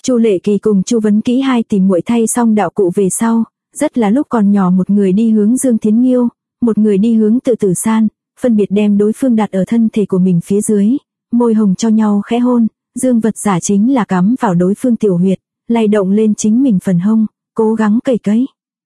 Chu Lệ Kỳ cùng Chu Vấn Kỹ hai tỷ muội thay xong đạo cụ về sau, rất là lúc còn nhỏ một người đi hướng Dương Thiến Nghiêu, một người đi hướng Từ Tử San, phân biệt đem đối phương đặt ở thân thể của mình phía dưới, môi hồng cho nhau khẽ hôn, dương vật giả chính là cắm vào đối phương tiểu huyệt, lay động lên chính mình phần hông, cố gắng cầy cấy.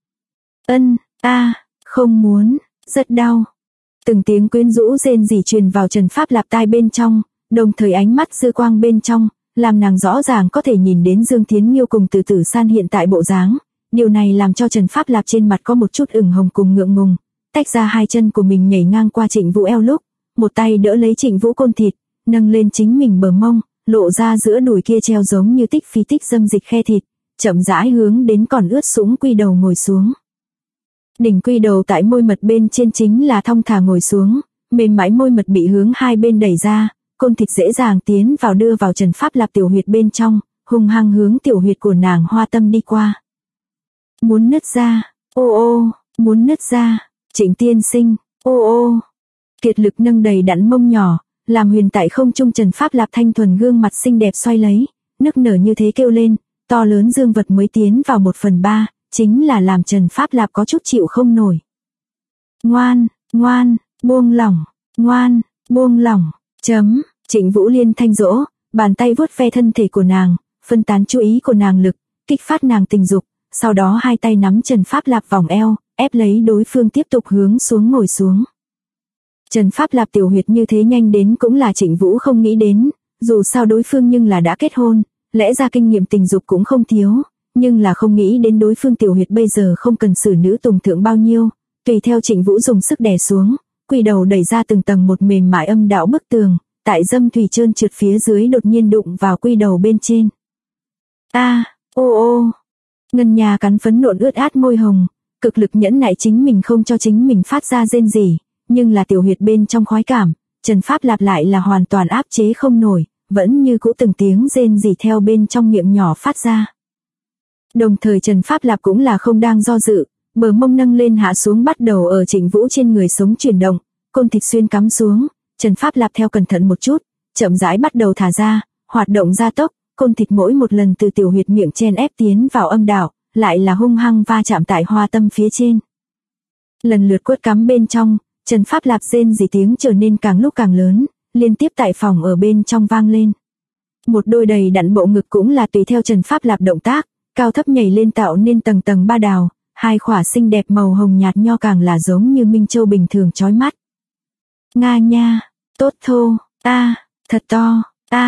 Không muốn, rất đau. Từng tiếng quyến rũ rên rỉ truyền vào Trần Pháp Lạp tai bên trong, đồng thời ánh mắt dư quang bên trong, làm nàng rõ ràng có thể nhìn đến Dương Thiến Nghiêu cùng Từ Tử San hiện tại bộ dáng. Điều này làm cho Trần Pháp Lạp trên mặt có một chút ửng hồng cùng ngượng ngùng, tách ra hai chân của mình nhảy ngang qua Trịnh Vũ eo lúc, một tay đỡ lấy Trịnh Vũ côn thịt, nâng lên chính mình bờ mông, lộ ra giữa đùi kia treo giống như tích phí tích dâm dịch khe thịt, chậm rãi hướng đến còn ướt sũng quy đầu ngồi xuống. Đỉnh quy đầu tại môi mật bên trên chính là thong thả ngồi xuống, mềm mại môi mật bị hướng hai bên đẩy ra, côn thịt dễ dàng tiến vào đưa vào Trần Pháp Lạp tiểu huyệt bên trong, hung hăng hướng tiểu huyệt của nàng hoa tâm đi qua. Muốn nứt ra, muốn nứt ra, Trịnh tiên sinh, kiệt lực nâng đầy đặn mông nhỏ, làm huyền tại không trung Trần Pháp Lạp thanh thuần gương mặt xinh đẹp xoay lấy, nức nở như thế kêu lên, to lớn dương vật mới tiến vào 1/3, chính là làm Trần Pháp Lạp có chút chịu không nổi. Ngoan, buông lỏng, Trịnh Vũ Liên thanh dỗ, bàn tay vuốt ve thân thể của nàng, phân tán chú ý của nàng lực, kích phát nàng tình dục, sau đó hai tay nắm Trần Pháp Lạp vòng eo, ép lấy đối phương tiếp tục hướng xuống ngồi xuống. Trần Pháp Lạp tiểu huyệt như thế nhanh đến cũng là Trịnh Vũ không nghĩ đến, dù sao đối phương nhưng là đã kết hôn, lẽ ra kinh nghiệm tình dục cũng không thiếu, nhưng là không nghĩ đến đối phương tiểu huyệt bây giờ không cần xử nữ tùng thượng bao nhiêu, tùy theo Trịnh Vũ dùng sức đè xuống, quỳ đầu đẩy ra từng tầng một mềm mại âm đạo bức tường, tại dâm thủy trơn trượt phía dưới đột nhiên đụng vào quy đầu bên trên. Ngân Nha cắn phấn nộn ướt át môi hồng, cực lực nhẫn nại chính mình không cho chính mình phát ra rên rỉ, nhưng là tiểu huyệt bên trong khoái cảm, Trần Pháp Lạp lại là hoàn toàn áp chế không nổi, vẫn như cũ từng tiếng rên rỉ theo bên trong miệng nhỏ phát ra. Đồng thời Trần Pháp Lạp cũng là không đang do dự, bờ mông nâng lên hạ xuống bắt đầu ở Trịnh Vũ trên người sống chuyển động, côn thịt xuyên cắm xuống, Trần Pháp Lạp theo cẩn thận một chút, chậm rãi bắt đầu thả ra, hoạt động gia tốc, côn thịt mỗi một lần từ tiểu huyệt miệng chen ép tiến vào âm đạo, lại là hung hăng va chạm tại hoa tâm phía trên. Lần lượt quất cắm bên trong, Trần Pháp Lạp rên rỉ tiếng trở nên càng lúc càng lớn, liên tiếp tại phòng ở bên trong vang lên. Một đôi đầy đặn bộ ngực cũng là tùy theo Trần Pháp Lạp động tác, cao thấp nhảy lên tạo nên tầng tầng ba đào, hai khỏa xinh đẹp màu hồng nhạt nho càng là giống như minh châu bình thường chói mắt. Nga nha, tốt thô, thật to,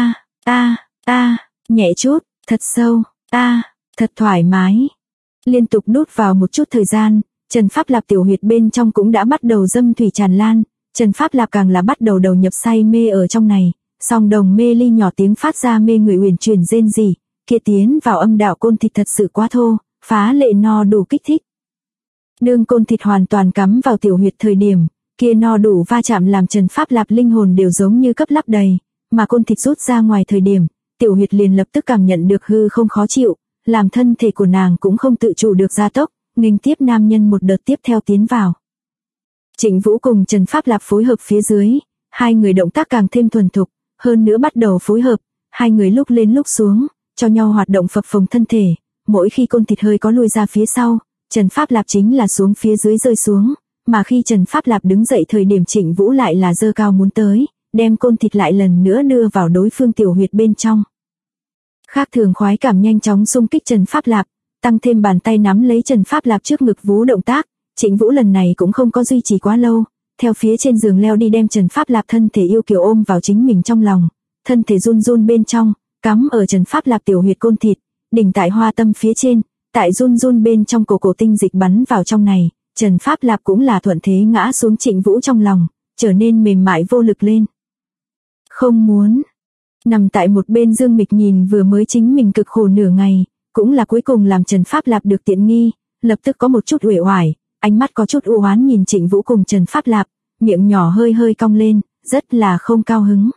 nhẹ chút, thật sâu, thật thoải mái. Liên tục đút vào một chút thời gian, Trần Pháp Lạp tiểu huyệt bên trong cũng đã bắt đầu dâm thủy tràn lan, Trần Pháp Lạp càng là bắt đầu đầu nhập say mê ở trong này, song đồng mê ly nhỏ tiếng phát ra mê người uyển chuyển rên rỉ, kia tiến vào âm đạo côn thịt thật sự quá thô, phá lệ no đủ kích thích. Đương côn thịt hoàn toàn cắm vào tiểu huyệt thời điểm, kia no đủ va chạm làm Trần Pháp Lạp linh hồn đều giống như cấp lắp đầy, mà côn thịt rút ra ngoài thời điểm, tiểu huyệt liền lập tức cảm nhận được hư không khó chịu, làm thân thể của nàng cũng không tự chủ được gia tốc, nghênh tiếp nam nhân một đợt tiếp theo tiến vào. Trịnh Vũ cùng Trần Pháp Lạp phối hợp phía dưới, hai người động tác càng thêm thuần thục, hơn nữa bắt đầu phối hợp, hai người lúc lên lúc xuống, cho nhau hoạt động phập phồng thân thể, mỗi khi côn thịt hơi có lùi ra phía sau, Trần Pháp Lạp chính là xuống phía dưới rơi xuống, mà khi Trần Pháp Lạp đứng dậy thời điểm Trịnh Vũ lại là giơ cao muốn tới, đem côn thịt lại lần nữa đưa vào đối phương tiểu huyệt bên trong. Khác thường khoái cảm nhanh chóng xung kích Trần Pháp Lạp, tăng thêm bàn tay nắm lấy Trần Pháp Lạp trước ngực vú động tác, Trịnh Vũ lần này cũng không có duy trì quá lâu, theo phía trên giường leo đi đem Trần Pháp Lạp thân thể yêu kiều ôm vào chính mình trong lòng, thân thể run run bên trong, cắm ở Trần Pháp Lạp tiểu huyệt côn thịt, đỉnh tại hoa tâm phía trên, tại run run bên trong cổ tinh dịch bắn vào trong này, Trần Pháp Lạp cũng là thuận thế ngã xuống Trịnh Vũ trong lòng, trở nên mềm mại vô lực lên. Không muốn. Nằm tại một bên Dương Mịch nhìn vừa mới chính mình cực khổ nửa ngày, cũng là cuối cùng làm Trần Pháp Lạp được tiện nghi, lập tức có một chút uể oải, ánh mắt có chút u oán nhìn Trịnh Vũ cùng Trần Pháp Lạp, miệng nhỏ hơi hơi cong lên, rất là không cao hứng.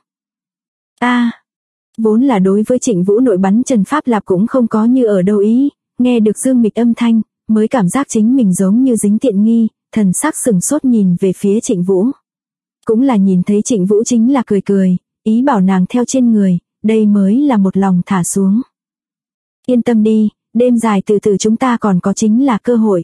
Vốn là đối với Trịnh Vũ nội bắn Trần Pháp Lạp cũng không có như ở đâu ý, nghe được Dương Mịch âm thanh, mới cảm giác chính mình giống như dính tiện nghi, thần sắc sửng sốt nhìn về phía Trịnh Vũ. Cũng là nhìn thấy Trịnh Vũ chính là cười cười, ý bảo nàng theo trên người, đây mới là một lòng thả xuống. Yên tâm đi, đêm dài từ từ chúng ta còn có chính là cơ hội.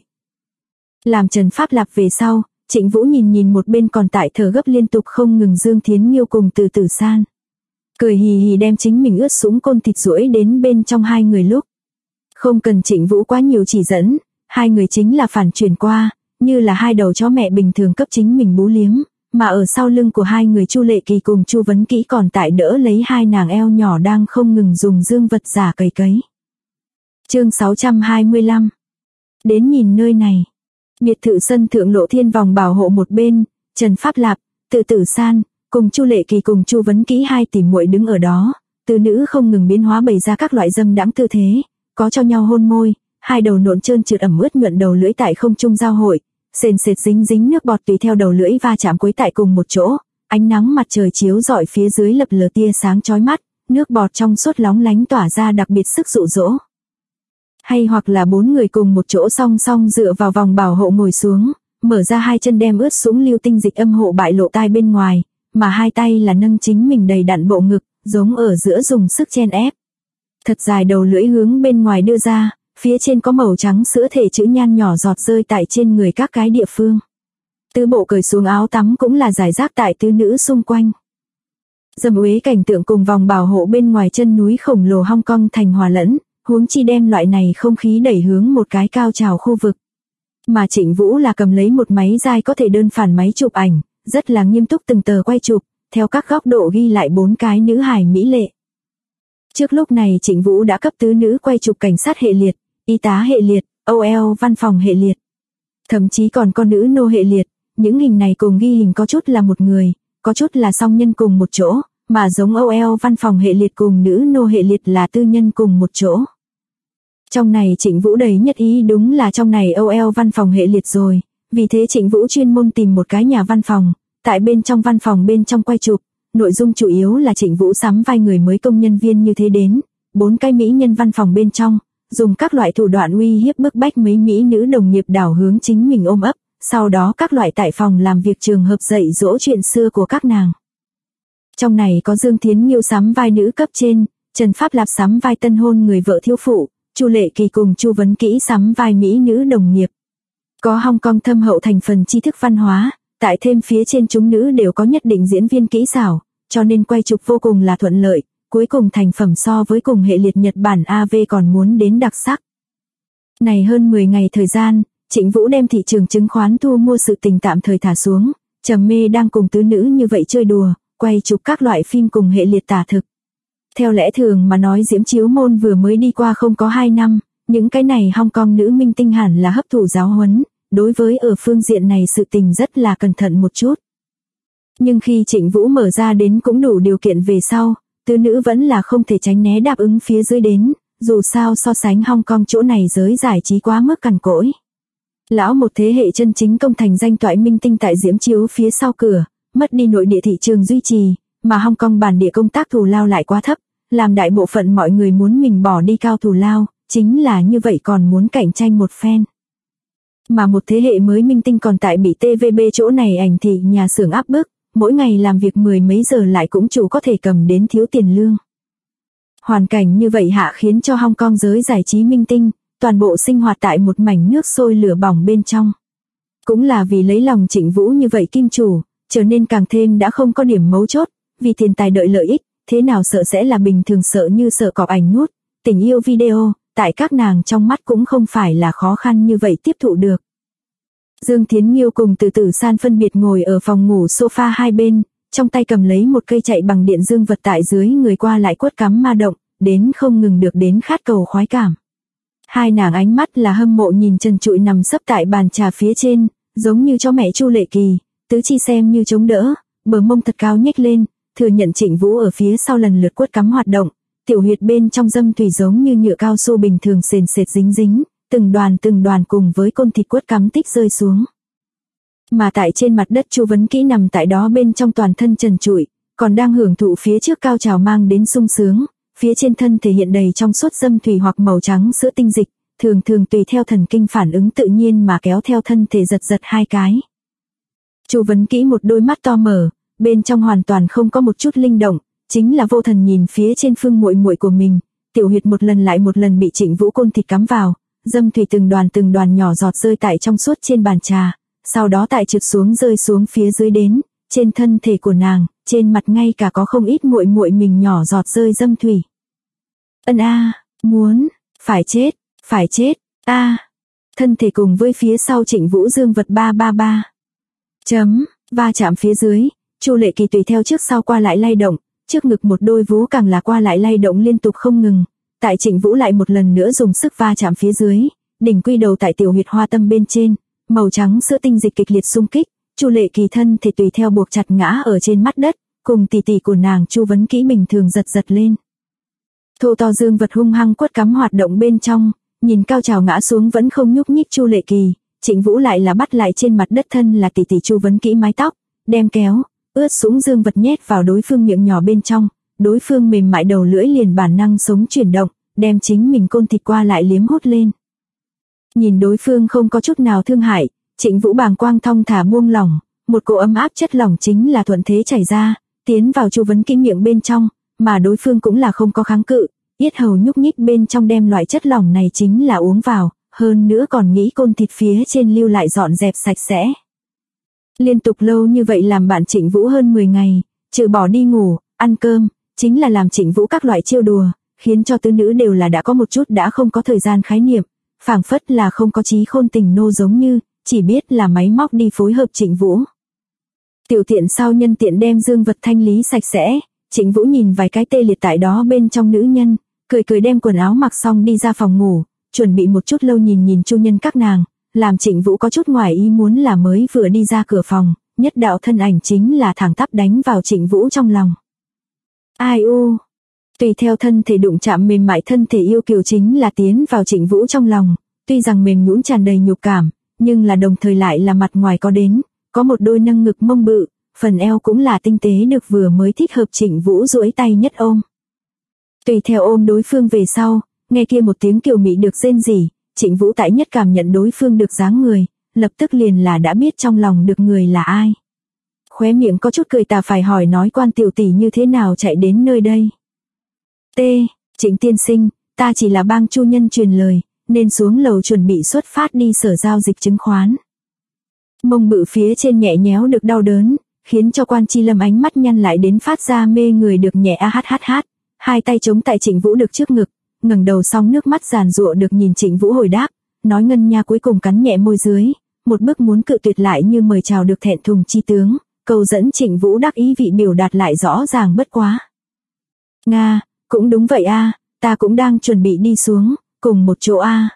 Làm Trần Pháp Lạp về sau, Trịnh Vũ nhìn một bên còn tại thở gấp liên tục không ngừng Dương Thiến Nghiêu cùng Từ Tử San. Cười hì hì đem chính mình ướt sũng côn thịt duỗi đến bên trong hai người lúc. Không cần Trịnh Vũ quá nhiều chỉ dẫn, hai người chính là phản chuyển qua, như là hai đầu chó mẹ bình thường cấp chính mình bú liếm, mà ở sau lưng của hai người Chu Lệ Kỳ cùng Chu Vấn Kỹ còn tại đỡ lấy hai nàng eo nhỏ đang không ngừng dùng dương vật giả cày cấy. Chương 625. Đến nhìn nơi này. Biệt thự sân thượng Lộ Thiên vòng bảo hộ một bên, Trần Pháp Lạp, Từ Tử San, cùng Chu Lệ Kỳ cùng Chu Vấn Kỹ hai tỷ muội đứng ở đó, từ nữ không ngừng biến hóa bày ra các loại dâm đãng tư thế, có cho nhau hôn môi, hai đầu nộn trơn trượt ẩm ướt nhuận đầu lưỡi tại không trung giao hội, sền sệt dính nước bọt tùy theo đầu lưỡi va chạm quấy tại cùng một chỗ, ánh nắng mặt trời chiếu rọi phía dưới lập lờ tia sáng chói mắt, nước bọt trong suốt lóng lánh tỏa ra đặc biệt sức dụ dỗ. Hay hoặc là bốn người cùng một chỗ song song dựa vào vòng bảo hộ ngồi xuống, mở ra hai chân đem ướt sũng lưu tinh dịch âm hộ bại lộ tai bên ngoài, mà hai tay là nâng chính mình đầy đặn bộ ngực, giống ở giữa dùng sức chen ép. Thật dài đầu lưỡi hướng bên ngoài đưa ra, phía trên có màu trắng sữa thể chữ nhan nhỏ giọt rơi tại trên người các cái địa phương. Tứ bộ cởi xuống áo tắm cũng là giải rác tại tứ nữ xung quanh. Dâm uế cảnh tượng cùng vòng bảo hộ bên ngoài chân núi khổng lồ Hong Kong thành hòa lẫn, huống chi đem loại này không khí đẩy hướng một cái cao trào khu vực. Mà Trịnh Vũ là cầm lấy một máy dai có thể đơn phản máy chụp ảnh, rất là nghiêm túc từng tờ quay chụp, theo các góc độ ghi lại bốn cái nữ hài mỹ lệ. Trước lúc này Trịnh Vũ đã cấp tứ nữ quay chụp cảnh sát hệ liệt, y tá hệ liệt, OL văn phòng hệ liệt. Thậm chí còn có nữ nô hệ liệt, những hình này cùng ghi hình có chút là một người, có chút là song nhân cùng một chỗ, mà giống OL văn phòng hệ liệt cùng nữ nô hệ liệt là tư nhân cùng một chỗ. Trong này Trịnh Vũ đầy nhất ý đúng là trong này OL văn phòng hệ liệt rồi, vì thế Trịnh Vũ chuyên môn tìm một cái nhà văn phòng, tại bên trong văn phòng bên trong quay chụp, nội dung chủ yếu là Trịnh Vũ sắm vai người mới công nhân viên như thế đến, bốn cái mỹ nhân văn phòng bên trong, dùng các loại thủ đoạn uy hiếp bức bách mấy mỹ nữ đồng nghiệp đảo hướng chính mình ôm ấp, sau đó các loại tại phòng làm việc trường hợp dạy dỗ chuyện xưa của các nàng. Trong này có Dương Thiến Nghiêu sắm vai nữ cấp trên, Trần Pháp Lạp sắm vai tân hôn người vợ thiếu phụ, Chu Lệ Kỳ cùng Chu Vấn Kỹ sắm vai mỹ nữ đồng nghiệp. Có Hong Kong thâm hậu thành phần tri thức văn hóa, tại thêm phía trên chúng nữ đều có nhất định diễn viên kỹ xảo, cho nên quay chụp vô cùng là thuận lợi, cuối cùng thành phẩm so với cùng hệ liệt Nhật Bản AV còn muốn đến đặc sắc. Này hơn 10 ngày thời gian, Trịnh Vũ đem thị trường chứng khoán thu mua sự tình tạm thời thả xuống, trầm mê đang cùng tứ nữ như vậy chơi đùa, quay chụp các loại phim cùng hệ liệt tả thực. Theo lẽ thường mà nói diễm chiếu môn vừa mới đi qua không có 2 năm, những cái này Hong Kong nữ minh tinh hẳn là hấp thụ giáo huấn, đối với ở phương diện này sự tình rất là cẩn thận một chút. Nhưng khi Trịnh Vũ mở ra đến cũng đủ điều kiện về sau, tứ nữ vẫn là không thể tránh né đáp ứng phía dưới đến, dù sao so sánh Hong Kong chỗ này giới giải trí quá mức cằn cỗi. Lão một thế hệ chân chính công thành danh toại minh tinh tại diễm chiếu phía sau cửa, mất đi nội địa thị trường duy trì, mà Hong Kong bản địa công tác thù lao lại quá thấp, làm đại bộ phận mọi người muốn mình bỏ đi cao thù lao, chính là như vậy còn muốn cạnh tranh một phen. Mà một thế hệ mới minh tinh còn tại bị TVB chỗ này ảnh thị nhà xưởng áp bức, mỗi ngày làm việc 10 mấy giờ lại cũng chủ có thể cầm đến thiếu tiền lương. Hoàn cảnh như vậy hạ khiến cho Hong Kong giới giải trí minh tinh, toàn bộ sinh hoạt tại một mảnh nước sôi lửa bỏng bên trong. Cũng là vì lấy lòng Trịnh Vũ như vậy kim chủ, trở nên càng thêm đã không có điểm mấu chốt, vì tiền tài đợi lợi ích, thế nào sợ sẽ là bình thường sợ như sợ cọp ảnh nuốt, tình yêu video, tại các nàng trong mắt cũng không phải là khó khăn như vậy tiếp thụ được. Dương Thiến Nghiêu cùng Từ Tử San phân biệt ngồi ở phòng ngủ sofa hai bên, trong tay cầm lấy một cây chạy bằng điện dương vật tại dưới người qua lại quất cắm ma động, đến không ngừng được đến khát cầu khoái cảm. Hai nàng ánh mắt là hâm mộ nhìn trần trụi nằm sấp tại bàn trà phía trên, giống như cho mẹ Chu Lệ Kỳ, tứ chi xem như chống đỡ, bờ mông thật cao nhếch lên, thừa nhận Trịnh Vũ ở phía sau lần lượt quất cắm hoạt động, tiểu huyệt bên trong dâm thủy giống như nhựa cao su bình thường sền sệt dính, từng đoàn cùng với côn thịt quất cắm tích rơi xuống. Mà tại trên mặt đất Chu Vấn Kỹ nằm tại đó bên trong toàn thân trần trụi, còn đang hưởng thụ phía trước cao trào mang đến sung sướng, phía trên thân thể hiện đầy trong suốt dâm thủy hoặc màu trắng sữa tinh dịch, thường tùy theo thần kinh phản ứng tự nhiên mà kéo theo thân thể giật hai cái. Chu Vấn Kỹ một đôi mắt to mở, bên trong hoàn toàn không có một chút linh động, chính là vô thần nhìn phía trên Phương muội muội của mình, Tiểu huyệt một lần lại một lần bị Trịnh Vũ côn thịt cắm vào, dâm thủy từng đoàn nhỏ giọt rơi tại trong suốt trên bàn trà, sau đó tại trượt xuống rơi xuống phía dưới đến, trên thân thể của nàng, trên mặt ngay cả có không ít muội muội mình nhỏ giọt rơi dâm thủy. Ân a, muốn, phải chết, a. Thân thể cùng với phía sau Trịnh Vũ dương vật 333. Va chạm phía dưới, Chu Lệ Kỳ tùy theo trước sau qua lại lay động, trước ngực một đôi vú càng là qua lại lay động liên tục không ngừng. Tại Trịnh Vũ lại một lần nữa dùng sức va chạm phía dưới, đỉnh quy đầu tại tiểu huyệt hoa tâm bên trên, màu trắng sữa tinh dịch kịch liệt xung kích, Chu Lệ Kỳ thân thì tùy theo buộc chặt ngã ở trên mặt đất, cùng tỷ tỷ của nàng Chu Vấn Kỹ bình thường giật lên. Thô to dương vật hung hăng quất cắm hoạt động bên trong, nhìn cao trào ngã xuống vẫn không nhúc nhích Chu Lệ Kỳ, Trịnh Vũ lại là bắt lại trên mặt đất thân là tỷ tỷ Chu Vấn Kỹ mái tóc, đem kéo, ướt sũng dương vật nhét vào đối phương miệng nhỏ bên trong, đối phương mềm mại đầu lưỡi liền bản năng sống chuyển động, đem chính mình côn thịt qua lại liếm hút lên. Nhìn đối phương không có chút nào thương hại, Trịnh Vũ bàng quang thong thả buông lỏng, một cỗ ấm áp chất lỏng chính là thuận thế chảy ra, tiến vào Chu Vấn Kỹ miệng bên trong, mà đối phương cũng là không có kháng cự, yết hầu nhúc nhích bên trong đem loại chất lỏng này chính là uống vào, hơn nữa còn nghĩ côn thịt phía trên lưu lại dọn dẹp sạch sẽ. Liên tục lâu như vậy làm bạn Trịnh Vũ hơn 10 ngày, trừ bỏ đi ngủ, ăn cơm, chính là làm Trịnh Vũ các loại trêu đùa, khiến cho tứ nữ đều là đã có một chút đã không có thời gian khái niệm, phảng phất là không có trí khôn tình nô giống như, chỉ biết là máy móc đi phối hợp Trịnh Vũ. Tiểu tiện sau nhân tiện đem dương vật thanh lý sạch sẽ, Trịnh Vũ nhìn vài cái tê liệt tại đó bên trong nữ nhân, cười đem quần áo mặc xong đi ra phòng ngủ, chuẩn bị một chút lâu nhìn Chu Nhân các nàng, làm Trịnh Vũ có chút ngoài ý muốn là mới vừa đi ra cửa phòng, nhất đạo thân ảnh chính là thẳng tắp đánh vào Trịnh Vũ trong lòng. Ai u, tùy theo thân thể đụng chạm mềm mại thân thể yêu kiều chính là tiến vào Trịnh Vũ trong lòng, tuy rằng mềm nhũn tràn đầy nhục cảm, nhưng là đồng thời lại là mặt ngoài có một đôi nâng ngực mông bự, phần eo cũng là tinh tế được vừa mới thích hợp Trịnh Vũ duỗi tay nhất ôm. Tùy theo ôm đối phương về sau, nghe kia một tiếng kiều mị được rên rỉ, Trịnh Vũ tại nhất cảm nhận đối phương được dáng người, lập tức liền là đã biết trong lòng được người là ai. Khóe miệng có chút cười tà phải hỏi nói Quan tiểu tỷ như thế nào chạy đến nơi đây. Trịnh tiên sinh, ta chỉ là bang Chu Nhân truyền lời, nên xuống lầu chuẩn bị xuất phát đi sở giao dịch chứng khoán. Mông bự phía trên nhẹ nhéo được đau đớn, khiến cho Quan Chi Lâm ánh mắt nhăn lại đến phát ra mê người được nhẹ hát, hai tay chống tại Trịnh Vũ được trước ngực, ngẩng đầu xong nước mắt giàn giụa được nhìn Trịnh Vũ hồi đáp, nói ngân nha cuối cùng cắn nhẹ môi dưới, một bước muốn cự tuyệt lại như mời chào được thẹn thùng chi tướng, cầu dẫn Trịnh Vũ đắc ý vị biểu đạt lại rõ ràng bất quá. Nga, cũng đúng vậy a, ta cũng đang chuẩn bị đi xuống, cùng một chỗ a.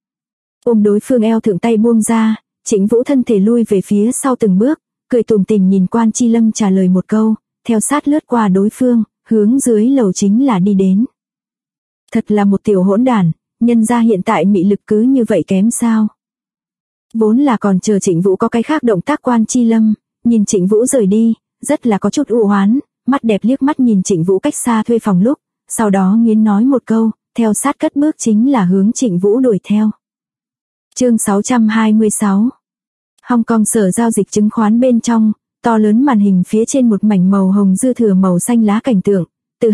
Ôm đối phương eo thượng tay buông ra, Trịnh Vũ thân thể lui về phía sau từng bước, cười tủm tỉm nhìn Quan Chi Lâm trả lời một câu, theo sát lướt qua đối phương, hướng dưới lầu chính là đi đến. Thật là một tiểu hỗn đản, nhân ra hiện tại mị lực cứ như vậy kém sao. Vốn là còn chờ Trịnh Vũ có cái khác động tác Quan Chi Lâm, nhìn Trịnh Vũ rời đi, rất là có chút u hoán, mắt đẹp liếc mắt nhìn Trịnh Vũ cách xa thuê phòng lúc, sau đó nghiến nói một câu, theo sát cất bước chính là hướng Trịnh Vũ đuổi theo. Chương 626. Hong Kong sở giao dịch chứng khoán bên trong, to lớn màn hình phía trên một mảnh màu hồng dư thừa màu xanh lá cảnh tượng, từ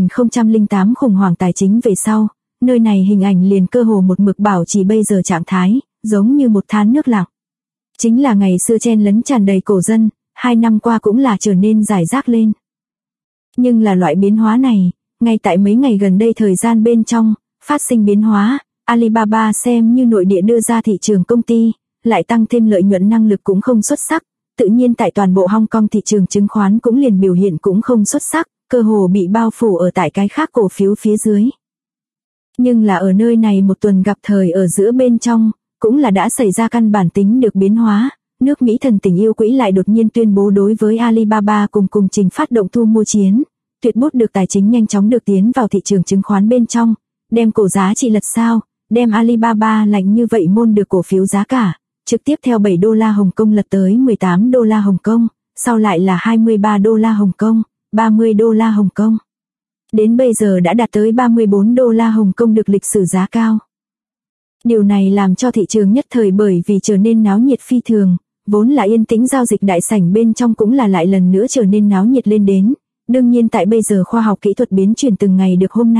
2008 khủng hoảng tài chính về sau, nơi này hình ảnh liền cơ hồ một mực bảo trì bây giờ trạng thái, giống như một thán nước lặng. Chính là ngày xưa chen lấn tràn đầy cổ dân, 2 năm qua cũng là trở nên giải rác lên. Nhưng là loại biến hóa này, ngay tại mấy ngày gần đây thời gian bên trong, phát sinh biến hóa, Alibaba xem như nội địa đưa ra thị trường công ty, lại tăng thêm lợi nhuận năng lực cũng không xuất sắc, tự nhiên tại toàn bộ Hong Kong thị trường chứng khoán cũng liền biểu hiện cũng không xuất sắc, cơ hồ bị bao phủ ở tại cái khác cổ phiếu phía dưới. Nhưng là ở nơi này một tuần gặp thời ở giữa bên trong, cũng là đã xảy ra căn bản tính được biến hóa, nước Mỹ thần tình yêu quỹ lại đột nhiên tuyên bố đối với Alibaba cùng trình phát động thu mua chiến, tuyệt bút được tài chính nhanh chóng được tiến vào thị trường chứng khoán bên trong, đem cổ giá trị lật sao, đem Alibaba lạnh như vậy môn được cổ phiếu giá cả, trực tiếp theo 7 đô la Hồng Kông lật tới 18 đô la Hồng Kông, sau lại là 23 đô la Hồng Kông, 30 đô la Hồng Kông. Đến bây giờ đã đạt tới 34 đô la Hồng Kông được lịch sử giá cao. Điều này làm cho thị trường nhất thời bởi vì trở nên náo nhiệt phi thường, vốn là yên tĩnh giao dịch đại sảnh bên trong cũng là lại lần nữa trở nên náo nhiệt lên đến. Đương nhiên tại bây giờ khoa học kỹ thuật biến chuyển từng ngày được hôm nay,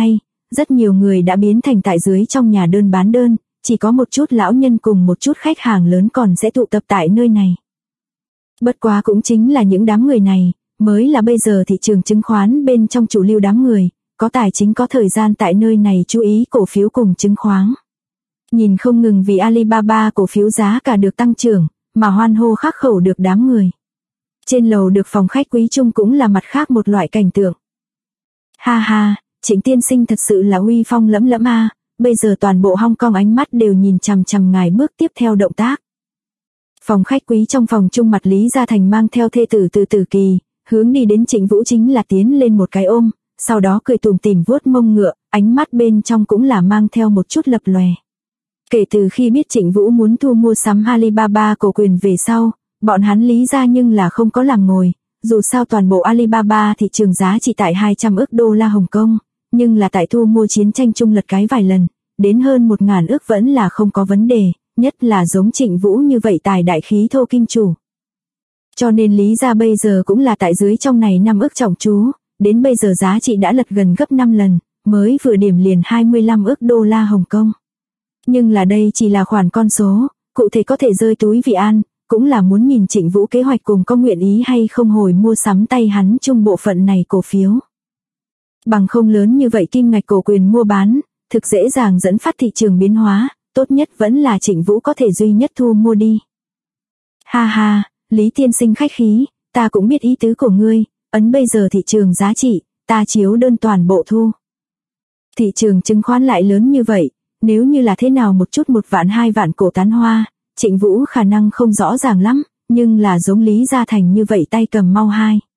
rất nhiều người đã biến thành tại dưới trong nhà đơn bán đơn, chỉ có một chút lão nhân cùng một chút khách hàng lớn còn sẽ tụ tập tại nơi này. Bất quá cũng chính là những đám người này, mới là bây giờ thị trường chứng khoán bên trong chủ lưu đám người, có tài chính có thời gian tại nơi này chú ý cổ phiếu cùng chứng khoán. Nhìn không ngừng vì Alibaba cổ phiếu giá cả được tăng trưởng, mà hoan hô khắc khẩu được đám người. Trên lầu được phòng khách quý chung cũng là mặt khác một loại cảnh tượng. Ha ha, Trịnh tiên sinh thật sự là uy phong lẫm lẫm a, bây giờ toàn bộ Hong Kong ánh mắt đều nhìn chằm chằm ngài bước tiếp theo động tác. Phòng khách quý trong phòng chung mặt Lý Gia Thành mang theo thê tử Từ Tử Kỳ, hướng đi đến Trịnh Vũ chính là tiến lên một cái ôm, sau đó cười tủm tỉm vuốt mông ngựa, ánh mắt bên trong cũng là mang theo một chút lập lòe. Kể từ khi biết Trịnh Vũ muốn thu mua sắm Alibaba cổ quyền về sau, bọn hắn Lý gia nhưng là không có làm ngồi, dù sao toàn bộ Alibaba thị trường giá trị tại 200 ức đô la Hồng Kông, nhưng là tại thu mua chiến tranh chung lật cái vài lần, đến hơn 1.000 ức vẫn là không có vấn đề, nhất là giống Trịnh Vũ như vậy tài đại khí thô kim chủ. Cho nên Lý gia bây giờ cũng là tại dưới trong này 5 ức trọng chú, đến bây giờ giá trị đã lật gần gấp 5 lần, mới vừa điểm liền 25 ức đô la Hồng Kông. Nhưng là đây chỉ là khoản con số, cụ thể có thể rơi túi vị an, cũng là muốn nhìn Trịnh Vũ kế hoạch cùng có nguyện ý hay không hồi mua sắm tay hắn chung bộ phận này cổ phiếu. Bằng không lớn như vậy kim ngạch cổ quyền mua bán, thực dễ dàng dẫn phát thị trường biến hóa, tốt nhất vẫn là Trịnh Vũ có thể duy nhất thu mua đi. Ha ha, Lý tiên sinh khách khí, ta cũng biết ý tứ của ngươi, ấn bây giờ thị trường giá trị, ta chiếu đơn toàn bộ thu. Thị trường chứng khoán lại lớn như vậy, nếu như là thế nào một chút 1 vạn 2 vạn cổ tán hoa, Trịnh Vũ khả năng không rõ ràng lắm, nhưng là giống Lý Gia Thành như vậy tay cầm mau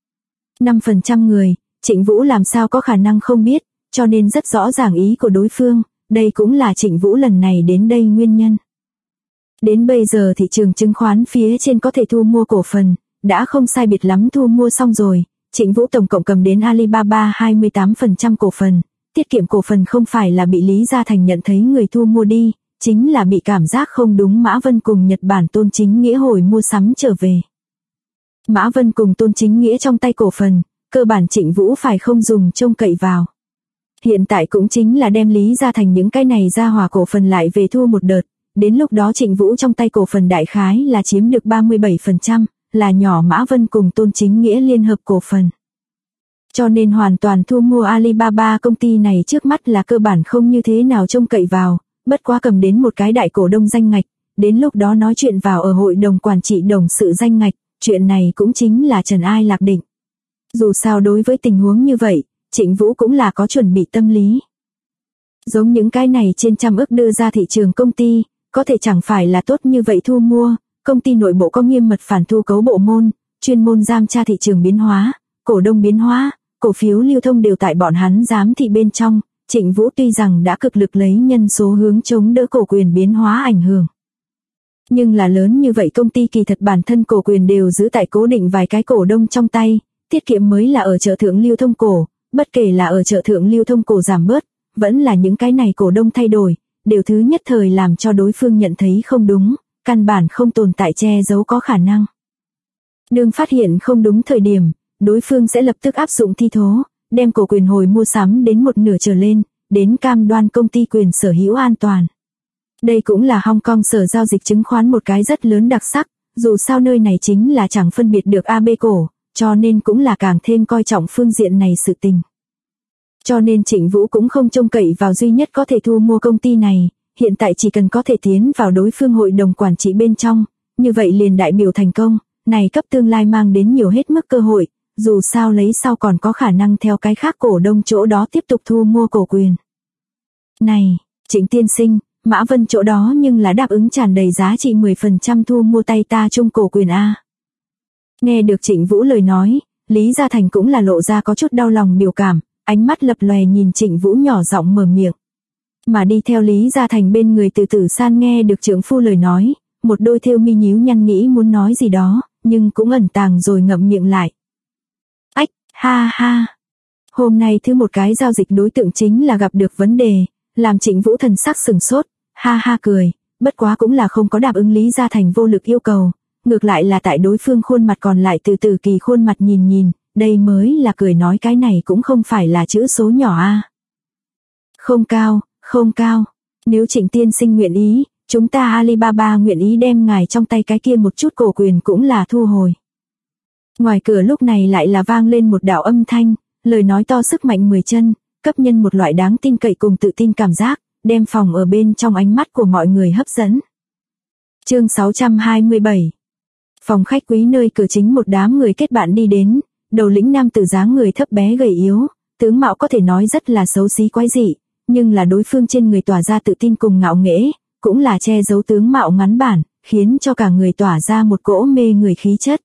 5% người, Trịnh Vũ làm sao có khả năng không biết, cho nên rất rõ ràng ý của đối phương, đây cũng là Trịnh Vũ lần này đến đây nguyên nhân. Đến bây giờ thị trường chứng khoán phía trên có thể thu mua cổ phần, đã không sai biệt lắm thu mua xong rồi, Trịnh Vũ tổng cộng cầm đến Alibaba 28% cổ phần, tiết kiệm cổ phần không phải là bị Lý Gia Thành nhận thấy người thu mua đi, chính là bị cảm giác không đúng Mã Vân cùng Nhật Bản Tôn Chính Nghĩa hồi mua sắm trở về. Mã Vân cùng Tôn Chính Nghĩa trong tay cổ phần, cơ bản Trịnh Vũ phải không dùng trông cậy vào. Hiện tại cũng chính là đem Lý Gia Thành những cái này ra hòa cổ phần lại về thu một đợt, đến lúc đó Trịnh Vũ trong tay cổ phần đại khái là chiếm được 37%, là nhỏ Mã Vân cùng Tôn Chính Nghĩa liên hợp cổ phần. Cho nên hoàn toàn thu mua Alibaba công ty này trước mắt là cơ bản không như thế nào trông cậy vào, bất quá cầm đến một cái đại cổ đông danh ngạch, đến lúc đó nói chuyện vào ở hội đồng quản trị đồng sự danh ngạch, chuyện này cũng chính là trần ai lạc định. Dù sao đối với tình huống như vậy, Trịnh Vũ cũng là có chuẩn bị tâm lý. Giống những cái này trên trăm ức đưa ra thị trường công ty, có thể chẳng phải là tốt như vậy thu mua, công ty nội bộ có nghiêm mật phản thu cấu bộ môn, chuyên môn giám tra thị trường biến hóa, cổ đông biến hóa, cổ phiếu lưu thông đều tại bọn hắn giám thị bên trong. Trịnh Vũ tuy rằng đã cực lực lấy nhân số hướng chống đỡ cổ quyền biến hóa ảnh hưởng. Nhưng là lớn như vậy công ty kỳ thật bản thân cổ quyền đều giữ tại cố định vài cái cổ đông trong tay, tiết kiệm mới là ở chợ thượng lưu thông cổ, bất kể là ở chợ thượng lưu thông cổ giảm bớt, vẫn là những cái này cổ đông thay đổi, đều thứ nhất thời làm cho đối phương nhận thấy không đúng, căn bản không tồn tại che giấu có khả năng. Đương phát hiện không đúng thời điểm, đối phương sẽ lập tức áp dụng thi thố, đem cổ quyền hồi mua sắm đến 1/2 trở lên, đến cam đoan công ty quyền sở hữu an toàn. Đây cũng là Hong Kong sở giao dịch chứng khoán một cái rất lớn đặc sắc, dù sao nơi này chính là chẳng phân biệt được AB cổ, cho nên cũng là càng thêm coi trọng phương diện này sự tình. Cho nên Trịnh Vũ cũng không trông cậy vào duy nhất có thể thu mua công ty này, hiện tại chỉ cần có thể tiến vào đối phương hội đồng quản trị bên trong, như vậy liền đại biểu thành công, này cấp tương lai mang đến nhiều hết mức cơ hội. Dù sao lấy sau còn có khả năng theo cái khác cổ đông chỗ đó tiếp tục thu mua cổ quyền. Này, Trịnh tiên sinh, Mã Vân chỗ đó nhưng là đáp ứng tràn đầy giá trị 10% thu mua tay ta chung cổ quyền A. Nghe được Trịnh Vũ lời nói, Lý Gia Thành cũng là lộ ra có chút đau lòng biểu cảm, ánh mắt lập lòe nhìn Trịnh Vũ nhỏ giọng mở miệng. Mà đi theo Lý Gia Thành bên người Từ Tử San nghe được trưởng phu lời nói, một đôi thêu mi nhíu nhăn nghĩ muốn nói gì đó, nhưng cũng ẩn tàng rồi ngậm miệng lại. Ách, ha ha. Hôm nay thứ một cái giao dịch đối tượng chính là gặp được vấn đề, làm Trịnh Vũ thần sắc sừng sốt, ha ha cười, bất quá cũng là không có đáp ứng Lý Gia Thành vô lực yêu cầu, ngược lại là tại đối phương khuôn mặt còn lại Từ Tử Kỳ khuôn mặt nhìn, đây mới là cười nói cái này cũng không phải là chữ số nhỏ a. Không cao, không cao. Nếu Trịnh tiên sinh nguyện ý, chúng ta Alibaba nguyện ý đem ngài trong tay cái kia một chút cổ quyền cũng là thu hồi. Ngoài cửa lúc này lại là vang lên một đạo âm thanh, lời nói to sức mạnh 10 chân, cấp nhân một loại đáng tin cậy cùng tự tin cảm giác, đem phòng ở bên trong ánh mắt của mọi người hấp dẫn. Chương 627. Phòng khách quý nơi cửa chính một đám người kết bạn đi đến, đầu lĩnh nam tử dáng người thấp bé gầy yếu, tướng mạo có thể nói rất là xấu xí quái dị, nhưng là đối phương trên người tỏa ra tự tin cùng ngạo nghễ, cũng là che giấu tướng mạo ngắn bản, khiến cho cả người tỏa ra một cỗ mê người khí chất.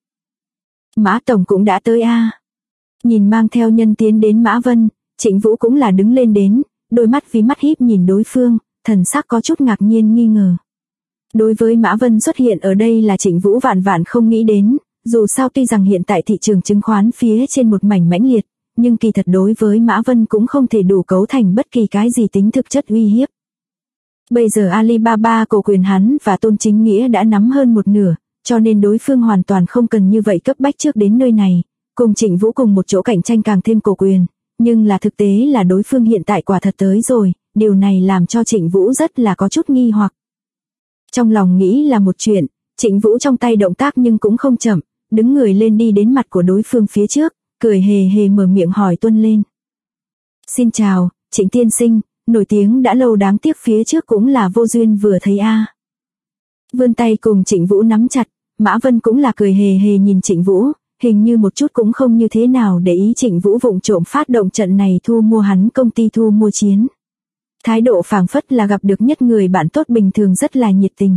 Mã tổng cũng đã tới a. Nhìn mang theo nhân tiến đến Mã Vân, Trịnh Vũ cũng là đứng lên đến, đôi mắt vì mắt híp nhìn đối phương, thần sắc có chút ngạc nhiên nghi ngờ. Đối với Mã Vân xuất hiện ở đây là Trịnh Vũ vạn vạn không nghĩ đến, dù sao tuy rằng hiện tại thị trường chứng khoán phía trên một mảnh mãnh liệt, nhưng kỳ thật đối với Mã Vân cũng không thể đủ cấu thành bất kỳ cái gì tính thực chất uy hiếp. Bây giờ Alibaba cổ quyền hắn và Tôn Chính Nghĩa đã nắm hơn một nửa, cho nên đối phương hoàn toàn không cần như vậy cấp bách trước đến nơi này, cùng Trịnh Vũ cùng một chỗ cạnh tranh càng thêm cổ quyền, nhưng là thực tế là đối phương hiện tại quả thật tới rồi, điều này làm cho Trịnh Vũ rất là có chút nghi hoặc. Trong lòng nghĩ là một chuyện, Trịnh Vũ trong tay động tác nhưng cũng không chậm, đứng người lên đi đến mặt của đối phương phía trước, cười hề hề mở miệng hỏi tuân lên. Xin chào, Trịnh tiên sinh, nổi tiếng đã lâu đáng tiếc phía trước cũng là vô duyên vừa thấy a. Vươn tay cùng Trịnh Vũ nắm chặt, Mã Vân cũng là cười hề hề nhìn Trịnh Vũ, hình như một chút cũng không như thế nào để ý Trịnh Vũ vụng trộm phát động trận này thu mua hắn công ty thu mua chiến. Thái độ phảng phất là gặp được nhất người bạn tốt bình thường rất là nhiệt tình.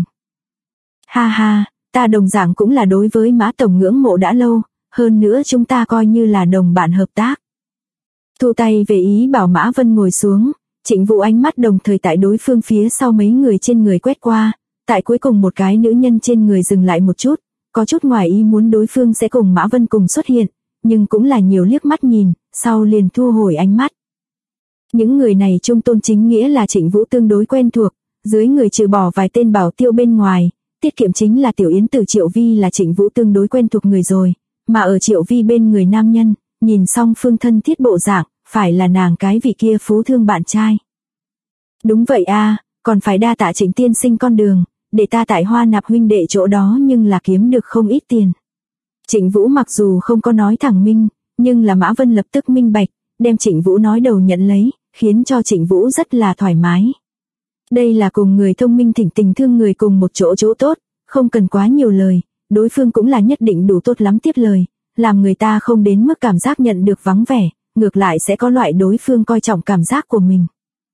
Ha ha, ta đồng dạng cũng là đối với Mã tổng ngưỡng mộ đã lâu, hơn nữa chúng ta coi như là đồng bạn hợp tác. Thu tay về ý bảo Mã Vân ngồi xuống, Trịnh Vũ ánh mắt đồng thời tại đối phương phía sau mấy người trên người quét qua, tại cuối cùng một cái nữ nhân trên người dừng lại một chút, có chút ngoài ý muốn đối phương sẽ cùng Mã Vân cùng xuất hiện, nhưng cũng là nhiều liếc mắt nhìn, sau liền thu hồi ánh mắt. Những người này trung Tôn Chính Nghĩa là Trịnh Vũ tương đối quen thuộc, dưới người trừ bỏ vài tên bảo tiêu bên ngoài, tiết kiệm chính là Tiểu Yến Tử Triệu Vi là Trịnh Vũ tương đối quen thuộc người rồi, mà ở Triệu Vi bên người nam nhân, nhìn xong phương thân thiết bộ dạng, phải là nàng cái vị kia phú thương bạn trai. Đúng vậy a, còn phải đa tạ Trịnh tiên sinh con đường, để ta tại Hoa Nạp huynh đệ chỗ đó nhưng là kiếm được không ít tiền. Trịnh Vũ mặc dù không có nói thẳng minh, nhưng là Mã Vân lập tức minh bạch, đem Trịnh Vũ nói đầu nhận lấy, khiến cho Trịnh Vũ rất là thoải mái. Đây là cùng người thông minh thỉnh tình thương người cùng một chỗ chỗ tốt, không cần quá nhiều lời, đối phương cũng là nhất định đủ tốt lắm tiếp lời, làm người ta không đến mức cảm giác nhận được vắng vẻ, ngược lại sẽ có loại đối phương coi trọng cảm giác của mình.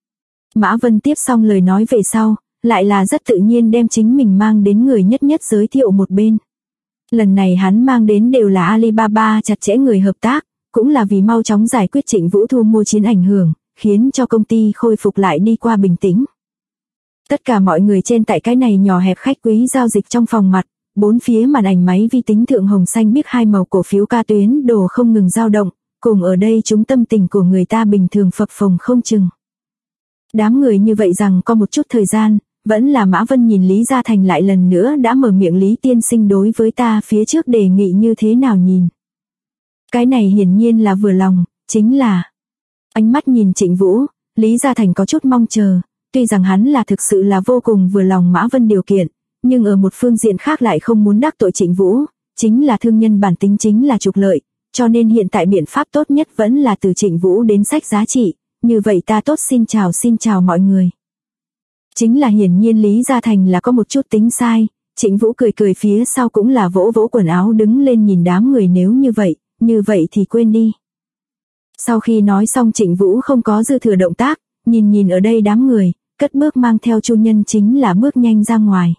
Mã Vân tiếp xong lời nói về sau, lại là rất tự nhiên đem chính mình mang đến người nhất nhất giới thiệu một bên. Lần này hắn mang đến đều là Alibaba chặt chẽ người hợp tác, cũng là vì mau chóng giải quyết Trịnh Vũ thu mua chiến ảnh hưởng, khiến cho công ty khôi phục lại đi qua bình tĩnh. Tất cả mọi người trên tại cái này nhỏ hẹp khách quý giao dịch trong phòng mặt, bốn phía màn ảnh máy vi tính thượng hồng xanh biếc hai màu cổ phiếu ca tuyến đồ không ngừng dao động, cùng ở đây chúng tâm tình của người ta bình thường phập phồng không chừng. Đám người như vậy rằng có một chút thời gian, vẫn là Mã Vân nhìn Lý Gia Thành lại lần nữa đã mở miệng Lý tiên sinh đối với ta phía trước đề nghị như thế nào nhìn. Cái này hiển nhiên là vừa lòng, chính là ánh mắt nhìn Trịnh Vũ, Lý Gia Thành có chút mong chờ, tuy rằng hắn là thực sự là vô cùng vừa lòng Mã Vân điều kiện, nhưng ở một phương diện khác lại không muốn đắc tội Trịnh Vũ, chính là thương nhân bản tính chính là trục lợi, cho nên hiện tại biện pháp tốt nhất vẫn là từ Trịnh Vũ đến sách giá trị, như vậy ta tốt xin chào mọi người. Chính là hiển nhiên Lý Gia Thành là có một chút tính sai, Trịnh Vũ cười cười phía sau cũng là vỗ vỗ quần áo đứng lên nhìn đám người nếu như vậy thì quên đi. Sau khi nói xong Trịnh Vũ không có dư thừa động tác, nhìn ở đây đám người, cất bước mang theo Chu Nhân chính là bước nhanh ra ngoài.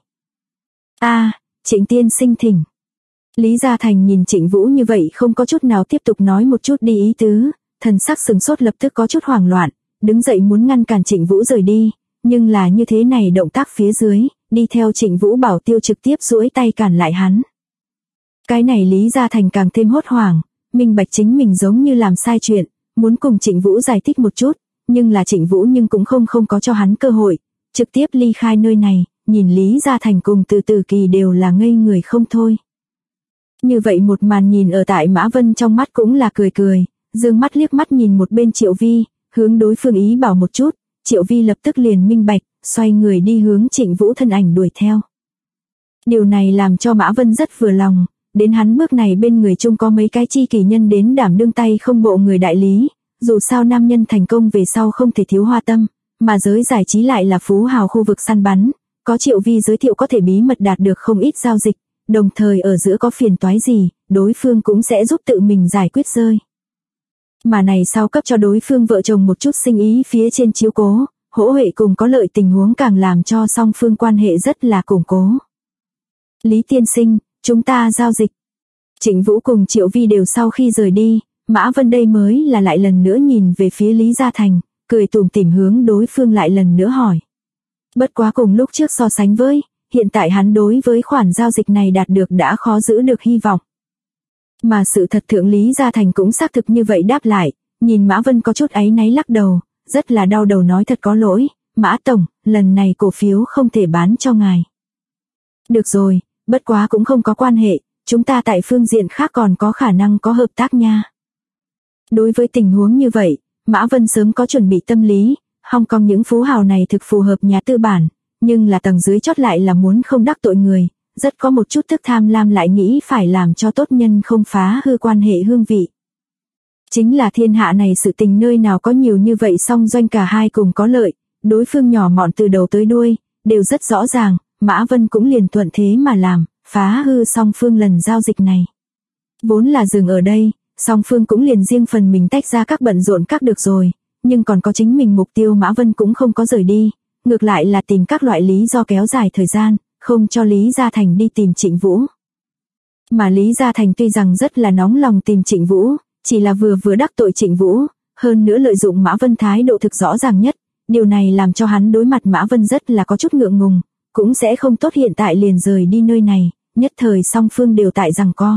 Trịnh tiên sinh thỉnh. Lý Gia Thành nhìn Trịnh Vũ như vậy không có chút nào tiếp tục nói một chút đi ý tứ, thần sắc sừng sốt lập tức có chút hoảng loạn, đứng dậy muốn ngăn cản Trịnh Vũ rời đi, nhưng là như thế này động tác phía dưới, đi theo Trịnh Vũ bảo tiêu trực tiếp duỗi tay cản lại hắn. Cái này Lý Gia Thành càng thêm hốt hoảng, minh bạch chính mình giống như làm sai chuyện, muốn cùng Trịnh Vũ giải thích một chút, nhưng là Trịnh Vũ nhưng cũng không có cho hắn cơ hội, trực tiếp ly khai nơi này, nhìn Lý Gia Thành cùng Từ Kỳ đều là ngây người không thôi. Như vậy một màn nhìn ở tại Mã Vân trong mắt cũng là cười, dương mắt liếc mắt nhìn một bên Triệu Vi, hướng đối phương ý bảo một chút, Triệu Vi lập tức liền minh bạch, xoay người đi hướng Trịnh Vũ thân ảnh đuổi theo. Điều này làm cho Mã Vân rất vừa lòng, đến hắn bước này bên người chung có mấy cái chi kỷ nhân đến đảm đương tay không bộ người đại lý, dù sao nam nhân thành công về sau không thể thiếu hoa tâm, mà giới giải trí lại là phú hào khu vực săn bắn, có Triệu Vi giới thiệu có thể bí mật đạt được không ít giao dịch, đồng thời ở giữa có phiền toái gì, đối phương cũng sẽ giúp tự mình giải quyết rơi. Mà này sau cấp cho đối phương vợ chồng một chút sinh ý phía trên chiếu cố, hỗ huệ cùng có lợi tình huống càng làm cho song phương quan hệ rất là củng cố. Lý tiên sinh, chúng ta giao dịch. Trịnh Vũ cùng Triệu Vi đều sau khi rời đi, Mã Vân đây mới là lại lần nữa nhìn về phía Lý Gia Thành, cười tủm tỉm hướng đối phương lại lần nữa hỏi. Bất quá cùng lúc trước so sánh với, hiện tại hắn đối với khoản giao dịch này đạt được đã khó giữ được hy vọng. Mà sự thật thượng Lý Gia Thành cũng xác thực như vậy đáp lại, nhìn Mã Vân có chút áy náy lắc đầu, rất là đau đầu nói thật có lỗi, Mã Tổng, lần này cổ phiếu không thể bán cho ngài. Được rồi, bất quá cũng không có quan hệ, chúng ta tại phương diện khác còn có khả năng có hợp tác nha. Đối với tình huống như vậy, Mã Vân sớm có chuẩn bị tâm lý, Hong Kong những phú hào này thực phù hợp nhà tư bản, nhưng là tầng dưới chót lại là muốn không đắc tội người, rất có một chút thức tham lam lại nghĩ phải làm cho tốt nhân không phá hư quan hệ hương vị. Chính là thiên hạ này sự tình nơi nào có nhiều như vậy song doanh cả hai cùng có lợi, đối phương nhỏ mọn từ đầu tới đuôi, đều rất rõ ràng, Mã Vân cũng liền thuận thế mà làm, phá hư song phương lần giao dịch này. Vốn là dừng ở đây, song phương cũng liền riêng phần mình tách ra các bận rộn các được rồi, nhưng còn có chính mình mục tiêu Mã Vân cũng không có rời đi, ngược lại là tìm các loại lý do kéo dài thời gian, không cho Lý Gia Thành đi tìm Trịnh Vũ. Mà Lý Gia Thành tuy rằng rất là nóng lòng tìm Trịnh Vũ, chỉ là vừa đắc tội Trịnh Vũ, hơn nữa lợi dụng Mã Vân thái độ thực rõ ràng nhất, điều này làm cho hắn đối mặt Mã Vân rất là có chút ngượng ngùng, cũng sẽ không tốt hiện tại liền rời đi nơi này, nhất thời song phương đều tại giằng co.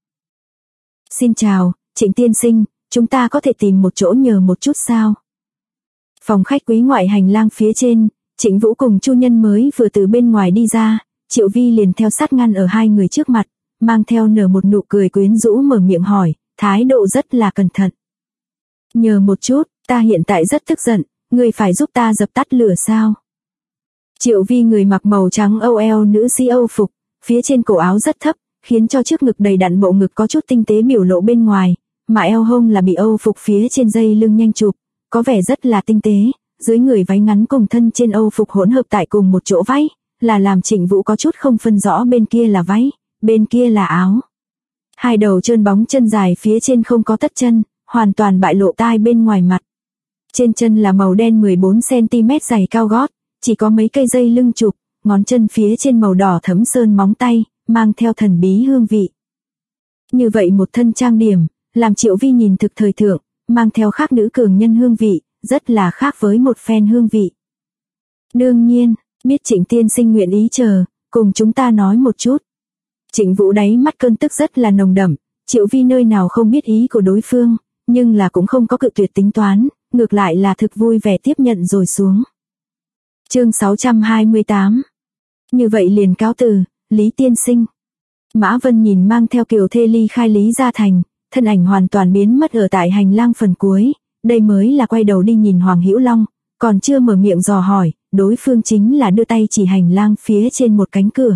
Xin chào, Trịnh tiên sinh, chúng ta có thể tìm một chỗ nhờ một chút sao? Phòng khách quý ngoại hành lang phía trên, Trịnh Vũ cùng Chu Nhân mới vừa từ bên ngoài đi ra, Triệu Vi liền theo sát ngăn ở hai người trước mặt, mang theo nở một nụ cười quyến rũ mở miệng hỏi, thái độ rất là cẩn thận. Nhờ một chút, ta hiện tại rất tức giận, người phải giúp ta dập tắt lửa sao? Triệu Vi người mặc màu trắng OL nữ si Âu phục, phía trên cổ áo rất thấp, khiến cho trước ngực đầy đặn bộ ngực có chút tinh tế biểu lộ bên ngoài, mà eo hông là bị Âu phục phía trên dây lưng nhanh chụp, có vẻ rất là tinh tế, dưới người váy ngắn cùng thân trên Âu phục hỗn hợp tại cùng một chỗ váy, là làm Trịnh Vũ có chút không phân rõ bên kia là váy, bên kia là áo. Hai đầu trơn bóng chân dài phía trên không có tất chân, hoàn toàn bại lộ tai bên ngoài mặt. Trên chân là màu đen 14cm dày cao gót, chỉ có mấy cây dây lưng chụp, ngón chân phía trên màu đỏ thấm sơn móng tay, mang theo thần bí hương vị. Như vậy một thân trang điểm, làm Triệu Vi nhìn thực thời thượng, mang theo khác nữ cường nhân hương vị, rất là khác với một phen hương vị. Đương nhiên, biết Trịnh tiên sinh nguyện ý chờ, cùng chúng ta nói một chút. Trịnh Vũ đáy mắt cơn tức rất là nồng đậm, Triệu Vi nơi nào không biết ý của đối phương, nhưng là cũng không có cự tuyệt tính toán, ngược lại là thực vui vẻ tiếp nhận rồi xuống. Chương 628. Như vậy liền cáo từ, Lý tiên sinh. Mã Vân nhìn mang theo Kiều Thê ly khai Lý Gia Thành, thân ảnh hoàn toàn biến mất ở tại hành lang phần cuối, đây mới là quay đầu đi nhìn Hoàng Hữu Long, còn chưa mở miệng dò hỏi, đối phương chính là đưa tay chỉ hành lang phía trên một cánh cửa.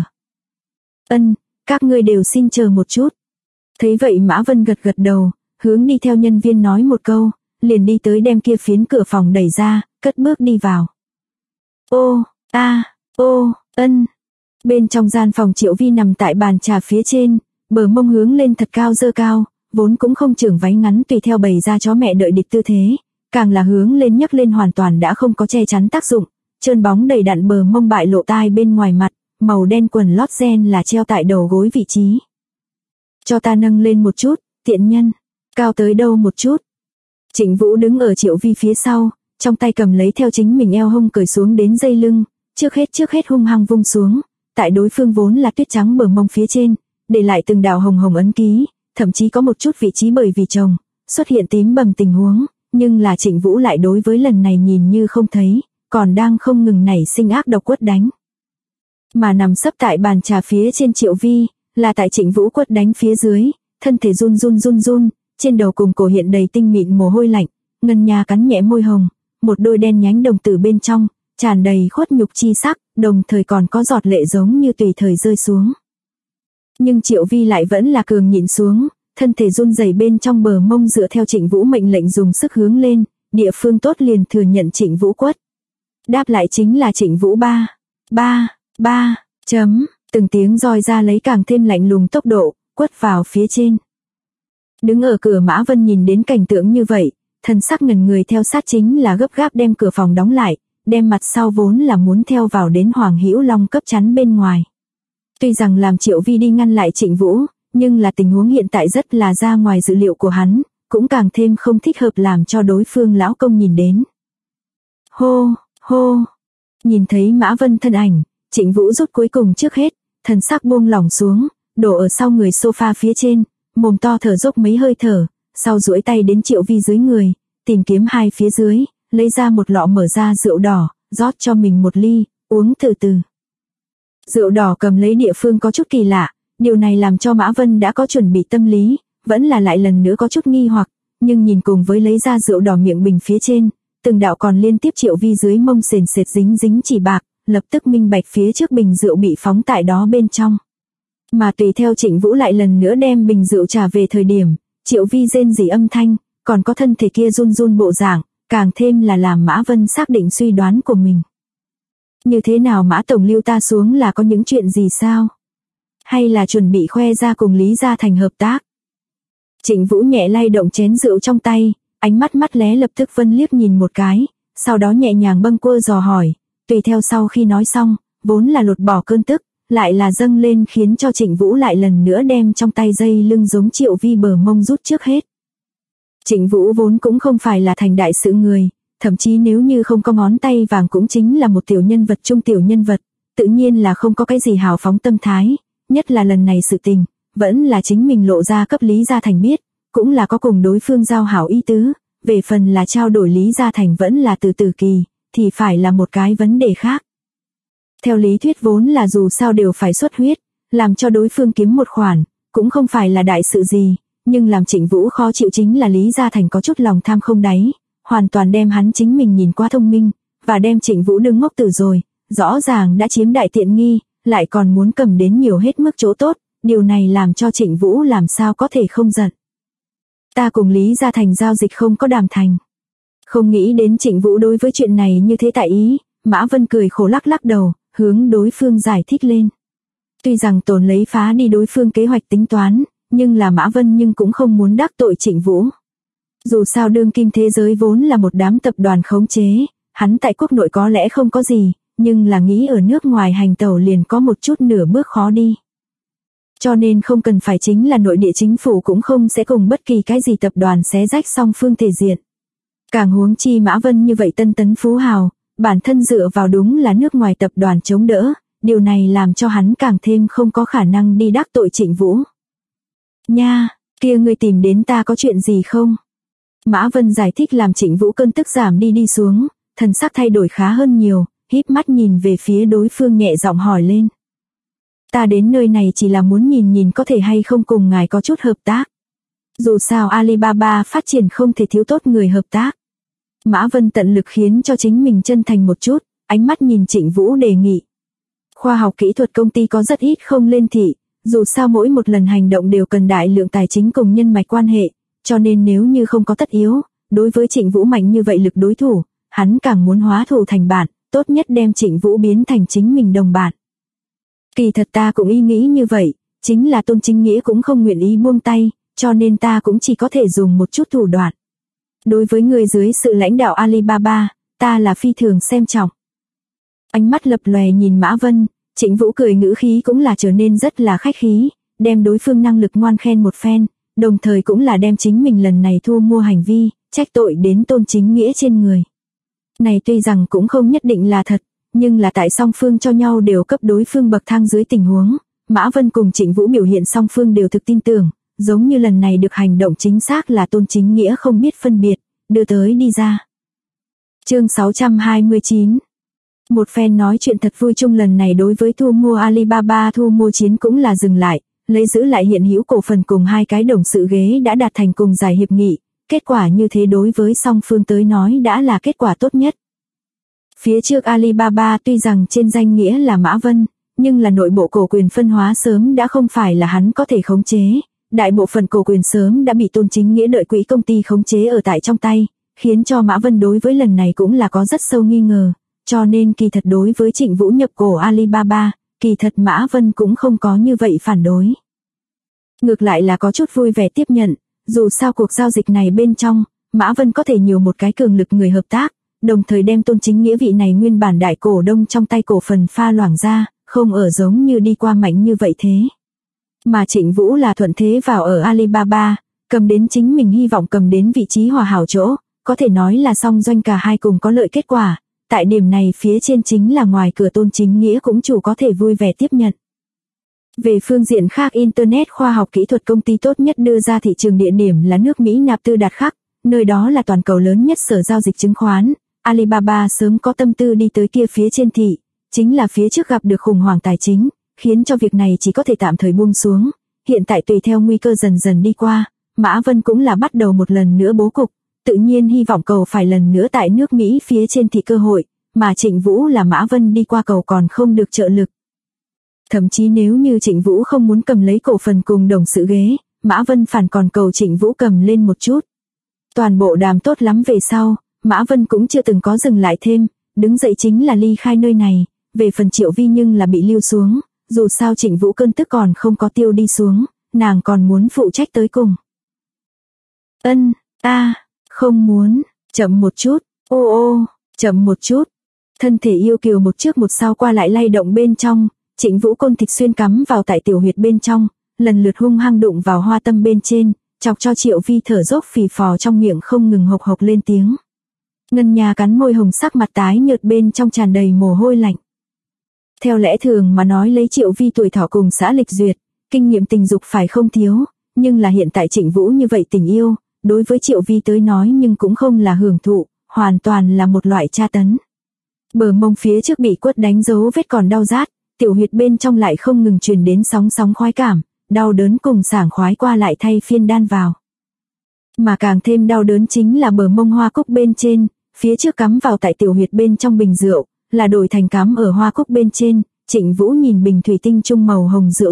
Các ngươi đều xin chờ một chút. Thấy vậy Mã Vân gật gật đầu, hướng đi theo nhân viên nói một câu, liền đi tới đem kia phiến cửa phòng đẩy ra, cất bước đi vào. Bên trong gian phòng Triệu Vi nằm tại bàn trà phía trên, bờ mông hướng lên thật cao dơ cao, vốn cũng không chưởng váy ngắn tùy theo bày ra chó mẹ đợi địch tư thế, càng là hướng lên nhấc lên hoàn toàn đã không có che chắn tác dụng, trơn bóng đầy đặn bờ mông bại lộ tai bên ngoài mặt, màu đen quần lót ren là treo tại đầu gối vị trí. Cho ta nâng lên một chút, tiện nhân, cao tới đâu một chút. Trịnh Vũ đứng ở Triệu Vi phía sau, trong tay cầm lấy theo chính mình eo hông cởi xuống đến dây lưng, trước hết hung hăng vung xuống, tại đối phương vốn là tuyết trắng bờ mông phía trên, để lại từng đạo hồng hồng ấn ký, thậm chí có một chút vị trí bởi vì chồng xuất hiện tím bầm tình huống, nhưng là Trịnh Vũ lại đối với lần này nhìn như không thấy, còn đang không ngừng nảy sinh ác độc quất đánh. Mà nằm sấp tại bàn trà phía trên Triệu Vi, là tại Trịnh Vũ quất đánh phía dưới, thân thể run run, trên đầu cùng cổ hiện đầy tinh mịn mồ hôi lạnh, ngân nha cắn nhẹ môi hồng, một đôi đen nhánh đồng tử bên trong, tràn đầy khuất nhục chi sắc, đồng thời còn có giọt lệ giống như tùy thời rơi xuống. Nhưng Triệu Vi lại vẫn là cường nhịn xuống, thân thể run rẩy bên trong bờ mông dựa theo Trịnh Vũ mệnh lệnh dùng sức hướng lên, địa phương tốt liền thừa nhận Trịnh Vũ quất. Đáp lại chính là Trịnh Vũ từng tiếng roi ra lấy càng thêm lạnh lùng tốc độ, quất vào phía trên. Đứng ở cửa Mã Vân nhìn đến cảnh tượng như vậy, thần sắc ngần người theo sát chính là gấp gáp đem cửa phòng đóng lại, đem mặt sau vốn là muốn theo vào đến Hoàng Hữu Long cấp chắn bên ngoài. Tuy rằng làm Triệu Vi đi ngăn lại Trịnh Vũ, nhưng là tình huống hiện tại rất là ra ngoài dự liệu của hắn, cũng càng thêm không thích hợp làm cho đối phương lão công nhìn đến. Hô, hô, nhìn thấy Mã Vân thân ảnh, Trịnh Vũ rút cuối cùng trước hết, thần sắc buông lỏng xuống, đổ ở sau người sofa phía trên, mồm to thở dốc mấy hơi thở, sau duỗi tay đến Triệu Vi dưới người, tìm kiếm hai phía dưới, lấy ra một lọ mở ra rượu đỏ, rót cho mình một ly, uống từ từ. Rượu đỏ cầm lấy địa phương có chút kỳ lạ, điều này làm cho Mã Vân đã có chuẩn bị tâm lý, vẫn là lại lần nữa có chút nghi hoặc, nhưng nhìn cùng với lấy ra rượu đỏ miệng bình phía trên, từng đạo còn liên tiếp Triệu Vi dưới mông sền sệt dính dính chỉ bạc, lập tức minh bạch phía trước bình rượu bị phóng tại đó bên trong. Mà tùy theo Trịnh Vũ lại lần nữa đem bình rượu trả về thời điểm, Triệu Vi rên rỉ âm thanh, còn có thân thể kia run run bộ dạng, càng thêm là làm Mã Vân xác định suy đoán của mình. Như thế nào Mã Tổng lưu ta xuống là có những chuyện gì sao? Hay là chuẩn bị khoe ra cùng Lý Gia Thành hợp tác? Trịnh Vũ nhẹ lay động chén rượu trong tay, ánh mắt mắt lé lập tức Vân liếc nhìn một cái, sau đó nhẹ nhàng bâng quơ dò hỏi, tùy theo sau khi nói xong, vốn là lột bỏ cơn tức, lại là dâng lên khiến cho Trịnh Vũ lại lần nữa đem trong tay dây lưng giống Triệu Vi bờ mông rút trước hết. Trịnh Vũ vốn cũng không phải là thành đại sự người, thậm chí nếu như không có ngón tay vàng cũng chính là một tiểu nhân vật trung tiểu nhân vật, tự nhiên là không có cái gì hào phóng tâm thái, nhất là lần này sự tình, vẫn là chính mình lộ ra cấp Lý Gia Thành biết, cũng là có cùng đối phương giao hảo ý tứ, về phần là trao đổi Lý Gia Thành vẫn là từ từ kỳ, thì phải là một cái vấn đề khác. Theo lý thuyết vốn là dù sao đều phải xuất huyết, làm cho đối phương kiếm một khoản, cũng không phải là đại sự gì, nhưng làm Trịnh Vũ khó chịu chính là Lý Gia Thành có chút lòng tham không đáy, hoàn toàn đem hắn chính mình nhìn quá thông minh, và đem Trịnh Vũ đương ngốc tử rồi, rõ ràng đã chiếm đại tiện nghi, lại còn muốn cầm đến nhiều hết mức chỗ tốt, điều này làm cho Trịnh Vũ làm sao có thể không giận. Ta cùng Lý Gia Thành giao dịch không có đàm thành. Không nghĩ đến Trịnh Vũ đối với chuyện này như thế tại ý, Mã Vân cười khổ lắc lắc đầu, hướng đối phương giải thích lên. Tuy rằng tồn lấy phá đi đối phương kế hoạch tính toán, nhưng là Mã Vân nhưng cũng không muốn đắc tội Trịnh Vũ. Dù sao đương kim thế giới vốn là một đám tập đoàn khống chế, hắn tại quốc nội có lẽ không có gì, nhưng là nghĩ ở nước ngoài hành tẩu liền có một chút nửa bước khó đi. Cho nên không cần phải chính là nội địa chính phủ cũng không sẽ cùng bất kỳ cái gì tập đoàn xé rách song phương thể diện. Càng huống chi Mã Vân như vậy tân tấn phú hào, bản thân dựa vào đúng là nước ngoài tập đoàn chống đỡ, điều này làm cho hắn càng thêm không có khả năng đi đắc tội Trịnh Vũ. Nha, kia ngươi tìm đến ta có chuyện gì không? Mã Vân giải thích làm Trịnh Vũ cơn tức giảm đi xuống, thần sắc thay đổi khá hơn nhiều, híp mắt nhìn về phía đối phương nhẹ giọng hỏi lên. Ta đến nơi này chỉ là muốn nhìn có thể hay không cùng ngài có chút hợp tác. Dù sao Alibaba phát triển không thể thiếu tốt người hợp tác. Mã Vân tận lực khiến cho chính mình chân thành một chút, ánh mắt nhìn Trịnh Vũ đề nghị. Khoa học kỹ thuật công ty có rất ít không lên thị, dù sao mỗi một lần hành động đều cần đại lượng tài chính cùng nhân mạch quan hệ, cho nên nếu như không có tất yếu, đối với Trịnh Vũ mạnh như vậy lực đối thủ, hắn càng muốn hóa thù thành bạn, tốt nhất đem Trịnh Vũ biến thành chính mình đồng bạn. Kỳ thật ta cũng ý nghĩ như vậy, chính là Tôn Chính Nghĩa cũng không nguyện ý buông tay, cho nên ta cũng chỉ có thể dùng một chút thủ đoạn. Đối với người dưới sự lãnh đạo Alibaba, ta là phi thường xem trọng. Ánh mắt lập lòe nhìn Mã Vân, Trịnh Vũ cười ngữ khí cũng là trở nên rất là khách khí, đem đối phương năng lực ngoan khen một phen, đồng thời cũng là đem chính mình lần này thu mua hành vi, trách tội đến Tôn Chính Nghĩa trên người. Này tuy rằng cũng không nhất định là thật, nhưng là tại song phương cho nhau đều cấp đối phương bậc thang dưới tình huống, Mã Vân cùng Trịnh Vũ biểu hiện song phương đều thực tin tưởng, giống như lần này được hành động chính xác là Tôn Chính Nghĩa không biết phân biệt, đưa tới đi ra. Chương 629. Một phen nói chuyện thật vui chung lần này đối với thu mua Alibaba thu mua chiến cũng là dừng lại, lấy giữ lại hiện hữu cổ phần cùng hai cái đồng sự ghế đã đạt thành cùng giải hiệp nghị, kết quả như thế đối với song phương tới nói đã là kết quả tốt nhất. Phía trước Alibaba tuy rằng trên danh nghĩa là Mã Vân, nhưng là nội bộ cổ quyền phân hóa sớm đã không phải là hắn có thể khống chế, đại bộ phận cổ quyền sớm đã bị Tôn Chính Nghĩa đợi quỹ công ty khống chế ở tại trong tay, khiến cho Mã Vân đối với lần này cũng là có rất sâu nghi ngờ, cho nên kỳ thật đối với Trịnh Vũ nhập cổ Alibaba, kỳ thật Mã Vân cũng không có như vậy phản đối. Ngược lại là có chút vui vẻ tiếp nhận, dù sao cuộc giao dịch này bên trong, Mã Vân có thể nhiều một cái cường lực người hợp tác, đồng thời đem Tôn Chính Nghĩa vị này nguyên bản đại cổ đông trong tay cổ phần pha loãng ra, không ở giống như đi qua mạnh như vậy thế. Mà Trịnh Vũ là thuận thế vào ở Alibaba, cầm đến chính mình hy vọng cầm đến vị trí hòa hảo chỗ, có thể nói là song doanh cả hai cùng có lợi kết quả. Tại điểm này phía trên chính là ngoài cửa Tôn Chính Nghĩa cũng chủ có thể vui vẻ tiếp nhận. Về phương diện khác, Internet khoa học kỹ thuật công ty tốt nhất đưa ra thị trường địa điểm là nước Mỹ Nạp Tư Đạt Khắc, nơi đó là toàn cầu lớn nhất sở giao dịch chứng khoán. Alibaba sớm có tâm tư đi tới kia phía trên thị, chính là phía trước gặp được khủng hoảng tài chính, khiến cho việc này chỉ có thể tạm thời buông xuống. Hiện tại tùy theo nguy cơ dần dần đi qua, Mã Vân cũng là bắt đầu một lần nữa bố cục, tự nhiên hy vọng cầu phải lần nữa tại nước Mỹ phía trên thị cơ hội, mà Trịnh Vũ là Mã Vân đi qua cầu còn không được trợ lực. Thậm chí nếu như Trịnh Vũ không muốn cầm lấy cổ phần cùng đồng sự ghế, Mã Vân phản còn cầu Trịnh Vũ cầm lên một chút. Toàn bộ đàm tốt lắm về sau, Mã Vân cũng chưa từng có dừng lại thêm, đứng dậy chính là ly khai nơi này, về phần Triệu Vi nhưng là bị lưu xuống, dù sao Trịnh Vũ cơn tức còn không có tiêu đi xuống, nàng còn muốn phụ trách tới cùng. Không muốn, chậm một chút, chậm một chút. Thân thể yêu kiều một trước một sau qua lại lay động bên trong, Trịnh Vũ côn thịt xuyên cắm vào tại tiểu huyệt bên trong, lần lượt hung hăng đụng vào hoa tâm bên trên, chọc cho Triệu Vi thở dốc phì phò trong miệng không ngừng hộc hộc lên tiếng. Ngân Nha cắn môi hồng sắc mặt tái nhợt bên trong tràn đầy mồ hôi lạnh. Theo lẽ thường mà nói lấy Triệu Vi tuổi thọ cùng xã lịch duyệt, kinh nghiệm tình dục phải không thiếu, nhưng là hiện tại Trịnh Vũ như vậy tình yêu, đối với Triệu Vi tới nói nhưng cũng không là hưởng thụ, hoàn toàn là một loại tra tấn. Bờ mông phía trước bị quất đánh dấu vết còn đau rát, tiểu huyệt bên trong lại không ngừng truyền đến sóng sóng khoái cảm, đau đớn cùng sảng khoái qua lại thay phiên đan vào. Mà càng thêm đau đớn chính là bờ mông hoa cúc bên trên, phía trước cắm vào tại tiểu huyệt bên trong bình rượu, là đổi thành cắm ở hoa cúc bên trên, Trịnh Vũ nhìn bình thủy tinh trung màu hồng rượu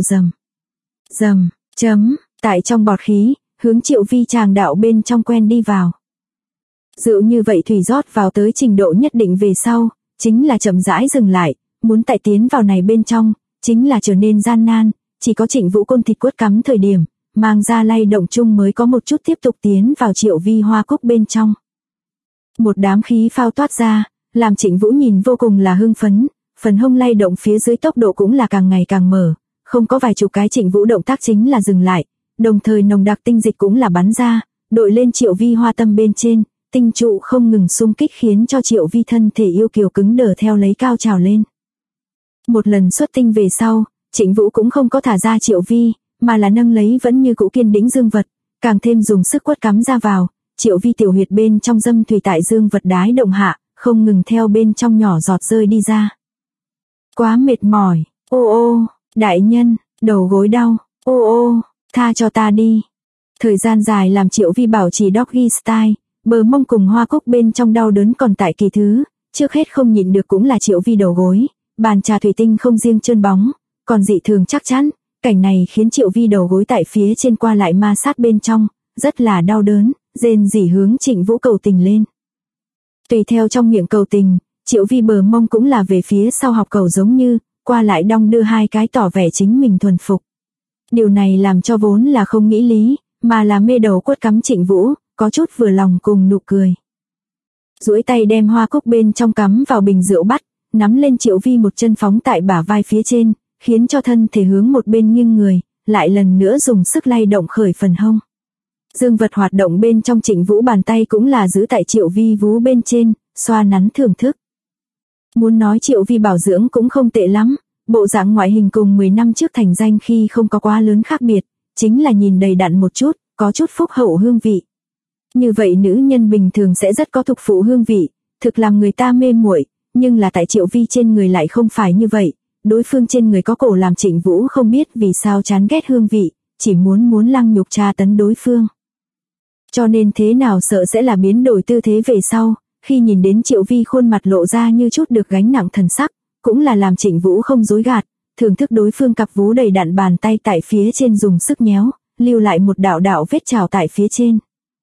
rầm, tại trong bọt khí, hướng Triệu Vi tràng đạo bên trong quen đi vào. Rượu như vậy thủy rót vào tới trình độ nhất định về sau, chính là chậm rãi dừng lại, muốn tại tiến vào này bên trong, chính là trở nên gian nan, chỉ có Trịnh Vũ côn thịt quất cắm thời điểm, mang ra lay động chung mới có một chút tiếp tục tiến vào Triệu Vi hoa cúc bên trong. Một đám khí phao toát ra, làm Trịnh Vũ nhìn vô cùng là hưng phấn, phần hông lay động phía dưới tốc độ cũng là càng ngày càng mở, không có vài chục cái Trịnh Vũ động tác chính là dừng lại, đồng thời nồng đặc tinh dịch cũng là bắn ra, đội lên Triệu Vi hoa tâm bên trên, tinh trụ không ngừng xung kích khiến cho Triệu Vi thân thể yêu kiều cứng đờ theo lấy cao trào lên. Một lần xuất tinh về sau, Trịnh Vũ cũng không có thả ra Triệu Vi, mà là nâng lấy vẫn như cũ kiên đĩnh dương vật, càng thêm dùng sức quất cắm ra vào, Triệu Vi tiểu huyệt bên trong dâm thủy tại dương vật đái động hạ, không ngừng theo bên trong nhỏ giọt rơi đi ra. Quá mệt mỏi, đại nhân, đầu gối đau, tha cho ta đi. Thời gian dài làm Triệu Vi bảo trì doggy style, bờ mông cùng hoa cúc bên trong đau đớn còn tại kỳ thứ, trước hết không nhịn được cũng là Triệu Vi đầu gối, bàn trà thủy tinh không riêng trơn bóng, còn dị thường chắc chắn, cảnh này khiến Triệu Vi đầu gối tại phía trên qua lại ma sát bên trong, rất là đau đớn, rên rỉ hướng Trịnh Vũ cầu tình lên. Tùy theo trong miệng cầu tình, Triệu Vi bờ mông cũng là về phía sau học cầu giống như, qua lại đong đưa hai cái tỏ vẻ chính mình thuần phục. Điều này làm cho vốn là không nghĩ lý, mà là mê đầu quất cắm Trịnh Vũ, có chút vừa lòng cùng nụ cười. Duỗi tay đem hoa cúc bên trong cắm vào bình rượu bắt, nắm lên Triệu Vi một chân phóng tại bả vai phía trên, khiến cho thân thể hướng một bên nghiêng người, lại lần nữa dùng sức lay động khởi phần hông. Dương vật hoạt động bên trong Trịnh Vũ bàn tay cũng là giữ tại Triệu Vi vú bên trên, xoa nắn thưởng thức. Muốn nói Triệu Vi bảo dưỡng cũng không tệ lắm, bộ dạng ngoại hình cùng 10 năm trước thành danh khi không có quá lớn khác biệt, chính là nhìn đầy đặn một chút, có chút phúc hậu hương vị. Như vậy nữ nhân bình thường sẽ rất có thục phụ hương vị, thực làm người ta mê muội, nhưng là tại Triệu Vi trên người lại không phải như vậy, đối phương trên người có cổ làm Trịnh Vũ không biết vì sao chán ghét hương vị, chỉ muốn lăng nhục tra tấn đối phương. cho nên thế nào sợ sẽ là biến đổi tư thế về sau, khi nhìn đến Triệu Vi khuôn mặt lộ ra như chút được gánh nặng thần sắc, cũng là làm Trịnh Vũ không dối gạt, thưởng thức đối phương cặp vú đầy đặn bàn tay tại phía trên dùng sức nhéo, lưu lại một đạo đạo vết trào tại phía trên.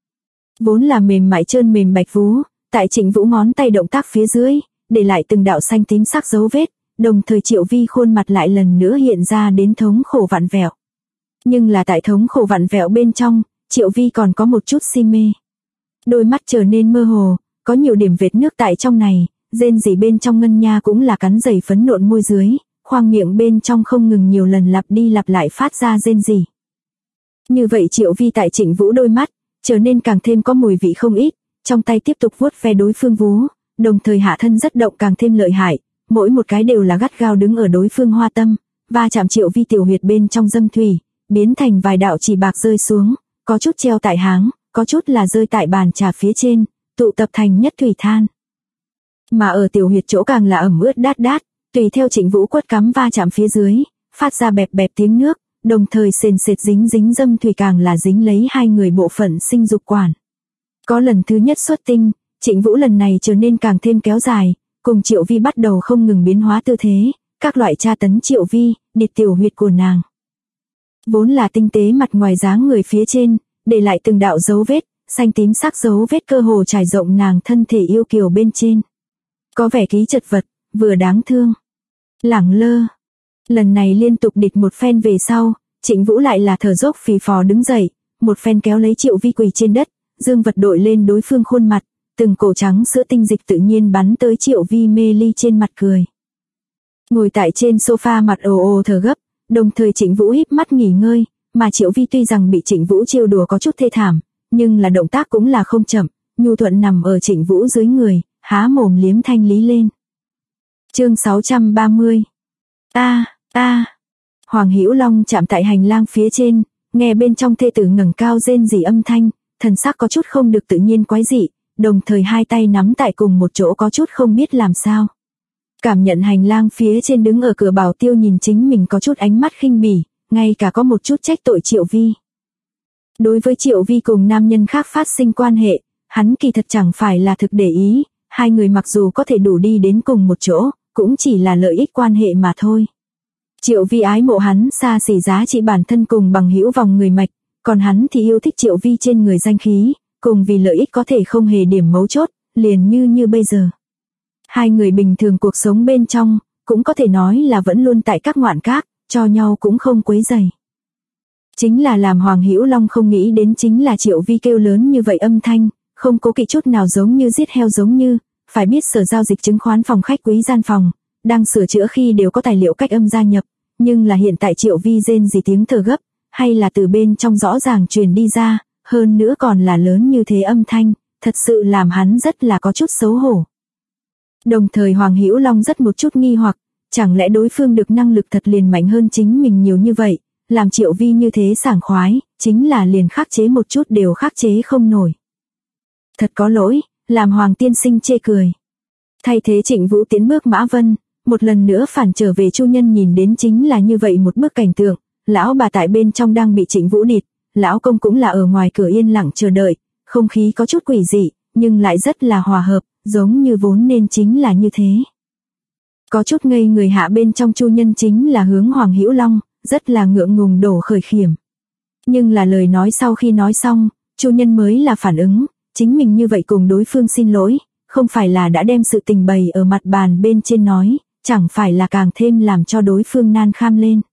Vốn là mềm mại trơn mềm bạch vú, tại Trịnh Vũ ngón tay động tác phía dưới, để lại từng đạo xanh tím sắc dấu vết, đồng thời Triệu Vi khuôn mặt lại lần nữa hiện ra đến thống khổ vặn vẹo. Nhưng là tại thống khổ vặn vẹo bên trong, Triệu Vi còn có một chút si mê. Đôi mắt trở nên mơ hồ, có nhiều điểm vệt nước tại trong này, rên rỉ bên trong ngân nha cũng là cắn dày phấn nộn môi dưới, khoang miệng bên trong không ngừng nhiều lần lặp đi lặp lại phát ra rên rỉ. Như vậy Triệu Vi tại Trịnh Vũ đôi mắt, trở nên càng thêm có mùi vị không ít, trong tay tiếp tục vuốt ve đối phương vú, đồng thời hạ thân rất động càng thêm lợi hại, mỗi một cái đều là gắt gao đứng ở đối phương hoa tâm, va chạm Triệu Vi tiểu huyệt bên trong dâm thủy, biến thành vài đạo chỉ bạc rơi xuống, có chút treo tại háng, có chút là rơi tại bàn trà phía trên, tụ tập thành nhất thủy than. Mà ở tiểu huyệt chỗ càng là ẩm ướt đát đát, tùy theo Trịnh Vũ quất cắm va chạm phía dưới, phát ra bẹp bẹp tiếng nước, đồng thời sền sệt dính dính dâm thủy càng là dính lấy hai người bộ phận sinh dục quản. Có lần thứ nhất xuất tinh, Trịnh Vũ lần này trở nên càng thêm kéo dài, cùng Triệu Vi bắt đầu không ngừng biến hóa tư thế, các loại tra tấn Triệu Vi, địt tiểu huyệt của nàng. Vốn là tinh tế mặt ngoài dáng người phía trên, để lại từng đạo dấu vết, xanh tím sắc dấu vết cơ hồ trải rộng nàng thân thể yêu kiều bên trên. Có vẻ ký chật vật, vừa đáng thương. Lẳng lơ. Lần này liên tục địt một phen về sau, Trịnh Vũ lại là thở dốc phì phò đứng dậy, một phen kéo lấy Triệu Vi quỳ trên đất, dương vật đội lên đối phương khuôn mặt, từng cổ trắng sữa tinh dịch tự nhiên bắn tới Triệu Vi mê ly trên mặt cười. Ngồi tại trên sofa mặt ồ ồ thở gấp, đồng thời Trịnh Vũ híp mắt nghỉ ngơi, mà Triệu Vi tuy rằng bị Trịnh Vũ trêu đùa có chút thê thảm, nhưng là động tác cũng là không chậm, nhu thuận nằm ở Trịnh Vũ dưới người, há mồm liếm thanh lý lên. Chương 630. Hoàng Hữu Long chạm tại hành lang phía trên, nghe bên trong thê tử ngẩng cao rên rỉ âm thanh, thần sắc có chút không được tự nhiên quái dị, đồng thời hai tay nắm tại cùng một chỗ có chút không biết làm sao. Cảm nhận hành lang phía trên đứng ở cửa Bảo Tiêu nhìn chính mình có chút ánh mắt khinh bỉ, ngay cả có một chút trách tội Triệu Vi. Đối với Triệu Vi cùng nam nhân khác phát sinh quan hệ, hắn kỳ thật chẳng phải là thực để ý, hai người mặc dù có thể đủ đi đến cùng một chỗ, cũng chỉ là lợi ích quan hệ mà thôi. Triệu Vi ái mộ hắn xa xỉ giá trị bản thân cùng bằng hữu vòng người mạch, còn hắn thì yêu thích Triệu Vi trên người danh khí, cùng vì lợi ích có thể không hề điểm mấu chốt, liền như bây giờ. Hai người bình thường cuộc sống bên trong, cũng có thể nói là vẫn luôn tại các ngoạn các, cho nhau cũng không quấy rầy. Chính là làm Hoàng Hữu Long không nghĩ đến chính là Triệu Vi kêu lớn như vậy âm thanh, không cố kỵ chút nào giống như giết heo giống như, phải biết Sở Giao dịch chứng khoán phòng khách quý gian phòng, đang sửa chữa khi đều có tài liệu cách âm gia nhập, nhưng là hiện tại Triệu Vi rên gì tiếng thở gấp, hay là từ bên trong rõ ràng truyền đi ra, hơn nữa còn là lớn như thế âm thanh, thật sự làm hắn rất là có chút xấu hổ. Đồng thời Hoàng Hữu Long rất một chút nghi hoặc, chẳng lẽ đối phương được năng lực thật liền mạnh hơn chính mình nhiều như vậy, làm Triệu Vi như thế sảng khoái, chính là liền khắc chế một chút đều khắc chế không nổi. Thật có lỗi, làm Hoàng tiên sinh chê cười. Thay thế Trịnh Vũ tiến bước Mã Vân, một lần nữa phản trở về Chu Nhân nhìn đến chính là như vậy một bức cảnh tượng, lão bà tại bên trong đang bị Trịnh Vũ địt, lão công cũng là ở ngoài cửa yên lặng chờ đợi, không khí có chút quỷ dị, nhưng lại rất là hòa hợp, giống như vốn nên chính là như thế. Có chút ngây người hạ bên trong Chu Nhân chính là hướng Hoàng Hữu Long, rất là ngượng ngùng đổ khởi khiểm. Nhưng là lời nói sau khi nói xong, Chu Nhân mới là phản ứng, chính mình như vậy cùng đối phương xin lỗi, không phải là đã đem sự tình bày ở mặt bàn bên trên nói, chẳng phải là càng thêm làm cho đối phương nan kham lên.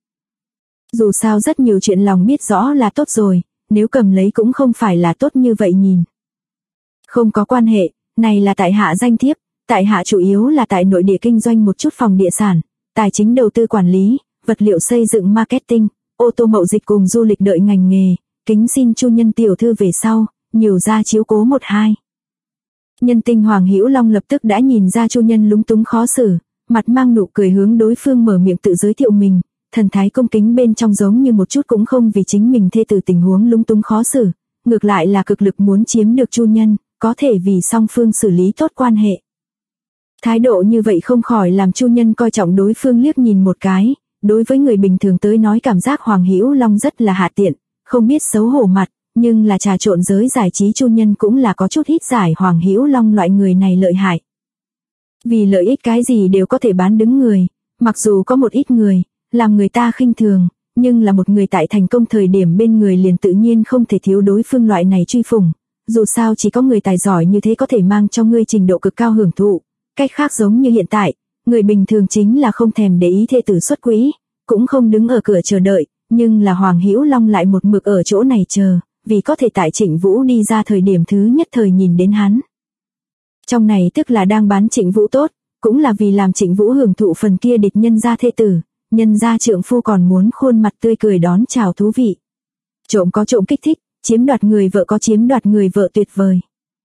Dù sao rất nhiều chuyện lòng biết rõ là tốt rồi, nếu cầm lấy cũng không phải là tốt như vậy nhìn. Không có quan hệ, này là tại hạ danh thiếp, tại hạ chủ yếu là tại nội địa kinh doanh một chút phòng địa sản, tài chính đầu tư quản lý, vật liệu xây dựng marketing, ô tô mậu dịch cùng du lịch đợi ngành nghề, kính xin Chu Nhân tiểu thư về sau, nhiều ra chiếu cố một hai. Nhân tình Hoàng Hữu Long lập tức đã nhìn ra Chu Nhân lúng túng khó xử, mặt mang nụ cười hướng đối phương mở miệng tự giới thiệu mình, thần thái cung kính bên trong giống như một chút cũng không vì chính mình thê tử tình huống lúng túng khó xử, ngược lại là cực lực muốn chiếm được Chu Nhân, có thể vì song phương xử lý tốt quan hệ. Thái độ như vậy không khỏi làm Chu Nhân coi trọng đối phương liếc nhìn một cái, đối với người bình thường tới nói cảm giác Hoàng Hữu Long rất là hạ tiện, không biết xấu hổ mặt, nhưng là trà trộn giới giải trí Chu Nhân cũng là có chút ít giải Hoàng Hữu Long loại người này lợi hại. Vì lợi ích cái gì đều có thể bán đứng người, mặc dù có một ít người, làm người ta khinh thường, nhưng là một người tại thành công thời điểm bên người liền tự nhiên không thể thiếu đối phương loại này truy phủng. Dù sao chỉ có người tài giỏi như thế có thể mang cho ngươi trình độ cực cao hưởng thụ, cách khác giống như hiện tại, người bình thường chính là không thèm để ý thê tử xuất quỹ, cũng không đứng ở cửa chờ đợi, nhưng là Hoàng Hữu Long lại một mực ở chỗ này chờ, vì có thể tại Trịnh Vũ đi ra thời điểm thứ nhất thời nhìn đến hắn. Trong này tức là đang bán Trịnh Vũ tốt, cũng là vì làm Trịnh Vũ hưởng thụ phần kia địch nhân gia thê tử, nhân gia trượng phu còn muốn khuôn mặt tươi cười đón chào thú vị. Trộm có trộm kích thích, chiếm đoạt người vợ có chiếm đoạt người vợ tuyệt vời.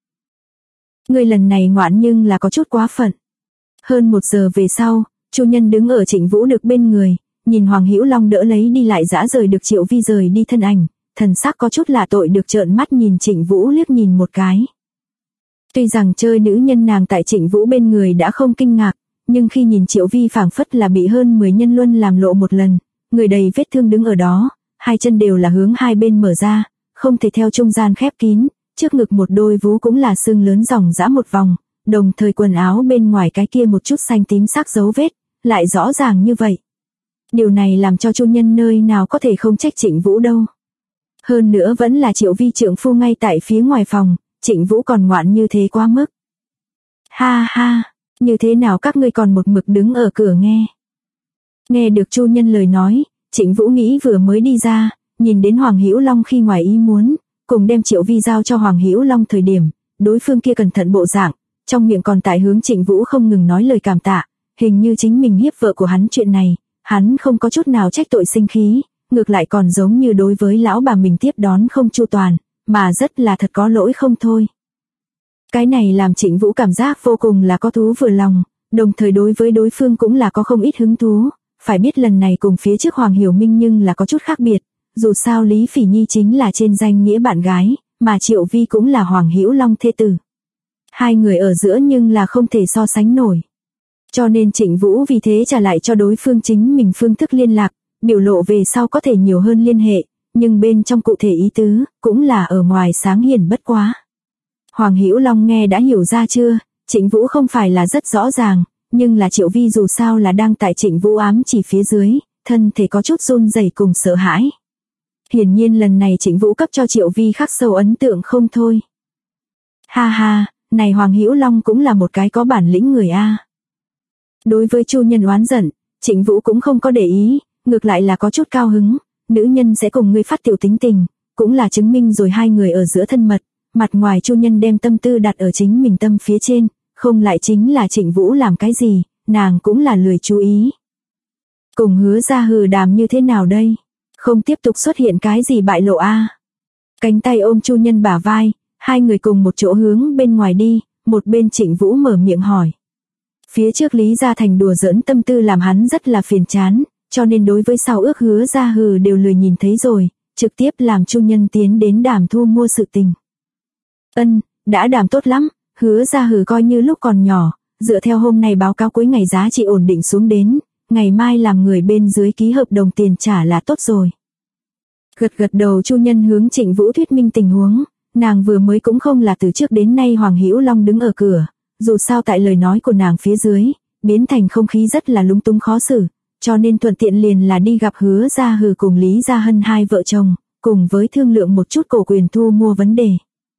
Người lần này ngoạn nhưng là có chút quá phận. Hơn 1 giờ về sau, Chu Nhân đứng ở Trịnh Vũ được bên người, nhìn Hoàng Hữu Long đỡ lấy đi lại dã rời được Triệu Vi rời đi thân ảnh, thần sắc có chút lạ tội được trợn mắt nhìn Trịnh Vũ liếc nhìn một cái. Tuy rằng chơi nữ nhân nàng tại Trịnh Vũ bên người đã không kinh ngạc, nhưng khi nhìn Triệu Vi phảng phất là bị hơn 10 nhân luân làm lộ một lần, người đầy vết thương đứng ở đó, hai chân đều là hướng hai bên mở ra, không thể theo trung gian khép kín, trước ngực một đôi vú cũng là xương lớn ròng rã một vòng, đồng thời quần áo bên ngoài cái kia một chút xanh tím sắc dấu vết, lại rõ ràng như vậy. Điều này làm cho Chu Nhân nơi nào có thể không trách Trịnh Vũ đâu. Hơn nữa vẫn là Triệu Vi trượng phu ngay tại phía ngoài phòng, Trịnh Vũ còn ngoạn như thế quá mức. Ha ha, như thế nào các ngươi còn một mực đứng ở cửa nghe. Nghe được Chu Nhân lời nói, Trịnh Vũ nghĩ vừa mới đi ra, nhìn đến Hoàng Hữu Long khi ngoài ý muốn, cùng đem Triệu Vi giao cho Hoàng Hữu Long thời điểm, đối phương kia cẩn thận bộ dạng, trong miệng còn tại hướng Trịnh Vũ không ngừng nói lời cảm tạ, hình như chính mình hiếp vợ của hắn chuyện này, hắn không có chút nào trách tội sinh khí, ngược lại còn giống như đối với lão bà mình tiếp đón không chu toàn, mà rất là thật có lỗi không thôi. Cái này làm Trịnh Vũ cảm giác vô cùng là có thú vừa lòng, đồng thời đối với đối phương cũng là có không ít hứng thú, phải biết lần này cùng phía trước Hoàng Hiểu Minh nhưng là có chút khác biệt, dù sao Lý Phỉ Nhi chính là trên danh nghĩa bạn gái, mà Triệu Vi cũng là Hoàng Hữu Long thê tử. Hai người ở giữa nhưng là không thể so sánh nổi. Cho nên Trịnh Vũ vì thế trả lại cho đối phương chính mình phương thức liên lạc, biểu lộ về sau có thể nhiều hơn liên hệ, nhưng bên trong cụ thể ý tứ, cũng là ở ngoài sáng hiển bất quá. Hoàng Hữu Long nghe đã hiểu ra chưa, Trịnh Vũ không phải là rất rõ ràng, nhưng là Triệu Vi dù sao là đang tại Trịnh Vũ ám chỉ phía dưới, thân thể có chút run rẩy cùng sợ hãi. Hiển nhiên lần này Trịnh Vũ cấp cho Triệu Vi khắc sâu ấn tượng không thôi. Ha ha, này Hoàng Hữu Long cũng là một cái có bản lĩnh người a. Đối với Chu Nhân oán giận, Trịnh Vũ cũng không có để ý, ngược lại là có chút cao hứng, nữ nhân sẽ cùng ngươi phát tiểu tính tình, cũng là chứng minh rồi hai người ở giữa thân mật, mặt ngoài Chu Nhân đem tâm tư đặt ở chính mình tâm phía trên, không lại chính là Trịnh Vũ làm cái gì, nàng cũng là lười chú ý. Cùng Hứa ra hừ đàm như thế nào đây? Không tiếp tục xuất hiện cái gì bại lộ a. Cánh tay ôm Chu Nhân bả vai, hai người cùng một chỗ hướng bên ngoài đi, một bên Trịnh Vũ mở miệng hỏi. Phía trước Lý Gia Thành đùa giỡn tâm tư làm hắn rất là phiền chán, cho nên đối với sau ước Hứa ra hừ đều lười nhìn thấy rồi, trực tiếp làm Chu Nhân tiến đến đàm thu mua sự tình. Đã đàm tốt lắm, Hứa ra hừ coi như lúc còn nhỏ, dựa theo hôm nay báo cáo cuối ngày giá trị ổn định xuống đến, ngày mai làm người bên dưới ký hợp đồng tiền trả là tốt rồi. Gật đầu Chu Nhân hướng Trịnh Vũ thuyết minh tình huống, nàng vừa mới cũng không là từ trước đến nay Hoàng Hữu Long đứng ở cửa, dù sao tại lời nói của nàng phía dưới, biến thành không khí rất là lúng túng khó xử, cho nên thuận tiện liền là đi gặp Hứa Gia Hừ cùng Lý Gia Hân hai vợ chồng, cùng với thương lượng một chút cổ quyền thu mua vấn đề.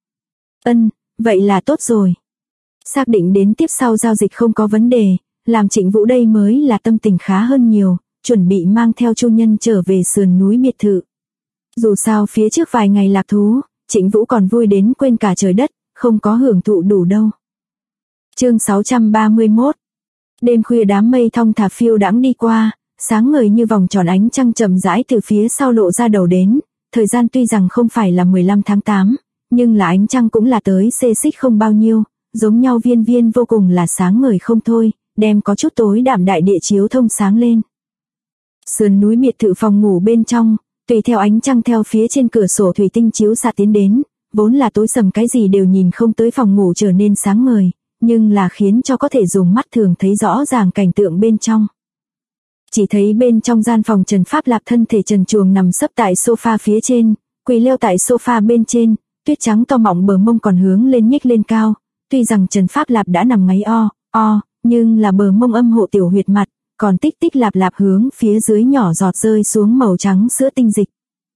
Vậy là tốt rồi. Xác định đến tiếp sau giao dịch không có vấn đề, làm Trịnh Vũ đây mới là tâm tình khá hơn nhiều, chuẩn bị mang theo Chu Nhân trở về sườn núi biệt thự. Dù sao phía trước vài ngày lạc thú, Trịnh Vũ còn vui đến quên cả trời đất, không có hưởng thụ đủ đâu. Chương 631. Đêm khuya đám mây thong thả phiêu đãng đi qua, sáng ngời như vòng tròn ánh trăng chậm rãi từ phía sau lộ ra đầu đến, thời gian tuy rằng không phải là 15 tháng 8, nhưng là ánh trăng cũng là tới xê xích không bao nhiêu, giống nhau viên viên vô cùng là sáng ngời không thôi, đem có chút tối đạm đại địa chiếu thông sáng lên. Sườn núi biệt thự phòng ngủ bên trong, tùy theo ánh trăng theo phía trên cửa sổ thủy tinh chiếu xạ tiến đến, vốn là tối sầm cái gì đều nhìn không tới phòng ngủ trở nên sáng ngời, nhưng là khiến cho có thể dùng mắt thường thấy rõ ràng cảnh tượng bên trong. Chỉ thấy bên trong gian phòng Trần Pháp Lạp thân thể trần truồng nằm sấp tại sofa phía trên, quỳ leo tại sofa bên trên, tuyết trắng to mọng bờ mông còn hướng lên nhếch lên cao. Tuy rằng Trần Pháp Lạp đã nằm ngáy o, nhưng là bờ mông âm hộ tiểu huyệt mặt, còn tích tích lạp lạp hướng phía dưới nhỏ giọt rơi xuống màu trắng sữa tinh dịch.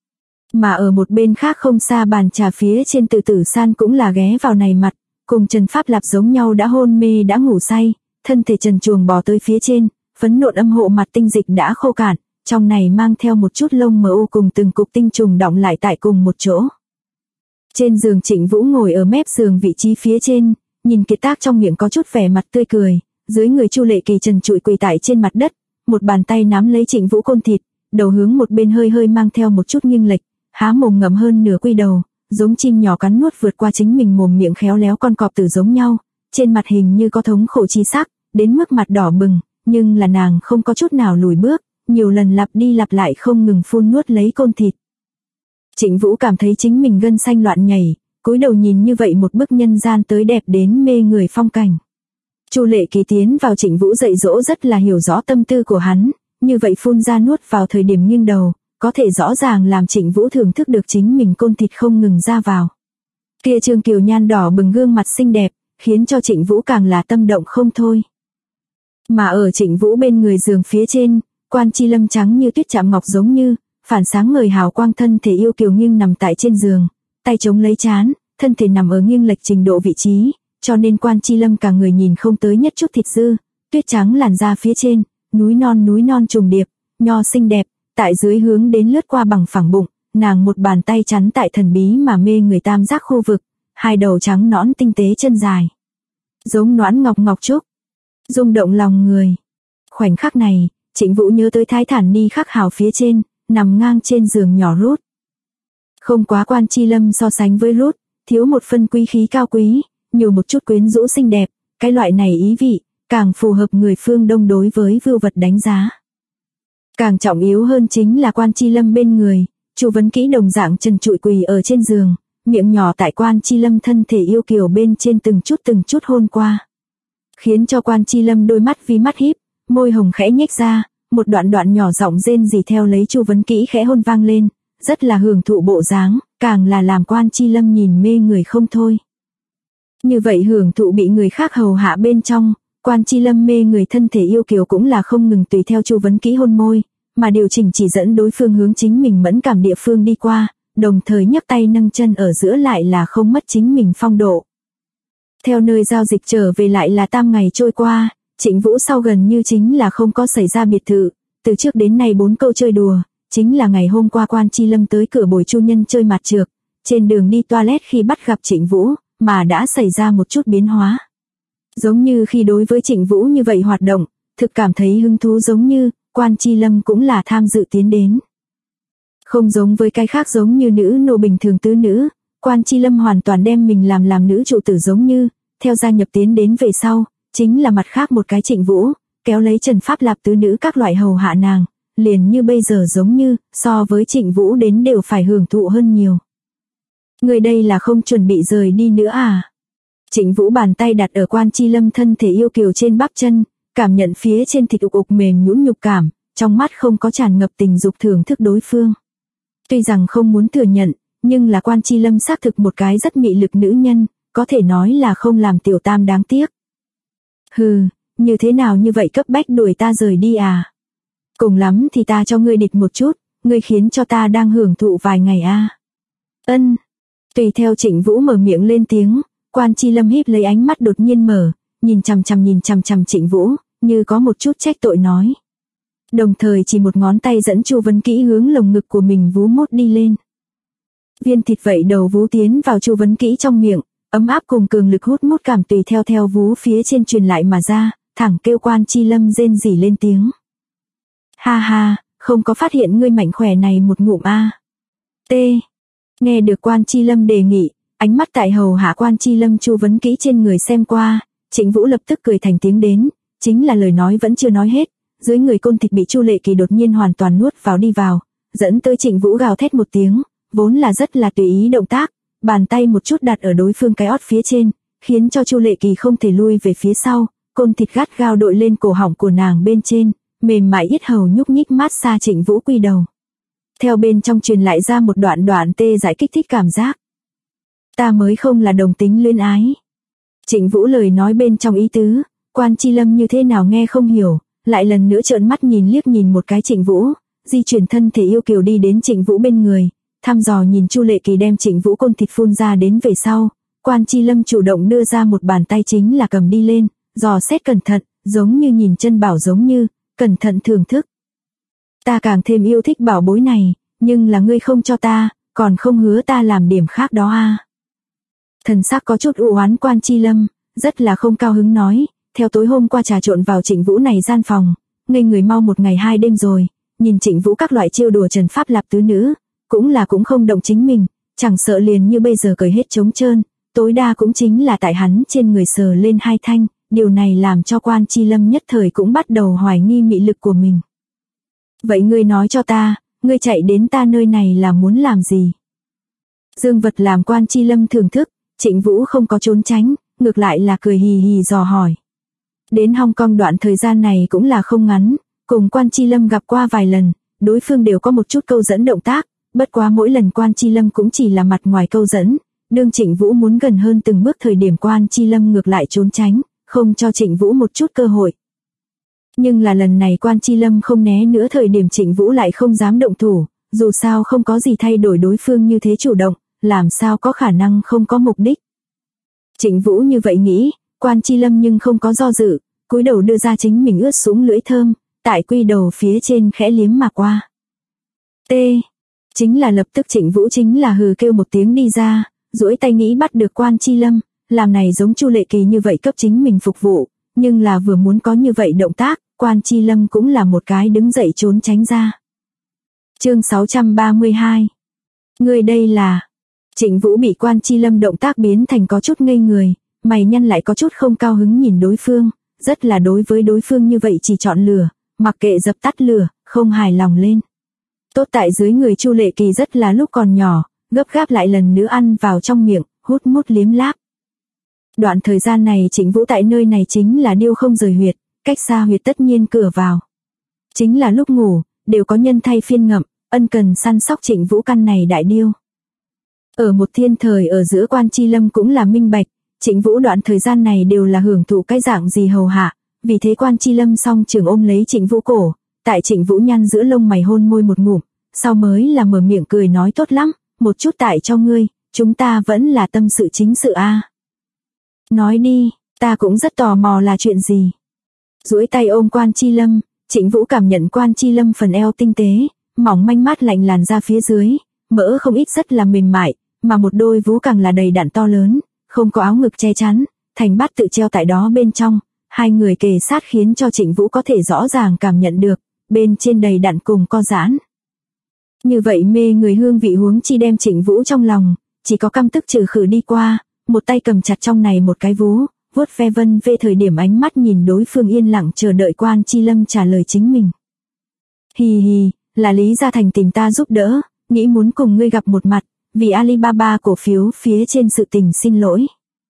Mà ở một bên khác không xa bàn trà phía trên Từ Tử San cũng là ghé vào này mặt, cùng Trần Pháp Lạp giống nhau đã hôn mê đã ngủ say, thân thể trần truồng bò tới phía trên, phấn nộn âm hộ mặt tinh dịch đã khô cạn, trong này mang theo một chút lông mờ u cùng từng cục tinh trùng đọng lại tại cùng một chỗ. Trên giường Trịnh Vũ ngồi ở mép giường vị trí phía trên, nhìn Kiệt Tác trong miệng có chút vẻ mặt tươi cười, dưới người Chu Lệ Kỳ trần trụi quỳ tại trên mặt đất, một bàn tay nắm lấy Trịnh Vũ côn thịt, đầu hướng một bên hơi hơi mang theo một chút nghiêng lệch, há mồm ngậm hơn nửa quy đầu, giống chim nhỏ cắn nuốt vượt qua chính mình mồm miệng khéo léo con cọp tử giống nhau, trên mặt hình như có thống khổ chi sắc, đến mức mặt đỏ bừng, nhưng là nàng không có chút nào lùi bước, nhiều lần lặp đi lặp lại không ngừng phun nuốt lấy côn thịt. Trịnh Vũ cảm thấy chính mình gân xanh loạn nhảy, cúi đầu nhìn như vậy một bức nhân gian tới đẹp đến mê người phong cảnh. Chu Lệ Kỳ tiến vào Trịnh Vũ dạy dỗ rất là hiểu rõ tâm tư của hắn, như vậy phun ra nuốt vào thời điểm nghiêng đầu, có thể rõ ràng làm Trịnh Vũ thưởng thức được chính mình côn thịt không ngừng ra vào. Kia trương kiều nhan đỏ bừng gương mặt xinh đẹp, khiến cho Trịnh Vũ càng là tâm động không thôi. Mà ở Trịnh Vũ bên người giường phía trên, Quan Chi Lâm trắng như tuyết chạm ngọc giống như, phản sáng ngời hào quang thân thể yêu kiều nghiêng nằm tại trên giường, tay chống lấy trán, thân thể nằm ở nghiêng lệch trình độ vị trí, cho nên Quan Chi Lâm cả người nhìn không tới nhất chút thịt dư, tuyết trắng làn da phía trên, núi non trùng điệp, nho xinh đẹp, tại dưới hướng đến lướt qua bằng phẳng bụng, nàng một bàn tay chắn tại thần bí mà mê người tam giác khu vực, hai đầu trắng nõn tinh tế chân dài, giống noãn ngọc ngọc trúc, rung động lòng người. Khoảnh khắc này, Trịnh Vũ nhớ tới Thái Thản Ni khắc hào phía trên, nằm ngang trên giường nhỏ Rút. Không quá Quan Chi Lâm so sánh với Rút, thiếu một phân quý khí cao quý, nhiều một chút quyến rũ xinh đẹp, cái loại này ý vị, càng phù hợp người phương Đông đối với vưu vật đánh giá. Càng trọng yếu hơn chính là Quan Chi Lâm bên người, Chu Vấn Kỹ đồng dạng trần trụi quỳ ở trên giường, miệng nhỏ tại Quan Chi Lâm thân thể yêu kiều bên trên từng chút hôn qua. Khiến cho Quan Chi Lâm đôi mắt vi mắt híp, môi hồng khẽ nhếch ra, một đoạn nhỏ giọng rên rỉ theo lấy Chu Vấn Kỹ khẽ hôn vang lên, rất là hưởng thụ bộ dáng, càng là làm Quan Chi Lâm nhìn mê người không thôi. Như vậy hưởng thụ bị người khác hầu hạ bên trong, Quan Chi Lâm mê người thân thể yêu kiều cũng là không ngừng tùy theo Chu Vấn Kỹ hôn môi, mà điều chỉnh chỉ dẫn đối phương hướng chính mình mẫn cảm địa phương đi qua, đồng thời nhấc tay nâng chân ở giữa lại là không mất chính mình phong độ. Theo nơi giao dịch trở về lại là 8 ngày trôi qua, Trịnh Vũ sau gần như chính là không có xảy ra biệt thự, từ trước đến nay 4 câu chơi đùa, chính là ngày hôm qua Quan Chi Lâm tới cửa bồi Chu Nhân chơi mặt trược, trên đường đi toilet khi bắt gặp Trịnh Vũ, mà đã xảy ra một chút biến hóa. Giống như khi đối với Trịnh Vũ như vậy hoạt động, thực cảm thấy hứng thú giống như, Quan Chi Lâm cũng là tham dự tiến đến. Không giống với cái khác giống như nữ nô bình thường tứ nữ, Quan Chi Lâm hoàn toàn đem mình làm nữ trụ tử giống như, theo gia nhập tiến đến về sau, chính là mặt khác một cái Trịnh Vũ, kéo lấy Trần Pháp Lạp tứ nữ các loại hầu hạ nàng, liền như bây giờ giống như, so với Trịnh Vũ đến đều phải hưởng thụ hơn nhiều. Người đây là không chuẩn bị rời đi nữa à? Trịnh Vũ bàn tay đặt ở Quan Chi Lâm thân thể yêu kiều trên bắp chân, cảm nhận phía trên thịt ục mềm nhũn nhục cảm, trong mắt không có tràn ngập tình dục thưởng thức đối phương. Tuy rằng không muốn thừa nhận, nhưng là Quan Chi Lâm xác thực một cái rất mị lực nữ nhân, có thể nói là không làm tiểu tam đáng tiếc. Hừ, như thế nào như vậy cấp bách đuổi ta rời đi à? Cùng lắm thì ta cho ngươi địch một chút, ngươi khiến cho ta đang hưởng thụ vài ngày a. Ân. Tùy theo Trịnh Vũ mở miệng lên tiếng, Quan Chi Lâm híp lấy ánh mắt đột nhiên mở, nhìn chằm chằm Trịnh Vũ, như có một chút trách tội nói. Đồng thời chỉ một ngón tay dẫn Chu Vấn Kỹ hướng lồng ngực của mình vú mốt đi lên. Viên thịt vậy đầu vú tiến vào Chu Vấn Kỹ trong miệng, ấm áp cùng cường lực hút mút cảm tùy theo vú phía trên truyền lại mà ra, thẳng kêu Quan Chi Lâm rên rỉ lên tiếng. Ha ha, không có phát hiện ngươi mảnh khỏe này một ngụm a. T. Nghe được Quan Chi Lâm đề nghị, ánh mắt tại hầu hạ Quan Chi Lâm Chu Vấn Kỹ trên người xem qua, Trịnh Vũ lập tức cười thành tiếng đến, chính là lời nói vẫn chưa nói hết, dưới người côn thịt bị Chu Lệ Kỳ đột nhiên hoàn toàn nuốt vào đi vào, dẫn tới Trịnh Vũ gào thét một tiếng, vốn là rất là tùy ý động tác, bàn tay một chút đặt ở đối phương cái ót phía trên, khiến cho Chu Lệ Kỳ không thể lui về phía sau, côn thịt gắt gao đội lên cổ họng của nàng bên trên, mềm mại yết hầu nhúc nhích mát xa Trịnh Vũ quy đầu. Theo bên trong truyền lại ra một đoạn đoạn tê dại kích thích cảm giác. Ta mới không là đồng tính luyến ái. Trịnh Vũ lời nói bên trong ý tứ, Quan Chi Lâm như thế nào nghe không hiểu, lại lần nữa trợn mắt nhìn liếc nhìn một cái Trịnh Vũ, di chuyển thân thể yêu kiều đi đến Trịnh Vũ bên người, thăm dò nhìn Chu Lệ Kỳ đem Trịnh Vũ côn thịt phun ra đến về sau, Quan Chi Lâm chủ động đưa ra một bàn tay chính là cầm đi lên, dò xét cẩn thận, giống như nhìn chân bảo giống như, cẩn thận thưởng thức. Ta càng thêm yêu thích bảo bối này, nhưng là ngươi không cho ta, còn không hứa ta làm điểm khác đó a. Thần sắc có chút u oán Quan Chi Lâm, rất là không cao hứng nói, theo tối hôm qua trà trộn vào Trịnh Vũ này gian phòng, ngây người mau 1 ngày 2 đêm rồi, nhìn Trịnh Vũ các loại chiêu đùa Trần Pháp Lạp tứ nữ, cũng không động chính mình, chẳng sợ liền như bây giờ cởi hết trống trơn, tối đa cũng chính là tại hắn trên người sờ lên 2 thanh, điều này làm cho Quan Chi Lâm nhất thời cũng bắt đầu hoài nghi mị lực của mình. Vậy ngươi nói cho ta, ngươi chạy đến ta nơi này là muốn làm gì? Dương vật làm Quan Chi Lâm thưởng thức, Trịnh Vũ không có trốn tránh, ngược lại là cười hì hì dò hỏi. Đến Hong Kong đoạn thời gian này cũng là không ngắn, cùng Quan Chi Lâm gặp qua vài lần, đối phương đều có một chút câu dẫn động tác, bất quá mỗi lần Quan Chi Lâm cũng chỉ là mặt ngoài câu dẫn, đương Trịnh Vũ muốn gần hơn từng bước thời điểm Quan Chi Lâm ngược lại trốn tránh, không cho Trịnh Vũ một chút cơ hội. Nhưng là lần này Quan Chi Lâm không né nữa thời điểm Trịnh Vũ lại không dám động thủ, dù sao không có gì thay đổi đối phương như thế chủ động, làm sao có khả năng không có mục đích. Trịnh Vũ như vậy nghĩ, Quan Chi Lâm nhưng không có do dự, cúi đầu đưa ra chính mình ướt sũng lưỡi thơm, tại quy đầu phía trên khẽ liếm mà qua. Chính là lập tức Trịnh Vũ chính là hừ kêu một tiếng đi ra, duỗi tay nghĩ bắt được Quan Chi Lâm, làm này giống Chu Lệ Kỳ như vậy cấp chính mình phục vụ, nhưng là vừa muốn có như vậy động tác, Quan Chi Lâm cũng là một cái đứng dậy trốn tránh ra. Chương 632. Người đây là... Trịnh Vũ bị Quan Chi Lâm động tác biến thành có chút ngây người, mày nhăn lại có chút không cao hứng nhìn đối phương, rất là đối với đối phương như vậy chỉ chọn lửa, mặc kệ dập tắt lửa, không hài lòng lên. Tốt tại dưới người Chu Lệ Kỳ rất là lúc còn nhỏ, gấp gáp lại lần nữa ăn vào trong miệng, hút mút liếm láp. Đoạn thời gian này Trịnh Vũ tại nơi này chính là điêu không rời huyệt, cách xa huyệt tất nhiên cửa vào. Chính là lúc ngủ, đều có nhân thay phiên ngậm, ân cần săn sóc Trịnh Vũ căn này đại điêu. Ở một thiên thời ở giữa Quan Chi Lâm cũng là minh bạch, Trịnh Vũ đoạn thời gian này đều là hưởng thụ cái dạng gì hầu hạ, vì thế Quan Chi Lâm song trường ôm lấy Trịnh Vũ cổ, tại Trịnh Vũ nhăn giữa lông mày hôn môi một ngụm, sau mới là mở miệng cười nói tốt lắm, một chút tại cho ngươi, chúng ta vẫn là tâm sự chính sự a. Nói đi, ta cũng rất tò mò là chuyện gì. Duỗi tay ôm Quan Chi Lâm, Trịnh Vũ cảm nhận Quan Chi Lâm phần eo tinh tế, mỏng manh mát lạnh làn ra phía dưới, mỡ không ít rất là mềm mại, mà một đôi vú càng là đầy đặn to lớn, không có áo ngực che chắn, thành bát tự treo tại đó bên trong, hai người kề sát khiến cho Trịnh Vũ có thể rõ ràng cảm nhận được, bên trên đầy đặn cùng co giãn. Như vậy mê người hương vị huống chi đem Trịnh Vũ trong lòng, chỉ có căm tức trừ khử đi qua, một tay cầm chặt trong này một cái vú, vuốt ve vân về thời điểm ánh mắt nhìn đối phương yên lặng chờ đợi Quan Chi Lâm trả lời chính mình. Hì hì, là Lý Gia Thành tìm ta giúp đỡ, nghĩ muốn cùng ngươi gặp một mặt, vì Alibaba cổ phiếu phía trên sự tình xin lỗi.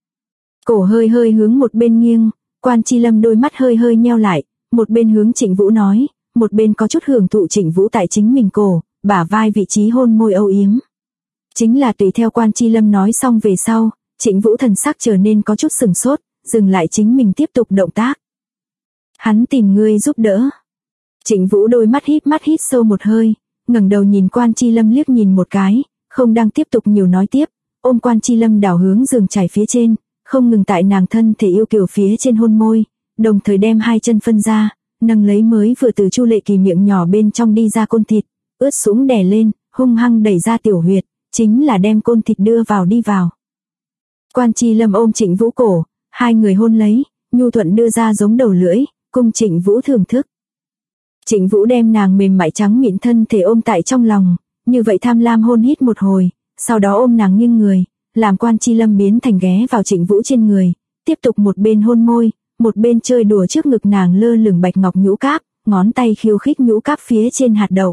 Cổ hơi hơi hướng một bên nghiêng, Quan Chi Lâm đôi mắt hơi hơi nheo lại, một bên hướng Trịnh Vũ nói, một bên có chút hưởng thụ Trịnh Vũ tại chính mình cổ, bả vai vị trí hôn môi âu yếm. Chính là tùy theo Quan Chi Lâm nói xong về sau, Trịnh Vũ thần sắc trở nên có chút sừng sốt, dừng lại chính mình tiếp tục động tác. Hắn tìm ngươi giúp đỡ. Trịnh Vũ đôi mắt hít sâu một hơi, ngẩng đầu nhìn Quan Chi Lâm liếc nhìn một cái, không đang tiếp tục nhiều nói tiếp, ôm Quan Chi Lâm đảo hướng giường trải phía trên, không ngừng tại nàng thân thể yêu kiều phía trên hôn môi, đồng thời đem hai chân phân ra, nâng lấy mới vừa từ Chu Lệ Kỳ miệng nhỏ bên trong đi ra côn thịt, ướt sũng đè lên, hung hăng đẩy ra tiểu huyệt, chính là đem côn thịt đưa vào đi vào. Quan Chi Lâm ôm Trịnh Vũ cổ, hai người hôn lấy, nhu thuận đưa ra giống đầu lưỡi, cùng Trịnh Vũ thưởng thức. Trịnh Vũ đem nàng mềm mại trắng mịn thân thể ôm tại trong lòng, như vậy tham lam hôn hít một hồi, sau đó ôm nàng nghiêng người, làm Quan Chi Lâm biến thành ghé vào Trịnh Vũ trên người, tiếp tục một bên hôn môi, một bên chơi đùa trước ngực nàng lơ lửng bạch ngọc nhũ cáp, ngón tay khiêu khích nhũ cáp phía trên hạt đậu.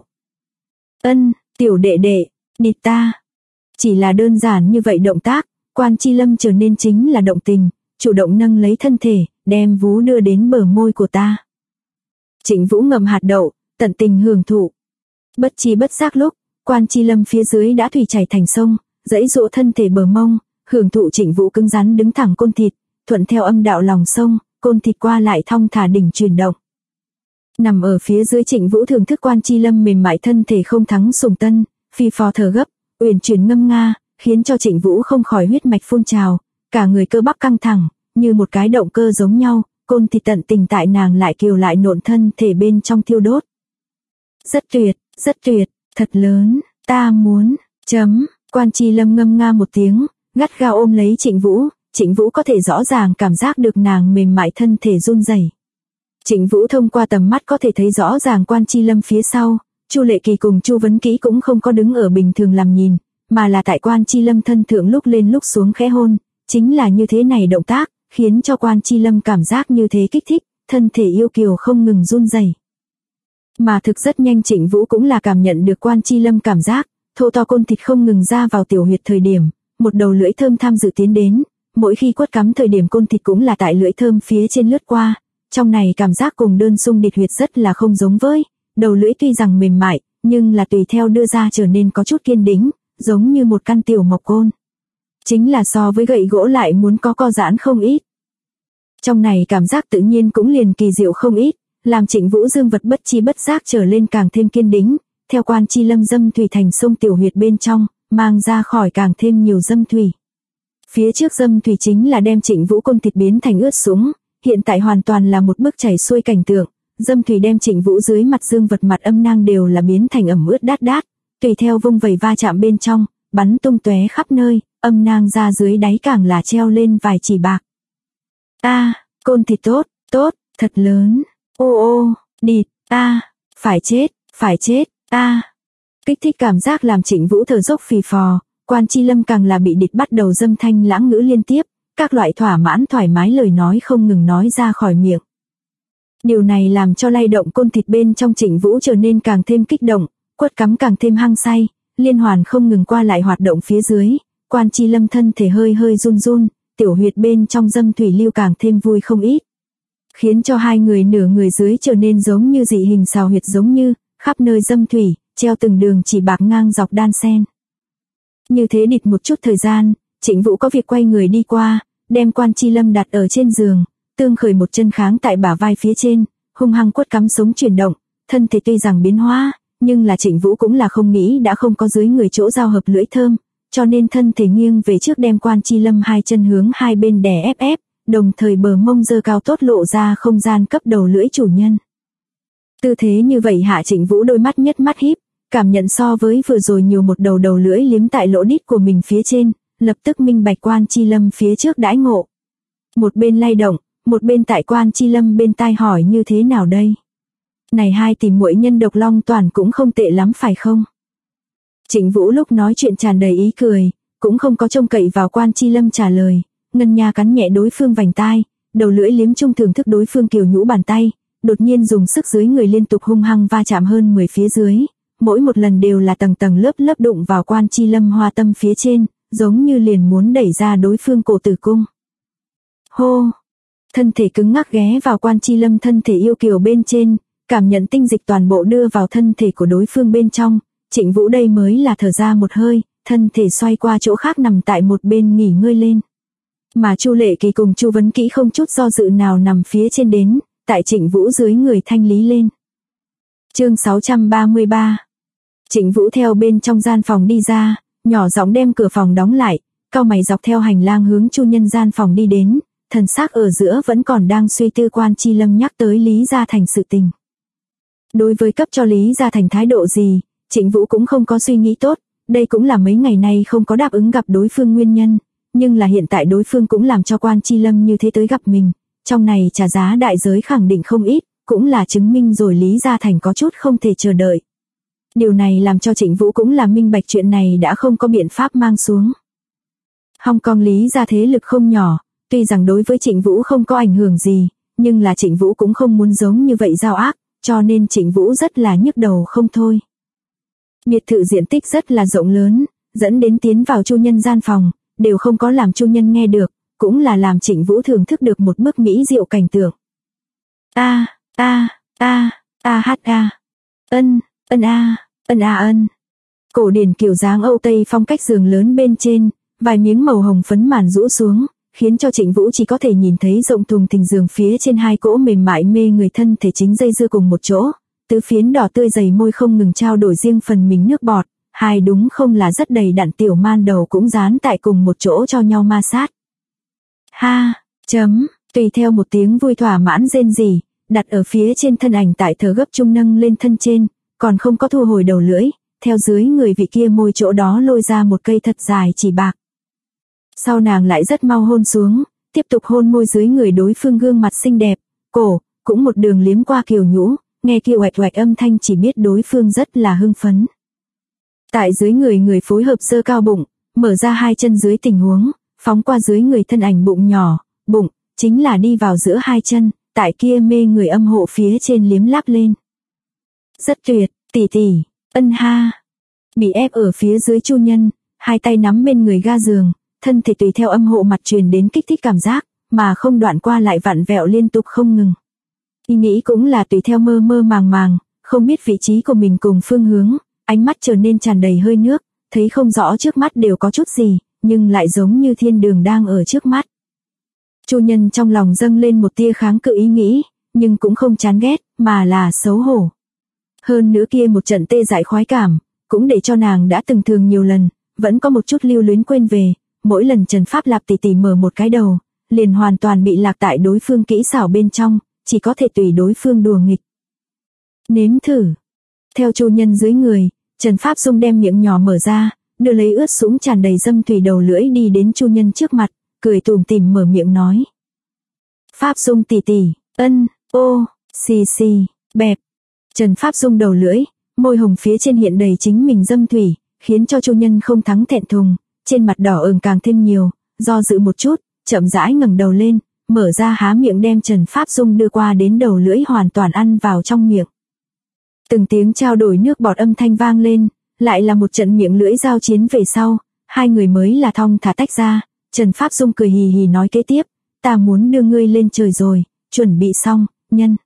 Ân, tiểu đệ đệ, địt ta. Chỉ là đơn giản như vậy động tác, Quan Chi Lâm trở nên chính là động tình, chủ động nâng lấy thân thể, đem vú đưa đến bờ môi của ta. Trịnh Vũ ngậm hạt đậu, tận tình hưởng thụ. Bất chi bất giác lúc, Quan Chi Lâm phía dưới đã thủy chảy thành sông, dãy dụa thân thể bờ mông, hưởng thụ Trịnh Vũ cứng rắn đứng thẳng côn thịt, thuận theo âm đạo lòng sông, côn thịt qua lại thong thả đỉnh chuyển động. Nằm ở phía dưới Trịnh Vũ thưởng thức Quan Chi Lâm mềm mại thân thể không thắng sùng tân, phi phò thở gấp, uyển chuyển ngâm nga, khiến cho Trịnh Vũ không khỏi huyết mạch phun trào, cả người cơ bắp căng thẳng, như một cái động cơ giống nhau, côn thịt tận tình tại nàng lại kiều lại nộn thân thể bên trong thiêu đốt. Rất tuyệt, thật lớn, ta muốn, Quan Chi Lâm ngâm nga một tiếng, gắt gao ôm lấy Trịnh Vũ có thể rõ ràng cảm giác được nàng mềm mại thân thể run rẩy. Trịnh Vũ thông qua tầm mắt có thể thấy rõ ràng Quan Chi Lâm phía sau, Chu Lệ Kỳ cùng Chu Vấn Kỹ cũng không có đứng ở bình thường làm nhìn, mà là tại Quan Chi Lâm thân thượng lúc lên lúc xuống khẽ hôn, chính là như thế này động tác, khiến cho Quan Chi Lâm cảm giác như thế kích thích, thân thể yêu kiều không ngừng run rẩy. Mà thực rất nhanh Trịnh Vũ cũng là cảm nhận được Quan Chi Lâm cảm giác, thô to côn thịt không ngừng ra vào tiểu huyệt thời điểm, một đầu lưỡi thơm tham dự tiến đến, mỗi khi quất cắm thời điểm côn thịt cũng là tại lưỡi thơm phía trên lướt qua, trong này cảm giác cùng đơn xung địch huyệt rất là không giống với, đầu lưỡi tuy rằng mềm mại, nhưng là tùy theo đưa ra trở nên có chút kiên đĩnh, giống như một căn tiểu mộc côn. Chính là so với gậy gỗ lại muốn có co giãn không ít. Trong này cảm giác tự nhiên cũng liền kỳ diệu không ít, làm Trịnh Vũ dương vật bất chi bất giác trở lên càng thêm kiên đĩnh, theo Quan Chi Lâm dâm thủy thành sông tiểu huyệt bên trong, mang ra khỏi càng thêm nhiều dâm thủy. Phía trước dâm thủy chính là đem Trịnh Vũ côn thịt biến thành ướt sũng, hiện tại hoàn toàn là một bước chảy xuôi cảnh tượng, dâm thủy đem Trịnh Vũ dưới mặt dương vật mặt âm nang đều là biến thành ẩm ướt đát đát, tùy theo vung vẩy va chạm bên trong, bắn tung tóe khắp nơi, âm nang ra dưới đáy càng là treo lên vài chỉ bạc. Côn thịt tốt, thật lớn, địt, phải chết, Kích thích cảm giác làm Trịnh Vũ thở dốc phì phò, Quan Chi Lâm càng là bị địt bắt đầu dâm thanh lãng ngữ liên tiếp, các loại thỏa mãn thoải mái lời nói không ngừng nói ra khỏi miệng. Điều này làm cho lay động côn thịt bên trong Trịnh Vũ trở nên càng thêm kích động, quất cắm càng thêm hăng say, liên hoàn không ngừng qua lại hoạt động phía dưới, Quan Chi Lâm thân thể hơi hơi run run, tiểu huyệt bên trong dâm thủy lưu càng thêm vui không ít. Khiến cho hai người nửa người dưới trở nên giống như dị hình xào huyệt giống như, khắp nơi dâm thủy, treo từng đường chỉ bạc ngang dọc đan sen. Như thế địt một chút thời gian, Trịnh Vũ có việc quay người đi qua, đem Quan Chi Lâm đặt ở trên giường, tương khởi một chân kháng tại bả vai phía trên, hung hăng quất cắm sống chuyển động, thân thể tuy rằng biến hóa, nhưng là Trịnh Vũ cũng là không nghĩ đã không có dưới người chỗ giao hợp lưỡi thơm, cho nên thân thể nghiêng về trước đem Quan Chi Lâm hai chân hướng hai bên đè ép, đồng thời bờ mông dơ cao tốt lộ ra không gian cấp đầu lưỡi chủ nhân. Tư thế như vậy hạ Trịnh Vũ đôi mắt nhất mắt híp, cảm nhận so với vừa rồi nhiều một đầu lưỡi liếm tại lỗ đít của mình phía trên, lập tức minh bạch Quan Chi Lâm phía trước đãi ngộ. Một bên lay động, một bên tại Quan Chi Lâm bên tai hỏi như thế nào đây? Này hai tỷ muội nhân độc long toàn cũng không tệ lắm phải không? Trịnh Vũ lúc nói chuyện tràn đầy ý cười, cũng không có trông cậy vào Quan Chi Lâm trả lời, ngân nha cắn nhẹ đối phương vành tai, đầu lưỡi liếm chung thưởng thức đối phương kiều nhũ bàn tay, đột nhiên dùng sức dưới người liên tục hung hăng va chạm hơn 10 phía dưới, mỗi một lần đều là tầng tầng lớp lớp đụng vào Quan Chi Lâm hoa tâm phía trên, giống như liền muốn đẩy ra đối phương cổ tử cung. Hô! Thân thể cứng ngắc ghé vào Quan Chi Lâm thân thể yêu kiều bên trên, cảm nhận tinh dịch toàn bộ đưa vào thân thể của đối phương bên trong, Trịnh Vũ đây mới là thở ra một hơi, thân thể xoay qua chỗ khác nằm tại một bên nghỉ ngơi lên. Mà Chu Lệ Kỳ cùng Chu Vấn Kỹ không chút do dự nào nằm phía trên đến, tại Trịnh Vũ dưới người thanh lý lên. Chương 633. Trịnh Vũ theo bên trong gian phòng đi ra, nhỏ giọng đem cửa phòng đóng lại, cau mày dọc theo hành lang hướng Chu nhân gian phòng đi đến, thần sắc ở giữa vẫn còn đang suy tư Quan Chi Lâm nhắc tới Lý Gia Thành sự tình. Đối với cấp cho Lý Gia Thành thái độ gì, Trịnh Vũ cũng không có suy nghĩ tốt, đây cũng là mấy ngày nay không có đáp ứng gặp đối phương nguyên nhân, nhưng là hiện tại đối phương cũng làm cho Quan Chi Lâm như thế tới gặp mình, trong này trả giá đại giới khẳng định không ít, cũng là chứng minh rồi Lý Gia Thành có chút không thể chờ đợi. Điều này làm cho Trịnh Vũ cũng là minh bạch chuyện này đã không có biện pháp mang xuống. Hong Kong Lý Gia thế lực không nhỏ, tuy rằng đối với Trịnh Vũ không có ảnh hưởng gì, nhưng là Trịnh Vũ cũng không muốn giống như vậy giao ác, cho nên Trịnh Vũ rất là nhức đầu không thôi. Biệt thự diện tích rất là rộng lớn, dẫn đến tiến vào Chu nhân gian phòng, đều không có làm Chu nhân nghe được, cũng là làm Trịnh Vũ thưởng thức được một bức mỹ diệu cảnh tượng. Cổ điển kiểu dáng Âu Tây phong cách giường lớn bên trên, vài miếng màu hồng phấn màn rũ xuống, khiến cho Trịnh Vũ chỉ có thể nhìn thấy rộng thùng thình giường phía trên hai cỗ mềm mại mê người thân thể chính dây dưa cùng một chỗ, tứ phiến đỏ tươi dày môi không ngừng trao đổi riêng phần mình nước bọt, hai đúng không là rất đầy đặn tiểu man đầu cũng dán tại cùng một chỗ cho nhau ma sát. Ha, tùy theo một tiếng vui thỏa mãn rên rỉ, đặt ở phía trên thân ảnh tại thở gấp chung nâng lên thân trên, còn không có thu hồi đầu lưỡi, theo dưới người vị kia môi chỗ đó lôi ra một cây thật dài chỉ bạc. Sau nàng lại rất mau hôn xuống, tiếp tục hôn môi dưới người đối phương gương mặt xinh đẹp, cổ, cũng một đường liếm qua kiều nhũ, nghe kia oạch oạch âm thanh chỉ biết đối phương rất là hưng phấn. Tại dưới người phối hợp giơ cao bụng, mở ra hai chân dưới tình huống, phóng qua dưới người thân ảnh bụng nhỏ, bụng, chính là đi vào giữa hai chân, tại kia mê người âm hộ phía trên liếm láp lên. Rất tuyệt, tỷ tỷ, ân ha. Bị ép ở phía dưới Chu Nhân, hai tay nắm bên người ga giường, thân thể tùy theo âm hộ mặt truyền đến kích thích cảm giác, mà không đoạn qua lại vặn vẹo liên tục không ngừng. Ý nghĩ cũng là tùy theo mơ mơ màng màng, không biết vị trí của mình cùng phương hướng, ánh mắt trở nên tràn đầy hơi nước, thấy không rõ trước mắt đều có chút gì, nhưng lại giống như thiên đường đang ở trước mắt. Chu Nhân trong lòng dâng lên một tia kháng cự ý nghĩ, nhưng cũng không chán ghét, mà là xấu hổ. Hơn nữa kia một trận tê dại khoái cảm, cũng để cho nàng đã từng thường nhiều lần, vẫn có một chút lưu luyến quên về, mỗi lần Trần Pháp Lạp tỉ tỉ mở một cái đầu, liền hoàn toàn bị lạc tại đối phương kỹ xảo bên trong, chỉ có thể tùy đối phương đùa nghịch. Nếm thử. Theo Chu Nhân dưới người, Trần Pháp Dung đem miệng nhỏ mở ra, đưa lấy ướt sũng tràn đầy dâm thủy đầu lưỡi đi đến Chu Nhân trước mặt, cười tủm tỉm mở miệng nói. Pháp Dung tỉ tỉ, ân, ô, xì, bẹp. Trần Pháp Dung đầu lưỡi, môi hồng phía trên hiện đầy chính mình dâm thủy, khiến cho Chu Nhân không thắng thẹn thùng, trên mặt đỏ ửng càng thêm nhiều, do dự một chút, chậm rãi ngẩng đầu lên, mở ra há miệng đem Trần Pháp Dung đưa qua đến đầu lưỡi hoàn toàn ăn vào trong miệng. Từng tiếng trao đổi nước bọt âm thanh vang lên, lại là một trận miệng lưỡi giao chiến về sau, hai người mới là thong thả tách ra, Trần Pháp Dung cười hì hì nói kế tiếp, ta muốn đưa ngươi lên trời rồi, chuẩn bị xong, Nhân.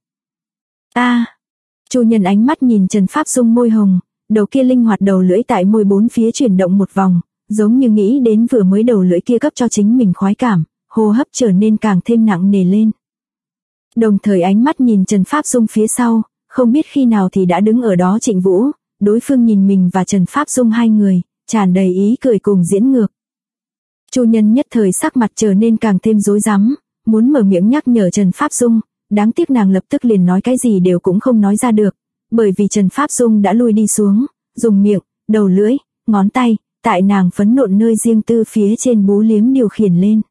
Chu Nhân ánh mắt nhìn Trần Pháp Dung môi hồng, đầu kia linh hoạt đầu lưỡi tại môi bốn phía chuyển động một vòng, giống như nghĩ đến vừa mới đầu lưỡi kia cấp cho chính mình khoái cảm, hô hấp trở nên càng thêm nặng nề lên. Đồng thời ánh mắt nhìn Trần Pháp Dung phía sau, không biết khi nào thì đã đứng ở đó Trịnh Vũ, đối phương nhìn mình và Trần Pháp Dung hai người, tràn đầy ý cười cùng diễn ngược. Chu Nhân nhất thời sắc mặt trở nên càng thêm rối rắm, muốn mở miệng nhắc nhở Trần Pháp Dung, đáng tiếc nàng lập tức liền nói cái gì đều cũng không nói ra được, bởi vì Trần Pháp Dung đã lui đi xuống, dùng miệng, đầu lưỡi, ngón tay, tại nàng phấn nộn nơi riêng tư phía trên bú liếm điều khiển lên.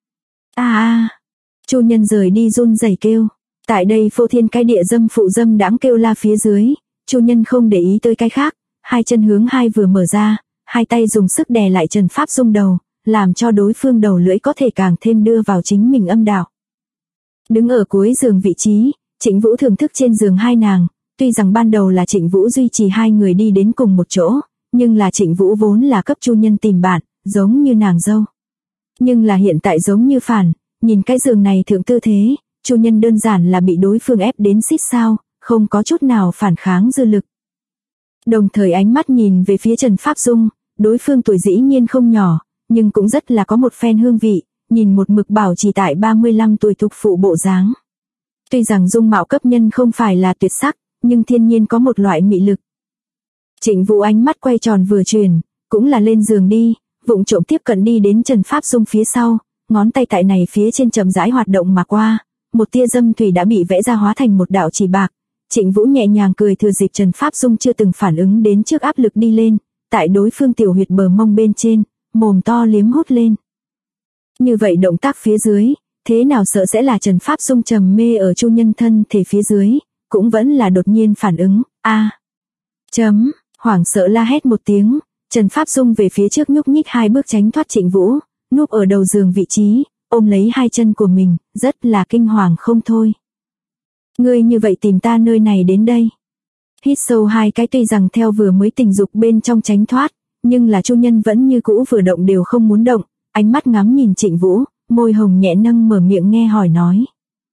Chu Nhân rời đi run rẩy kêu, tại đây phô thiên cái địa dâm phụ dâm đãng kêu la phía dưới, Chu Nhân không để ý tới cái khác, hai chân hướng hai vừa mở ra, hai tay dùng sức đè lại Trần Pháp Dung đầu, làm cho đối phương đầu lưỡi có thể càng thêm đưa vào chính mình âm đạo. Đứng ở cuối giường vị trí, Trịnh Vũ thưởng thức trên giường hai nàng, tuy rằng ban đầu là Trịnh Vũ duy trì hai người đi đến cùng một chỗ, nhưng là Trịnh Vũ vốn là cấp Chu Nhân tìm bạn, giống như nàng dâu. Nhưng là hiện tại giống như phản, nhìn cái giường này thượng tư thế, Chu Nhân đơn giản là bị đối phương ép đến xít sao, không có chút nào phản kháng dư lực. Đồng thời ánh mắt nhìn về phía Trần Pháp Dung, đối phương tuổi dĩ nhiên không nhỏ, nhưng cũng rất là có một phen hương vị, nhìn một mực bảo trì tại 35 tuổi thục phụ bộ dáng. Tuy rằng dung mạo cấp nhân không phải là tuyệt sắc, nhưng thiên nhiên có một loại mị lực. Trịnh Vũ ánh mắt quay tròn vừa chuyển, cũng là lên giường đi, vụng trộm tiếp cận đi đến Trần Pháp Dung phía sau, ngón tay tại này phía trên chậm rãi hoạt động mà qua, một tia dâm thủy đã bị vẽ ra hóa thành một đạo chỉ bạc. Trịnh Vũ nhẹ nhàng cười thừa dịp Trần Pháp Dung chưa từng phản ứng đến trước áp lực đi lên, tại đối phương tiểu huyệt bờ mông bên trên, mồm to liếm hút lên. Như vậy động tác phía dưới, thế nào sợ sẽ là Trần Pháp Dung trầm mê ở Chu Nhân thân thể phía dưới, cũng vẫn là đột nhiên phản ứng, hoảng sợ la hét một tiếng, Trần Pháp Dung về phía trước nhúc nhích hai bước tránh thoát Trịnh Vũ, núp ở đầu giường vị trí, ôm lấy hai chân của mình, rất là kinh hoàng không thôi. Ngươi như vậy tìm ta nơi này đến đây. Hít sâu hai cái, tuy rằng theo vừa mới tình dục bên trong tránh thoát, nhưng là Chu Nhân vẫn như cũ vừa động đều không muốn động, ánh mắt ngắm nhìn Trịnh Vũ, môi hồng nhẹ nâng mở miệng nghe hỏi nói.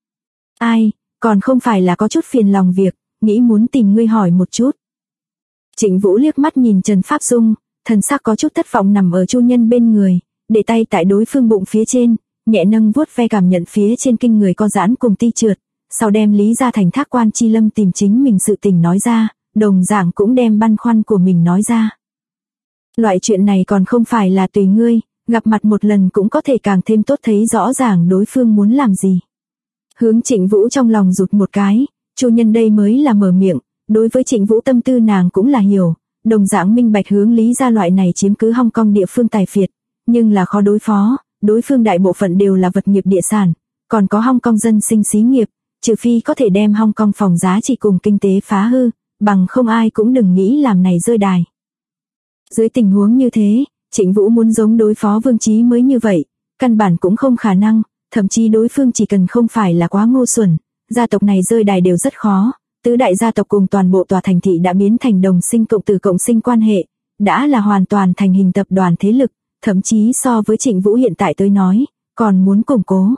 Ai, còn không phải là có chút phiền lòng việc, nghĩ muốn tìm ngươi hỏi một chút. Trịnh Vũ liếc mắt nhìn Trần Pháp Dung, thần sắc có chút thất vọng nằm ở Chu Nhân bên người, để tay tại đối phương bụng phía trên, nhẹ nâng vuốt ve cảm nhận phía trên kinh người co giãn cùng ti trượt, sau đem Lý Gia Thành thác Quan Chi Lâm tìm chính mình sự tình nói ra, đồng dạng cũng đem băn khoăn của mình nói ra. Loại chuyện này còn không phải là tùy ngươi, gặp mặt một lần cũng có thể càng thêm tốt thấy rõ ràng đối phương muốn làm gì. Hướng Trịnh Vũ trong lòng rụt một cái, Chu Nhân đây mới là mở miệng, đối với Trịnh Vũ tâm tư nàng cũng là hiểu, đồng dạng minh bạch hướng Lý Gia loại này chiếm cứ Hong Kong địa phương tài phiệt, nhưng là khó đối phó, đối phương đại bộ phận đều là vật nghiệp địa sản, còn có Hong Kong dân sinh xí nghiệp, trừ phi có thể đem Hong Kong phòng giá trị cùng kinh tế phá hư, bằng không ai cũng đừng nghĩ làm này rơi đài. Dưới tình huống như thế, Trịnh Vũ muốn giống đối phó Vương Chí mới như vậy, căn bản cũng không khả năng, thậm chí đối phương chỉ cần không phải là quá ngu xuẩn, gia tộc này rơi đài đều rất khó, tứ đại gia tộc cùng toàn bộ tòa thành thị đã biến thành đồng sinh cộng tử cộng sinh quan hệ, đã là hoàn toàn thành hình tập đoàn thế lực, thậm chí so với Trịnh Vũ hiện tại tới nói, còn muốn củng cố.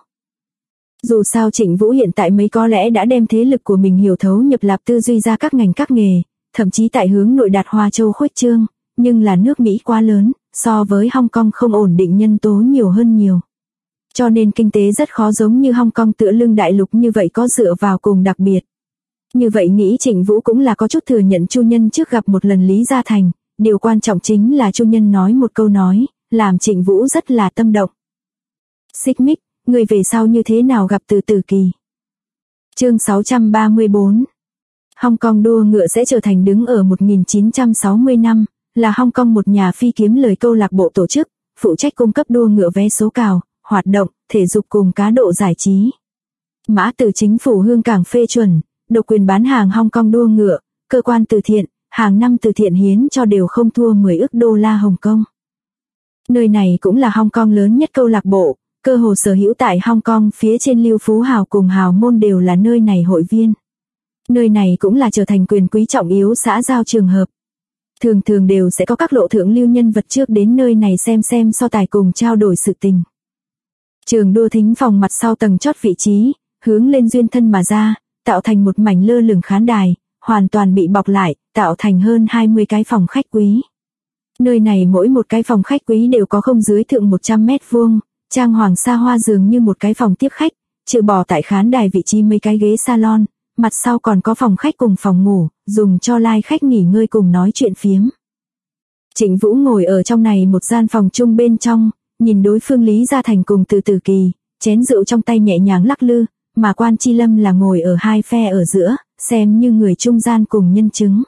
Dù sao Trịnh Vũ hiện tại mới có lẽ đã đem thế lực của mình hiểu thấu nhập lạp tư duy ra các ngành các nghề, thậm chí tại hướng nội đạt Hoa Châu khuếch trương, nhưng là nước Mỹ quá lớn, so với Hong Kong không ổn định nhân tố nhiều hơn nhiều. Cho nên kinh tế rất khó giống như Hong Kong tựa lưng đại lục như vậy có dựa vào cùng đặc biệt. Như vậy nghĩ Trịnh Vũ cũng là có chút thừa nhận Chu Nhân trước gặp một lần Lý Gia Thành, điều quan trọng chính là Chu Nhân nói một câu nói, làm Trịnh Vũ rất là tâm động. Xích Mích, người về sau như thế nào gặp Từ Tử Kỳ? Chương 634. Hong Kong đua ngựa sẽ trở thành đứng ở 1960 năm, là Hong Kong một nhà phi kiếm lời câu lạc bộ tổ chức, phụ trách cung cấp đua ngựa vé số cào, hoạt động, thể dục cùng cá độ giải trí. Mã từ chính phủ Hương Cảng phê chuẩn, độc quyền bán hàng Hong Kong đua ngựa, cơ quan từ thiện, hàng năm từ thiện hiến cho đều không thua 10 ức đô la Hồng Kông. Nơi này cũng là Hong Kong lớn nhất câu lạc bộ, cơ hồ sở hữu tại Hong Kong phía trên Lưu Phú Hào cùng Hào Môn đều là nơi này hội viên. Nơi này cũng là trở thành quyền quý trọng yếu xã giao trường hợp. Thường thường đều sẽ có các lộ thượng lưu nhân vật trước đến nơi này xem so tài cùng trao đổi sự tình. Trường đua thính phòng mặt sau tầng chót vị trí, hướng lên duyên thân mà ra, tạo thành một mảnh lơ lửng khán đài, hoàn toàn bị bọc lại, tạo thành hơn 20 cái phòng khách quý. Nơi này mỗi một cái phòng khách quý đều có không dưới thượng 100 mét vuông, trang hoàng xa hoa dường như một cái phòng tiếp khách, trừ bỏ tại khán đài vị trí mấy cái ghế salon, mặt sau còn có phòng khách cùng phòng ngủ, dùng cho lai khách nghỉ ngơi cùng nói chuyện phiếm. Trịnh Vũ ngồi ở trong này một gian phòng chung bên trong, nhìn đối phương Lý Gia Thành cùng Từ Tử Kỳ, chén rượu trong tay nhẹ nhàng lắc lư, mà Quan Chi Lâm là ngồi ở hai phe ở giữa, xem như người trung gian cùng nhân chứng.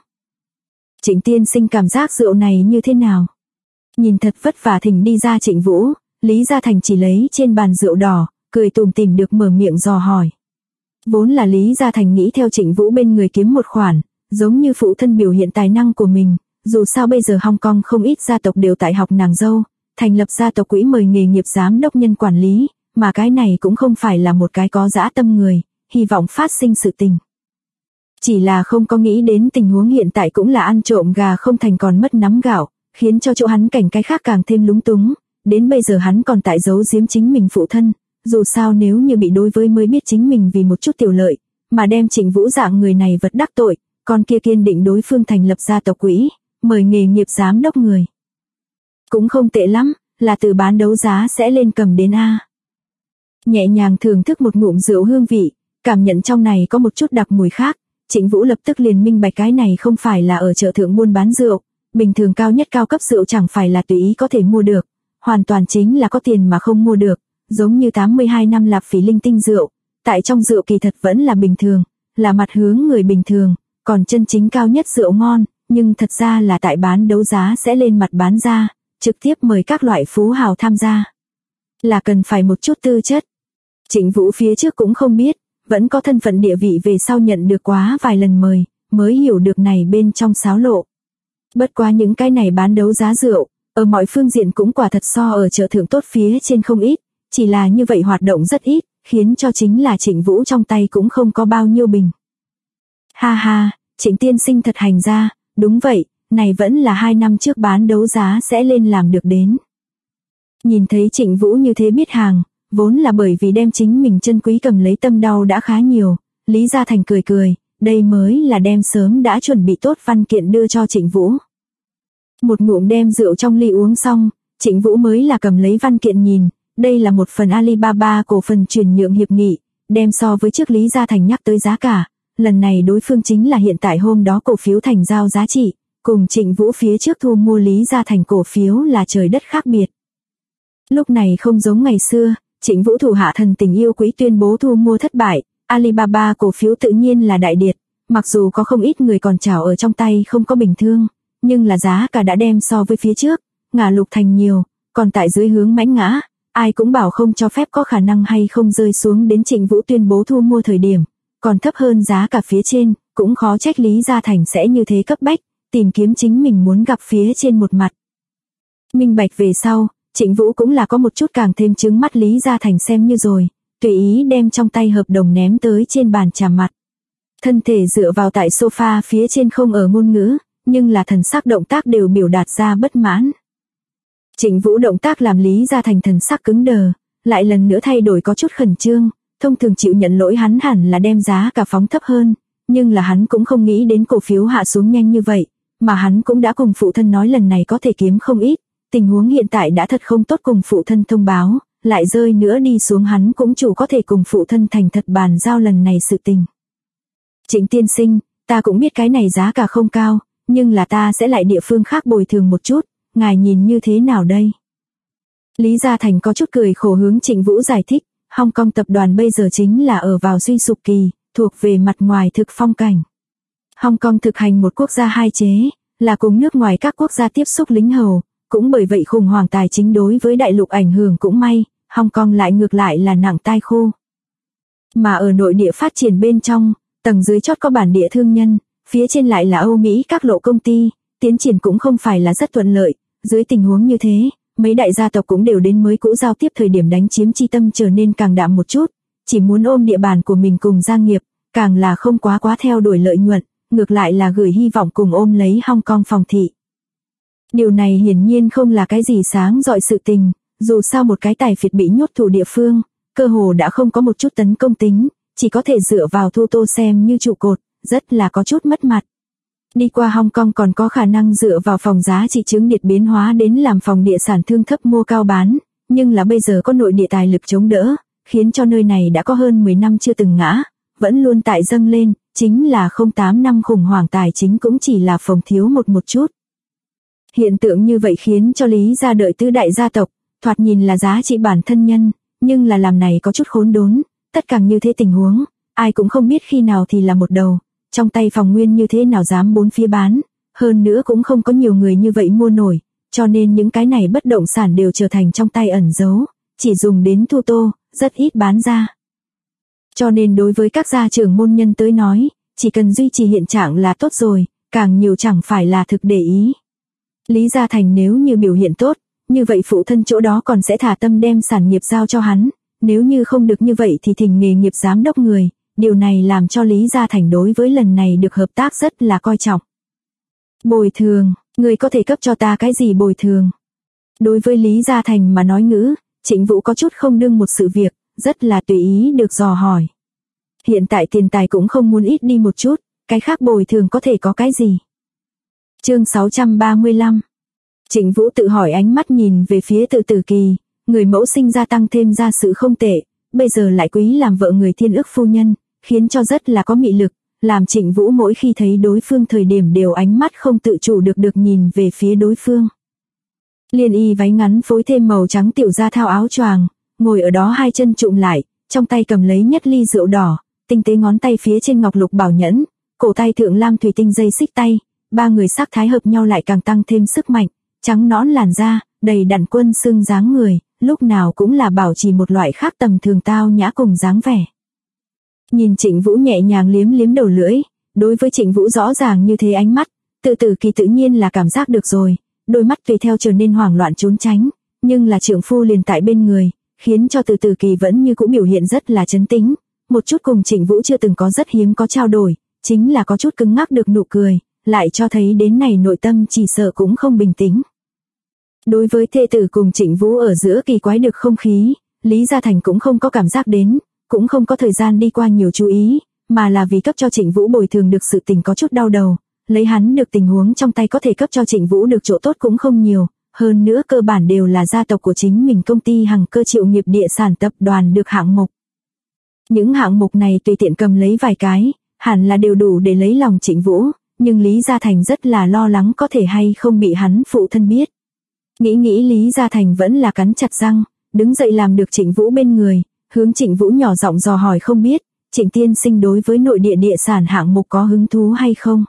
Trịnh tiên sinh cảm giác rượu này như thế nào? Nhìn thật vất vả thỉnh đi ra Trịnh Vũ, Lý Gia Thành chỉ lấy trên bàn rượu đỏ, cười tủm tỉm được mở miệng dò hỏi. Vốn là Lý Gia Thành nghĩ theo Trịnh Vũ bên người kiếm một khoản, giống như phụ thân biểu hiện tài năng của mình, dù sao bây giờ Hong Kong không ít gia tộc đều tại học nàng dâu, thành lập gia tộc quỹ mời nghề nghiệp giám đốc nhân quản lý, mà cái này cũng không phải là một cái có dã tâm người, hy vọng phát sinh sự tình. Chỉ là không có nghĩ đến tình huống hiện tại cũng là ăn trộm gà không thành còn mất nắm gạo, khiến cho chỗ hắn cảnh cái khác càng thêm lúng túng, đến bây giờ hắn còn tại giấu giếm chính mình phụ thân, dù sao nếu như bị đối với mới biết chính mình vì một chút tiểu lợi, mà đem Trịnh Vũ dạng người này vật đắc tội, con kia kiên định đối phương thành lập gia tộc quỹ, mời nghề nghiệp giám đốc người. Cũng không tệ lắm, là từ bán đấu giá sẽ lên cầm đến A. Nhẹ nhàng thưởng thức một ngụm rượu hương vị, cảm nhận trong này có một chút đặc mùi khác, Trịnh Vũ lập tức liền minh bạch cái này không phải là ở chợ thượng buôn bán rượu, bình thường cao nhất cao cấp rượu chẳng phải là tùy ý có thể mua được, hoàn toàn chính là có tiền mà không mua được, giống như 82 năm lạp phỉ linh tinh rượu, tại trong rượu kỳ thật vẫn là bình thường, là mặt hướng người bình thường, còn chân chính cao nhất rượu ngon, nhưng thật ra là tại bán đấu giá sẽ lên mặt bán ra, trực tiếp mời các loại phú hào tham gia. Là cần phải một chút tư chất. Trịnh Vũ phía trước cũng không biết, vẫn có thân phận địa vị về sau nhận được quá vài lần mời, mới hiểu được này bên trong xáo lộ. Bất quá những cái này bán đấu giá rượu, ở mọi phương diện cũng quả thật so ở chợ thượng tốt phía trên không ít, chỉ là như vậy hoạt động rất ít, khiến cho chính là Trịnh Vũ trong tay cũng không có bao nhiêu bình. Ha ha, Trịnh tiên sinh thật hành ra, đúng vậy, này vẫn là 2 năm trước bán đấu giá sẽ lên làm được đến. Nhìn thấy Trịnh Vũ như thế biết hàng, vốn là bởi vì đem chính mình chân quý cầm lấy tâm đau đã khá nhiều, Lý Gia Thành cười cười, đây mới là đem sớm đã chuẩn bị tốt văn kiện đưa cho Trịnh Vũ. Một ngụm đem rượu trong ly uống xong, Trịnh Vũ mới là cầm lấy văn kiện nhìn, đây là một phần Alibaba cổ phần chuyển nhượng hiệp nghị, đem so với trước Lý Gia Thành nhắc tới giá cả, lần này đối phương chính là hiện tại hôm đó cổ phiếu thành giao giá trị, cùng Trịnh Vũ phía trước thu mua Lý Gia Thành cổ phiếu là trời đất khác biệt. Lúc này không giống ngày xưa, Trịnh Vũ thủ hạ thần tình yêu quý tuyên bố thu mua thất bại, Alibaba cổ phiếu tự nhiên là đại điệt, mặc dù có không ít người còn trảo ở trong tay không có bình thương, nhưng là giá cả đã đem so với phía trước, ngả lục thành nhiều, còn tại dưới hướng mãnh ngã, ai cũng bảo không cho phép có khả năng hay không rơi xuống đến Trịnh Vũ tuyên bố thu mua thời điểm, còn thấp hơn giá cả phía trên, cũng khó trách Lý Gia Thành sẽ như thế cấp bách, tìm kiếm chính mình muốn gặp phía trên một mặt. Minh bạch về sau, Trịnh Vũ cũng là có một chút càng thêm chứng mắt Lý Gia Thành xem như rồi, tùy ý đem trong tay hợp đồng ném tới trên bàn trà mặt. Thân thể dựa vào tại sofa phía trên không ở ngôn ngữ, nhưng là thần sắc động tác đều biểu đạt ra bất mãn. Trịnh Vũ động tác làm Lý Gia Thành thần sắc cứng đờ, lại lần nữa thay đổi có chút khẩn trương, thông thường chịu nhận lỗi hắn hẳn là đem giá cả phóng thấp hơn, nhưng là hắn cũng không nghĩ đến cổ phiếu hạ xuống nhanh như vậy, mà hắn cũng đã cùng phụ thân nói lần này có thể kiếm không ít, tình huống hiện tại đã thật không tốt cùng phụ thân thông báo, lại rơi nữa đi xuống hắn cũng chủ có thể cùng phụ thân thành thật bàn giao lần này sự tình. Trịnh tiên sinh, ta cũng biết cái này giá cả không cao, nhưng là ta sẽ lại địa phương khác bồi thường một chút, ngài nhìn như thế nào đây? Lý Gia Thành có chút cười khổ hướng Trịnh Vũ giải thích, Hong Kong tập đoàn bây giờ chính là ở vào suy sụp kỳ, thuộc về mặt ngoài thực phong cảnh. Hong Kong thực hành một quốc gia hai chế, là cùng nước ngoài các quốc gia tiếp xúc lính hầu, cũng bởi vậy khủng hoảng tài chính đối với đại lục ảnh hưởng cũng may, Hong Kong lại ngược lại là nặng tai khu. Mà ở nội địa phát triển bên trong, tầng dưới chót có bản địa thương nhân, phía trên lại là Âu Mỹ các lộ công ty, tiến triển cũng không phải là rất thuận lợi, dưới tình huống như thế, mấy đại gia tộc cũng đều đến mới cũ giao tiếp thời điểm đánh chiếm chi tâm trở nên càng đạm một chút, chỉ muốn ôm địa bàn của mình cùng gia nghiệp, càng là không quá theo đuổi lợi nhuận, ngược lại là gửi hy vọng cùng ôm lấy Hong Kong phòng thị. Điều này hiển nhiên không là cái gì sáng rọi sự tình, dù sao một cái tài phiệt bị nhốt thủ địa phương, cơ hồ đã không có một chút tấn công tính, chỉ có thể dựa vào thu tô xem như trụ cột, rất là có chút mất mặt. Đi qua Hong Kong còn có khả năng dựa vào phòng giá trị chứng điệt biến hóa đến làm phòng địa sản thương thấp mua cao bán, nhưng là bây giờ có nội địa tài lực chống đỡ, khiến cho nơi này đã có hơn 10 năm chưa từng ngã, vẫn luôn tại dâng lên, chính là 08 năm khủng hoảng tài chính cũng chỉ là phòng thiếu một chút. Hiện tượng như vậy khiến cho Lý gia đợi tứ đại gia tộc, thoạt nhìn là giá trị bản thân nhân, nhưng là làm này có chút khốn đốn, tất cả như thế tình huống, ai cũng không biết khi nào thì là một đầu, trong tay phòng nguyên như thế nào dám bốn phía bán, hơn nữa cũng không có nhiều người như vậy mua nổi, cho nên những cái này bất động sản đều trở thành trong tay ẩn giấu, chỉ dùng đến thu tô, rất ít bán ra. Cho nên đối với các gia trưởng môn nhân tới nói, chỉ cần duy trì hiện trạng là tốt rồi, càng nhiều chẳng phải là thực để ý. Lý Gia Thành nếu như biểu hiện tốt, như vậy phụ thân chỗ đó còn sẽ thả tâm đem sản nghiệp giao cho hắn, nếu như không được như vậy thì thỉnh nghề nghiệp giám đốc người, điều này làm cho Lý Gia Thành đối với lần này được hợp tác rất là coi trọng. Bồi thường, người có thể cấp cho ta cái gì bồi thường? Đối với Lý Gia Thành mà nói ngữ, Trịnh Vũ có chút không đương một sự việc, rất là tùy ý được dò hỏi. Hiện tại tiền tài cũng không muốn ít đi một chút, cái khác bồi thường có thể có cái gì? Chương 635. Trịnh Vũ tự hỏi ánh mắt nhìn về phía Từ Tử Kỳ, người mẫu sinh ra tăng thêm ra sự không tệ, bây giờ lại quý làm vợ người thiên ức phu nhân, khiến cho rất là có mị lực, làm Trịnh Vũ mỗi khi thấy đối phương thời điểm đều ánh mắt không tự chủ được nhìn về phía đối phương. Liên y váy ngắn phối thêm màu trắng tiểu da thao áo choàng, ngồi ở đó hai chân trụm lại, trong tay cầm lấy nhất ly rượu đỏ, tinh tế ngón tay phía trên ngọc lục bảo nhẫn, cổ tay thượng lam thủy tinh dây xích tay, ba người sắc thái hợp nhau lại càng tăng thêm sức mạnh, trắng nõn làn da, đầy đặn quân xương dáng người, lúc nào cũng là bảo trì một loại khác tầm thường tao nhã cùng dáng vẻ. Nhìn Trịnh Vũ nhẹ nhàng liếm liếm đầu lưỡi, đối với Trịnh Vũ rõ ràng như thế ánh mắt, Từ Tử Kỳ tự nhiên là cảm giác được rồi, đôi mắt tùy theo trở nên hoảng loạn trốn tránh, nhưng là trượng phu liền tại bên người, khiến cho Từ Tử Kỳ vẫn như cũ biểu hiện rất là trấn tĩnh, một chút cùng Trịnh Vũ chưa từng có rất hiếm có trao đổi, chính là có chút cứng ngắc được nụ cười, lại cho thấy đến này nội tâm chỉ sợ cũng không bình tĩnh. Đối với thê tử cùng Trịnh Vũ ở giữa kỳ quái được không khí, Lý Gia Thành cũng không có cảm giác đến, cũng không có thời gian đi qua nhiều chú ý, mà là vì cấp cho Trịnh Vũ bồi thường được sự tình có chút đau đầu, lấy hắn được tình huống trong tay có thể cấp cho Trịnh Vũ được chỗ tốt cũng không nhiều, hơn nữa cơ bản đều là gia tộc của chính mình công ty Hằng Cơ Triệu Nghiệp Địa Sản Tập đoàn được hạng mục. Những hạng mục này tùy tiện cầm lấy vài cái, hẳn là đều đủ để lấy lòng Trịnh Vũ, nhưng Lý Gia Thành rất là lo lắng có thể hay không bị hắn phụ thân biết. Nghĩ Lý Gia Thành vẫn là cắn chặt răng, đứng dậy làm được Trịnh Vũ bên người, hướng Trịnh Vũ nhỏ giọng dò hỏi không biết, Trịnh tiên sinh đối với nội địa địa sản hạng mục có hứng thú hay không?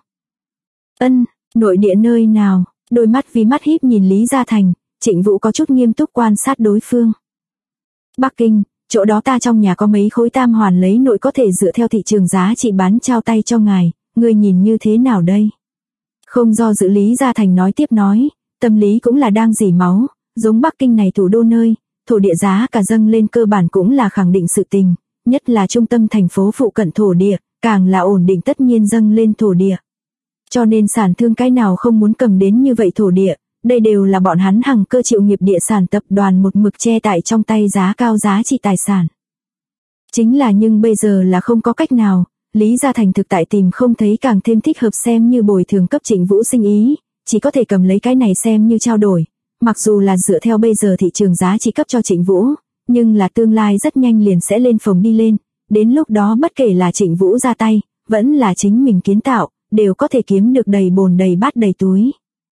Ân, nội địa nơi nào? Đôi mắt vì mắt híp nhìn Lý Gia Thành, Trịnh Vũ có chút nghiêm túc quan sát đối phương. Bắc Kinh, chỗ đó ta trong nhà có mấy khối tam hoàn lấy nội có thể dựa theo thị trường giá trị bán trao tay cho ngài, ngươi nhìn như thế nào đây? Không do dự Lý Gia Thành nói tiếp nói, tâm lý cũng là đang dỉ máu, giống Bắc Kinh này thủ đô nơi, thổ địa giá cả dâng lên cơ bản cũng là khẳng định sự tình, nhất là trung tâm thành phố phụ cận thổ địa, càng là ổn định tất nhiên dâng lên thổ địa. Cho nên sản thương cái nào không muốn cầm đến như vậy thổ địa, đây đều là bọn hắn Hằng Cơ Triệu Nghiệp Địa Sản Tập đoàn một mực che tại trong tay giá cao giá trị tài sản. Chính là nhưng bây giờ là không có cách nào, Lý Gia Thành thực tại tìm không thấy càng thêm thích hợp xem như bồi thường cấp Trịnh Vũ sinh ý, chỉ có thể cầm lấy cái này xem như trao đổi, mặc dù là dựa theo bây giờ thị trường giá trị cấp cho Trịnh Vũ, nhưng là tương lai rất nhanh liền sẽ lên phồng đi lên, đến lúc đó bất kể là Trịnh Vũ ra tay, vẫn là chính mình kiến tạo, đều có thể kiếm được đầy bồn đầy bát đầy túi.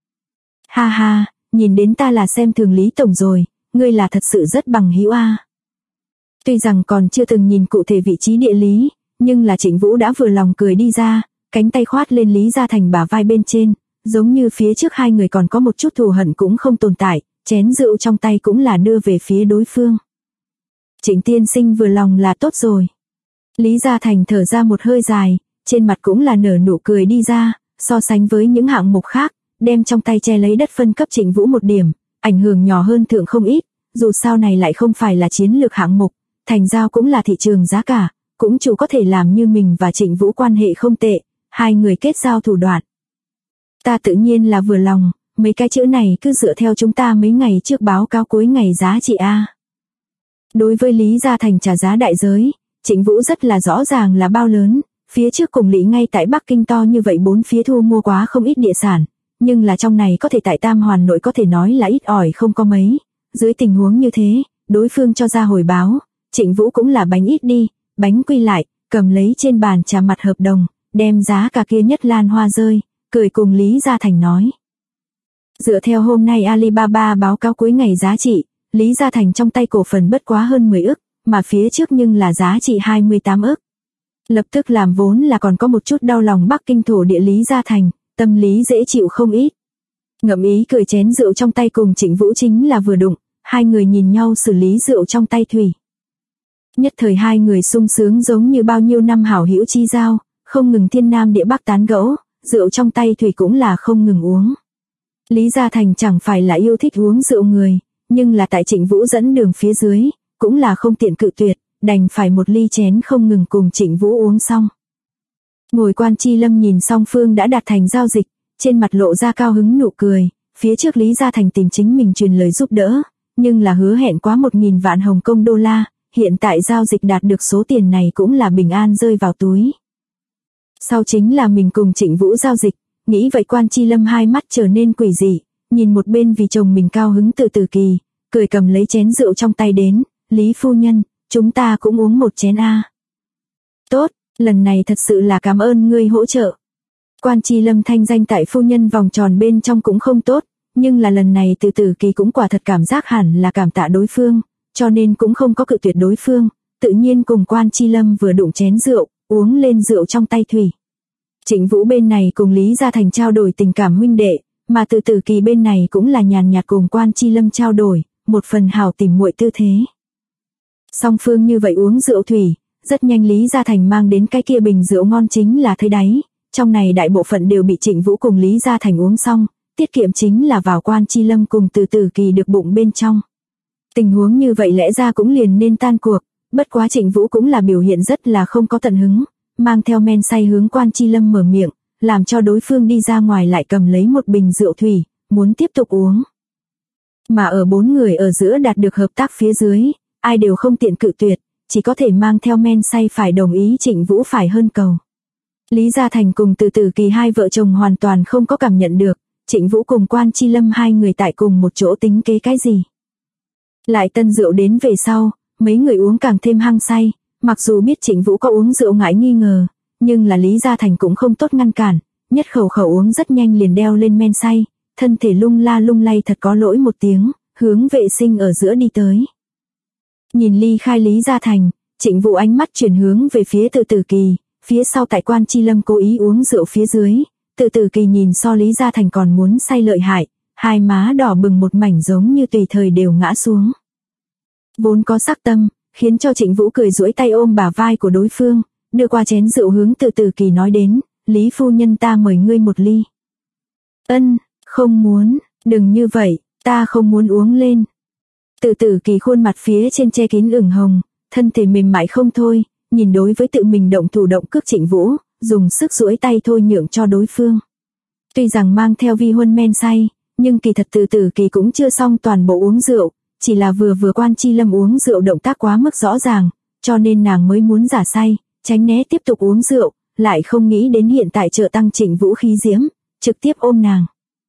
Ha ha, nhìn đến ta là xem thường Lý Tổng rồi, ngươi là thật sự rất bằng hữu a. Tuy rằng còn chưa từng nhìn cụ thể vị trí địa lý, nhưng là Trịnh Vũ đã vừa lòng cười đi ra, cánh tay khoát lên Lý Gia Thành bả vai bên trên, giống như phía trước hai người còn có một chút thù hận cũng không tồn tại, chén rượu trong tay cũng là đưa về phía đối phương. Trịnh tiên sinh vừa lòng là tốt rồi. Lý Gia Thành thở ra một hơi dài, trên mặt cũng là nở nụ cười đi ra, so sánh với những hạng mục khác, đem trong tay che lấy đất phân cấp Trịnh Vũ một điểm, ảnh hưởng nhỏ hơn thượng không ít, dù sao này lại không phải là chiến lược hạng mục, thành giao cũng là thị trường giá cả, cũng chủ có thể làm như mình và Trịnh Vũ quan hệ không tệ, hai người kết giao thủ đoạn. Ta tự nhiên là vừa lòng, mấy cái chữ này cứ dựa theo chúng ta mấy ngày trước báo cáo cuối ngày giá trị a. Đối với Lý Gia Thành trả giá đại giới, Trịnh Vũ rất là rõ ràng là bao lớn, phía trước cùng Lý ngay tại Bắc Kinh to như vậy bốn phía thu mua quá không ít địa sản, nhưng là trong này có thể tại Tam Hoàn nội có thể nói là ít ỏi không có mấy, dưới tình huống như thế, đối phương cho ra hồi báo, Trịnh Vũ cũng là bánh ít đi, bánh quy lại, cầm lấy trên bàn trà mặt hợp đồng, đem giá cả kia nhất lan hoa rơi, cười cùng Lý Gia Thành nói. Dựa theo hôm nay Alibaba báo cáo cuối ngày giá trị, Lý Gia Thành trong tay cổ phần bất quá hơn 10 ức, mà phía trước nhưng là giá trị 28 ức. Lập tức làm vốn là còn có một chút đau lòng Bắc Kinh thổ địa Lý Gia Thành, tâm lý dễ chịu không ít. Ngậm ý cười chén rượu trong tay cùng Trịnh Vũ chính là vừa đụng, hai người nhìn nhau xử lý rượu trong tay thủy. Nhất thời hai người sung sướng giống như bao nhiêu năm hảo hữu chi giao, không ngừng thiên nam địa bắc tán gẫu, rượu trong tay thủy cũng là không ngừng uống. Lý Gia Thành chẳng phải là yêu thích uống rượu người, nhưng là tại Trịnh Vũ dẫn đường phía dưới, cũng là không tiện cự tuyệt, đành phải một ly chén không ngừng cùng Trịnh Vũ uống xong. Ngồi Quan Chi Lâm nhìn song phương đã đạt thành giao dịch, trên mặt lộ ra cao hứng nụ cười, phía trước Lý Gia Thành tìm chính mình truyền lời giúp đỡ, nhưng là hứa hẹn quá 1.000 vạn Hồng Kông đô la, hiện tại giao dịch đạt được số tiền này cũng là bình an rơi vào túi. Sau chính là mình cùng Trịnh Vũ giao dịch, nghĩ vậy Quan Chi Lâm hai mắt trở nên quỷ dị, nhìn một bên vì chồng mình cao hứng từ kỳ, cười cầm lấy chén rượu trong tay đến, Lý phu nhân, chúng ta cũng uống một chén a. Tốt, lần này thật sự là cảm ơn ngươi hỗ trợ. Quan Chi Lâm thanh danh tại phu nhân vòng tròn bên trong cũng không tốt, nhưng là lần này từ kỳ cũng quả thật cảm giác hẳn là cảm tạ đối phương, cho nên cũng không có cự tuyệt đối phương, tự nhiên cùng Quan Chi Lâm vừa đụng chén rượu, uống lên rượu trong tay thủy. Trịnh Vũ bên này cùng Lý Gia Thành trao đổi tình cảm huynh đệ, mà từ kỳ bên này cũng là nhàn nhạt cùng Quan Chi Lâm trao đổi, một phần hảo tìm muội tư thế. Song phương như vậy uống rượu thủy, rất nhanh Lý Gia Thành mang đến cái kia bình rượu ngon chính là thấy đáy, trong này đại bộ phận đều bị Trịnh Vũ cùng Lý Gia Thành uống xong, tiết kiệm chính là vào Quan Chi Lâm cùng từ kỳ được bụng bên trong. Tình huống như vậy lẽ ra cũng liền nên tan cuộc, bất quá Trịnh Vũ cũng là biểu hiện rất là không có tận hứng, mang theo men say hướng Quan Chi Lâm mở miệng, làm cho đối phương đi ra ngoài lại cầm lấy một bình rượu thủy, muốn tiếp tục uống. Mà ở bốn người ở giữa đạt được hợp tác phía dưới, ai đều không tiện cự tuyệt, chỉ có thể mang theo men say phải đồng ý Trịnh Vũ phải hơn cầu. Lý Gia Thành cùng Từ Tử Kỳ hai vợ chồng hoàn toàn không có cảm nhận được, Trịnh Vũ cùng Quan Chi Lâm hai người tại cùng một chỗ tính kế cái gì. Lại tân rượu đến về sau, mấy người uống càng thêm hăng say, mặc dù biết Trịnh Vũ có uống rượu ngại nghi ngờ, nhưng là Lý Gia Thành cũng không tốt ngăn cản, nhất khẩu uống rất nhanh liền đeo lên men say, thân thể lung la lung lay thật có lỗi một tiếng, hướng vệ sinh ở giữa đi tới. Nhìn ly khai Lý Gia Thành, Trịnh Vũ ánh mắt chuyển hướng về phía Từ Tử Kỳ, phía sau tại Quan Chi Lâm cố ý uống rượu phía dưới, Từ Tử Kỳ nhìn so Lý Gia Thành còn muốn say lợi hại, hai má đỏ bừng một mảnh giống như tùy thời đều ngã xuống. Vốn có sắc tâm, khiến cho Trịnh Vũ cười duỗi tay ôm bả vai của đối phương, đưa qua chén rượu hướng Từ Tử Kỳ nói đến, Lý phu nhân ta mời ngươi một ly. Ân, không muốn, đừng như vậy, ta không muốn uống lên. Từ Tử Kỳ khuôn mặt phía trên che kín ửng hồng, thân thể mềm mại không thôi, nhìn đối với tự mình động thủ động cước Trịnh Vũ, dùng sức duỗi tay thôi nhượng cho đối phương. Tuy rằng mang theo vi huân men say, nhưng kỳ thật Từ Tử Kỳ cũng chưa xong toàn bộ uống rượu, chỉ là vừa Quan Chi Lâm uống rượu động tác quá mức rõ ràng, cho nên nàng mới muốn giả say, tránh né tiếp tục uống rượu, lại không nghĩ đến hiện tại trợ tăng Trịnh Vũ khí diễm, trực tiếp ôm nàng.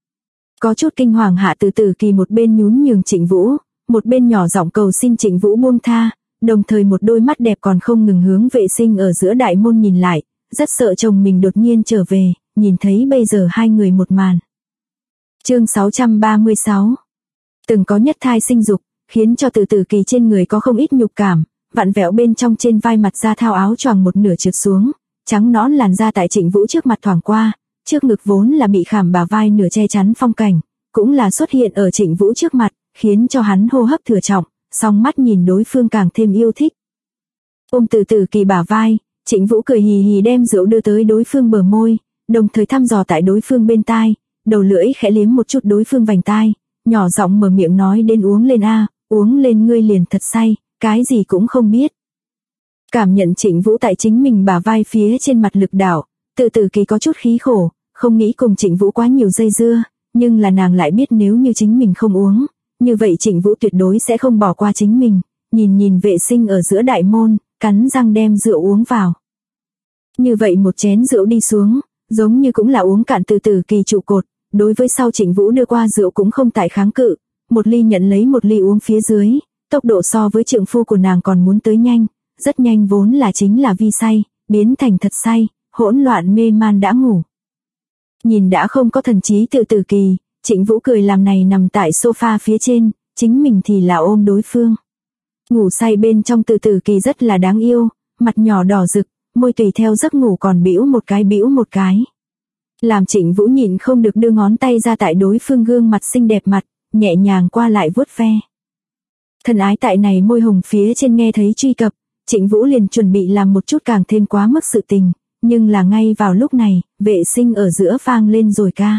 Có chút kinh hoàng hạ Từ Tử Kỳ một bên nhún nhường Trịnh Vũ, một bên nhỏ giọng cầu xin Trịnh Vũ buông tha, đồng thời một đôi mắt đẹp còn không ngừng hướng vệ sinh ở giữa đại môn nhìn lại, rất sợ chồng mình đột nhiên trở về, nhìn thấy bây giờ hai người một màn. Chương 636. Từng có nhất thai sinh dục, khiến cho Từ Tử Kỳ trên người có không ít nhục cảm, vặn vẹo bên trong trên vai mặt da thao áo choàng một nửa trượt xuống, trắng nõn làn da tại Trịnh Vũ trước mặt thoảng qua, trước ngực vốn là bị khảm bả vai nửa che chắn phong cảnh, cũng là xuất hiện ở Trịnh Vũ trước mặt, khiến cho hắn hô hấp thừa trọng, song mắt nhìn đối phương càng thêm yêu thích. Ôm Từ Tử Kỳ bả vai, Trịnh Vũ cười hì hì đem rượu đưa tới đối phương bờ môi, đồng thời thăm dò tại đối phương bên tai, đầu lưỡi khẽ liếm một chút đối phương vành tai, nhỏ giọng mở miệng nói đến uống lên a, uống lên ngươi liền thật say, cái gì cũng không biết. Cảm nhận Trịnh Vũ tại chính mình bả vai phía trên mặt lực đảo, Từ Tử Kỳ có chút khí khổ, không nghĩ cùng Trịnh Vũ quá nhiều dây dưa, nhưng là nàng lại biết nếu như chính mình không uống, như vậy Trịnh Vũ tuyệt đối sẽ không bỏ qua chính mình, nhìn vệ sinh ở giữa đại môn, cắn răng đem rượu uống vào. Như vậy một chén rượu đi xuống, giống như cũng là uống cạn Từ Tử Kỳ trụ cột, đối với sau Trịnh Vũ đưa qua rượu cũng không tại kháng cự, một ly nhận lấy một ly uống phía dưới, tốc độ so với trượng phu của nàng còn muốn tới nhanh, rất nhanh vốn là chính là vi say, biến thành thật say, hỗn loạn mê man đã ngủ. Nhìn đã không có thần trí Từ Tử Kỳ, Trịnh Vũ cười làm này nằm tại sofa phía trên, chính mình thì là ôm đối phương. Ngủ say bên trong Từ Tử Kỳ rất là đáng yêu, mặt nhỏ đỏ rực, môi tùy theo giấc ngủ còn bĩu một cái. Làm Trịnh Vũ nhịn không được đưa ngón tay ra tại đối phương gương mặt xinh đẹp mặt, nhẹ nhàng qua lại vuốt ve. Thân ái tại này môi hồng phía trên nghe thấy truy cập, Trịnh Vũ liền chuẩn bị làm một chút càng thêm quá mức sự tình, nhưng là ngay vào lúc này, vệ sinh ở giữa vang lên rồi ca.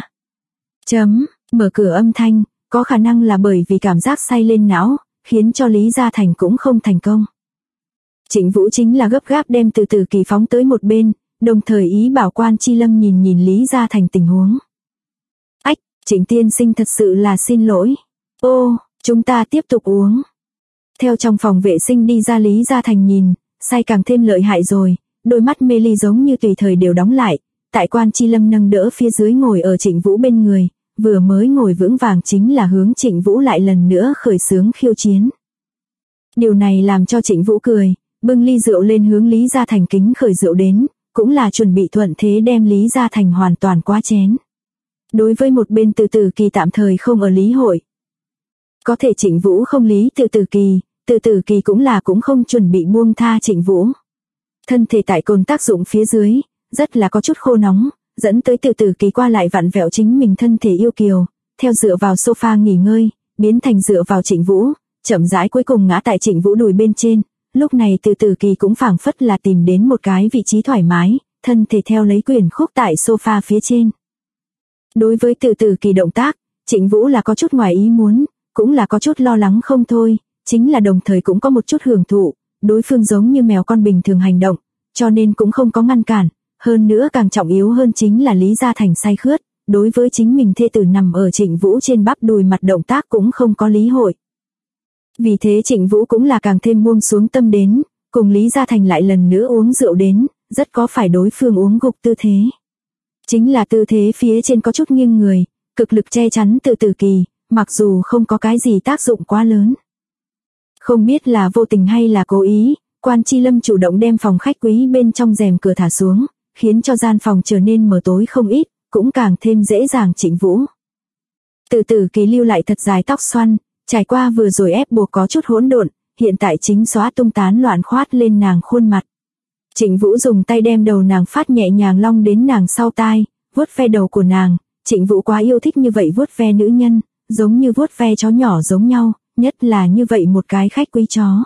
Mở cửa âm thanh, có khả năng là bởi vì cảm giác say lên não, khiến cho Lý Gia Thành cũng không thành công. Trịnh Vũ chính là gấp gáp đem Từ Tử Kỳ phóng tới một bên, đồng thời ý bảo Quan Chi Lâm nhìn Lý Gia Thành tình huống. Ách, Trịnh tiên sinh thật sự là xin lỗi. Ô, chúng ta tiếp tục uống. Theo trong phòng vệ sinh đi ra Lý Gia Thành nhìn, say càng thêm lợi hại rồi, đôi mắt mê ly giống như tùy thời đều đóng lại, tại Quan Chi Lâm nâng đỡ phía dưới ngồi ở Trịnh Vũ bên người, vừa mới ngồi vững vàng chính là hướng Trịnh Vũ lại lần nữa khởi xướng khiêu chiến. Điều này làm cho Trịnh Vũ cười, bưng ly rượu lên hướng Lý Gia Thành kính khởi rượu đến, cũng là chuẩn bị thuận thế đem Lý Gia Thành hoàn toàn quá chén. Đối với một bên Từ Tử Kỳ tạm thời không ở lý hội. Có thể Trịnh Vũ không lý Từ Tử Kỳ cũng không chuẩn bị buông tha Trịnh Vũ. Thân thể tại cồn tác dụng phía dưới, rất là có chút khô nóng, dẫn tới Từ Tử Kỳ qua lại vặn vẹo chính mình thân thể yêu kiều, theo dựa vào sofa nghỉ ngơi, biến thành dựa vào Trịnh Vũ, chậm rãi cuối cùng ngã tại Trịnh Vũ đùi bên trên. Lúc này Từ Tử Kỳ cũng phảng phất là tìm đến một cái vị trí thoải mái, thân thể theo lấy quyền khúc tại sofa phía trên. Đối với Từ Tử Kỳ động tác, Trịnh Vũ là có chút ngoài ý muốn, cũng là có chút lo lắng không thôi, chính là đồng thời cũng có một chút hưởng thụ, đối phương giống như mèo con bình thường hành động, cho nên cũng không có ngăn cản, hơn nữa càng trọng yếu hơn chính là Lý Gia Thành say khướt, đối với chính mình thê tử nằm ở Trịnh Vũ trên bắp đùi mặt động tác cũng không có lý hội. Vì thế Trịnh Vũ cũng là càng thêm buông xuống tâm đến, cùng Lý Gia Thành lại lần nữa uống rượu đến, rất có phải đối phương uống gục tư thế. Chính là tư thế phía trên có chút nghiêng người, cực lực che chắn Từ Tử Kỳ, mặc dù không có cái gì tác dụng quá lớn. Không biết là vô tình hay là cố ý, Quan Chi Lâm chủ động đem phòng khách quý bên trong rèm cửa thả xuống, khiến cho gian phòng trở nên mờ tối không ít, cũng càng thêm dễ dàng Trịnh Vũ. Từ Tử Kỳ lưu lại thật dài tóc xoăn, trải qua vừa rồi ép buộc có chút hỗn độn, hiện tại chính xóa tung tán loạn khoát lên nàng khuôn mặt. Trịnh Vũ dùng tay đem đầu nàng phát nhẹ nhàng long đến nàng sau tai, vuốt ve đầu của nàng. Trịnh Vũ quá yêu thích như vậy vuốt ve nữ nhân, giống như vuốt ve chó nhỏ giống nhau, nhất là như vậy một cái khách quý chó.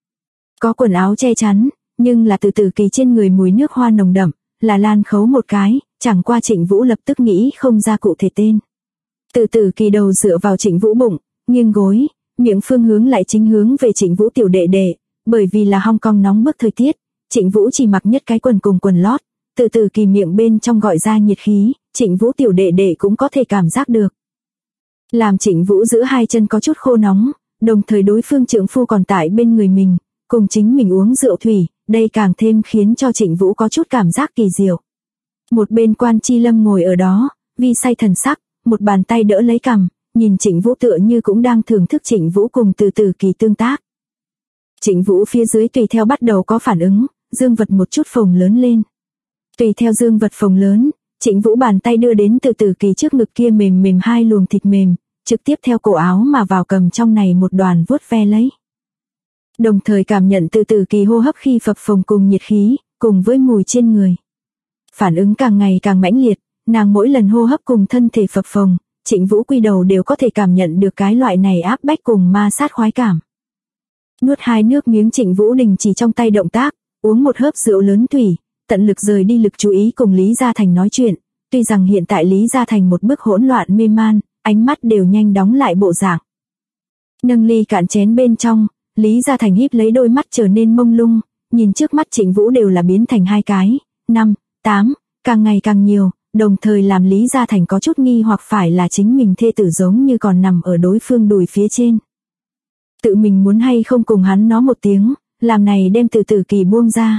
Có quần áo che chắn, nhưng là Từ Tử Kỳ trên người mùi nước hoa nồng đậm, là Lan khấu một cái, chẳng qua Trịnh Vũ lập tức nghĩ không ra cụ thể tên. Từ Tử Kỳ đầu dựa vào Trịnh Vũ bụng, nghiêng gối, miệng phương hướng lại chính hướng về Trịnh Vũ tiểu đệ đệ, bởi vì là Hong Kong nóng bức thời tiết, Trịnh Vũ chỉ mặc nhất cái quần cùng quần lót, Từ Tử Kỳ miệng bên trong gọi ra nhiệt khí, Trịnh Vũ tiểu đệ đệ cũng có thể cảm giác được. Làm Trịnh Vũ giữ hai chân có chút khô nóng, đồng thời đối phương trượng phu còn tại bên người mình, cùng chính mình uống rượu thủy, đây càng thêm khiến cho Trịnh Vũ có chút cảm giác kỳ diệu. Một bên Quan Chi Lâm ngồi ở đó, vi say thần sắc, một bàn tay đỡ lấy cằm, nhìn Trịnh Vũ tựa như cũng đang thưởng thức Trịnh Vũ cùng Từ Tử Kỳ tương tác. Trịnh Vũ phía dưới tùy theo bắt đầu có phản ứng, dương vật một chút phồng lớn lên. Tùy theo dương vật phồng lớn, Trịnh Vũ bàn tay đưa đến Từ Tử Kỳ trước ngực kia mềm mềm hai luồng thịt mềm, trực tiếp theo cổ áo mà vào cầm trong này một đoàn vuốt ve lấy. Đồng thời cảm nhận Từ Tử Kỳ hô hấp khi phập phồng cùng nhiệt khí, cùng với mùi trên người. Phản ứng càng ngày càng mãnh liệt, nàng mỗi lần hô hấp cùng thân thể phập phồng, Trịnh Vũ quy đầu đều có thể cảm nhận được cái loại này áp bách cùng ma sát khoái cảm. Nuốt hai nước miếng Trịnh Vũ đình chỉ trong tay động tác, uống một hớp rượu lớn thủy, tận lực rời đi lực chú ý cùng Lý Gia Thành nói chuyện, tuy rằng hiện tại Lý Gia Thành một bức hỗn loạn mê man, ánh mắt đều nhanh đóng lại bộ dạng. Nâng ly cạn chén bên trong, Lý Gia Thành híp lấy đôi mắt trở nên mông lung, nhìn trước mắt Trịnh Vũ đều là biến thành 2 cái, 5, 8, càng ngày càng nhiều, đồng thời làm Lý Gia Thành có chút nghi hoặc phải là chính mình thê tử giống như còn nằm ở đối phương đùi phía trên. Tự mình muốn hay không cùng hắn nói một tiếng, làm này đem Từ Tử Kỳ buông ra.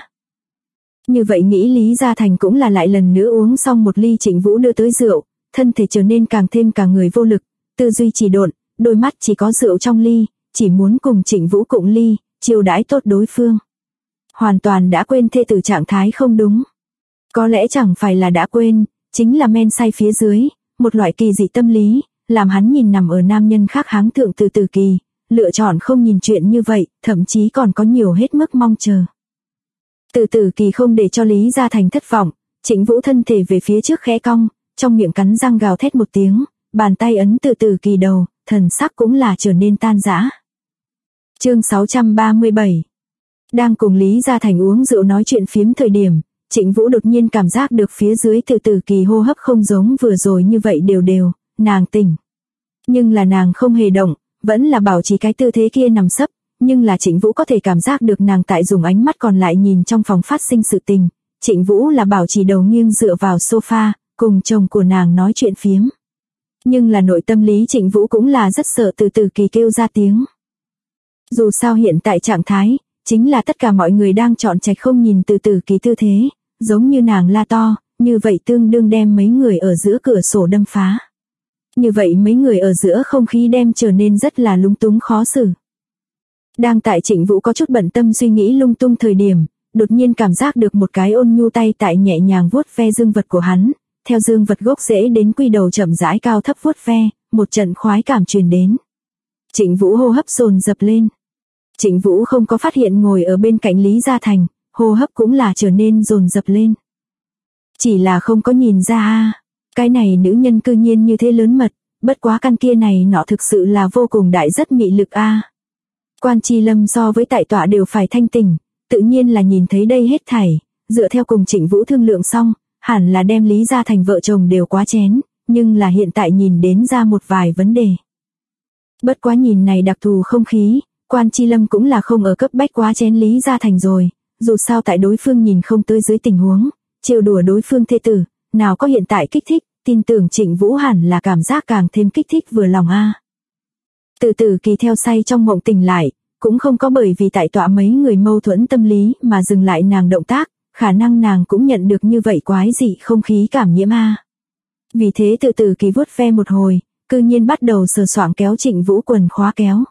Như vậy nghĩ Lý Gia Thành cũng là lại lần nữa uống xong một ly Trịnh Vũ đưa tới rượu, thân thể trở nên càng thêm cả người vô lực, tư duy chỉ độn, đôi mắt chỉ có rượu trong ly, chỉ muốn cùng Trịnh Vũ cụng ly, chiêu đãi tốt đối phương. Hoàn toàn đã quên thê tử trạng thái không đúng. Có lẽ chẳng phải là đã quên, chính là men say phía dưới, một loại kỳ dị tâm lý, làm hắn nhìn nằm ở nam nhân khác háng thượng Từ Tử Kỳ, lựa chọn không nhìn chuyện như vậy, thậm chí còn có nhiều hết mức mong chờ. Từ Tử Kỳ không để cho Lý Gia Thành thất vọng, Trịnh Vũ thân thể về phía trước khẽ cong, trong miệng cắn răng gào thét một tiếng, bàn tay ấn Từ Tử Kỳ đầu, thần sắc cũng là trở nên tan rã. Chương 637. Đang cùng Lý Gia Thành uống rượu nói chuyện phiếm thời điểm, Trịnh Vũ đột nhiên cảm giác được phía dưới Từ Tử Kỳ hô hấp không giống vừa rồi như vậy đều đều, nàng tỉnh. Nhưng là nàng không hề động, vẫn là bảo trì cái tư thế kia nằm sấp, nhưng là Trịnh Vũ có thể cảm giác được nàng tại dùng ánh mắt còn lại nhìn trong phòng phát sinh sự tình. Trịnh Vũ là bảo trì đầu nghiêng dựa vào sofa, cùng chồng của nàng nói chuyện phiếm. Nhưng là nội tâm lý Trịnh Vũ cũng là rất sợ Từ Tử Kỳ kêu ra tiếng. Dù sao hiện tại trạng thái, chính là tất cả mọi người đang chọn trạch không nhìn Từ Tử Kỳ tư thế, giống như nàng la to, như vậy tương đương đem mấy người ở giữa cửa sổ đâm phá. Như vậy mấy người ở giữa không khí đem trở nên rất là lung túng khó xử. Đang tại Trịnh Vũ có chút bận tâm suy nghĩ lung tung thời điểm, đột nhiên cảm giác được một cái ôn nhu tay tại nhẹ nhàng vuốt ve dương vật của hắn, theo dương vật gốc rễ đến quy đầu chậm rãi cao thấp vuốt ve, một trận khoái cảm truyền đến. Trịnh Vũ hô hấp dồn dập lên. Trịnh Vũ không có phát hiện ngồi ở bên cạnh Lý Gia Thành, hô hấp cũng là trở nên dồn dập lên. Chỉ là không có nhìn ra cái này nữ nhân cư nhiên như thế lớn mật, bất quá căn kia này nọ thực sự là vô cùng đại rất mị lực Quan Chi Lâm so với tại tọa đều phải thanh tỉnh, tự nhiên là nhìn thấy đây hết thảy, dựa theo cùng Trịnh Vũ thương lượng xong, hẳn là đem Lý Gia Thành vợ chồng đều quá chén, nhưng là hiện tại nhìn đến ra một vài vấn đề. Bất quá nhìn này đặc thù không khí, Quan Chi Lâm cũng là không ở cấp bách quá chén Lý Gia Thành rồi, dù sao tại đối phương nhìn không tới dưới tình huống, trêu đùa đối phương thê tử, nào có hiện tại kích thích, tin tưởng Trịnh Vũ hẳn là cảm giác càng thêm kích thích vừa lòng Từ Tử Kỳ theo say trong mộng tỉnh lại, cũng không có bởi vì tại tọa mấy người mâu thuẫn tâm lý mà dừng lại nàng động tác, khả năng nàng cũng nhận được như vậy quái dị không khí cảm nhiễm a. Vì thế từ từ kỳ vuốt ve một hồi, cư nhiên bắt đầu sờ soạng kéo Trịnh Vũ quần khóa kéo.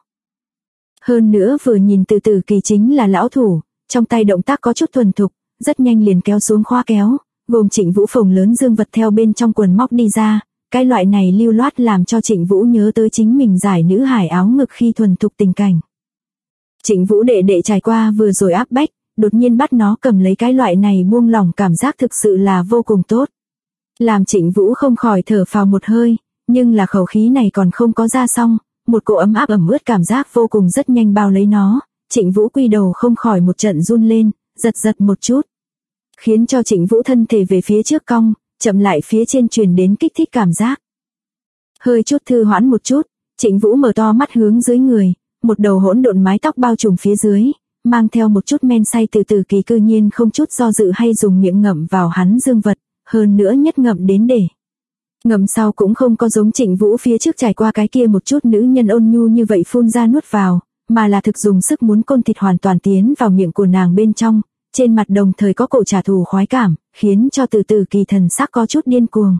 Hơn nữa vừa nhìn từ từ kỳ chính là lão thủ, trong tay động tác có chút thuần thục, rất nhanh liền kéo xuống khóa kéo, gồm Trịnh Vũ phồng lớn dương vật theo bên trong quần móc đi ra, cái loại này lưu loát làm cho Trịnh Vũ nhớ tới chính mình giải nữ hải áo ngực khi thuần thục tình cảnh. Trịnh Vũ đệ đệ trải qua vừa rồi áp bách, đột nhiên bắt nó cầm lấy cái loại này buông lỏng cảm giác thực sự là vô cùng tốt. Làm Trịnh Vũ không khỏi thở phào một hơi, nhưng là khẩu khí này còn không có ra xong, một cỗ ấm áp ẩm ướt cảm giác vô cùng rất nhanh bao lấy nó, Trịnh Vũ quy đầu không khỏi một trận run lên, giật một chút. Khiến cho Trịnh Vũ thân thể về phía trước cong, chậm lại phía trên truyền đến kích thích cảm giác. Hơi chút thư hoãn một chút, Trịnh Vũ mở to mắt hướng dưới người, một đầu hỗn độn mái tóc bao trùm phía dưới, mang theo một chút men say từ từ kỳ cư nhiên không chút do dự hay dùng miệng ngậm vào hắn dương vật, hơn nữa nhất ngậm đến để. Ngậm sau cũng không có giống Trịnh Vũ phía trước trải qua cái kia một chút nữ nhân ôn nhu như vậy phun ra nuốt vào, mà là thực dùng sức muốn côn thịt hoàn toàn tiến vào miệng của nàng bên trong, trên mặt đồng thời có cổ trả thù khoái cảm, khiến cho từ từ kỳ thần sắc có chút điên cuồng.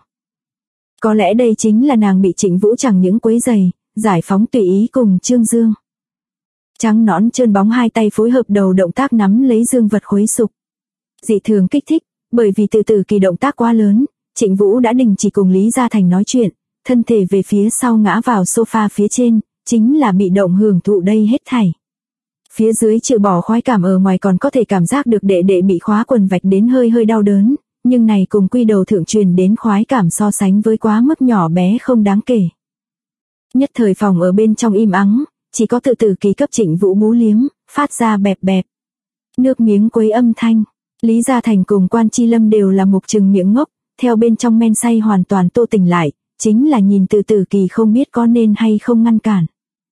Có lẽ đây chính là nàng bị Trịnh Vũ chẳng những quấy giày, giải phóng tùy ý cùng trương dương. Trắng nõn trơn bóng hai tay phối hợp đầu động tác nắm lấy dương vật khuấy sục. Dị thường kích thích, bởi vì từ từ kỳ động tác quá lớn, Trịnh Vũ đã đình chỉ cùng Lý Gia Thành nói chuyện, thân thể về phía sau ngã vào sofa phía trên, chính là bị động hưởng thụ đây hết thảy. Phía dưới trừ bỏ khoái cảm ở ngoài còn có thể cảm giác được đệ đệ bị khóa quần vạch đến hơi đau đớn, nhưng này cùng quy đầu thượng truyền đến khoái cảm so sánh với quá mức nhỏ bé không đáng kể. Nhất thời phòng ở bên trong im ắng, chỉ có từ từ kỳ cấp Trịnh Vũ bú liếm, phát ra bẹp bẹp. Nước miếng quấy âm thanh, Lý Gia Thành cùng Quan Chi Lâm đều là mục trừng miệng ngốc, theo bên trong men say hoàn toàn tô tỉnh lại, chính là nhìn từ từ kỳ không biết có nên hay không ngăn cản.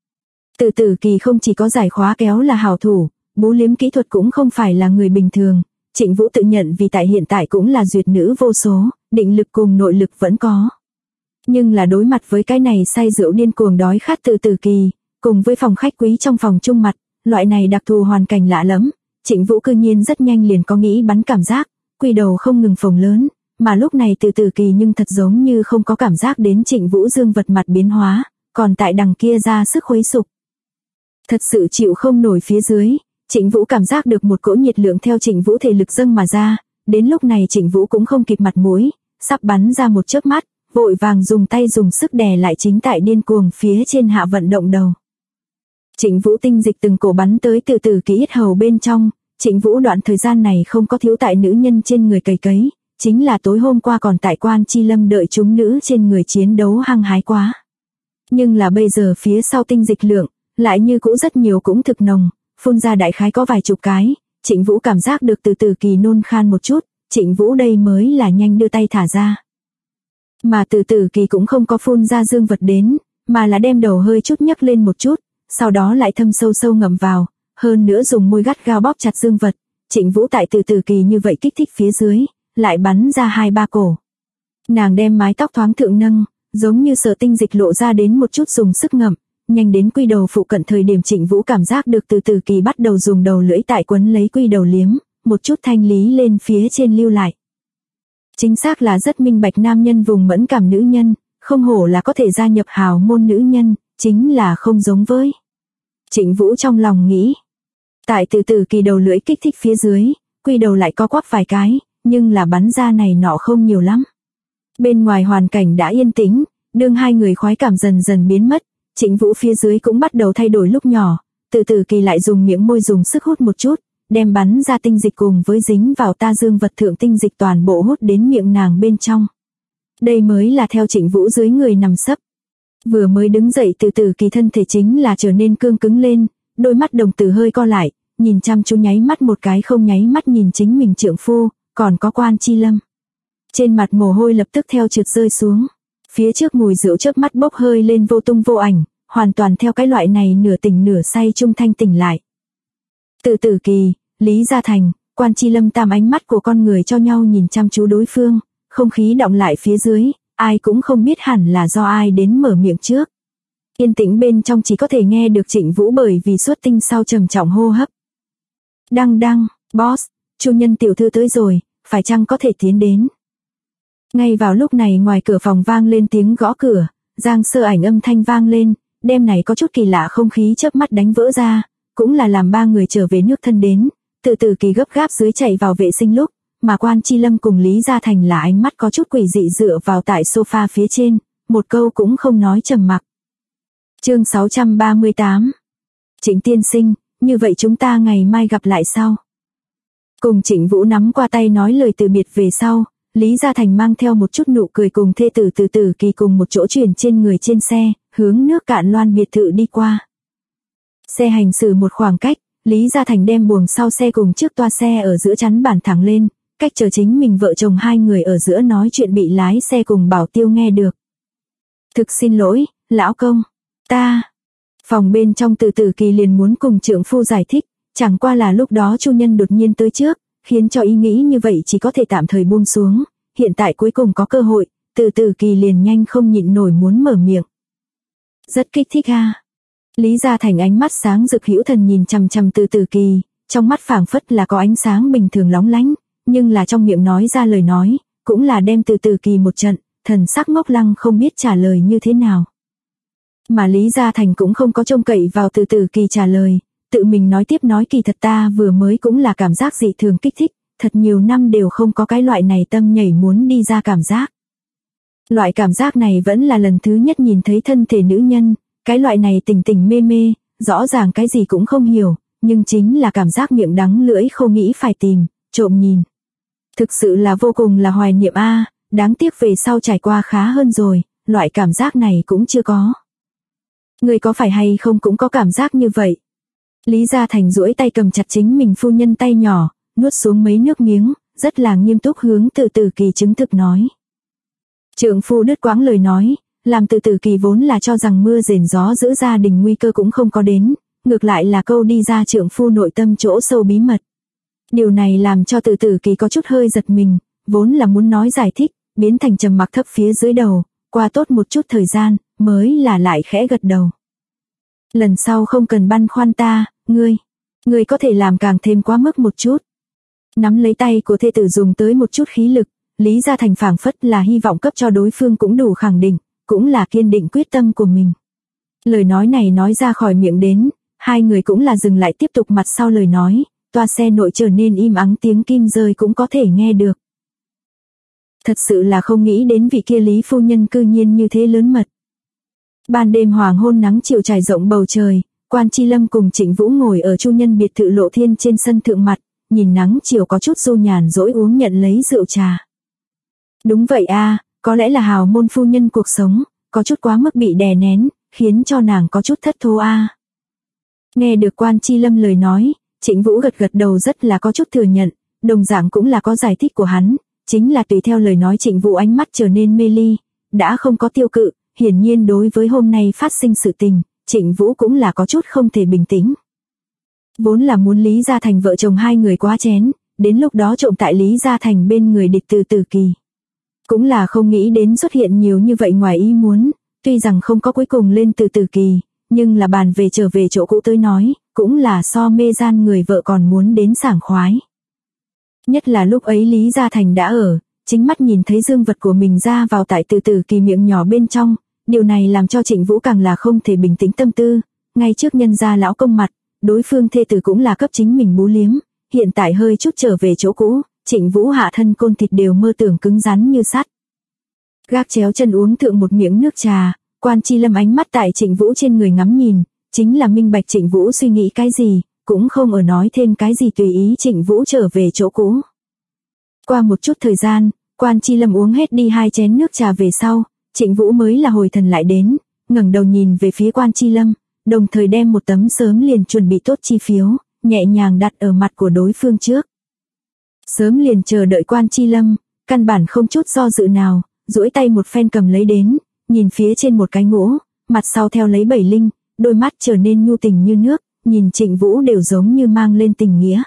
Từ từ kỳ không chỉ có giải khóa kéo là hảo thủ, bú liếm kỹ thuật cũng không phải là người bình thường, Trịnh Vũ tự nhận vì tại hiện tại cũng là duyệt nữ vô số, định lực cùng nội lực vẫn có. Nhưng là đối mặt với cái này say rượu điên cuồng đói khát từ từ kỳ, cùng với phòng khách quý trong phòng chung mặt, loại này đặc thù hoàn cảnh lạ lẫm, Trịnh Vũ cư nhiên rất nhanh liền có nghĩ bắn cảm giác, quy đầu không ngừng phồng lớn, mà lúc này từ từ kỳ nhưng thật giống như không có cảm giác đến Trịnh Vũ dương vật mặt biến hóa, còn tại đằng kia ra sức khuấy sục. Thật sự chịu không nổi phía dưới, Trịnh Vũ cảm giác được một cỗ nhiệt lượng theo Trịnh Vũ thể lực dâng mà ra, đến lúc này Trịnh Vũ cũng không kịp mặt mũi, sắp bắn ra một chớp mắt, vội vàng dùng tay dùng sức đè lại chính tại điên cuồng phía trên hạ vận động đầu. Trịnh Vũ tinh dịch từng cổ bắn tới từ từ kỳ yết hầu bên trong, Trịnh Vũ đoạn thời gian này không có thiếu tại nữ nhân trên người cày cấy, chính là tối hôm qua còn tại Quan Chi Lâm đợi chúng nữ trên người chiến đấu hăng hái quá. Nhưng là bây giờ phía sau tinh dịch lượng, lại như cũ rất nhiều cũng thực nồng, phun ra đại khái có vài chục cái, Trịnh Vũ cảm giác được từ từ kỳ nôn khan một chút, Trịnh Vũ đây mới là nhanh đưa tay thả ra. Mà từ từ kỳ cũng không có phun ra dương vật đến, mà là đem đầu hơi chút nhấc lên một chút, sau đó lại thâm sâu sâu ngậm vào, hơn nữa dùng môi gắt gao bóp chặt dương vật, Trịnh Vũ tại từ từ kỳ như vậy kích thích phía dưới, lại bắn ra 2-3 cổ. Nàng đem mái tóc thoáng thượng nâng, giống như sợ tinh dịch lộ ra đến một chút dùng sức ngậm, nhanh đến quy đầu phụ cận thời điểm Trịnh Vũ cảm giác được từ từ kỳ bắt đầu dùng đầu lưỡi tại quấn lấy quy đầu liếm, một chút thanh lý lên phía trên lưu lại. Chính xác là rất minh bạch nam nhân vùng mẫn cảm nữ nhân, không hổ là có thể gia nhập hào môn nữ nhân, chính là không giống với. Trịnh Vũ trong lòng nghĩ. Tại từ từ kỳ đầu lưỡi kích thích phía dưới, quy đầu lại có quắp vài cái, nhưng là bắn ra này nọ không nhiều lắm. Bên ngoài hoàn cảnh đã yên tĩnh, đương hai người khoái cảm dần dần biến mất, Trịnh Vũ phía dưới cũng bắt đầu thay đổi lúc nhỏ, từ từ kỳ lại dùng miệng môi dùng sức hút một chút, đem bắn ra tinh dịch cùng với dính vào ta dương vật thượng tinh dịch toàn bộ hút đến miệng nàng bên trong. Đây mới là theo Trịnh Vũ dưới người nằm sấp. Vừa mới đứng dậy từ từ kỳ thân thể chính là trở nên cương cứng lên, đôi mắt đồng tử hơi co lại, nhìn chăm chú nháy mắt một cái không nháy mắt nhìn chính mình trượng phu, còn có Quan Chi Lâm. Trên mặt mồ hôi lập tức theo trượt rơi xuống. Phía trước mùi rượu chớp mắt bốc hơi lên vô tung vô ảnh, hoàn toàn theo cái loại này nửa tỉnh nửa say trung thanh tỉnh lại. Từ từ kỳ, Lý Gia Thành, Quan Chi Lâm tam ánh mắt của con người cho nhau nhìn chăm chú đối phương, không khí đọng lại phía dưới, ai cũng không biết hẳn là do ai đến mở miệng trước. Yên tĩnh bên trong chỉ có thể nghe được Trịnh Vũ bởi vì xuất tinh sau trầm trọng hô hấp. Đăng đăng, boss, Chu Nhân tiểu thư tới rồi, phải chăng có thể tiến đến? Ngay vào lúc này ngoài cửa phòng vang lên tiếng gõ cửa, Giang Sơ Ảnh âm thanh vang lên, đêm này có chút kỳ lạ không khí chớp mắt đánh vỡ ra, cũng là làm ba người trở về nước thân đến, từ từ kỳ gấp gáp dưới chạy vào vệ sinh lúc, mà Quan Chi Lâm cùng Lý Gia Thành là ánh mắt có chút quỷ dị dựa vào tại sofa phía trên, một câu cũng không nói trầm mặc. Chương 638. Trịnh tiên sinh, như vậy chúng ta ngày mai gặp lại sau. Cùng Trịnh Vũ nắm qua tay nói lời từ biệt về sau, Lý Gia Thành mang theo một chút nụ cười cùng thê tử từ từ kỳ cùng một chỗ chuyển trên người trên xe, hướng nước Cạn Loan biệt thự đi qua. Xe hành xử một khoảng cách, Lý Gia Thành đem buồng sau xe cùng trước toa xe ở giữa chắn bản thẳng lên, cách chờ chính mình vợ chồng hai người ở giữa nói chuyện bị lái xe cùng Bảo Tiêu nghe được. Thực xin lỗi, lão công, ta. Phòng bên trong từ từ kỳ liền muốn cùng trượng phu giải thích, chẳng qua là lúc đó Chu Nhân đột nhiên tới trước, khiến cho ý nghĩ như vậy chỉ có thể tạm thời buông xuống, hiện tại cuối cùng có cơ hội, từ từ kỳ liền nhanh không nhịn nổi muốn mở miệng. Rất kích thích ha. Lý Gia Thành ánh mắt sáng rực hữu thần nhìn chằm chằm từ từ kỳ, trong mắt phảng phất là có ánh sáng bình thường lóng lánh, nhưng là trong miệng nói ra lời nói, cũng là đem từ từ kỳ một trận, thần sắc ngốc lăng không biết trả lời như thế nào. Mà Lý Gia Thành cũng không có trông cậy vào từ từ kỳ trả lời, tự mình nói tiếp nói kỳ thật ta vừa mới cũng là cảm giác dị thường kích thích, thật nhiều năm đều không có cái loại này tâm nhảy muốn đi ra cảm giác. Loại cảm giác này vẫn là lần thứ nhất nhìn thấy thân thể nữ nhân, cái loại này tình tình mê mê, rõ ràng cái gì cũng không hiểu, nhưng chính là cảm giác miệng đắng lưỡi khô nghĩ phải tìm, trộm nhìn. Thực sự là vô cùng là hoài niệm a, đáng tiếc về sau trải qua khá hơn rồi, loại cảm giác này cũng chưa có. Người có phải hay không cũng có cảm giác như vậy. Lý Gia Thành duỗi tay cầm chặt chính mình phu nhân tay nhỏ, nuốt xuống mấy nước miếng, rất là nghiêm túc hướng từ từ kỳ chứng thực nói. Trượng phu đứt quãng lời nói, làm từ từ kỳ vốn là cho rằng mưa rền gió giữ gia đình nguy cơ cũng không có đến, ngược lại là câu đi ra trượng phu nội tâm chỗ sâu bí mật. Điều này làm cho từ từ kỳ có chút hơi giật mình, vốn là muốn nói giải thích, biến thành trầm mặc thấp phía dưới đầu, qua tốt một chút thời gian, mới là lại khẽ gật đầu. Lần sau không cần băn khoăn ta, ngươi có thể làm càng thêm quá mức một chút. Nắm lấy tay của thê tử dùng tới một chút khí lực, Lý Gia Thành phảng phất là hy vọng cấp cho đối phương cũng đủ khẳng định, cũng là kiên định quyết tâm của mình. Lời nói này nói ra khỏi miệng đến, hai người cũng là dừng lại tiếp tục mặt sau lời nói, toa xe nội trở nên im ắng tiếng kim rơi cũng có thể nghe được. Thật sự là không nghĩ đến vị kia Lý phu nhân cư nhiên như thế lớn mật. Ban đêm hoàng hôn nắng chiều trải rộng bầu trời, Quan Chi Lâm cùng Trịnh Vũ ngồi ở Chu Nhân biệt thự Lộ Thiên trên sân thượng mặt, nhìn nắng chiều có chút du nhàn dỗi uống nhận lấy rượu trà. Đúng vậy a, có lẽ là hào môn phu nhân cuộc sống, có chút quá mức bị đè nén, khiến cho nàng có chút thất thố a. Nghe được Quan Chi Lâm lời nói, Trịnh Vũ gật gật đầu rất là có chút thừa nhận, đồng dạng cũng là có giải thích của hắn, chính là tùy theo lời nói Trịnh Vũ ánh mắt trở nên mê ly, đã không có tiêu cự, hiển nhiên đối với hôm nay phát sinh sự tình, Trịnh Vũ cũng là có chút không thể bình tĩnh. Vốn là muốn Lý Gia Thành vợ chồng hai người quá chén, đến lúc đó trộm tại Lý Gia Thành bên người địch từ từ kỳ. Cũng là không nghĩ đến xuất hiện nhiều như vậy ngoài ý muốn, tuy rằng không có cuối cùng lên từ từ kỳ, nhưng là bàn về trở về chỗ cũ tới nói, cũng là so mê gian người vợ còn muốn đến sảng khoái. Nhất là lúc ấy Lý Gia Thành đã ở, chính mắt nhìn thấy dương vật của mình ra vào tại từ từ kỳ miệng nhỏ bên trong, điều này làm cho Trịnh Vũ càng là không thể bình tĩnh tâm tư, ngay trước nhân gia lão công mặt, đối phương thê tử cũng là cấp chính mình bú liếm, hiện tại hơi chút trở về chỗ cũ, Trịnh Vũ hạ thân côn thịt đều mơ tưởng cứng rắn như sắt. Gác chéo chân uống thượng một miệng nước trà, Quan Chi Lâm ánh mắt tại Trịnh Vũ trên người ngắm nhìn, chính là minh bạch Trịnh Vũ suy nghĩ cái gì, cũng không ở nói thêm cái gì tùy ý Trịnh Vũ trở về chỗ cũ. Qua một chút thời gian, Quan Chi Lâm uống hết đi 2 chén nước trà về sau, Trịnh Vũ mới là hồi thần lại đến, ngẩng đầu nhìn về phía Quan Chi Lâm, đồng thời đem một tấm sớm liền chuẩn bị tốt chi phiếu, nhẹ nhàng đặt ở mặt của đối phương trước. Sớm liền chờ đợi Quan Chi Lâm, căn bản không chút do dự nào, duỗi tay một phen cầm lấy đến, nhìn phía trên một cái ngũ, mặt sau theo lấy 7 linh, đôi mắt trở nên nhu tình như nước, nhìn Trịnh Vũ đều giống như mang lên tình nghĩa.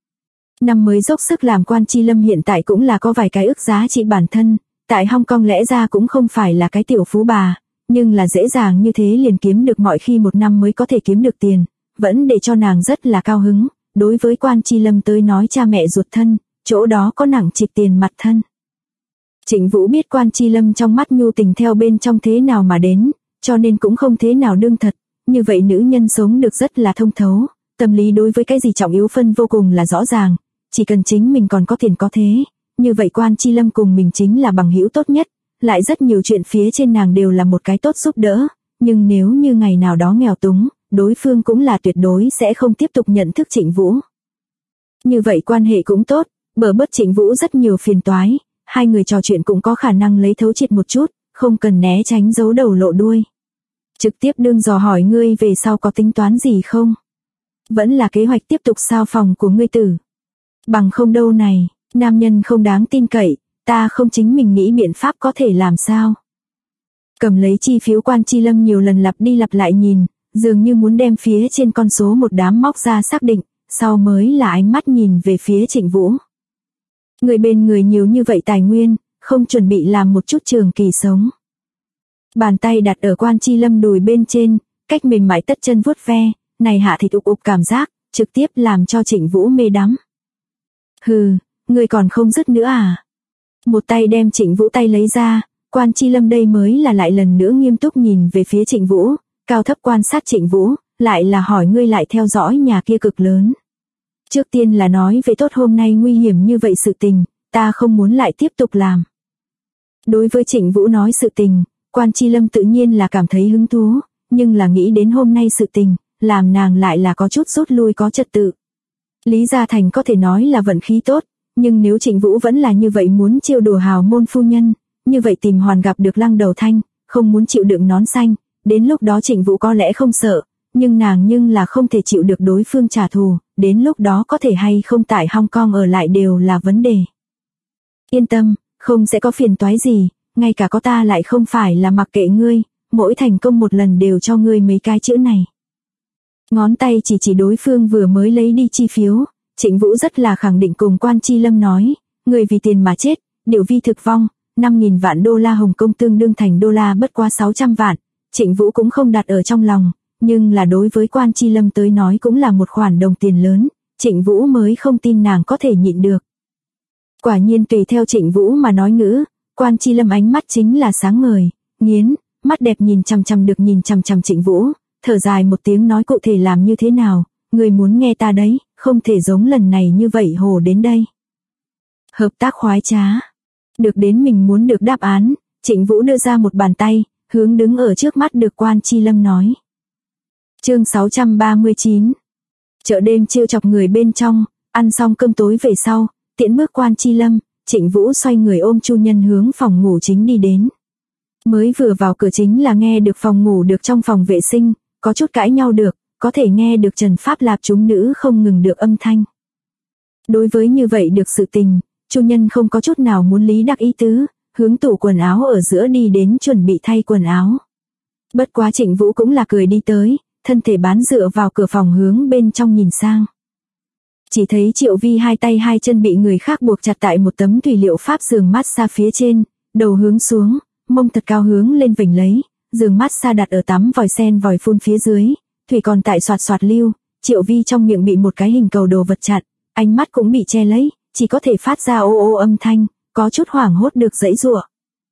Năm mới dốc sức làm Quan Chi Lâm hiện tại cũng là có vài cái ức giá trị bản thân, tại Hong Kong lẽ ra cũng không phải là cái tiểu phú bà, nhưng là dễ dàng như thế liền kiếm được, mọi khi một năm mới có thể kiếm được tiền, vẫn để cho nàng rất là cao hứng. Đối với Quan Chi Lâm tới nói cha mẹ ruột thân, chỗ đó có nặng trịch tiền mặt thân. Trịnh Vũ biết Quan Chi Lâm trong mắt nhu tình theo bên trong thế nào mà đến, cho nên cũng không thế nào đương thật, như vậy nữ nhân sống được rất là thông thấu, tâm lý đối với cái gì trọng yếu phân vô cùng là rõ ràng, chỉ cần chính mình còn có tiền có thế, như vậy Quan Chi Lâm cùng mình chính là bằng hữu tốt nhất, lại rất nhiều chuyện phía trên nàng đều là một cái tốt giúp đỡ, nhưng nếu như ngày nào đó nghèo túng, đối phương cũng là tuyệt đối sẽ không tiếp tục nhận thức Trịnh Vũ. Như vậy quan hệ cũng tốt, bớt Trịnh Vũ rất nhiều phiền toái, hai người trò chuyện cũng có khả năng lấy thấu triệt một chút, không cần né tránh giấu đầu lộ đuôi. Trực tiếp đương dò hỏi ngươi về sau có tính toán gì không? Vẫn là kế hoạch tiếp tục sao phòng của ngươi tử. Bằng không đâu này, nam nhân không đáng tin cậy, ta không chính mình nghĩ biện pháp có thể làm sao. Cầm lấy chi phiếu Quan Chi Lâm nhiều lần lặp đi lặp lại nhìn, dường như muốn đem phía trên con số một đám móc ra xác định, sau mới là ánh mắt nhìn về phía Trịnh Vũ. Người bên người nhiều như vậy tài nguyên, không chuẩn bị làm một chút trường kỳ sống. Bàn tay đặt ở Quan Chi Lâm đùi bên trên, cách mềm mại tất chân vuốt ve, này hạ thịt ục ục cảm giác, trực tiếp làm cho Trịnh Vũ mê đắm. Hừ, người còn không dứt nữa à? Một tay đem Trịnh Vũ tay lấy ra, Quan Chi Lâm đây mới là lại lần nữa nghiêm túc nhìn về phía Trịnh Vũ, cao thấp quan sát Trịnh Vũ, lại là hỏi ngươi lại theo dõi nhà kia cực lớn. Trước tiên là nói về tốt hôm nay nguy hiểm như vậy sự tình, ta không muốn lại tiếp tục làm. Đối với Trịnh Vũ nói sự tình, Quan Chi Lâm tự nhiên là cảm thấy hứng thú, nhưng là nghĩ đến hôm nay sự tình, làm nàng lại là có chút rút lui có trật tự. Lý Gia Thành có thể nói là vận khí tốt, nhưng nếu Trịnh Vũ vẫn là như vậy muốn trêu đùa hào môn phu nhân, như vậy tìm hoàn gặp được Lăng Đầu Thanh, không muốn chịu đựng nón xanh, đến lúc đó Trịnh Vũ có lẽ không sợ, nhưng nàng nhưng là không thể chịu được đối phương trả thù, đến lúc đó có thể hay không tại Hong Kong ở lại đều là vấn đề. Yên tâm, không sẽ có phiền toái gì, ngay cả có ta lại không phải là mặc kệ ngươi, mỗi thành công một lần đều cho ngươi mấy cái chữ này. Ngón tay chỉ đối phương vừa mới lấy đi chi phiếu, Trịnh Vũ rất là khẳng định cùng Quan Chi Lâm nói, người vì tiền mà chết, điều vi thực vong, 5.000 vạn đô la Hồng Kông tương đương thành đô la bất quá 600 vạn, Trịnh Vũ cũng không đặt ở trong lòng, nhưng là đối với Quan Chi Lâm tới nói cũng là một khoản đồng tiền lớn, Trịnh Vũ mới không tin nàng có thể nhịn được. Quả nhiên tùy theo Trịnh Vũ mà nói ngữ, Quan Chi Lâm ánh mắt chính là sáng ngời, nghiến, mắt đẹp nhìn chằm chằm Trịnh Vũ, thở dài một tiếng nói cụ thể làm như thế nào, người muốn nghe ta đấy, không thể giống lần này như vậy hồ đến đây. Hợp tác khoái trá. Được đến mình muốn được đáp án, Trịnh Vũ đưa ra một bàn tay, hướng đứng ở trước mắt được Quan Chi Lâm nói. Chương 639. Chợ đêm trêu chọc người bên trong, ăn xong cơm tối về sau, tiễn bước Quan Chi Lâm, Trịnh Vũ xoay người ôm Chu Nhân hướng phòng ngủ chính đi đến. Mới vừa vào cửa chính là nghe được phòng ngủ được trong phòng vệ sinh, có chút cãi nhau được, có thể nghe được Trần Pháp Lạp chúng nữ không ngừng được âm thanh. Đối với như vậy được sự tình, Chu Nhân không có chút nào muốn lý đắc ý tứ, hướng tủ quần áo ở giữa đi đến chuẩn bị thay quần áo. Bất quá Trịnh Vũ cũng là cười đi tới, thân thể bán dựa vào cửa phòng hướng bên trong nhìn sang. Chỉ thấy Triệu Vi hai tay hai chân bị người khác buộc chặt tại một tấm thủy liệu pháp giường massage phía trên, đầu hướng xuống, mông thật cao hướng lên vểnh lấy, giường massage đặt ở tắm vòi sen vòi phun phía dưới, thủy còn tại xoạt xoạt lưu, Triệu Vi trong miệng bị một cái hình cầu đồ vật chặt, ánh mắt cũng bị che lấy, chỉ có thể phát ra ô ô âm thanh, có chút hoảng hốt được giãy giụa.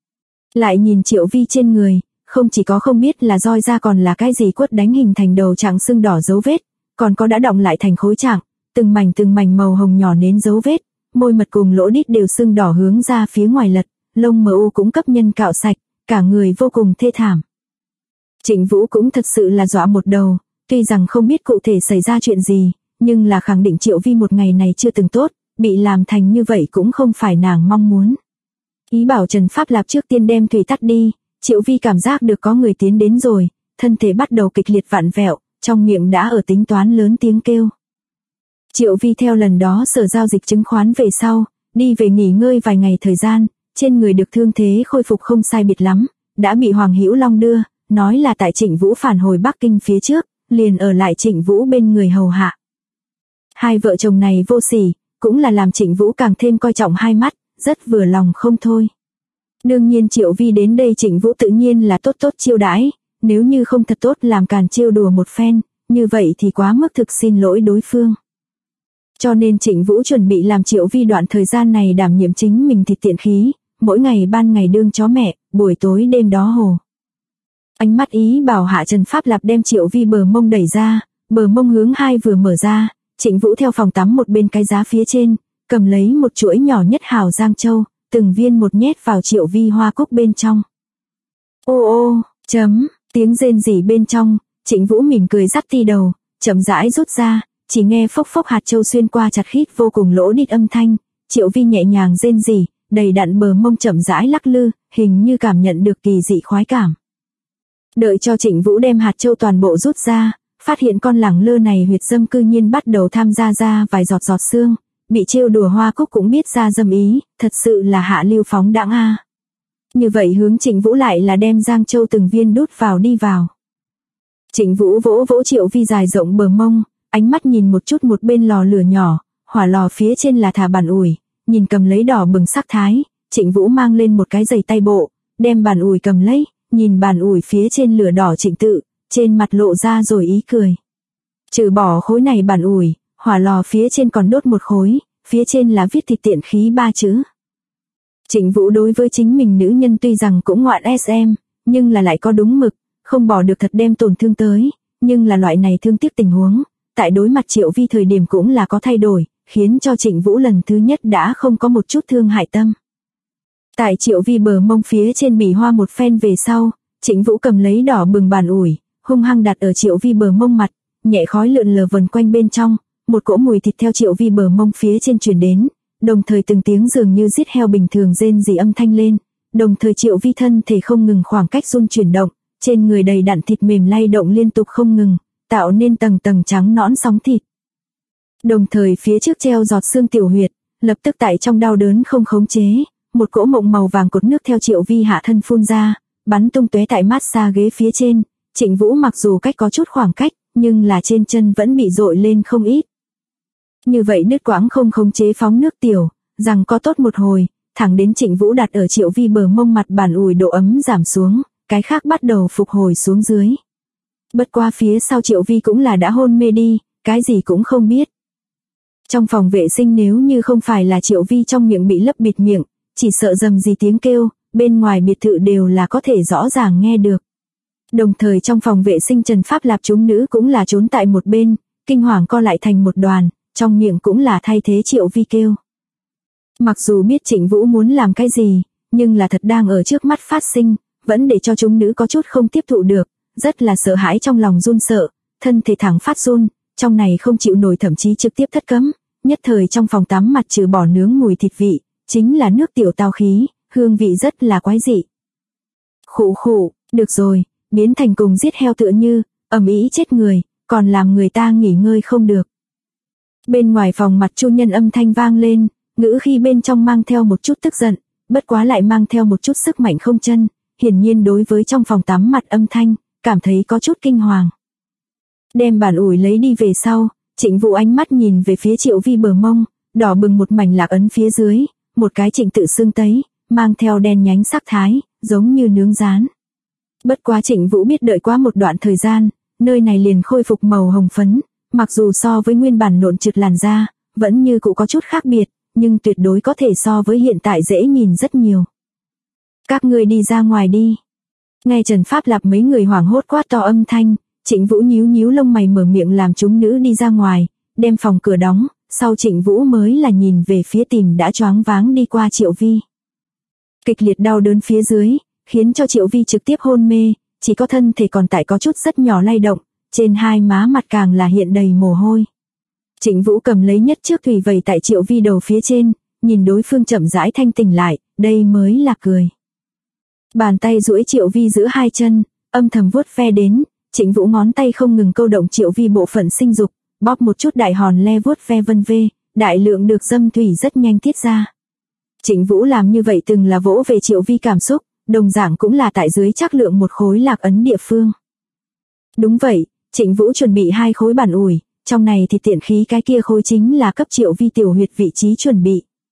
Lại nhìn Triệu Vi trên người, không chỉ có không biết là roi ra còn là cái gì quất đánh hình thành đầu trạng sưng đỏ dấu vết, còn có đã đọng lại thành khối trạng, từng mảnh màu hồng nhỏ nến dấu vết, môi mật cùng lỗ đít đều sưng đỏ hướng ra phía ngoài lật, lông mờ u cũng cấp nhân cạo sạch, cả người vô cùng thê thảm. Trịnh Vũ cũng thật sự là dọa một đầu, tuy rằng không biết cụ thể xảy ra chuyện gì, nhưng là khẳng định Triệu Vi một ngày này chưa từng tốt, bị làm thành như vậy cũng không phải nàng mong muốn. Ý bảo Trần Pháp Lạp trước tiên đem thủy tắt đi, Triệu Vi cảm giác được có người tiến đến rồi, thân thể bắt đầu kịch liệt vặn vẹo, trong miệng đã ở tính toán lớn tiếng kêu. Triệu Vi theo lần đó sở giao dịch chứng khoán về sau, đi về nghỉ ngơi vài ngày thời gian, trên người được thương thế khôi phục không sai biệt lắm, đã bị Hoàng Hữu Long đưa, nói là tại Trịnh Vũ phản hồi Bắc Kinh phía trước, liền ở lại Trịnh Vũ bên người hầu hạ. Hai vợ chồng này vô sỉ, cũng là làm Trịnh Vũ càng thêm coi trọng hai mắt, rất vừa lòng không thôi. Đương nhiên Triệu Vi đến đây Trịnh Vũ tự nhiên là tốt tốt chiêu đãi, nếu như không thật tốt làm càn trêu đùa một phen, như vậy thì quá mức thực xin lỗi đối phương. Cho nên Trịnh Vũ chuẩn bị làm Triệu Vi đoạn thời gian này đảm nhiệm chính mình thịt tiện khí, mỗi ngày ban ngày đương chó mẹ, buổi tối đêm đó hồ. Ánh mắt ý bảo hạ Trần Pháp Lạp đem Triệu Vi bờ mông đẩy ra, bờ mông hướng hai vừa mở ra, Trịnh Vũ theo phòng tắm một bên cái giá phía trên, cầm lấy một chuỗi nhỏ nhất hào giang châu, từng viên một nhét vào Triệu Vi hoa cúc bên trong. Ô ô, tiếng rên rỉ bên trong, Trịnh Vũ mỉm cười dắt ti đầu, chậm rãi rút ra, chỉ nghe phốc phốc hạt châu xuyên qua chặt khít vô cùng lỗ đít âm thanh, Triệu Vi nhẹ nhàng rên rỉ, đầy đặn bờ mông chậm rãi lắc lư, hình như cảm nhận được kỳ dị khoái cảm. Đợi cho Trịnh Vũ đem hạt châu toàn bộ rút ra, phát hiện con lẳng lơ này huyệt dâm cư nhiên bắt đầu tham gia ra vài giọt giọt xương, bị trêu đùa hoa cúc cũng biết ra dâm ý, thật sự là hạ lưu phóng đãng a. Như vậy hướng Trịnh Vũ lại là đem giang châu từng viên đút vào đi vào. Trịnh Vũ vỗ vỗ Triệu Vi dài rộng bờ mông, ánh mắt nhìn một chút một bên lò lửa nhỏ, hỏa lò phía trên là thả bàn ủi, nhìn cầm lấy đỏ bừng sắc thái, Trịnh Vũ mang lên một cái giày tay bộ, đem bàn ủi cầm lấy, nhìn bàn ủi phía trên lửa đỏ Trịnh tự, trên mặt lộ ra rồi ý cười. Trừ bỏ khối này bàn ủi, hỏa lò phía trên còn đốt một khối, phía trên là viết thịt tiện khí 3 chữ. Trịnh Vũ đối với chính mình nữ nhân tuy rằng cũng ngoạn SM, nhưng là lại có đúng mực, không bỏ được thật đem tổn thương tới, nhưng là loại này thương tiếc tình huống, tại đối mặt Triệu Vi thời điểm cũng là có thay đổi, khiến cho Trịnh Vũ lần thứ nhất đã không có một chút thương hại tâm. Tại Triệu Vi bờ mông phía trên bỉ hoa một phen về sau, Trịnh Vũ cầm lấy đỏ bừng bàn ủi, hung hăng đặt ở Triệu Vi bờ mông mặt, nhẹ khói lượn lờ vần quanh bên trong, một cỗ mùi thịt theo Triệu Vi bờ mông phía trên truyền đến, đồng thời từng tiếng dường như giết heo bình thường rên rỉ âm thanh lên, đồng thời Triệu Vi thân thể không ngừng khoảng cách run chuyển động, trên người đầy đặn thịt mềm lay động liên tục không ngừng, tạo nên tầng tầng trắng nõn sóng thịt. Đồng thời phía trước treo giọt xương tiểu huyệt, lập tức tại trong đau đớn không khống chế, một cỗ mộng màu vàng cột nước theo Triệu Vi hạ thân phun ra, bắn tung tóe tại massage ghế phía trên. Trịnh Vũ mặc dù cách có chút khoảng cách, nhưng là trên chân vẫn bị dội lên không ít. Như vậy đứt quãng không khống chế phóng nước tiểu, rằng có tốt một hồi, thẳng đến Trịnh Vũ đặt ở Triệu Vi bờ mông mặt bàn ủi độ ấm giảm xuống, cái khác bắt đầu phục hồi xuống dưới. Bất qua phía sau Triệu Vi cũng là đã hôn mê đi, cái gì cũng không biết. Trong phòng vệ sinh nếu như không phải là Triệu Vi trong miệng bị lấp bịt miệng, chỉ sợ dầm gì tiếng kêu, bên ngoài biệt thự đều là có thể rõ ràng nghe được. Đồng thời trong phòng vệ sinh Trần Pháp Lạp chúng nữ cũng là trốn tại một bên, kinh hoàng co lại thành một đoàn, trong miệng cũng là thay thế Triệu Vi kêu. Mặc dù biết Trịnh Vũ muốn làm cái gì, nhưng là thật đang ở trước mắt phát sinh, vẫn để cho chúng nữ có chút không tiếp thụ được, rất là sợ hãi trong lòng run sợ, thân thể thẳng phát run, trong này không chịu nổi thậm chí trực tiếp thất cấm, nhất thời trong phòng tắm mặt trừ bỏ nướng mùi thịt vị, chính là nước tiểu tao khí, hương vị rất là quái dị. Khụ khụ, được rồi, biến thành cùng giết heo tựa như, ầm ĩ chết người, còn làm người ta nghỉ ngơi không được. Bên ngoài phòng mặt Chu Nhân âm thanh vang lên, ngữ khi bên trong mang theo một chút tức giận, bất quá lại mang theo một chút sức mạnh không chân, hiển nhiên đối với trong phòng tắm mặt âm thanh, cảm thấy có chút kinh hoàng. Đem bàn ủi lấy đi về sau, Trịnh Vũ ánh mắt nhìn về phía Triệu Vi bờ mông, đỏ bừng một mảnh lạc ấn phía dưới, một cái Trịnh tự xương tấy, mang theo đen nhánh sắc thái, giống như nướng rán. Bất quá Trịnh Vũ biết đợi qua một đoạn thời gian, nơi này liền khôi phục màu hồng phấn, mặc dù so với nguyên bản nộn trượt làn da, vẫn như cũ có chút khác biệt, nhưng tuyệt đối có thể so với hiện tại dễ nhìn rất nhiều. Các ngươi đi ra ngoài đi. Nghe Trần Pháp Lạp mấy người hoảng hốt quát to âm thanh, Trịnh Vũ nhíu nhíu lông mày mở miệng làm chúng nữ đi ra ngoài, đem phòng cửa đóng, sau Trịnh Vũ mới là nhìn về phía tìm đã choáng váng đi qua Triệu Vi. Kịch liệt đau đớn phía dưới, khiến cho Triệu Vi trực tiếp hôn mê, chỉ có thân thể còn tại có chút rất nhỏ lay động, trên hai má mặt càng là hiện đầy mồ hôi. Trịnh Vũ cầm lấy nhất trước thủy vẩy tại Triệu Vi đầu phía trên, nhìn đối phương chậm rãi thanh tỉnh lại, đây mới là cười. Bàn tay duỗi Triệu Vi giữa hai chân, âm thầm vuốt ve đến, Trịnh Vũ ngón tay không ngừng câu động Triệu Vi bộ phận sinh dục, bóp một chút đại hòn le vuốt ve vân vê, đại lượng được dâm thủy rất nhanh tiết ra. Trịnh Vũ làm như vậy từng là vỗ về Triệu Vi cảm xúc, đồng dạng cũng là tại dưới trắc lượng một khối lạc ấn địa phương. Đúng vậy, Trịnh Vũ chuẩn bị 2 khối bàn ủi, trong này thì tiện khí cái kia khối chính là cấp Triệu Vi tiểu huyệt vị trí chuẩn bị.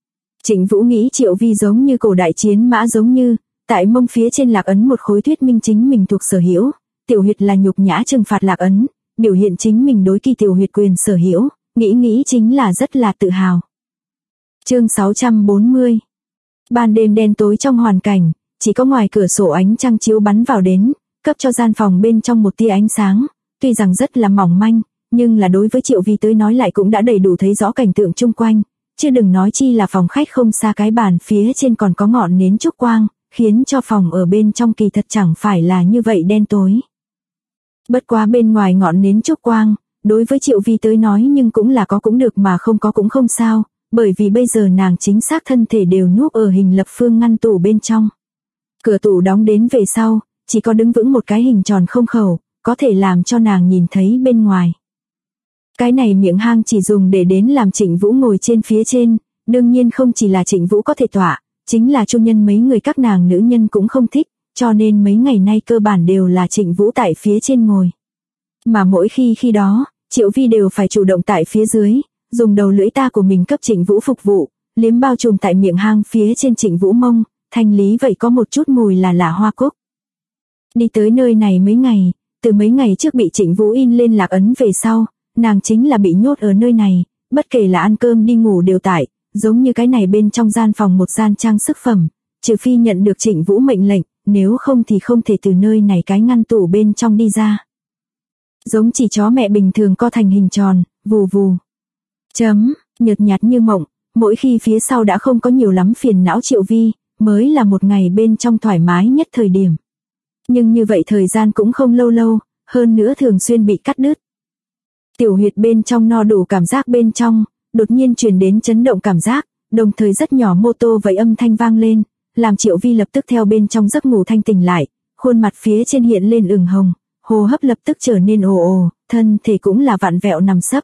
Trịnh Vũ nghĩ Triệu Vi giống như cổ đại chiến mã giống như, tại mông phía trên lạc ấn một khối thuyết minh chính mình thuộc sở hữu, tiểu huyệt là nhục nhã trừng phạt lạc ấn, biểu hiện chính mình đối kỳ tiểu huyệt quyền sở hữu, nghĩ chính là rất là tự hào. Chương 640. Ban đêm đen tối trong hoàn cảnh, chỉ có ngoài cửa sổ ánh trăng chiếu bắn vào đến, cấp cho gian phòng bên trong một tia ánh sáng, tuy rằng rất là mỏng manh, nhưng là đối với Triệu Vi tới nói lại cũng đã đầy đủ thấy rõ cảnh tượng chung quanh, chứ đừng nói chi là phòng khách không xa cái bàn phía trên còn có ngọn nến trúc quang, khiến cho phòng ở bên trong kỳ thật chẳng phải là như vậy đen tối. Bất quá bên ngoài ngọn nến trúc quang, đối với Triệu Vi tới nói nhưng cũng là có cũng được mà không có cũng không sao, bởi vì bây giờ nàng chính xác thân thể đều núp ở hình lập phương ngăn tủ bên trong. Cửa tủ đóng đến về sau, chỉ có đứng vững một cái hình tròn không khẩu, có thể làm cho nàng nhìn thấy bên ngoài. Cái này miệng hang chỉ dùng để đến làm Trịnh Vũ ngồi trên phía trên, đương nhiên không chỉ là Trịnh Vũ có thể tọa, chính là chu nhân mấy người các nàng nữ nhân cũng không thích, cho nên mấy ngày nay cơ bản đều là Trịnh Vũ tại phía trên ngồi. Mà mỗi khi đó, Triệu Vi đều phải chủ động tại phía dưới, dùng đầu lưỡi ta của mình cấp Trịnh Vũ phục vụ, liếm bao trùm tại miệng hang phía trên Trịnh Vũ mông, thanh lý vậy có một chút mùi là lạ hoa cúc. Đi tới nơi này mấy ngày, từ mấy ngày trước bị Trịnh Vũ in lên lạc ấn về sau, nàng chính là bị nhốt ở nơi này, bất kể là ăn cơm đi ngủ đều tại, giống như cái này bên trong gian phòng một gian trang sức phẩm, trừ phi nhận được Trịnh Vũ mệnh lệnh, nếu không thì không thể từ nơi này cái ngăn tủ bên trong đi ra. Giống chỉ chó mẹ bình thường co thành hình tròn, vù vù. Nhợt nhạt như mộng, mỗi khi phía sau đã không có nhiều lắm phiền não Triệu Vi, mới là một ngày bên trong thoải mái nhất thời điểm. Nhưng như vậy thời gian cũng không lâu, hơn nữa thường xuyên bị cắt đứt. Tiểu huyệt bên trong no đủ cảm giác bên trong, đột nhiên truyền đến chấn động cảm giác, đồng thời rất nhỏ mô tô vậy âm thanh vang lên, làm Triệu Vi lập tức theo bên trong giấc ngủ thanh tỉnh lại, khuôn mặt phía trên hiện lên ửng hồng, hô hấp lập tức trở nên ồ, thân thể cũng là vặn vẹo nằm sấp.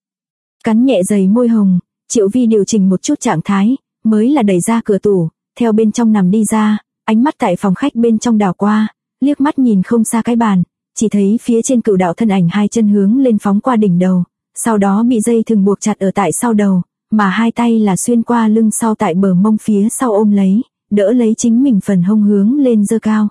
Cắn nhẹ dày môi hồng, Triệu Vi điều chỉnh một chút trạng thái, mới là đẩy ra cửa tủ, theo bên trong nằm đi ra, ánh mắt tại phòng khách bên trong đảo qua, liếc mắt nhìn không xa cái bàn, chỉ thấy phía trên cửu đạo thân ảnh hai chân hướng lên phóng qua đỉnh đầu, sau đó bị dây thừng buộc chặt ở tại sau đầu, mà hai tay là xuyên qua lưng sau tại bờ mông phía sau ôm lấy, đỡ lấy chính mình phần hông hướng lên giơ cao.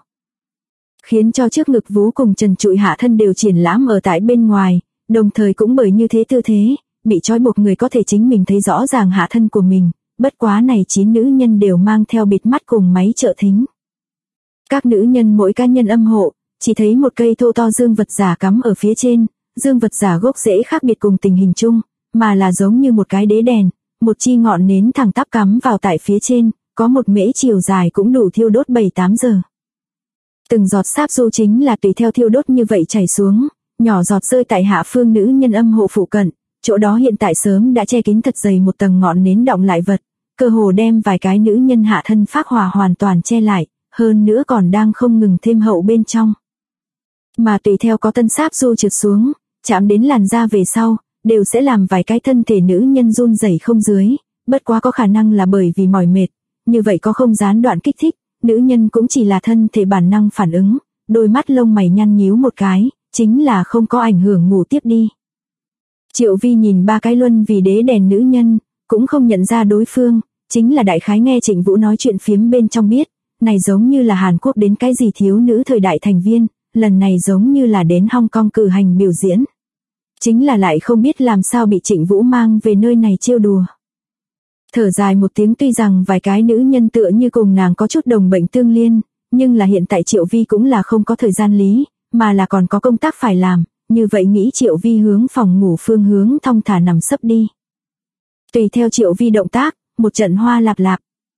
Khiến cho trước ngực vú cùng trần trụi hạ thân đều triển lãm ở tại bên ngoài, đồng thời cũng bởi như thế tư thế, bị trói buộc người có thể chính mình thấy rõ ràng hạ thân của mình, bất quá này 9 nữ nhân đều mang theo bịt mắt cùng máy trợ thính. Các nữ nhân mỗi cá nhân âm hộ, chỉ thấy một cây thô to dương vật giả cắm ở phía trên, dương vật giả gốc rễ khác biệt cùng tình hình chung, mà là giống như một cái đế đèn, một chi ngọn nến thẳng tắp cắm vào tại phía trên, có một mễ chiều dài cũng đủ thiêu đốt 7-8 giờ. Từng giọt sáp du chính là tùy theo thiêu đốt như vậy chảy xuống, nhỏ giọt rơi tại hạ phương nữ nhân âm hộ phụ cận, chỗ đó hiện tại sớm đã che kín thật dày một tầng ngọn nến đọng lại vật, cơ hồ đem vài cái nữ nhân hạ thân phác hòa hoàn toàn che lại, hơn nữa còn đang không ngừng thêm hậu bên trong. Mà tùy theo có tân sáp du trượt xuống, chạm đến làn da về sau, đều sẽ làm vài cái thân thể nữ nhân run rẩy không dưới, bất quá có khả năng là bởi vì mỏi mệt, như vậy có không gián đoạn kích thích, nữ nhân cũng chỉ là thân thể bản năng phản ứng, đôi mắt lông mày nhăn nhíu một cái, chính là không có ảnh hưởng ngủ tiếp đi. Triệu Vi nhìn ba cái luân vì đế đèn nữ nhân, cũng không nhận ra đối phương, chính là đại khái nghe Trịnh Vũ nói chuyện phiếm bên trong biết, này giống như là Hàn Quốc đến cái gì thiếu nữ thời đại thành viên, lần này giống như là đến Hong Kong cử hành biểu diễn. Chính là lại không biết làm sao bị Trịnh Vũ mang về nơi này trêu đùa. Thở dài một tiếng, tuy rằng vài cái nữ nhân tựa như cùng nàng có chút đồng bệnh tương liên, nhưng là hiện tại Triệu Vi cũng là không có thời gian lý, mà là còn có công tác phải làm, như vậy nghĩ Triệu Vi hướng phòng ngủ phương hướng thong thả nằm sấp đi. Tùy theo Triệu Vi động tác, một trận hoa lạp lạp.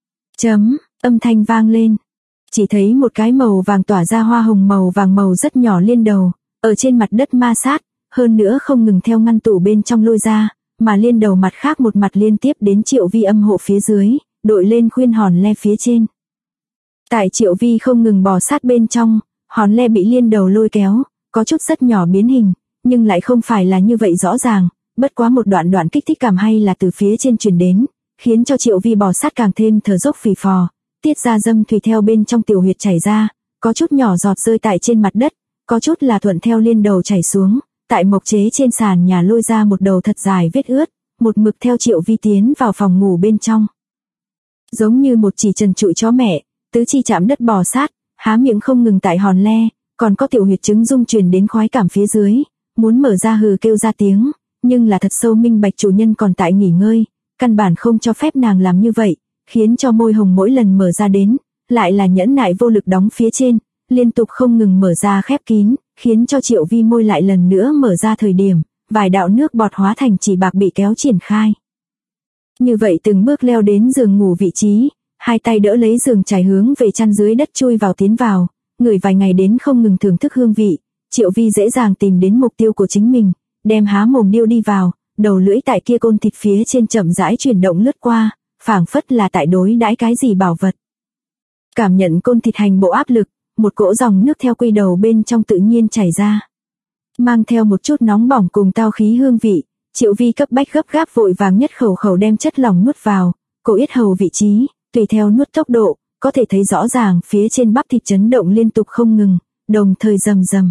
Âm thanh vang lên. Chỉ thấy một cái màu vàng tỏa ra hoa hồng màu vàng màu rất nhỏ liên đầu, ở trên mặt đất ma sát, hơn nữa không ngừng theo ngăn tủ bên trong lôi ra, mà liên đầu mặt khác một mặt liên tiếp đến Triệu Vi âm hộ phía dưới, đội lên khuyên hòn le phía trên. Tại Triệu Vi không ngừng bò sát bên trong, hòn le bị liên đầu lôi kéo, có chút rất nhỏ biến hình, nhưng lại không phải là như vậy rõ ràng, bất quá một đoạn kích thích cảm hay là từ phía trên truyền đến, khiến cho Triệu Vi bò sát càng thêm thở dốc phì phò, tiết ra dâm thủy theo bên trong tiểu huyệt chảy ra, có chút nhỏ giọt rơi tại trên mặt đất, có chút là thuận theo liên đầu chảy xuống, tại mộc chế trên sàn nhà lôi ra một đầu thật dài vết ướt, một mực theo Triệu Vi tiến vào phòng ngủ bên trong. giống như một chỉ trần trụi chó mẹ, tứ chi chạm đất bò sát, há miệng không ngừng tại hòn le, còn có tiểu huyệt chứng rung truyền đến khoái cảm phía dưới, muốn mở ra hừ kêu ra tiếng, nhưng là thật sâu minh bạch chủ nhân còn tại nghỉ ngơi, căn bản không cho phép nàng làm như vậy, khiến cho môi hồng mỗi lần mở ra đến, lại là nhẫn nại vô lực đóng phía trên, liên tục không ngừng mở ra khép kín, khiến cho Triệu Vi môi lại lần nữa mở ra thời điểm, vài đạo nước bọt hóa thành chỉ bạc bị kéo triển khai. Như vậy từng bước leo đến giường ngủ vị trí, hai tay đỡ lấy giường trải hướng về chăn dưới đất chui vào tiến vào, ngửi vài ngày đến không ngừng thưởng thức hương vị, Triệu Vi dễ dàng tìm đến mục tiêu của chính mình, đem há mồm điêu đi vào, đầu lưỡi tại kia côn thịt phía trên chậm rãi chuyển động lướt qua, phảng phất là tại đối đãi cái gì bảo vật. Cảm nhận côn thịt hành bộ áp lực, một cỗ dòng nước theo quy đầu bên trong tự nhiên chảy ra. Mang theo một chút nóng bỏng cùng tao khí hương vị, Triệu Vi cấp bách gấp gáp vội vàng nhất khẩu khẩu đem chất lỏng nuốt vào, cổ yết hầu vị trí, tùy theo nuốt tốc độ, có thể thấy rõ ràng phía trên bắp thịt chấn động liên tục không ngừng, đồng thời rầm rầm.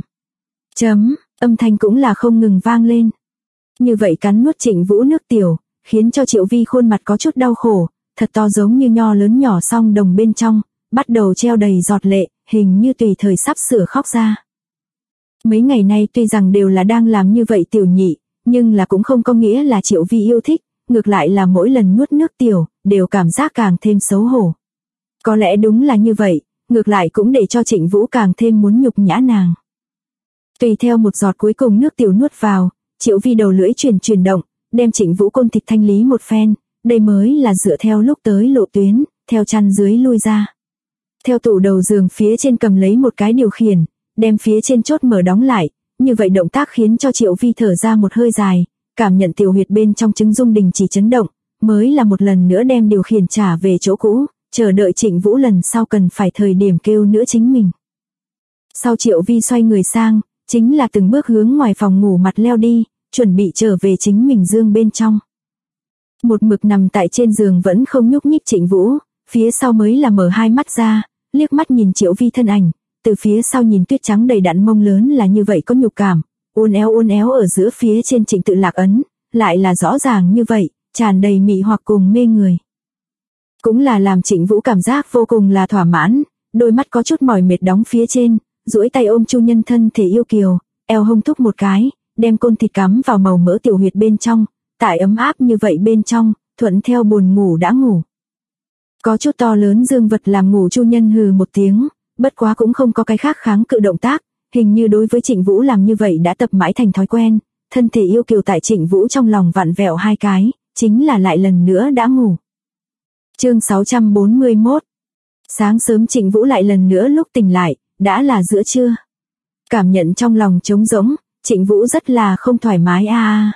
Âm thanh cũng là không ngừng vang lên. Như vậy cắn nuốt Trịnh Vũ nước tiểu, khiến cho Triệu Vi khuôn mặt có chút đau khổ, thật to giống như nho lớn nhỏ song đồng bên trong, bắt đầu treo đầy giọt lệ, hình như tùy thời sắp sửa khóc ra. Mấy ngày nay tuy rằng đều là đang làm như vậy tiểu nhị, nhưng là cũng không có nghĩa là Triệu Vi yêu thích, ngược lại là mỗi lần nuốt nước tiểu, đều cảm giác càng thêm xấu hổ. Có lẽ đúng là như vậy, ngược lại cũng để cho Trịnh Vũ càng thêm muốn nhục nhã nàng. Tùy theo một giọt cuối cùng nước tiểu nuốt vào, Triệu Vi đầu lưỡi chuyển động, đem Trịnh Vũ côn thịt thanh lý một phen, đây mới là dựa theo lúc tới lộ tuyến, theo chăn dưới lui ra. Theo tủ đầu giường phía trên cầm lấy một cái điều khiển, đem phía trên chốt mở đóng lại, như vậy động tác khiến cho Triệu Vi thở ra một hơi dài, cảm nhận tiểu huyệt bên trong trứng dung đình chỉ chấn động, mới là một lần nữa đem điều khiển trả về chỗ cũ, chờ đợi Trịnh Vũ lần sau cần phải thời điểm kêu nữa chính mình. Sau Triệu Vi xoay người sang, chính là từng bước hướng ngoài phòng ngủ mặt leo đi, chuẩn bị trở về chính mình giường bên trong. Một mực nằm tại trên giường vẫn không nhúc nhích Trịnh Vũ, phía sau mới là mở hai mắt ra, liếc mắt nhìn Triệu Vi thân ảnh, từ phía sau nhìn tuyết trắng đầy đặn mông lớn là như vậy có nhục cảm, uốn éo ở giữa phía trên Trịnh Tự Lạc ấn, lại là rõ ràng như vậy, tràn đầy mị hoặc cùng mê người. Cũng là làm Trịnh Vũ cảm giác vô cùng là thỏa mãn, đôi mắt có chút mỏi mệt đóng phía trên, duỗi tay ôm chu nhân thân thể yêu kiều, eo hông thúc một cái, đem côn thịt cắm vào màu mỡ tiểu huyệt bên trong, tại ấm áp như vậy bên trong, thuận theo buồn ngủ đã ngủ. Có chút to lớn dương vật làm ngủ chu nhân hừ một tiếng, bất quá cũng không có cái khác kháng cự động tác, hình như đối với Trịnh Vũ làm như vậy đã tập mãi thành thói quen, thân thể yêu kiều tại Trịnh Vũ trong lòng vặn vẹo hai cái, chính là lại lần nữa đã ngủ. Chương 641. Sáng sớm Trịnh Vũ lại lần nữa lúc tỉnh lại, đã là giữa trưa. Cảm nhận trong lòng trống rỗng, Trịnh Vũ rất là không thoải mái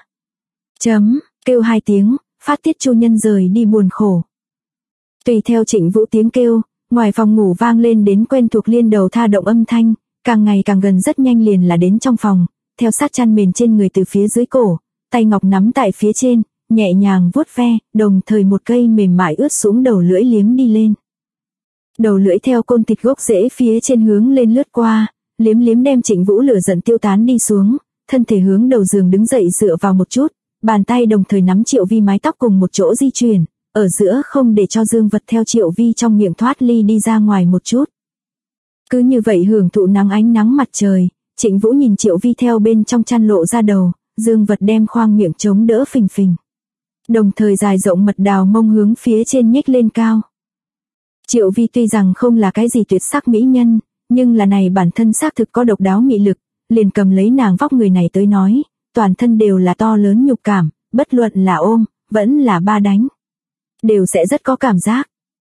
kêu hai tiếng, phát tiết chu nhân rời đi buồn khổ. Tùy theo Trịnh Vũ tiếng kêu, ngoài phòng ngủ vang lên đến quen thuộc liên đầu tha động âm thanh, càng ngày càng gần rất nhanh liền là đến trong phòng, theo sát chăn mền trên người từ phía dưới cổ, tay ngọc nắm tại phía trên, nhẹ nhàng vuốt ve, đồng thời một cây mềm mại ướt xuống đầu lưỡi liếm đi lên. Đầu lưỡi theo côn thịt gốc rễ phía trên hướng lên lướt qua, liếm đem Trịnh Vũ lửa giận tiêu tán đi xuống, thân thể hướng đầu giường đứng dậy dựa vào một chút, bàn tay đồng thời nắm Triệu Vi mái tóc cùng một chỗ di chuyển, ở giữa không để cho dương vật theo Triệu Vi trong miệng thoát ly đi ra ngoài một chút. Cứ như vậy hưởng thụ ánh nắng mặt trời, Trịnh Vũ nhìn Triệu Vi theo bên trong chăn lộ ra đầu, dương vật đem khoang miệng chống đỡ phình phình. Đồng thời dài rộng mật đào mông hướng phía trên nhếch lên cao. Triệu Vi tuy rằng không là cái gì tuyệt sắc mỹ nhân, nhưng là này bản thân xác thực có độc đáo mị lực, liền cầm lấy nàng vóc người này tới nói, toàn thân đều là to lớn nhục cảm, bất luận là ôm, vẫn là ba đánh, đều sẽ rất có cảm giác.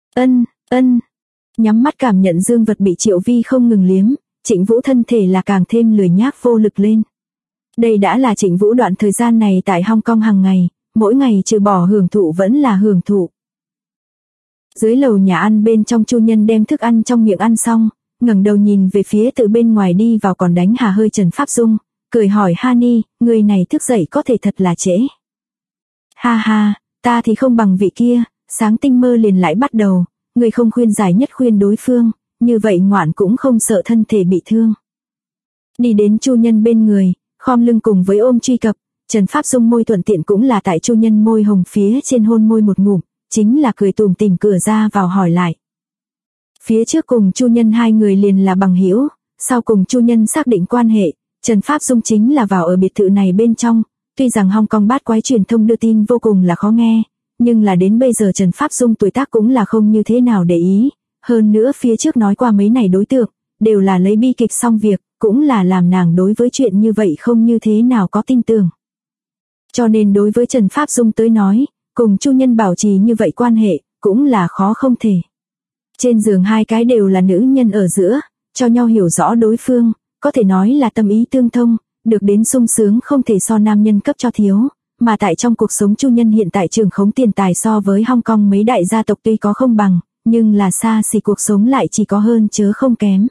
Nhắm mắt cảm nhận dương vật bị Triệu Vi không ngừng liếm, Trịnh Vũ thân thể là càng thêm lười nhác vô lực lên. Đây đã là Trịnh Vũ đoạn thời gian này tại Hong Kong hàng ngày, mỗi ngày trừ bỏ hưởng thụ vẫn là hưởng thụ. Dưới lầu nhà ăn bên trong chu nhân đem thức ăn trong miệng ăn xong, ngẩng đầu nhìn về phía từ bên ngoài đi vào còn đánh hà hơi Trần Pháp Dung, cười hỏi Hani, người này thức dậy có thể thật là trễ. Ha, ta thì không bằng vị kia, sáng tinh mơ liền lại bắt đầu, người không khuyên giải nhất khuyên đối phương, như vậy ngoạn cũng không sợ thân thể bị thương. Đi đến chu nhân bên người, khom lưng cùng với ôm truy cập, Trần Pháp Dung môi thuận tiện cũng là tại chu nhân môi hồng phía trên hôn môi một ngụm, chính là cười tủm tỉm cửa ra vào hỏi lại. Phía trước cùng Chu Nhân hai người liền là bằng hữu, sau cùng Chu Nhân xác định quan hệ, Trần Pháp Dung chính là vào ở biệt thự này bên trong, tuy rằng Hong Kong bát quái truyền thông đưa tin vô cùng là khó nghe, nhưng là đến bây giờ Trần Pháp Dung tuổi tác cũng là không như thế nào để ý, hơn nữa phía trước nói qua mấy này đối tượng, đều là lấy bi kịch xong việc, cũng là làm nàng đối với chuyện như vậy không như thế nào có tin tưởng. Cho nên đối với Trần Pháp Dung tới nói, cùng Chu Nhân bảo trì như vậy quan hệ, cũng là khó không thể. Trên giường hai cái đều là nữ nhân ở giữa, cho nhau hiểu rõ đối phương, có thể nói là tâm ý tương thông, được đến sung sướng không thể so nam nhân cấp cho thiếu, mà tại trong cuộc sống Chu Nhân hiện tại trường khống tiền tài so với Hong Kong mấy đại gia tộc tuy có không bằng, nhưng là xa xỉ cuộc sống lại chỉ có hơn chớ không kém.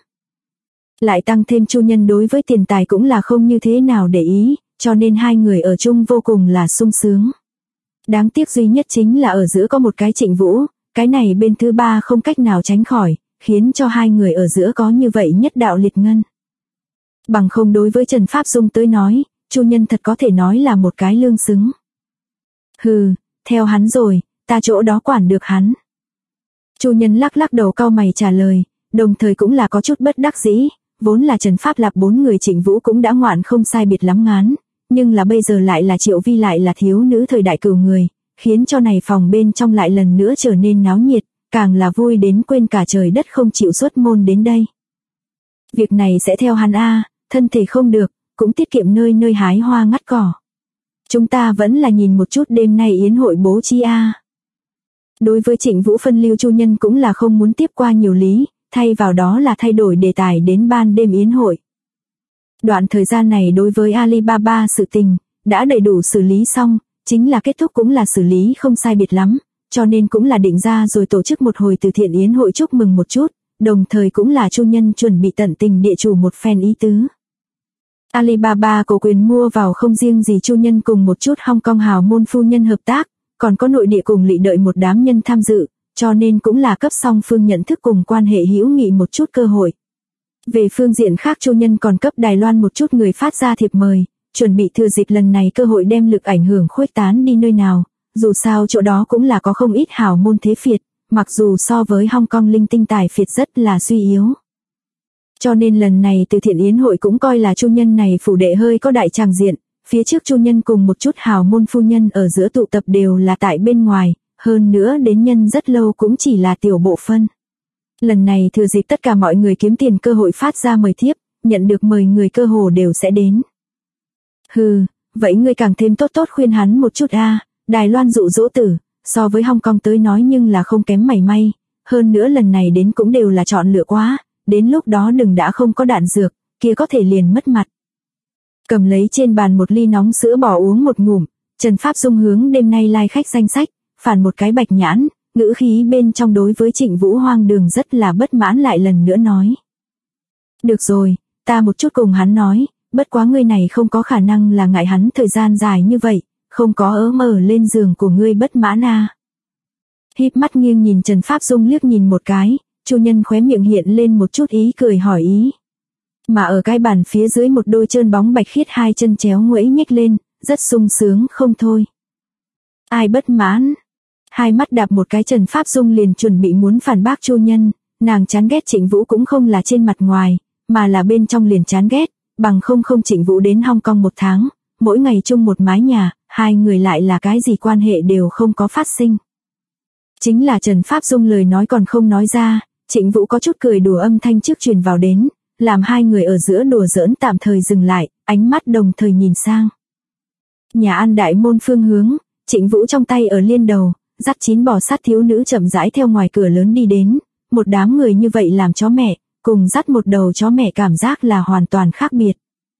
Lại tăng thêm Chu Nhân đối với tiền tài cũng là không như thế nào để ý, cho nên hai người ở chung vô cùng là sung sướng. Đáng tiếc duy nhất chính là ở giữa có một cái Trịnh Vũ, cái này bên thứ ba không cách nào tránh khỏi, khiến cho hai người ở giữa có như vậy nhất đạo liệt ngân. Bằng không đối với Trần Pháp Dung tới nói, Chu Nhân thật có thể nói là một cái lương xứng. Hừ, theo hắn rồi, ta chỗ đó quản được hắn. Chu Nhân lắc lắc đầu cau mày trả lời, đồng thời cũng là có chút bất đắc dĩ, vốn là Trần Pháp Lạp 4 người Trịnh Vũ cũng đã ngoạn không sai biệt lắm ngán, nhưng là bây giờ lại là Triệu Vi lại là thiếu nữ thời đại cửu người, khiến cho này phòng bên trong lại lần nữa trở nên náo nhiệt, càng là vui đến quên cả trời đất không chịu xuất môn đến đây. Việc này sẽ theo hắn a, thân thể không được, cũng tiết kiệm nơi nơi hái hoa ngắt cỏ. Chúng ta vẫn là nhìn một chút đêm nay yến hội bố trí a. Đối với Trịnh Vũ phân lưu Chu Nhân cũng là không muốn tiếp qua nhiều lý, thay vào đó là thay đổi đề tài đến ban đêm yến hội. Đoạn thời gian này đối với Alibaba sự tình, đã đầy đủ xử lý xong, chính là kết thúc cũng là xử lý không sai biệt lắm, cho nên cũng là định ra rồi tổ chức một hồi từ thiện yến hội chúc mừng một chút, đồng thời cũng là Chu Nhân chuẩn bị tận tình địa chủ một phen ý tứ. Alibaba có quyền mua vào không riêng gì Chu Nhân cùng một chút Hong Kong hào môn phu nhân hợp tác, còn có nội địa cùng lỵ đợi một đám nhân tham dự, cho nên cũng là cấp song phương nhận thức cùng quan hệ hữu nghị một chút cơ hội. Về phương diện khác Chu Nhân còn cấp Đài Loan một chút người phát ra thiệp mời, chuẩn bị thừa dịp lần này cơ hội đem lực ảnh hưởng khuếch tán đi nơi nào, dù sao chỗ đó cũng là có không ít hào môn thế phiệt, mặc dù so với Hong Kong linh tinh tài phiệt rất là suy yếu. Cho nên lần này từ thiện yến hội cũng coi là Chu Nhân này phủ đệ hơi có đại tràng diện, phía trước Chu Nhân cùng một chút hào môn phu nhân ở giữa tụ tập đều là tại bên ngoài, hơn nữa đến nhân rất lâu cũng chỉ là tiểu bộ phân. Lần này thừa dịp tất cả mọi người kiếm tiền cơ hội phát ra mời thiếp, nhận được mời người cơ hồ đều sẽ đến. Hừ, vậy ngươi càng thêm tốt tốt khuyên hắn một chút a, Đài Loan dụ dỗ tử, so với Hong Kong tới nói nhưng là không kém mảy may, hơn nữa lần này đến cũng đều là chọn lựa quá, đến lúc đó đừng đã không có đạn dược, kia có thể liền mất mặt. Cầm lấy trên bàn một ly nóng sữa bỏ uống một ngụm, Trần Pháp Dung hướng đêm nay lai khách danh sách, phản một cái bạch nhãn, ngữ khí bên trong đối với Trịnh Vũ hoang đường rất là bất mãn lại lần nữa nói. Được rồi, ta một chút cùng hắn nói, bất quá ngươi này không có khả năng là ngại hắn thời gian dài như vậy, không có mở lên giường của ngươi bất mãn a. Híp mắt nghiêng nhìn Trần Pháp Dung liếc nhìn một cái, Chu Nhân khóe miệng hiện lên một chút ý cười hỏi ý. Mà ở cái bàn phía dưới một đôi trơn bóng bạch khiết hai chân chéo nguẫy nhếch lên, rất sung sướng không thôi. Ai bất mãn? Hai mắt đạp một cái Trần Pháp Dung liền chuẩn bị muốn phản bác Chu Nhân, nàng chán ghét Trịnh Vũ cũng không là trên mặt ngoài, mà là bên trong liền chán ghét, bằng không Trịnh Vũ đến Hong Kong 1 tháng, mỗi ngày chung một mái nhà, hai người lại là cái gì quan hệ đều không có phát sinh. Chính là Trần Pháp Dung lời nói còn không nói ra, Trịnh Vũ có chút cười đùa âm thanh trước truyền vào đến, làm hai người ở giữa đùa giỡn tạm thời dừng lại, ánh mắt đồng thời nhìn sang. Nhà ăn đại môn phương hướng, Trịnh Vũ trong tay ở liên đầu, dắt 9 bò sát thiếu nữ chậm rãi theo ngoài cửa lớn đi đến, một đám người như vậy làm chó mẹ, cùng dắt một đầu chó mẹ cảm giác là hoàn toàn khác biệt.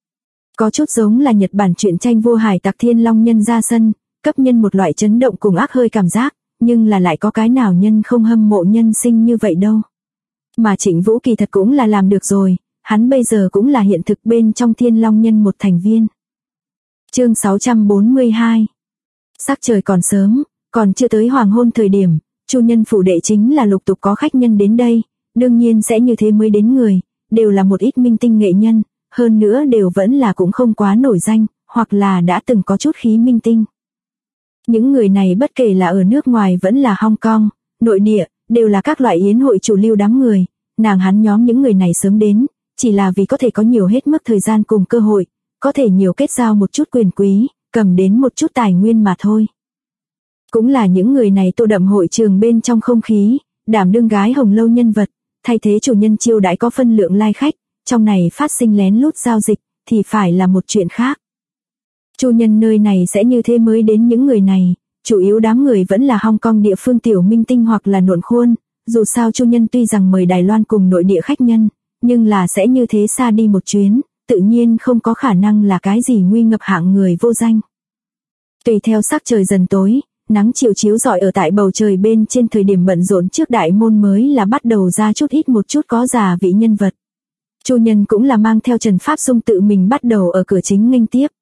Có chút giống là Nhật Bản truyện tranh vua hải tặc Thiên Long Nhân ra sân, cấp nhân một loại chấn động cùng ác hơi cảm giác, nhưng là lại có cái nào nhân không hâm mộ nhân sinh như vậy đâu. Mà Trịnh Vũ kỳ thật cũng là làm được rồi, hắn bây giờ cũng là hiện thực bên trong Thiên Long Nhân một thành viên. Chương 642. Sắc trời còn sớm, còn chưa tới hoàng hôn thời điểm, Chu Nhân phủ đệ chính là lục tục có khách nhân đến đây, đương nhiên sẽ như thế mới đến người, đều là một ít minh tinh nghệ nhân, hơn nữa đều vẫn là cũng không quá nổi danh, hoặc là đã từng có chút khí minh tinh. Những người này bất kể là ở nước ngoài vẫn là Hong Kong, nội địa, đều là các loại yến hội chủ lưu đám người, hắn nhóm những người này sớm đến, chỉ là vì có thể có nhiều hết mức thời gian cùng cơ hội, có thể nhiều kết giao một chút quyền quý, cầm đến một chút tài nguyên mà thôi. Cũng là những người này tô đậm hội trường bên trong không khí, đảm đương gái hồng lâu nhân vật, thay thế chủ nhân chiêu đãi có phân lượng lai khách, trong này phát sinh lén lút giao dịch, thì phải là một chuyện khác. Chủ nhân nơi này sẽ như thế mới đến những người này, chủ yếu đám người vẫn là Hong Kong địa phương tiểu minh tinh hoặc là nộn khuôn, dù sao chủ nhân tuy rằng mời Đài Loan cùng nội địa khách nhân, nhưng là sẽ như thế xa đi một chuyến, tự nhiên không có khả năng là cái gì nguy ngập hạng người vô danh. Tùy theo sắc trời dần tối, nắng chiều chiếu rọi ở tại bầu trời bên trên thời điểm bận rộn trước đại môn mới là bắt đầu ra chút ít một chút có giả vị nhân vật. Chủ nhân cũng là mang theo Trần Pháp Dung tự mình bắt đầu ở cửa chính nghênh tiếp.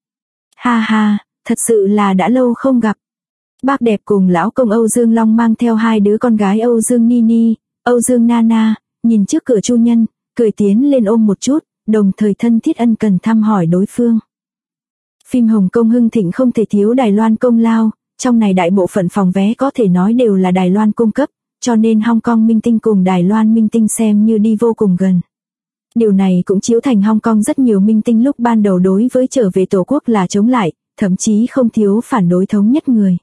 Ha ha, thật sự là đã lâu không gặp. Bác đẹp cùng lão công Âu Dương Long mang theo hai đứa con gái Âu Dương Nini, Âu Dương Nana, nhìn trước cửa chủ nhân, cười tiến lên ôm một chút, đồng thời thân thiết ân cần thăm hỏi đối phương. Phim Hồng Kông hưng thịnh không thể thiếu Đài Loan công lao, trong này đại bộ phận phòng vé có thể nói đều là Đài Loan cung cấp, cho nên Hong Kong minh tinh cùng Đài Loan minh tinh xem như đi vô cùng gần. Điều này cũng chiếu thành Hong Kong rất nhiều minh tinh lúc ban đầu đối với trở về tổ quốc là chống lại, thậm chí không thiếu phản đối thống nhất người.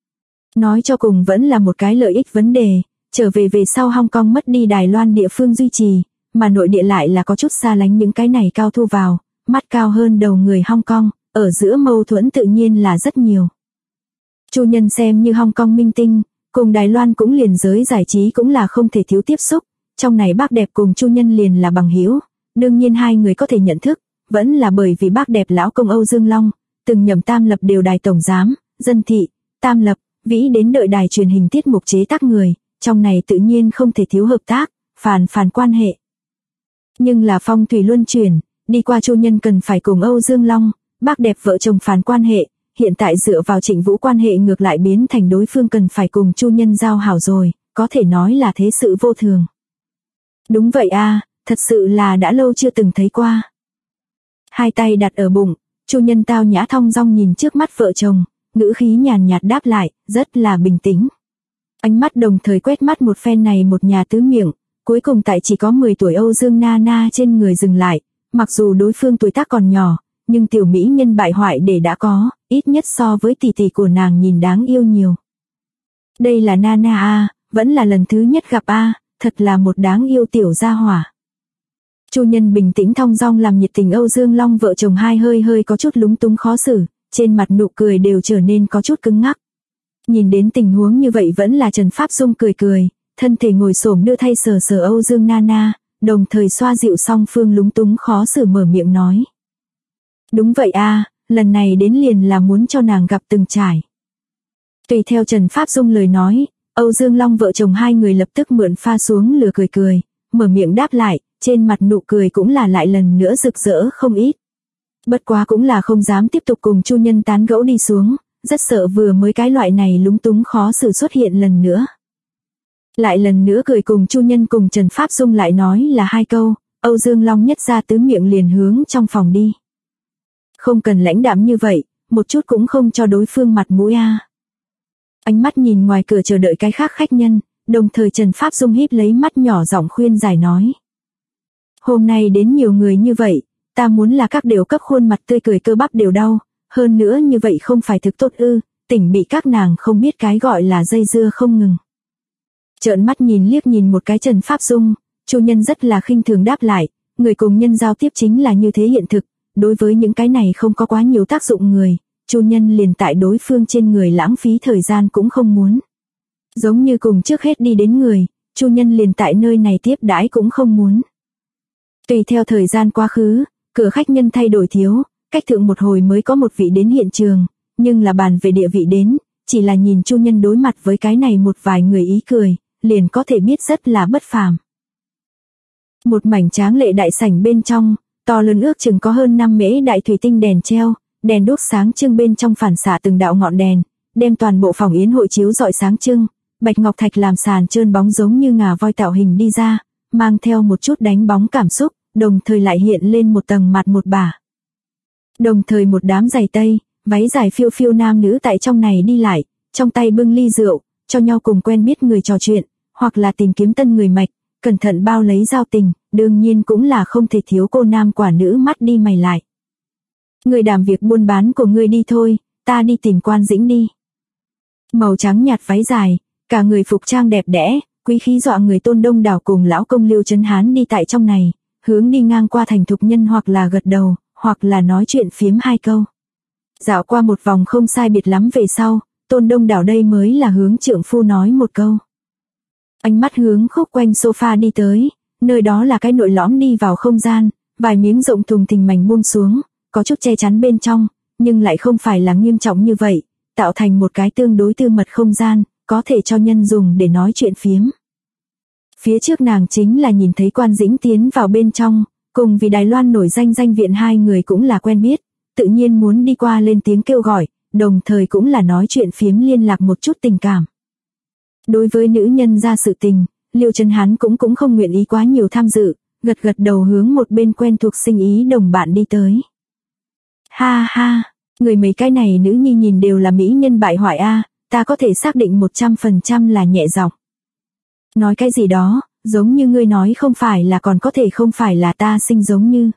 Nói cho cùng vẫn là một cái lợi ích vấn đề, trở về sau Hong Kong mất đi Đài Loan địa phương duy trì, mà nội địa lại là có chút xa lánh những cái này cao thu vào, mắt cao hơn đầu người Hong Kong, ở giữa mâu thuẫn tự nhiên là rất nhiều. Chủ nhân xem như Hong Kong minh tinh, cùng Đài Loan cũng liền giới giải trí cũng là không thể thiếu tiếp xúc, trong này bác đẹp cùng chủ nhân liền là bằng hữu, đương nhiên hai người có thể nhận thức, vẫn là bởi vì bác đẹp lão công Âu Dương Long, từng nhậm Tam Lập đều đài tổng giám, Dân Thị, Tam Lập, vĩ đến đợi đài truyền hình tiết mục chế tác người, trong này tự nhiên không thể thiếu hợp tác, phản quan hệ. Nhưng là phong thủy luân chuyển, đi qua chủ nhân cần phải cùng Âu Dương Long, bác đẹp vợ chồng phản quan hệ, hiện tại dựa vào Trịnh Vũ quan hệ ngược lại biến thành đối phương cần phải cùng chủ nhân giao hảo rồi, có thể nói là thế sự vô thường. Đúng vậy a, thật sự là đã lâu chưa từng thấy qua. Hai tay đặt ở bụng, chủ nhân tao nhã thong dong nhìn trước mắt vợ chồng, ngữ khí nhàn nhạt đáp lại, rất là bình tĩnh. Ánh mắt đồng thời quét mắt một phen này một nhà tứ miệng, cuối cùng tại chỉ có 10 tuổi Âu Dương Nana trên người dừng lại, mặc dù đối phương tuổi tác còn nhỏ, nhưng tiểu mỹ nhân bại hoại để đã có, ít nhất so với tỷ tỷ của nàng nhìn đáng yêu nhiều. Đây là Nana a, vẫn là lần thứ nhất gặp a, thật là một đáng yêu tiểu gia hỏa. Chủ nhân bình tĩnh thong dong làm nhiệt tình Âu Dương Long vợ chồng hai hơi có chút lúng túng khó xử, trên mặt nụ cười đều trở nên có chút cứng ngắc. Nhìn đến tình huống như vậy vẫn là Trần Pháp Dung cười, thân thể ngồi xổm đưa thay sờ sờ Âu Dương Nana, đồng thời xoa dịu song phương lúng túng khó xử mở miệng nói. Đúng vậy a, lần này đến liền là muốn cho nàng gặp từng trải. Tùy theo Trần Pháp Dung lời nói, Âu Dương Long vợ chồng hai người lập tức mượn pha xuống lửa cười, mở miệng đáp lại, trên mặt nụ cười cũng là lại lần nữa rực rỡ không ít. Bất quá cũng là không dám tiếp tục cùng chủ nhân tán gẫu đi xuống, rất sợ vừa mới cái loại này lúng túng khó xử xuất hiện lần nữa. Lại lần nữa cười cùng chủ nhân cùng Trần Pháp Dung lại nói là hai câu, Âu Dương Long nhất ra tứ miệng liền hướng trong phòng đi. Không cần lãnh đạm như vậy, một chút cũng không cho đối phương mặt mũi a. Ánh mắt nhìn ngoài cửa chờ đợi cái khác khách nhân, đồng thời Trần Pháp Dung híp lấy mắt nhỏ giọng khuyên giải nói. Hôm nay đến nhiều người như vậy, ta muốn là các đều cấp khuôn mặt tươi cười cơ bắp đều đau, hơn nữa như vậy không phải thực tốt ư, tỉnh bị các nàng không biết cái gọi là dây dưa không ngừng. Trợn mắt liếc nhìn một cái Trần Pháp Dung, chủ nhân rất là khinh thường đáp lại, người cùng nhân giao tiếp chính là như thế hiện thực, đối với những cái này không có quá nhiều tác dụng người, chủ nhân liền tại đối phương trên người lãng phí thời gian cũng không muốn. Giống như cùng trước hết đi đến người, chủ nhân liền tại nơi này tiếp đãi cũng không muốn. Tùy theo thời gian quá khứ, cửa khách nhân thay đổi thiếu, cách thượng một hồi mới có một vị đến hiện trường, nhưng là bàn về địa vị đến, chỉ là nhìn chủ nhân đối mặt với cái này một vài người ý cười, liền có thể biết rất là bất phàm. Một mảnh tráng lệ đại sảnh bên trong, to lớn ước chừng có hơn 5 mễ đại thủy tinh đèn treo, đèn đuốc sáng trưng bên trong phản xạ từng đạo ngọn đèn, đem toàn bộ phòng yến hội chiếu rọi sáng trưng, bạch ngọc thạch làm sàn trơn bóng giống như ngà voi tạo hình đi ra, mang theo một chút đánh bóng cảm xúc, đồng thời lại hiện lên một tầng mặt một bả. Đồng thời một đám giày tây, váy dài phiêu phiêu nam nữ tại trong này đi lại, trong tay bưng ly rượu, cho nhau cùng quen biết người trò chuyện, hoặc là tìm kiếm tân người mạch, cẩn thận bao lấy giao tình, đương nhiên cũng là không thể thiếu cô nam quả nữ mắt đi mày lại. Người đảm việc buôn bán của ngươi đi thôi, ta đi tìm Quan Dĩnh đi. Màu trắng nhạt váy dài, cả người phục trang đẹp đẽ, quý khí dọa người Tôn Đông Đảo cùng lão công Liêu Chấn Hán đi tại trong này, hướng đi ngang qua thành thục nhân hoặc là gật đầu, hoặc là nói chuyện phiếm hai câu. Dạo qua một vòng không sai biệt lắm về sau, Tôn Đông Đảo đây mới là hướng trượng phu nói một câu. Ánh mắt hướng khúc quanh sofa đi tới, nơi đó là cái nội lõm đi vào không gian, vài miếng rộng thùng thình mảnh buông xuống, có chút che chắn bên trong, nhưng lại không phải là nghiêm trọng như vậy, tạo thành một cái tương đối tư mật không gian, có thể cho nhân dùng để nói chuyện phiếm. Phía trước nàng chính là nhìn thấy Quan Dĩnh tiến vào bên trong, cùng vì Đài Loan nổi danh danh viện hai người cũng là quen biết, tự nhiên muốn đi qua lên tiếng kêu gọi, đồng thời cũng là nói chuyện phiếm liên lạc một chút tình cảm. Đối với nữ nhân ra sự tình, Liêu Chấn Hán cũng không nguyện ý quá nhiều tham dự, gật gật đầu hướng một bên quen thuộc sinh ý đồng bạn đi tới. Ha ha, người mấy cái này nữ nhi nhìn đều là mỹ nhân bại hoại a, ta có thể xác định 100% là nhẹ giọng. Nói cái gì đó, giống như ngươi nói không phải là còn có thể không phải là ta sinh giống như.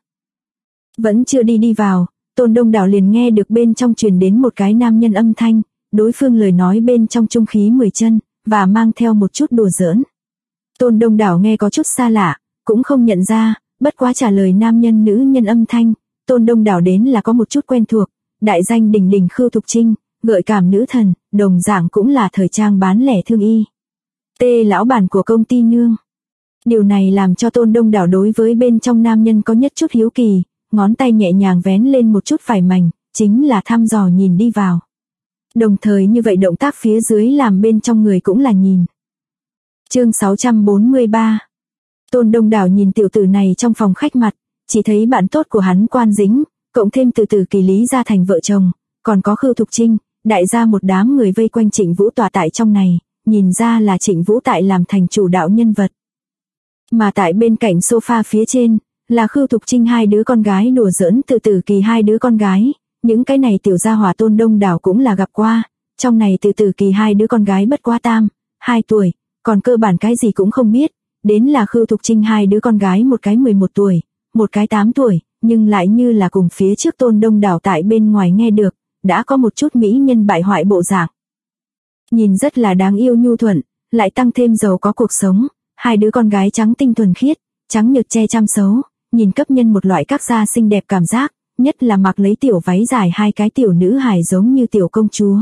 Vẫn chưa đi vào, Tôn Đông Đảo liền nghe được bên trong truyền đến một cái nam nhân âm thanh, đối phương lời nói bên trong trung khí 10 chân, và mang theo một chút đùa giỡn. Tôn Đông Đảo nghe có chút xa lạ, cũng không nhận ra, bất quá trả lời nam nhân nữ nhân âm thanh, Tôn Đông Đảo đến là có một chút quen thuộc, đại danh đỉnh đỉnh Khưu Thục Trinh, gợi cảm nữ thần, đồng dạng cũng là thời trang bán lẻ thương y. Tê lão bản của công ty nương. Điều này làm cho Tôn Đông Đảo đối với bên trong nam nhân có nhất chút hiếu kỳ, ngón tay nhẹ nhàng vén lên một chút vải mảnh, chính là thăm dò nhìn đi vào. Đồng thời như vậy động tác phía dưới làm bên trong người cũng là nhìn. Chương 643. Tôn Đông Đảo nhìn tiểu tử này trong phòng khách mặt, chỉ thấy bạn tốt của hắn Quan Dĩnh, cộng thêm từ từ Kỳ Lý gia thành vợ chồng, còn có Khưu Thục Trinh, đại gia một đám người vây quanh Trịnh Vũ tọa tại trong này, nhìn ra là Trịnh Vũ tại làm thành chủ đạo nhân vật. Mà tại bên cạnh sofa phía trên, là Khưu Thục Trinh hai đứa con gái đùa giỡn từ từ Kỳ hai đứa con gái, những cái này tiểu gia hỏa Tôn Đông Đảo cũng là gặp qua, trong này từ từ Kỳ hai đứa con gái bất quá 2 tuổi, còn cơ bản cái gì cũng không biết, đến là Khưu Thục Trinh hai đứa con gái một cái 11 tuổi, một cái 8 tuổi, nhưng lại như là cùng phía trước Tôn Đông Đảo tại bên ngoài nghe được, đã có một chút mỹ nhân bại hoại bộ dạng. Nhìn rất là đáng yêu nhu thuận, lại tăng thêm giàu có cuộc sống, hai đứa con gái trắng tinh thuần khiết, trắng nhợt che chăm xấu, nhìn cấp nhân một loại các da xinh đẹp cảm giác, nhất là mặc lấy tiểu váy dài hai cái tiểu nữ hài giống như tiểu công chúa.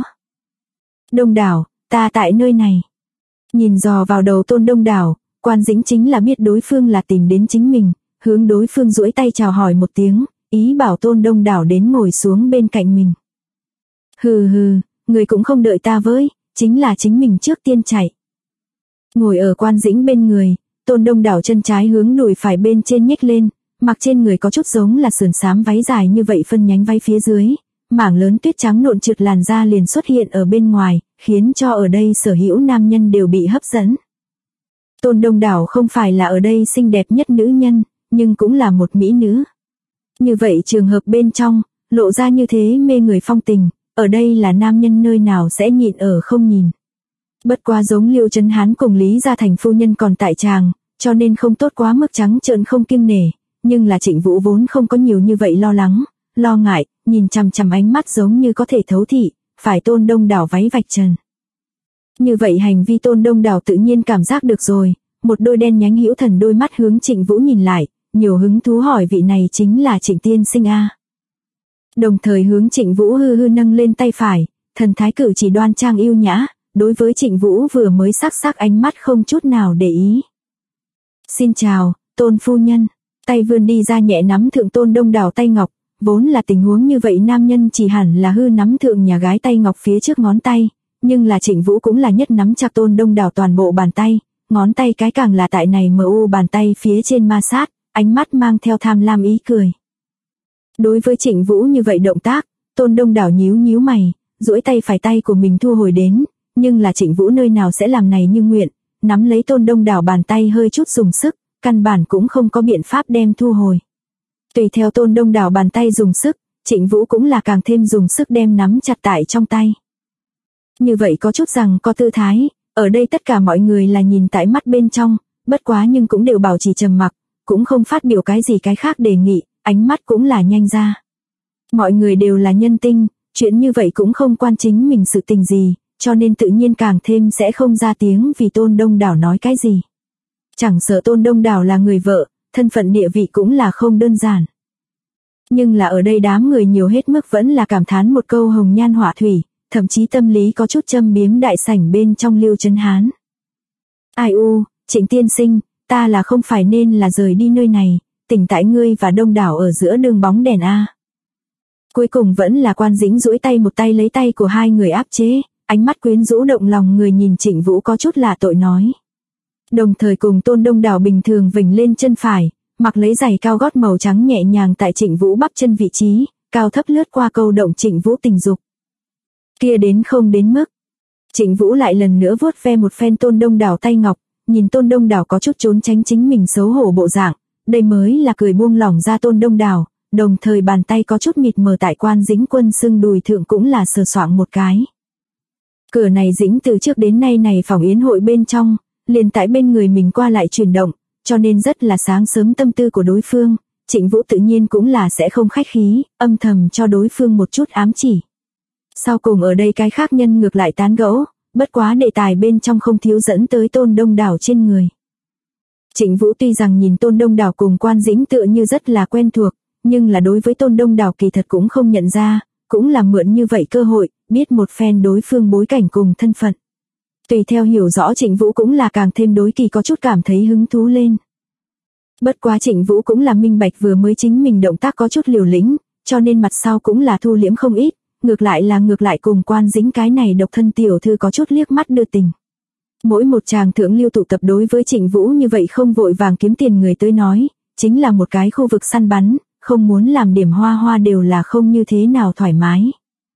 Đông Đảo, ta tại nơi này. Nhìn dò vào đầu Tôn Đông Đảo, Quan Dĩnh chính là biết đối phương là tìm đến chính mình, hướng đối phương duỗi tay chào hỏi một tiếng, ý bảo Tôn Đông Đảo đến ngồi xuống bên cạnh mình. Hừ, người cũng không đợi ta với, chính là chính mình trước tiên chạy. Ngồi ở Quan Dĩnh bên người, Tôn Đông Đảo chân trái hướng đùi phải bên trên nhếch lên, mặc trên người có chút giống là sườn xám váy dài như vậy phân nhánh váy phía dưới, mảng lớn tuyết trắng nộn trượt làn da liền xuất hiện ở bên ngoài, khiến cho ở đây sở hữu nam nhân đều bị hấp dẫn. Tôn Đông Đảo không phải là ở đây xinh đẹp nhất nữ nhân, nhưng cũng là một mỹ nữ. Như vậy trường hợp bên trong, lộ ra như thế mê người phong tình, ở đây là nam nhân nơi nào sẽ nhịn ở không nhìn. Bất quá giống Liêu Chấn Hán cùng Lý gia thành phu nhân còn tại tràng, cho nên không tốt quá mức trắng trợn không kiêng nể, nhưng là Trịnh Vũ vốn không có nhiều như vậy lo lắng, lo ngại, nhìn chằm chằm ánh mắt giống như có thể thấu thị, phải Tôn Đông Đảo váy vạch trần. Như vậy hành vi Tôn Đông Đảo tự nhiên cảm giác được rồi, một đôi đen nhánh hữu thần đôi mắt hướng Trịnh Vũ nhìn lại, nhiều hứng thú hỏi vị này chính là Trịnh tiên sinh a. Đồng thời hướng Trịnh Vũ hư nâng lên tay phải, thần thái cử chỉ đoan trang yêu nhã, đối với Trịnh Vũ vừa mới sắc ánh mắt không chút nào để ý. Xin chào, Tôn phu nhân. Tay vươn đi ra nhẹ nắm thượng Tôn Đông Đảo tay ngọc, vốn là tình huống như vậy nam nhân chỉ hẳn là hư nắm thượng nhà gái tay ngọc phía trước ngón tay, nhưng là Trịnh Vũ cũng là nhất nắm chặt Tôn Đông Đảo toàn bộ bàn tay, ngón tay cái càng là tại này mu bàn tay phía trên ma sát, ánh mắt mang theo tham lam ý cười. Đối với Trịnh Vũ như vậy động tác, Tôn Đông Đảo nhíu mày, duỗi tay phải tay của mình thu hồi đến, nhưng là Trịnh Vũ nơi nào sẽ làm này như nguyện, nắm lấy Tôn Đông Đảo bàn tay hơi chút dùng sức, căn bản cũng không có biện pháp đem thu hồi. Tùy theo Tôn Đông Đảo bàn tay dùng sức, Trịnh Vũ cũng là càng thêm dùng sức đem nắm chặt tại trong tay. Như vậy có chút rằng có tư thái, ở đây tất cả mọi người là nhìn tại mắt bên trong, bất quá nhưng cũng đều bảo trì trầm mặc, cũng không phát biểu cái gì cái khác đề nghị, ánh mắt cũng là nhanh ra. Mọi người đều là nhân tinh, chuyện như vậy cũng không quan chính mình sự tình gì, cho nên tự nhiên càng thêm sẽ không ra tiếng vì Tôn Đông Đảo nói cái gì. Chẳng sợ Tôn Đông Đảo là người vợ, thân phận địa vị cũng là không đơn giản. Nhưng là ở đây đám người nhiều hết mức vẫn là cảm thán một câu hồng nhan họa thủy, thậm chí tâm lý có chút châm biếm đại sảnh bên trong Lưu Trấn Hán. Ai u, Trịnh tiên sinh, ta là không phải nên là rời đi nơi này, tỉnh tại ngươi và Đông Đảo ở giữa đường bóng đèn a. Cuối cùng vẫn là Quan Dĩnh duỗi tay một tay lấy tay của hai người áp chế, ánh mắt quyến rũ động lòng người nhìn Trịnh Vũ có chút là tội nói. Đồng thời cùng Tôn Đông Đảo bình thường vểnh lên chân phải, mặc lấy giày cao gót màu trắng nhẹ nhàng tại Trịnh Vũ bắp chân vị trí, cao thấp lướt qua câu động Trịnh Vũ tình dục. Kia đến không đến mức. Trịnh Vũ lại lần nữa vuốt ve một phen Tôn Đông Đảo tay ngọc, nhìn Tôn Đông Đảo có chút trốn tránh chính mình xấu hổ bộ dạng, đây mới là cười buông lỏng ra Tôn Đông Đảo, đồng thời bàn tay có chút mịt mờ tại Quan Dĩnh Quân xương đùi thượng cũng là sờ soạng một cái. Cửa này Dĩnh từ trước đến nay này phòng yến hội bên trong, liền tại bên người mình qua lại chuyển động, cho nên rất là sáng sớm tâm tư của đối phương, Trịnh Vũ tự nhiên cũng là sẽ không khách khí, âm thầm cho đối phương một chút ám chỉ. Sau cùng ở đây cái khác nhân ngược lại tán gẫu, bất quá đề tài bên trong không thiếu dẫn tới Tôn Đông Đảo trên người. Trịnh Vũ tuy rằng nhìn Tôn Đông Đảo cùng Quan Dĩnh tựa như rất là quen thuộc, nhưng là đối với Tôn Đông Đảo kỳ thật cũng không nhận ra, cũng là mượn như vậy cơ hội, biết một phen đối phương bối cảnh cùng thân phận. Tùy theo hiểu rõ Trịnh Vũ cũng là càng thêm đối kỳ có chút cảm thấy hứng thú lên. Bất quá Trịnh Vũ cũng là minh bạch vừa mới chính mình động tác có chút liều lĩnh, cho nên mặt sau cũng là thu liễm không ít, ngược lại cùng Quan Dĩnh cái này độc thân tiểu thư có chút liếc mắt đưa tình. Mỗi một chàng thượng lưu tụ tập đối với Trịnh Vũ như vậy không vội vàng kiếm tiền người tới nói, chính là một cái khu vực săn bắn, không muốn làm điểm hoa đều là không như thế nào thoải mái.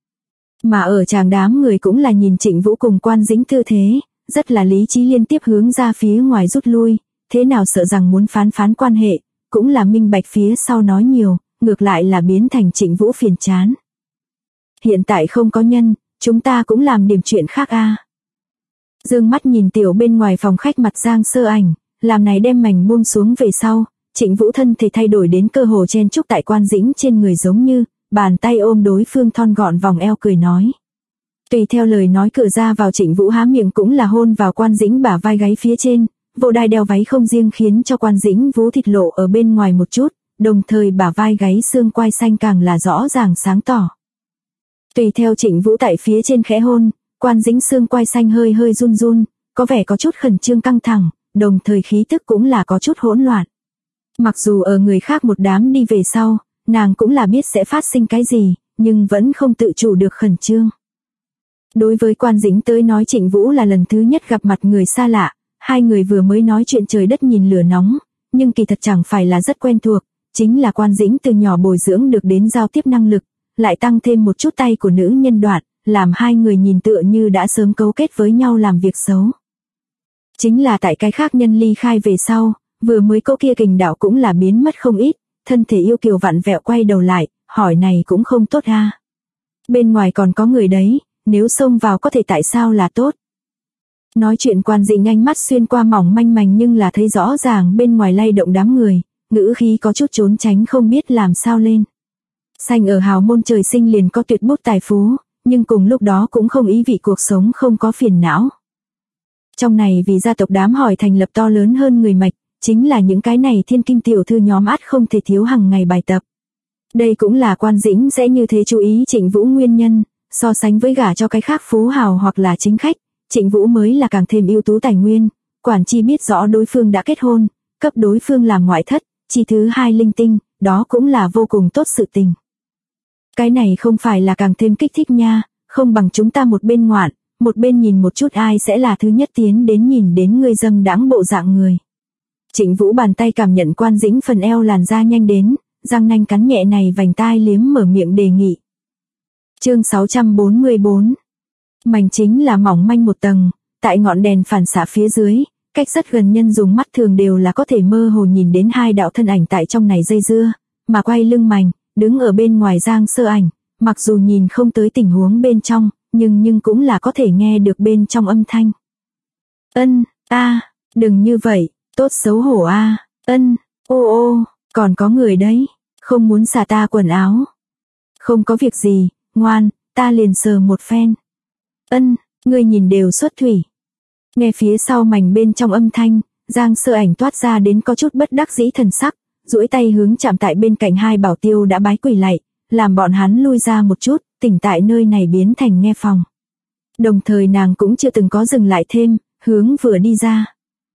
Mà ở chàng đám người cũng là nhìn Trịnh Vũ cùng Quan Dĩnh tư thế, rất là lý trí liên tiếp hướng ra phía ngoài rút lui, thế nào sợ rằng muốn phán quan hệ, cũng là minh bạch phía sau nói nhiều, ngược lại là biến thành Trịnh Vũ phiền chán. Hiện tại không có nhân, chúng ta cũng làm điểm chuyện khác a. Dương mắt nhìn tiểu bên ngoài phòng khách mặt Giang Sơ Ảnh, làm này đem mảnh buông xuống về sau, Trịnh Vũ thân thể thay đổi đến cơ hồ chen chúc tại Quan Dĩnh trên người giống như, bàn tay ôm đối phương thon gọn vòng eo cười nói. Tùy theo lời nói cửa ra vào Trịnh Vũ há miệng cũng là hôn vào Quan Dĩnh bả vai gáy phía trên, vô đai đeo váy không riêng khiến cho Quan Dĩnh vú thịt lộ ở bên ngoài một chút, đồng thời bả vai gáy xương quai xanh càng là rõ ràng sáng tỏ. Tùy theo Trịnh Vũ tại phía trên khẽ hôn, Quan Dĩnh xương quai xanh hơi hơi run run, có vẻ có chút khẩn trương căng thẳng, đồng thời khí tức cũng là có chút hỗn loạn. Mặc dù ở người khác một đám đi về sau, nàng cũng là biết sẽ phát sinh cái gì, nhưng vẫn không tự chủ được khẩn trương. Đối với Quan Dĩnh tới nói Trịnh Vũ là lần thứ nhất gặp mặt người xa lạ, hai người vừa mới nói chuyện trời đất nhìn lửa nóng, nhưng kỳ thật chẳng phải là rất quen thuộc, chính là Quan Dĩnh từ nhỏ bồi dưỡng được đến giao tiếp năng lực, lại tăng thêm một chút tay của nữ nhân đoạn, làm hai người nhìn tựa như đã sớm cấu kết với nhau làm việc xấu. Chính là tại cái khác nhân ly khai về sau, vừa mới câu kia kình đạo cũng là biến mất không ít, thân thể yêu kiều vặn vẹo quay đầu lại, hỏi này cũng không tốt ha. Bên ngoài còn có người đấy, nếu xông vào có thể tại sao là tốt. Nói chuyện Quan Dĩnh ánh mắt xuyên qua mỏng manh mảnh nhưng là thấy rõ ràng bên ngoài lay động đám người, ngữ khí có chút trốn tránh không biết làm sao lên. Sanh ở hào môn trời sinh liền có tuyệt bút tài phú, nhưng cùng lúc đó cũng không ý vị cuộc sống không có phiền não. Trong này vì gia tộc đám hỏi thành lập to lớn hơn người mạch, chính là những cái này thiên kim tiểu thư nhóm át không thể thiếu hàng ngày bài tập. Đây cũng là Quan Dĩnh sẽ như thế chú ý Trịnh Vũ nguyên nhân, so sánh với gả cho cái khác phú hào hoặc là chính khách, Trịnh Vũ mới là càng thêm ưu tú tài nguyên, quản chi biết rõ đối phương đã kết hôn, cấp đối phương làm ngoại thất, chi thứ hai linh tinh, đó cũng là vô cùng tốt sự tình. Cái này không phải là càng thêm kích thích nha, không bằng chúng ta một bên ngoạn, một bên nhìn một chút ai sẽ là thứ nhất tiến đến nhìn đến người dâm đãng bộ dạng người. Trịnh Vũ bàn tay cảm nhận Quan Dĩnh phần eo làn da nhanh đến, răng nanh cắn nhẹ này vành tai liếm mở miệng đề nghị. Chương 644. Mảnh chính là mỏng manh một tầng, tại ngọn đèn phản xạ phía dưới, cách rất gần nhân dùng mắt thường đều là có thể mơ hồ nhìn đến hai đạo thân ảnh tại trong này dây dưa, mà quay lưng mảnh, đứng ở bên ngoài Giang Sơ Ảnh, mặc dù nhìn không tới tình huống bên trong, nhưng cũng là có thể nghe được bên trong âm thanh. Ân, đừng như vậy, tốt xấu hổ ân, ô, còn có người đấy, không muốn xả ta quần áo. Không có việc gì, ngoan, ta liền sờ một phen. Ân, ngươi nhìn đều xuất thủy. Nghe phía sau mảnh bên trong âm thanh, Giang Sơ Ảnh toát ra đến có chút bất đắc dĩ thần sắc, duỗi tay hướng chạm tại bên cạnh hai bảo tiêu đã bái quỳ lạy, làm bọn hắn lui ra một chút, tỉnh tại nơi này biến thành nghe phòng. Đồng thời nàng cũng chưa từng có dừng lại thêm, hướng vừa đi ra.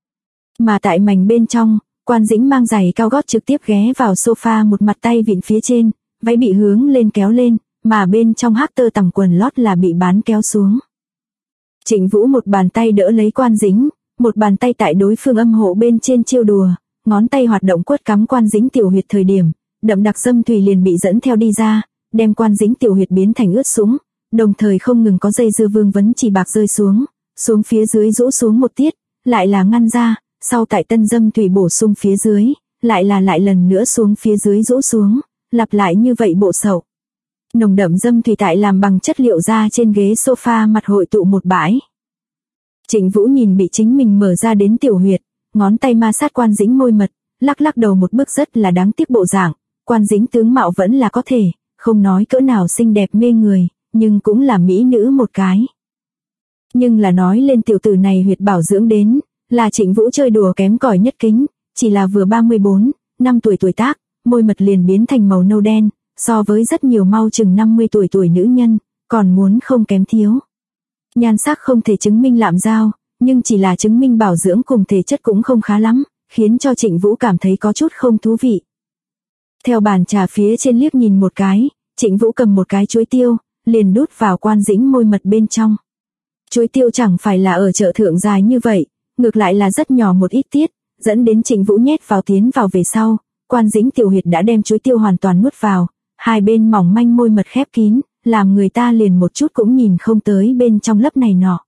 Mà tại mảnh bên trong, Quan Dĩnh mang giày cao gót trực tiếp ghé vào sofa, một mặt tay vịn phía trên, váy bị hướng lên kéo lên, mà bên trong hắc tơ tằm quần lót là bị bán kéo xuống. Trịnh Vũ một bàn tay đỡ lấy Quan Dĩnh, một bàn tay tại đối phương âm hộ bên trên trêu đùa, ngón tay hoạt động quất cắm Quan Dĩnh tiểu huyệt thời điểm, đậm đặc dâm thủy liền bị dẫn theo đi ra, đem Quan Dĩnh tiểu huyệt biến thành ướt sũng, đồng thời không ngừng có dây dưa vương vấn chỉ bạc rơi xuống phía dưới rũ xuống một tiết, lại là ngăn ra, sau tại tân dâm thủy bổ sung phía dưới, lại lần nữa xuống phía dưới rũ xuống, lặp lại như vậy bộ sậu. Nồng đậm dâm thủy tại làm bằng chất liệu da trên ghế sofa mặt hội tụ một bãi. Trịnh Vũ nhìn bị chính mình mở ra đến tiểu huyệt, ngón tay ma sát Quan Dĩnh môi mật, lắc đầu một bước rất là đáng tiếc bộ dạng. Quan Dĩnh tướng mạo vẫn là có thể, không nói cỡ nào xinh đẹp mê người, nhưng cũng là mỹ nữ một cái. Nhưng là nói lên tiểu tử này huyệt bảo dưỡng đến, là Trịnh Vũ chơi đùa kém cỏi nhất kính, chỉ là vừa 34 năm tuổi tác, môi mật liền biến thành màu nâu đen, so với rất nhiều mau chừng 50 tuổi nữ nhân, còn muốn không kém thiếu. Nhan sắc không thể chứng minh lạm giao, nhưng chỉ là chứng minh bảo dưỡng cùng thể chất cũng không khá lắm, khiến cho Trịnh Vũ cảm thấy có chút không thú vị. Theo bàn trà phía trên liếc nhìn một cái, Trịnh Vũ cầm một cái chuối tiêu, liền đút vào Quan Dĩnh môi mật bên trong. Chuối tiêu chẳng phải là ở chợ thượng dài như vậy, ngược lại là rất nhỏ một ít tiết, dẫn đến Trịnh Vũ nhét vào tiến vào về sau, Quan Dĩnh tiểu huyệt đã đem chuối tiêu hoàn toàn nuốt vào, hai bên mỏng manh môi mật khép kín, làm người ta liền một chút cũng nhìn không tới bên trong lớp này nọ.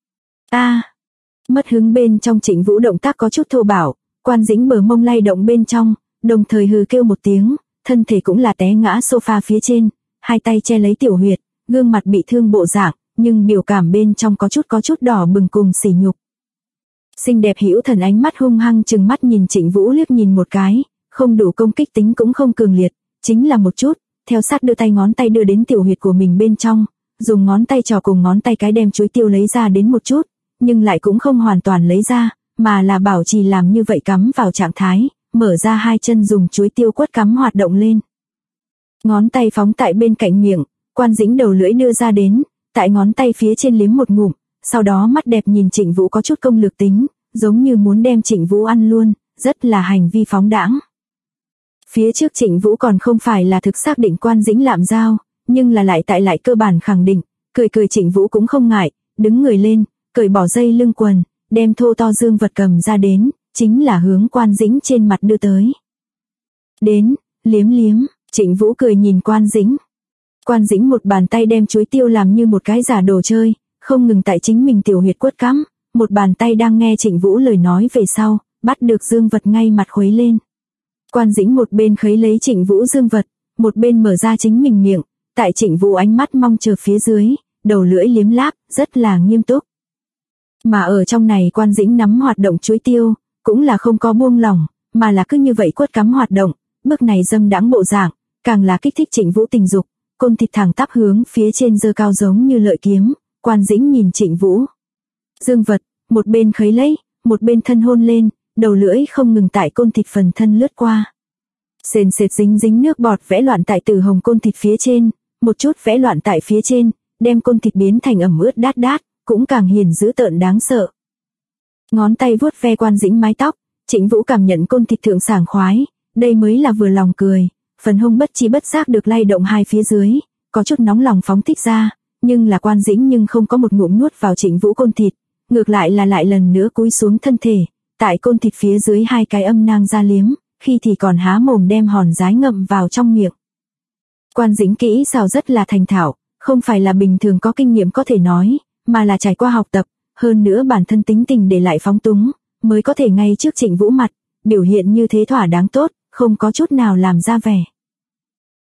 Mất hứng bên trong Trịnh Vũ động tác có chút thô bạo, Quan Dĩnh bờ mông lay động bên trong, đồng thời hừ kêu một tiếng, thân thể cũng là té ngã sofa phía trên, hai tay che lấy tiểu huyệt, gương mặt bị thương bộ dạng, nhưng biểu cảm bên trong có chút đỏ bừng cùng sỉ nhục. Xinh đẹp hữu thần ánh mắt hung hăng chừng mắt nhìn Trịnh Vũ liếc nhìn một cái, không đủ công kích tính cũng không cường liệt, chính là một chút, theo sát đưa tay ngón tay đưa đến tiểu huyệt của mình bên trong, dùng ngón tay trỏ cùng ngón tay cái đem chuối tiêu lấy ra đến một chút, nhưng lại cũng không hoàn toàn lấy ra, mà là bảo trì làm như vậy cắm vào trạng thái, mở ra hai chân dùng chuối tiêu quất cắm hoạt động lên. Ngón tay phóng tại bên cạnh miệng, Quan Dĩnh đầu lưỡi đưa ra đến, tại ngón tay phía trên liếm một ngụm, sau đó mắt đẹp nhìn Trịnh Vũ có chút công lược tính, giống như muốn đem Trịnh Vũ ăn luôn, rất là hành vi phóng đãng. Phía trước Trịnh Vũ còn không phải là thực xác định Quan Dĩnh lạm giao, nhưng là lại cơ bản khẳng định, cười Trịnh Vũ cũng không ngại, đứng người lên, cởi bỏ dây lưng quần, đem thô to dương vật cầm ra đến, chính là hướng Quan Dĩnh trên mặt đưa tới. Đến, liếm, Trịnh Vũ cười nhìn Quan Dĩnh. Quan Dĩnh một bàn tay đem chuối tiêu làm như một cái giả đồ chơi, không ngừng tại chính mình tiểu huyệt quất cắm, một bàn tay đang nghe Trịnh Vũ lời nói về sau, bắt được dương vật ngay mặt khuấy lên. Quan Dĩnh một bên khấy lấy Trịnh Vũ dương vật, một bên mở ra chính mình miệng, tại Trịnh Vũ ánh mắt mong chờ phía dưới, đầu lưỡi liếm láp, rất là nghiêm túc. Mà ở trong này Quan Dĩnh nắm hoạt động chuối tiêu, cũng là không có buông lỏng, mà là cứ như vậy quất cắm hoạt động, bước này dâm đãng bộ dạng, càng là kích thích Trịnh Vũ tình dục, côn thịt thẳng tắp hướng phía trên giơ cao giống như lợi kiếm. Quan Dĩnh nhìn Trịnh Vũ dương vật, một bên khấy lấy, một bên thân hôn lên, đầu lưỡi không ngừng tại côn thịt phần thân lướt qua. Sền sệt dính nước bọt vẽ loạn tại tử hồng côn thịt phía trên, một chút vẽ loạn tại phía trên, đem côn thịt biến thành ẩm ướt đát, cũng càng hiền dữ tợn đáng sợ. Ngón tay vuốt ve Quan Dĩnh mái tóc, Trịnh Vũ cảm nhận côn thịt thượng sảng khoái, đây mới là vừa lòng cười, phần hông bất chi bất giác được lay động hai phía dưới, có chút nóng lòng phóng thích ra, nhưng là Quan Dĩnh nhưng không có một ngụm nuốt vào Trịnh Vũ côn thịt, ngược lại là lại lần nữa cúi xuống thân thể, tại côn thịt phía dưới hai cái âm nang ra liếm, khi thì còn há mồm đem hòn dái ngậm vào trong miệng. Quan Dĩnh kỹ xảo rất là thành thạo, không phải là bình thường có kinh nghiệm có thể nói, mà là trải qua học tập, hơn nữa bản thân tính tình để lại phóng túng, mới có thể ngay trước Trịnh Vũ mặt, biểu hiện như thế thỏa đáng tốt, không có chút nào làm ra vẻ.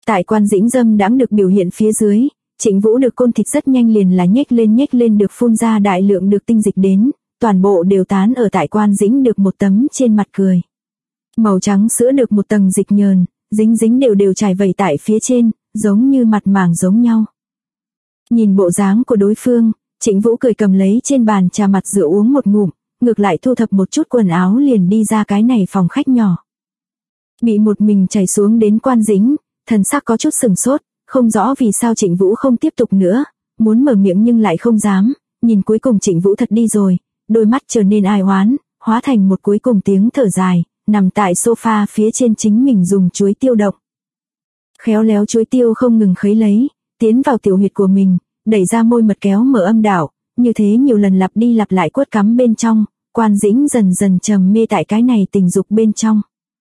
Tại Quan Dĩnh dâm đãng được biểu hiện phía dưới, Trịnh Vũ được côn thịt rất nhanh liền là nhếch lên được phun ra đại lượng được tinh dịch đến, toàn bộ đều tán ở tại Quan Dĩnh được một tấm trên mặt cười. Màu trắng sữa được một tầng dịch nhờn, dính đều trải vẩy tại phía trên, giống như mặt màng giống nhau. Nhìn bộ dáng của đối phương, Trịnh Vũ cười cầm lấy trên bàn trà mặt rượu uống một ngụm, ngược lại thu thập một chút quần áo liền đi ra cái này phòng khách nhỏ. Bị một mình chảy xuống đến Quan Dĩnh, thần sắc có chút sừng sốt, không rõ vì sao Trịnh Vũ không tiếp tục nữa, muốn mở miệng nhưng lại không dám, nhìn cuối cùng Trịnh Vũ thật đi rồi, đôi mắt trở nên ai oán, hóa thành một cuối cùng tiếng thở dài, nằm tại sofa phía trên chính mình dùng chuối tiêu động. Khéo léo chuối tiêu không ngừng khấy lấy, tiến vào tiểu huyệt của mình, đẩy ra môi mật kéo mở âm đạo, như thế nhiều lần lặp đi lặp lại quất cắm bên trong, Quan Dĩnh dần dần trầm mê tại cái này tình dục bên trong.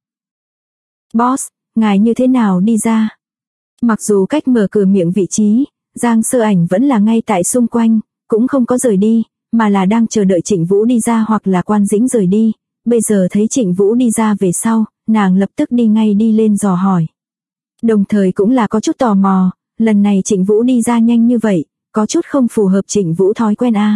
Boss, ngài như thế nào đi ra? Mặc dù cách mở cửa miệng vị trí, Giang Sơ Ảnh vẫn là ngay tại xung quanh, cũng không có rời đi, mà là đang chờ đợi Trịnh Vũ đi ra hoặc là Quan Dĩnh rời đi. Bây giờ thấy Trịnh Vũ đi ra về sau, nàng lập tức đi ngay đi lên dò hỏi. Đồng thời cũng là có chút tò mò, lần này Trịnh Vũ đi ra nhanh như vậy, có chút không phù hợp Trịnh Vũ thói quen a.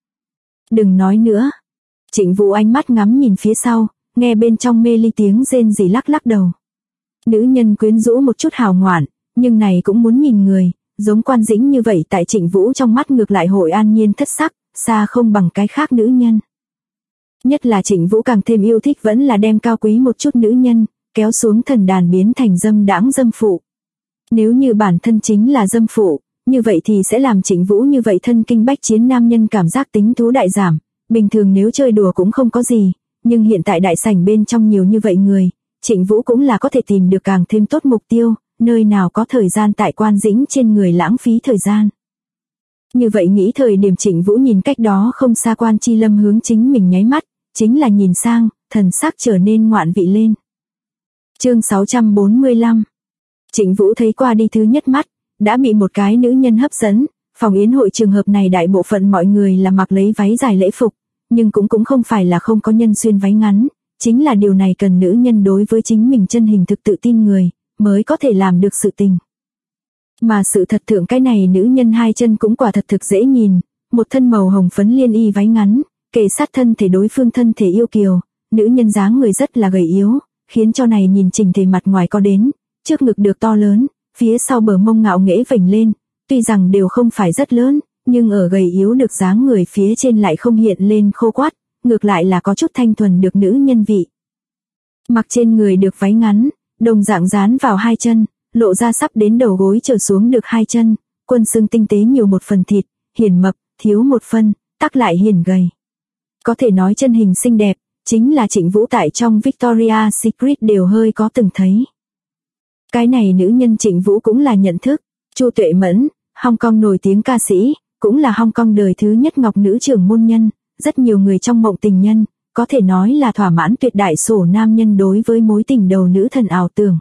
Đừng nói nữa. Trịnh Vũ ánh mắt ngắm nhìn phía sau, nghe bên trong mê ly tiếng rên rỉ lắc đầu. Nữ nhân quyến rũ một chút hào ngoạn, nhưng này cũng muốn nhìn người, giống Quan Dĩnh như vậy tại Trịnh Vũ trong mắt ngược lại hội an nhiên thất sắc, xa không bằng cái khác nữ nhân. Nhất là Trịnh Vũ càng thêm yêu thích vẫn là đem cao quý một chút nữ nhân, kéo xuống thần đàn biến thành dâm đãng dâm phụ. Nếu như bản thân chính là dâm phụ, như vậy thì sẽ làm Trịnh Vũ như vậy thân kinh bách chiến nam nhân cảm giác tính thú đại giảm, bình thường nếu chơi đùa cũng không có gì, nhưng hiện tại đại sảnh bên trong nhiều như vậy người, Trịnh Vũ cũng là có thể tìm được càng thêm tốt mục tiêu, nơi nào có thời gian tại Quan Dĩnh trên người lãng phí thời gian. Như vậy nghĩ thời điểm Trịnh Vũ nhìn cách đó không xa Quan Chi Lâm hướng chính mình nháy mắt, chính là nhìn sang, thần sắc trở nên ngoạn vị lên. Chương 645. Trịnh Vũ thấy qua đi thứ nhất mắt, đã bị một cái nữ nhân hấp dẫn, phòng yến hội trường hợp này đại bộ phận mọi người là mặc lấy váy dài lễ phục, nhưng cũng không phải là không có nhân xuyên váy ngắn, chính là điều này cần nữ nhân đối với chính mình chân hình thực tự tin người, mới có thể làm được sự tình. Mà sự thật thượng cái này nữ nhân hai chân cũng quả thật thực dễ nhìn, một thân màu hồng phấn liên y váy ngắn, kề sát thân thể đối phương thân thể yêu kiều, nữ nhân dáng người rất là gầy yếu, khiến cho này nhìn chỉnh thể mặt ngoài có đến, trước ngực được to lớn, phía sau bờ mông ngạo nghễ vểnh lên, tuy rằng đều không phải rất lớn, nhưng ở gầy yếu được dáng người phía trên lại không hiện lên khô quắt, ngược lại là có chút thanh thuần được nữ nhân vị. Mặc trên người được váy ngắn, đồng dạng dán vào hai chân, lộ ra sắp đến đầu gối trở xuống được hai chân, quân xương tinh tế nhiều một phần thịt, hiển mập, thiếu một phân, tắc lại hiển gầy. Có thể nói chân hình xinh đẹp, chính là Trịnh Vũ tại trong Victoria's Secret đều hơi có từng thấy. Cái này nữ nhân Trịnh Vũ cũng là nhận thức, Chu Tuệ Mẫn, Hong Kong nổi tiếng ca sĩ, cũng là Hong Kong đời thứ nhất ngọc nữ trưởng môn nhân, rất nhiều người trong mộng tình nhân, có thể nói là thỏa mãn tuyệt đại sổ nam nhân đối với mối tình đầu nữ thần ảo tưởng.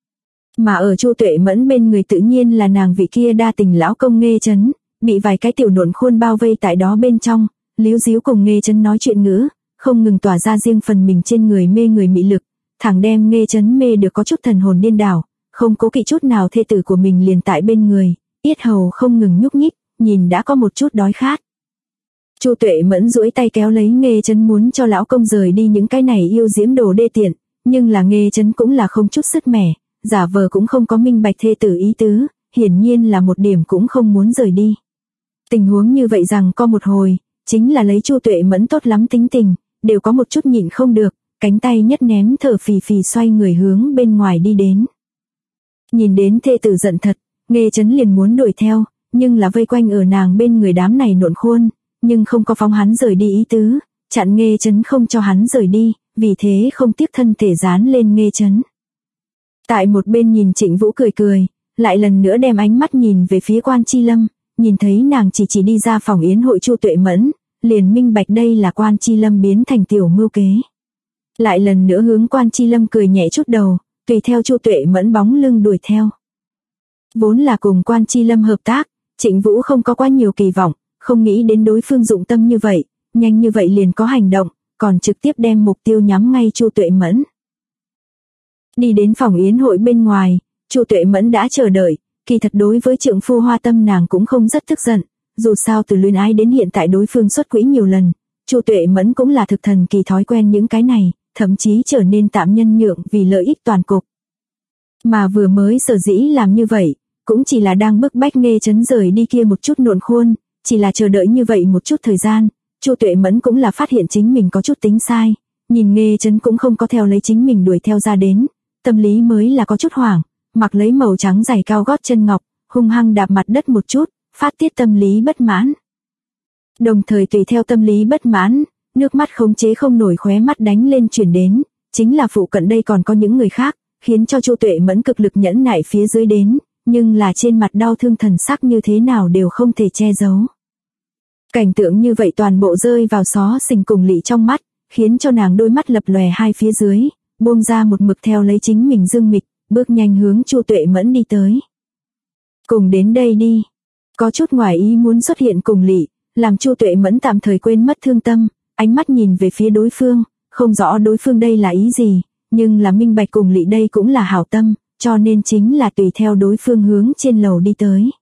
Mà ở Chu Tuệ Mẫn bên người tự nhiên là nàng vị kia đa tình lão công Nghê Chấn, bị vài cái tiểu nộn khuôn bao vây tại đó bên trong, líu díu cùng Nghê Chấn nói chuyện ngữ, không ngừng tỏa ra riêng phần mình trên người mê người mị lực, thẳng đem Nghê Chấn mê được có chút thần hồn điên đảo, không cố kỵ chút nào thê tử của mình liền tại bên người, yết hầu không ngừng nhúc nhích, nhìn đã có một chút đói khát. Chu Tuệ Mẫn duỗi tay kéo lấy Nghê Chấn muốn cho lão công rời đi những cái này yêu diễm đồ đê tiện, nhưng là Nghê Chấn cũng là không chút sứt mẻ, giả vờ cũng không có minh bạch thê tử ý tứ, hiển nhiên là một điểm cũng không muốn rời đi. Tình huống như vậy rằng có một hồi, chính là lấy Chu Tuệ Mẫn tốt lắm tính tình, đều có một chút nhịn không được, cánh tay nhất ném thở phì phì xoay người hướng bên ngoài đi đến. Nhìn đến thê tử giận thật, Nghê Chấn liền muốn đuổi theo, nhưng là vây quanh ở nàng bên người đám này nộn khuôn, nhưng không có phóng hắn rời đi ý tứ, chặn Nghê Chấn không cho hắn rời đi, vì thế không tiếc thân thể dán lên Nghê Chấn. Tại một bên nhìn Trịnh Vũ cười cười, lại lần nữa đem ánh mắt nhìn về phía Quan Chi Lâm, nhìn thấy nàng chỉ đi ra phòng yến hội Chu Tuệ Mẫn, liền minh bạch đây là Quan Chi Lâm biến thành tiểu mưu kế. Lại lần nữa hướng Quan Chi Lâm cười nhẹ chút đầu, tùy theo Chu Tuệ Mẫn bóng lưng đuổi theo. Vốn là cùng Quan Chi Lâm hợp tác, Trịnh Vũ không có quá nhiều kỳ vọng, không nghĩ đến đối phương dụng tâm như vậy, nhanh như vậy liền có hành động, còn trực tiếp đem mục tiêu nhắm ngay Chu Tuệ Mẫn. Đi đến phòng yến hội bên ngoài, Chu Tuệ Mẫn đã chờ đợi, kỳ thật đối với trượng phu hoa tâm nàng cũng không rất tức giận, dù sao từ luyến ái đến hiện tại đối phương xuất quỹ nhiều lần, Chu Tuệ Mẫn cũng là thực thần kỳ thói quen những cái này, thậm chí trở nên tạm nhân nhượng vì lợi ích toàn cục. Mà vừa mới sở dĩ làm như vậy, cũng chỉ là đang bức bách Nghê Chấn rời đi kia một chút nộn khuôn, chỉ là chờ đợi như vậy một chút thời gian, Chu Tuệ Mẫn cũng là phát hiện chính mình có chút tính sai, nhìn Nghê Chấn cũng không có theo lấy chính mình đuổi theo ra đến, tâm lý mới là có chút hoảng, mặc lấy màu trắng giày cao gót chân ngọc, hung hăng đạp mặt đất một chút, phát tiết tâm lý bất mãn. Đồng thời tùy theo tâm lý bất mãn, nước mắt khống chế không nổi khóe mắt đánh lên chuyển đến, chính là phụ cận đây còn có những người khác, khiến cho Chu Tuệ Mẫn cực lực nhẫn nại phía dưới đến, nhưng là trên mặt đau thương thần sắc như thế nào đều không thể che giấu. Cảnh tượng như vậy toàn bộ rơi vào Xó Xình cùng Lị trong mắt, khiến cho nàng đôi mắt lập lòe hai phía dưới, buông ra một mực theo lấy chính mình dương mịch, bước nhanh hướng Chu Tuệ Mẫn đi tới. Cùng đến đây đi. Có chút ngoài ý muốn xuất hiện cùng Lị, làm Chu Tuệ Mẫn tạm thời quên mất thương tâm, ánh mắt nhìn về phía đối phương, không rõ đối phương đây là ý gì, nhưng là minh bạch cùng Lị đây cũng là hảo tâm, cho nên chính là tùy theo đối phương hướng trên lầu đi tới.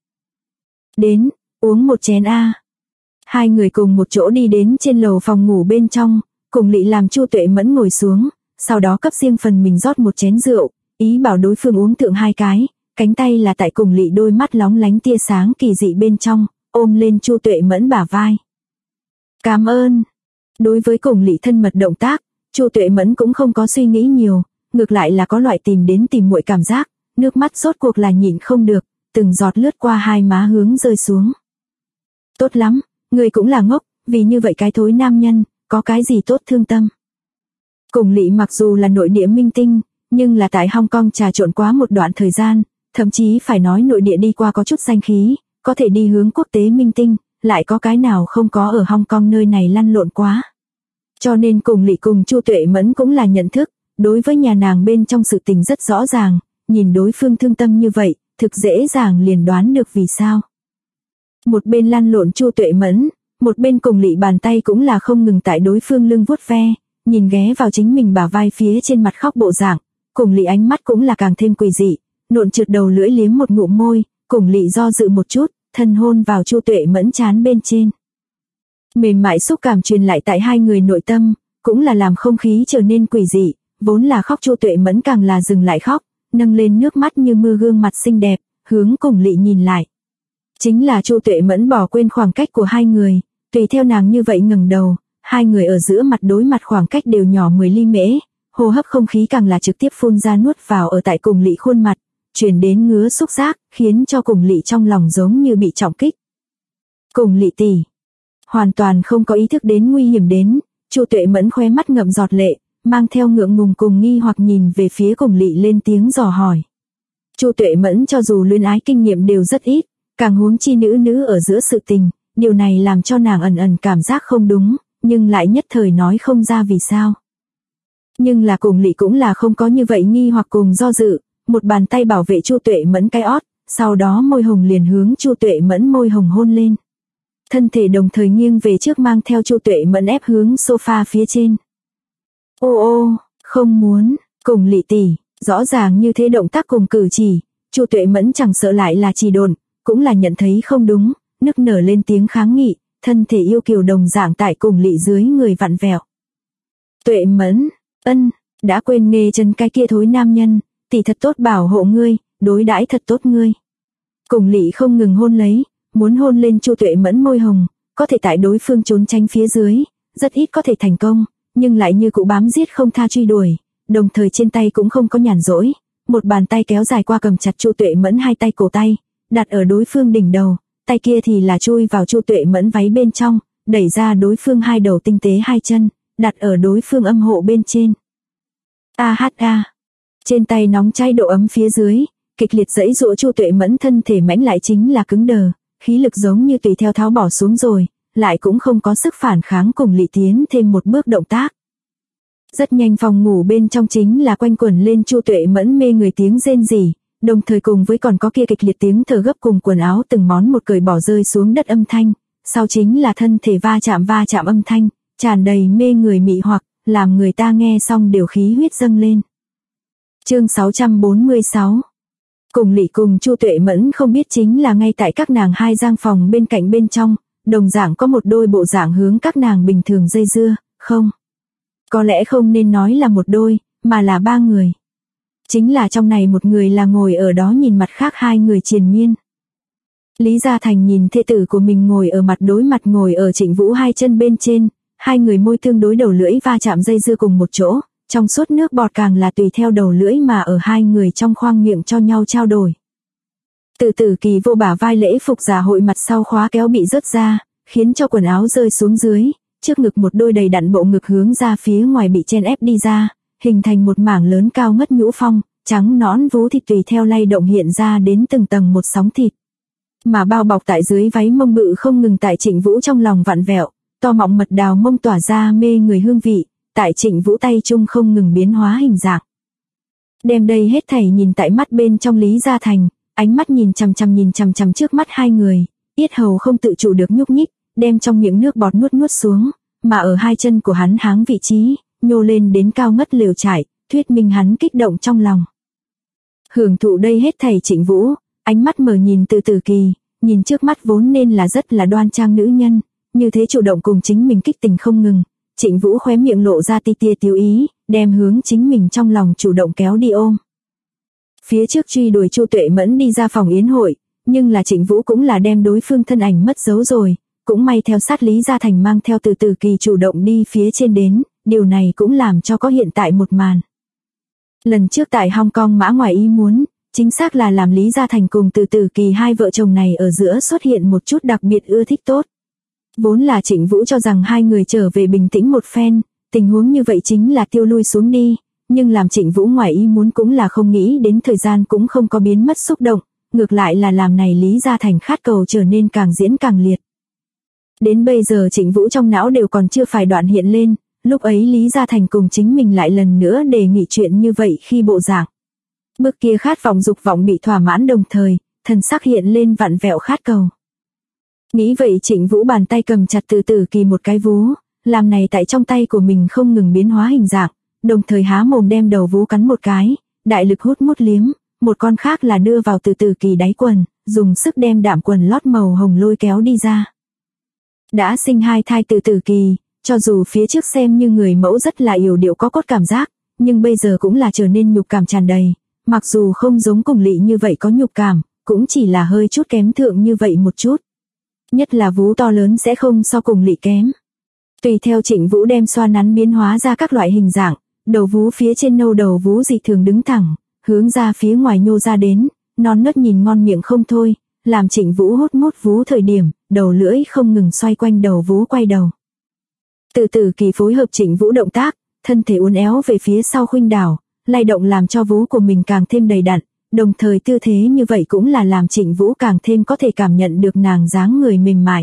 Đến, uống một chén a. Hai người cùng một chỗ đi đến trên lầu phòng ngủ bên trong, cùng Lị làm Chu Tuệ Mẫn ngồi xuống, sau đó cấp riêng phần mình rót một chén rượu, ý bảo đối phương uống thượng hai cái, cánh tay là tại cùng Lị đôi mắt lóng lánh tia sáng kỳ dị bên trong, ôm lên Chu Tuệ Mẫn bả vai. Cảm ơn. Đối với cùng Lị thân mật động tác, Chu Tuệ Mẫn cũng không có suy nghĩ nhiều, ngược lại là có loại tìm muội cảm giác, nước mắt rốt cuộc là nhịn không được, từng giọt lướt qua hai má hướng rơi xuống. Tốt lắm, người cũng là ngốc, vì như vậy cái thối nam nhân, có cái gì tốt thương tâm. Cùng Lị mặc dù là nội địa minh tinh, nhưng là tại Hong Kong trà trộn quá một đoạn thời gian, thậm chí phải nói nội địa đi qua có chút danh khí, có thể đi hướng quốc tế minh tinh, lại có cái nào không có ở Hong Kong nơi này lăn lộn quá. Cho nên cùng Lị cùng Chu Tuệ Mẫn cũng là nhận thức, đối với nhà nàng bên trong sự tình rất rõ ràng, nhìn đối phương thương tâm như vậy, thực dễ dàng liền đoán được vì sao. Một bên lăn lộn Chu Tuệ Mẫn, một bên cùng Lị bàn tay cũng là không ngừng tại đối phương lưng vuốt ve, nhìn ghé vào chính mình bả vai phía trên mặt khóc bộ dạng, cùng Lị ánh mắt cũng là càng thêm quỷ dị, nộn trượt đầu lưỡi liếm một ngụm môi, cùng Lị do dự một chút, thân hôn vào Chu Tuệ Mẫn trán bên trên. Mềm mại xúc cảm truyền lại tại hai người nội tâm, cũng là làm không khí trở nên quỷ dị, vốn là khóc Chu Tuệ Mẫn càng là dừng lại khóc, nâng lên nước mắt như mưa gương mặt xinh đẹp, hướng cùng Lị nhìn lại. Chính là Chu Tuệ Mẫn bỏ quên khoảng cách của hai người, tùy theo nàng như vậy ngẩng đầu, hai người ở giữa mặt đối mặt khoảng cách đều nhỏ 10 ly mễ, hô hấp không khí càng là trực tiếp phun ra nuốt vào ở tại cùng Lị khuôn mặt, truyền đến ngứa xúc giác, khiến cho cùng Lị trong lòng giống như bị trọng kích. Cùng Lị tỷ, hoàn toàn không có ý thức đến nguy hiểm đến, Chu Tuệ Mẫn khóe mắt ngậm giọt lệ, mang theo ngượng ngùng cùng nghi hoặc nhìn về phía cùng Lị lên tiếng dò hỏi. Chu Tuệ Mẫn cho dù luyến ái kinh nghiệm đều rất ít, càng huống chi nữ ở giữa sự tình, điều này làm cho nàng ẩn ẩn cảm giác không đúng, nhưng lại nhất thời nói không ra vì sao. Nhưng là cùng Lị cũng là không có như vậy nghi hoặc cùng do dự, một bàn tay bảo vệ Chu Tuệ Mẫn cái ót, sau đó môi hồng liền hướng Chu Tuệ Mẫn môi hồng hôn lên. Thân thể đồng thời nghiêng về trước mang theo Chu Tuệ Mẫn ép hướng sofa phía trên. Ô, không muốn, cùng Lị tỷ, rõ ràng như thế động tác cùng cử chỉ, Chu Tuệ Mẫn chẳng sợ lại là trì độn, cũng là nhận thấy không đúng, nức nở lên tiếng kháng nghị, thân thể yêu kiều đồng dạng tại cùng Lị dưới người vặn vẹo. Tuệ Mẫn, đã quên Nghê Chân cái kia thối nam nhân, tỷ thật tốt bảo hộ ngươi, đối đãi thật tốt ngươi. Cùng Lị không ngừng hôn lấy, muốn hôn lên Chu Tuệ Mẫn môi hồng, có thể tại đối phương trốn tránh phía dưới, rất ít có thể thành công, nhưng lại như cụ bám giết không tha truy đuổi, đồng thời trên tay cũng không có nhàn rỗi, một bàn tay kéo dài qua cầm chặt Chu Tuệ Mẫn hai tay cổ tay, đặt ở đối phương đỉnh đầu, tay kia thì là chui vào Chu Tuệ Mẫn váy bên trong, đẩy ra đối phương hai đầu tinh tế hai chân, đặt ở đối phương âm hộ bên trên. Trên tay nóng cháy độ ấm phía dưới, kịch liệt giãy giụa Chu Tuệ Mẫn thân thể mãnh lại chính là cứng đờ, khí lực giống như tùy theo tháo bỏ xuống rồi, lại cũng không có sức phản kháng cùng Lị tiến thêm một bước động tác. Rất nhanh phòng ngủ bên trong chính là quanh quẩn lên Chu Tuệ Mẫn mê người tiếng rên rỉ, đồng thời cùng với còn có kia kịch liệt tiếng thở gấp cùng quần áo từng món một cởi bỏ rơi xuống đất âm thanh, sau chính là thân thể va chạm âm thanh, tràn đầy mê người mị hoặc, làm người ta nghe xong đều khí huyết dâng lên. Chương 646 Cùng Lị cùng Chu Tuệ Mẫn không biết chính là ngay tại các nàng hai gian phòng bên cạnh bên trong, đồng dạng có một đôi bộ dạng hướng các nàng bình thường dây dưa, không. Có lẽ không nên nói là một đôi, mà là ba người. Chính là trong này một người là ngồi ở đó nhìn mặt khác hai người triền miên. Lý Gia Thành nhìn thê tử của mình ngồi ở mặt đối mặt ngồi ở Trịnh Vũ hai chân bên trên, hai người môi tương đối đầu lưỡi va chạm dây dưa cùng một chỗ, trong suốt nước bọt càng là tùy theo đầu lưỡi mà ở hai người trong khoang miệng cho nhau trao đổi. Từ Tử Kỳ vô bả vai lễ phục giả hội mặt sau khóa kéo bị rớt ra, khiến cho quần áo rơi xuống dưới, trước ngực một đôi đầy đặn bộ ngực hướng ra phía ngoài bị chen ép đi ra, hình thành một mảng lớn cao ngất nhũ phong, trắng nõn vú thịt tùy theo lay động hiện ra đến từng tầng một sóng thịt. Mà bao bọc tại dưới váy mông bự không ngừng tại Trịnh Vũ trong lòng vặn vẹo, to mọng mật đào mông tỏa ra mê người hương vị, tại Trịnh Vũ tay chung không ngừng biến hóa hình dạng. Đem đây hết thảy nhìn tại mắt bên trong Lý Gia Thành, ánh mắt nhìn chằm chằm trước mắt hai người, yết hầu không tự chủ được nhúc nhích, đem trong miệng nước bọt nuốt xuống, mà ở hai chân của hắn háng vị trí, nhô lên đến cao ngất lều trải, thuyết minh hắn kích động trong lòng. Hưởng thụ đây hết thảy Trịnh Vũ, ánh mắt mở nhìn Từ Tử Kỳ, nhìn trước mắt vốn nên là rất là đoan trang nữ nhân, như thế chủ động cùng chính mình kích tình không ngừng, Trịnh Vũ khóe miệng lộ ra tia tiêu ý, đem hướng chính mình trong lòng chủ động kéo đi ôm. Phía trước truy đuổi Chu Tuệ Mẫn đi ra phòng yến hội, nhưng là Trịnh Vũ cũng là đem đối phương thân ảnh mất dấu rồi, cũng may theo sát Lý Gia Thành mang theo Từ Tử Kỳ chủ động đi phía trên đến, điều này cũng làm cho có hiện tại một màn. Lần trước tại Hong Kong mã ngoài ý muốn, chính xác là làm Lý Gia Thành cùng Từ Tử Kỳ hai vợ chồng này ở giữa xuất hiện một chút đặc biệt ưa thích tốt. Vốn là Trịnh Vũ cho rằng hai người trở về bình tĩnh một phen, tình huống như vậy chính là tiêu lui xuống đi, nhưng làm Trịnh Vũ ngoài ý muốn cũng là không nghĩ đến thời gian cũng không có biến mất xúc động, ngược lại là làm này Lý Gia Thành khát cầu trở nên càng diễn càng liệt. Đến bây giờ Trịnh Vũ trong não đều còn chưa phải đoạn hiện lên, lúc ấy Lý Gia Thành cùng chính mình lại lần nữa đề nghị chuyện như vậy khi bộ dạng. Bước kia khát vọng dục vọng bị thỏa mãn đồng thời, thần sắc hiện lên vặn vẹo khát cầu. Nghĩ vậy Trịnh Vũ bàn tay cầm chặt Từ Tử Kỳ một cái vú, làm này tại trong tay của mình không ngừng biến hóa hình dạng, đồng thời há mồm đem đầu vú cắn một cái, đại lực hút mút liếm, một con khác là đưa vào Từ Tử Kỳ đáy quần, dùng sức đem đạm quần lót màu hồng lôi kéo đi ra. Đã sinh hai thai Từ Tử Kỳ, cho dù phía trước xem như người mẫu rất là yểu điệu có cốt cảm giác, nhưng bây giờ cũng là trở nên nhục cảm tràn đầy, mặc dù không giống cùng Lị như vậy có nhục cảm, cũng chỉ là hơi chút kém thượng như vậy một chút. Nhất là vú to lớn sẽ không so cùng Lị kém. Tùy theo Trịnh Vũ đem xoa nắn biến hóa ra các loại hình dạng, đầu vú phía trên nâu đầu vú dị thường đứng thẳng, hướng ra phía ngoài nhô ra đến, non nớt nhìn ngon miệng không thôi, làm Trịnh Vũ hút mút vú thời điểm, đầu lưỡi không ngừng xoay quanh đầu vú quay đầu. Từ Tử Kỳ phối hợp Trịnh Vũ động tác, thân thể uốn éo về phía sau khuynh đảo, lay động làm cho vú của mình càng thêm đầy đặn, đồng thời tư thế như vậy cũng là làm Trịnh Vũ càng thêm có thể cảm nhận được nàng dáng người mềm mại.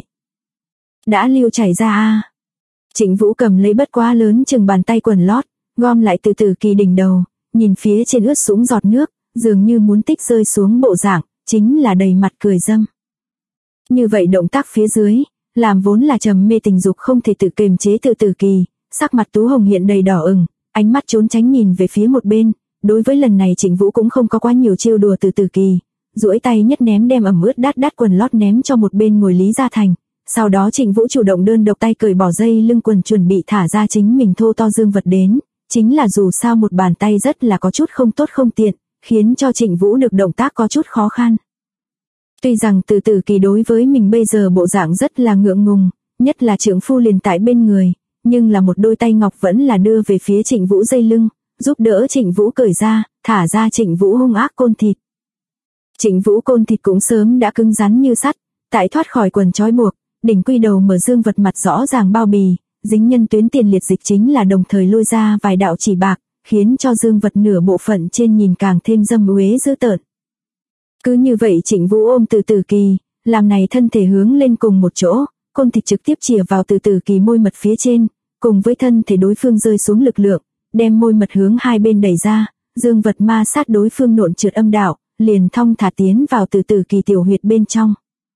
Đã lưu chảy ra a. Trịnh Vũ cầm lấy bất quá lớn chừng bàn tay quần lót, gom lại Từ Tử Kỳ đỉnh đầu, nhìn phía trên ướt sũng giọt nước, dường như muốn tích rơi xuống bộ dạng, chính là đầy mặt cười dâm. Như vậy động tác phía dưới, làm vốn là trầm mê tình dục không thể tự kiềm chế Từ Tử Kỳ, sắc mặt tú hồng hiện đầy đỏ ửng, ánh mắt trốn tránh nhìn về phía một bên, đối với lần này Trịnh Vũ cũng không có quá nhiều trêu đùa Từ Tử Kỳ, duỗi tay nhất ném đem ẩm ướt đát quần lót ném cho một bên ngồi Lý Gia Thành, sau đó Trịnh Vũ chủ động đơn độc tay cởi bỏ dây lưng quần chuẩn bị thả ra chính mình thô to dương vật đến, chính là dù sao một bàn tay rất là có chút không tốt không tiện, khiến cho Trịnh Vũ được động tác có chút khó khăn. Tuy rằng Từ Tử Kỳ đối với mình bây giờ bộ dạng rất là ngượng ngùng, nhất là trượng phu liền tại bên người, nhưng là một đôi tay ngọc vẫn là đưa về phía Trịnh Vũ dây lưng, giúp đỡ Trịnh Vũ cởi ra, thả ra Trịnh Vũ hung ác côn thịt. Trịnh Vũ côn thịt cũng sớm đã cứng rắn như sắt, tại thoát khỏi quần trói buộc, đỉnh quy đầu mở dương vật mặt rõ ràng bao bì, dính nhân tuyến tiền liệt dịch chính là đồng thời lôi ra vài đạo chỉ bạc, khiến cho dương vật nửa bộ phận trên nhìn càng thêm dâm uế dữ tợn. Cứ như vậy Trịnh Vũ ôm Từ Tử Kỳ, làm này thân thể hướng lên cùng một chỗ, côn thịt trực tiếp chìa vào Từ Tử Kỳ môi mật phía trên, cùng với thân thể đối phương rơi xuống lực lượng, đem môi mật hướng hai bên đẩy ra, dương vật ma sát đối phương nộn trượt âm đạo, liền thong thả tiến vào Từ Tử Kỳ tiểu huyệt bên trong.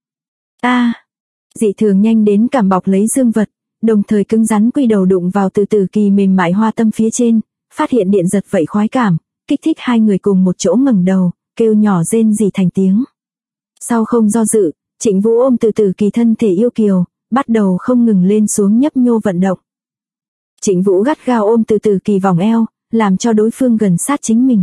Dị thường nhanh đến cảm bọc lấy dương vật, đồng thời cứng rắn quy đầu đụng vào Từ Tử Kỳ mềm mại hoa tâm phía trên, phát hiện điện giật vậy khoái cảm, kích thích hai người cùng một chỗ ngẩng đầu, kêu nhỏ rên rỉ thành tiếng. Sau không do dự, Trịnh Vũ ôm Từ Từ Kỳ thân thể yêu kiều, bắt đầu không ngừng lên xuống nhấp nhô vận động. Trịnh Vũ gắt gao ôm Từ Từ Kỳ vòng eo, làm cho đối phương gần sát chính mình.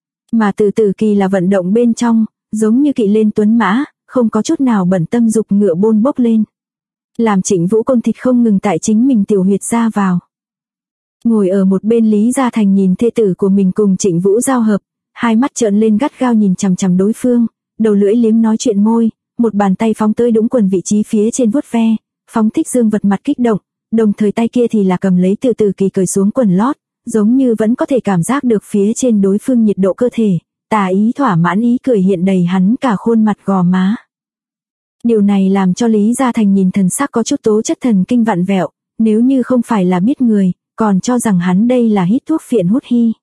Mà Từ Từ Kỳ là vận động bên trong, giống như kỵ lên tuấn mã, không có chút nào bận tâm dục ngựa bôn bốc lên. Làm Trịnh Vũ côn thịt không ngừng tại chính mình tiểu huyệt ra vào. Ngồi ở một bên Lý Gia Thành nhìn thê tử của mình cùng Trịnh Vũ giao hợp, hai mắt trợn lên gắt gao nhìn chằm chằm đối phương, đầu lưỡi liếm nói chuyện môi, một bàn tay phóng tới đũng quần vị trí phía trên vuốt ve, phóng thích dương vật mặt kích động, đồng thời tay kia thì là cầm lấy Từ Từ Kỳ cởi xuống quần lót, giống như vẫn có thể cảm giác được phía trên đối phương nhiệt độ cơ thể, tà ý thỏa mãn ý cười hiện đầy hắn cả khuôn mặt gò má. Điều này làm cho Lý Gia Thành nhìn thần sắc có chút tố chất thần kinh vặn vẹo, nếu như không phải là biết người, còn cho rằng hắn đây là hít thuốc phiện hút hy.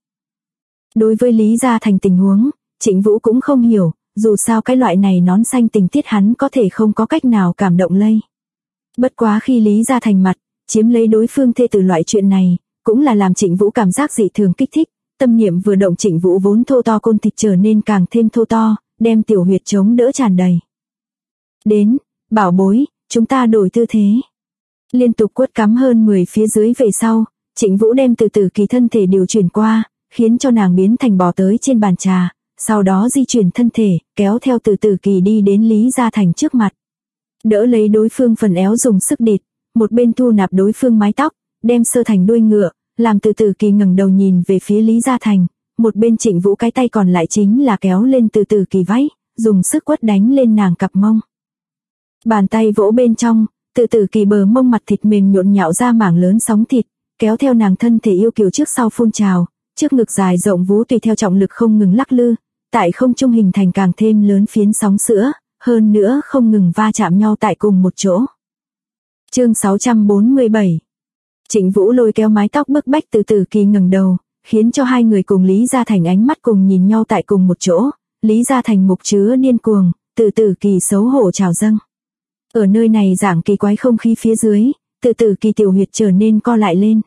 Đối với Lý Gia Thành tình huống, Trịnh Vũ cũng không hiểu, dù sao cái loại này nón xanh tình tiết hắn có thể không có cách nào cảm động lây. Bất quá khi Lý Gia Thành mặt, chiếm lấy đối phương thê từ loại chuyện này, cũng là làm Trịnh Vũ cảm giác dị thường kích thích, tâm niệm vừa động Trịnh Vũ vốn thô to côn thịt trở nên càng thêm thô to, đem tiểu huyệt chống đỡ tràn đầy. Đến, bảo bối, chúng ta đổi tư thế. Liên tục quất cắm hơn 10 phía dưới về sau, Trịnh Vũ đem Từ Từ Kỳ thân thể điều chuyển qua, khiến cho nàng biến thành bò tới trên bàn trà, sau đó di chuyển thân thể, kéo theo Từ Từ Kỳ đi đến Lý Gia Thành trước mặt. Đỡ lấy đối phương phần eo dùng sức địt, một bên thu nạp đối phương mái tóc, đem sơ thành đuôi ngựa, làm Từ Từ Kỳ ngẩng đầu nhìn về phía Lý Gia Thành, một bên Trịnh Vũ cái tay còn lại chính là kéo lên Từ Từ Kỳ váy, dùng sức quất đánh lên nàng cặp mông. Bàn tay vỗ bên trong, Từ Từ Kỳ bờ mông mặt thịt mềm nhộn nhạo ra mảng lớn sóng thịt, kéo theo nàng thân thể yêu kiều trước sau phun trào, trước ngực dài rộng vú tùy theo trọng lực không ngừng lắc lư, tại không trung hình thành càng thêm lớn phiến sóng sữa, hơn nữa không ngừng va chạm nhau tại cùng một chỗ. Chương 647. Trịnh Vũ lôi kéo mái tóc bức bách Từ Từ Kỳ ngẩng đầu, khiến cho hai người cùng Lý Gia Thành ánh mắt cùng nhìn nhau tại cùng một chỗ, Lý Gia Thành mục chứa điên cuồng, Từ Từ Kỳ xấu hổ trào dâng. Ở nơi này dạng kỳ quái không khí phía dưới, Từ Từ Kỳ tiểu huyệt trở nên co lại lên.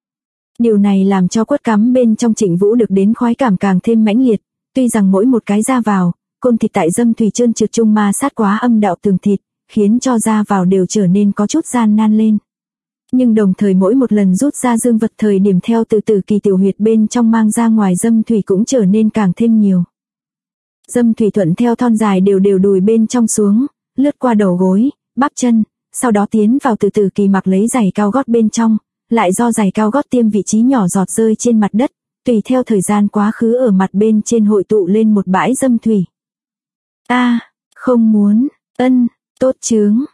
Điều này làm cho quất cắm bên trong Trịnh Vũ được đến khoái cảm càng thêm mãnh liệt, tuy rằng mỗi một cái ra vào, côn thịt tại dâm thủy trơn trượt chung ma sát quá âm đạo tường thịt, khiến cho ra vào đều trở nên có chút gian nan lên. Nhưng đồng thời mỗi một lần rút ra dương vật thời điểm theo Từ Từ Kỳ tiểu huyệt bên trong mang ra ngoài dâm thủy cũng trở nên càng thêm nhiều. Dâm thủy thuận theo thon dài đều đều đùi bên trong xuống, lướt qua đầu gối, bắp chân, sau đó tiến vào Từ Từ Kỳ mặc lấy giày cao gót bên trong, lại do giày cao gót tiêm vị trí nhỏ giọt rơi trên mặt đất, tùy theo thời gian quá khứ ở mặt bên trên hội tụ lên một bãi dâm thủy. Không muốn, tốt chướng,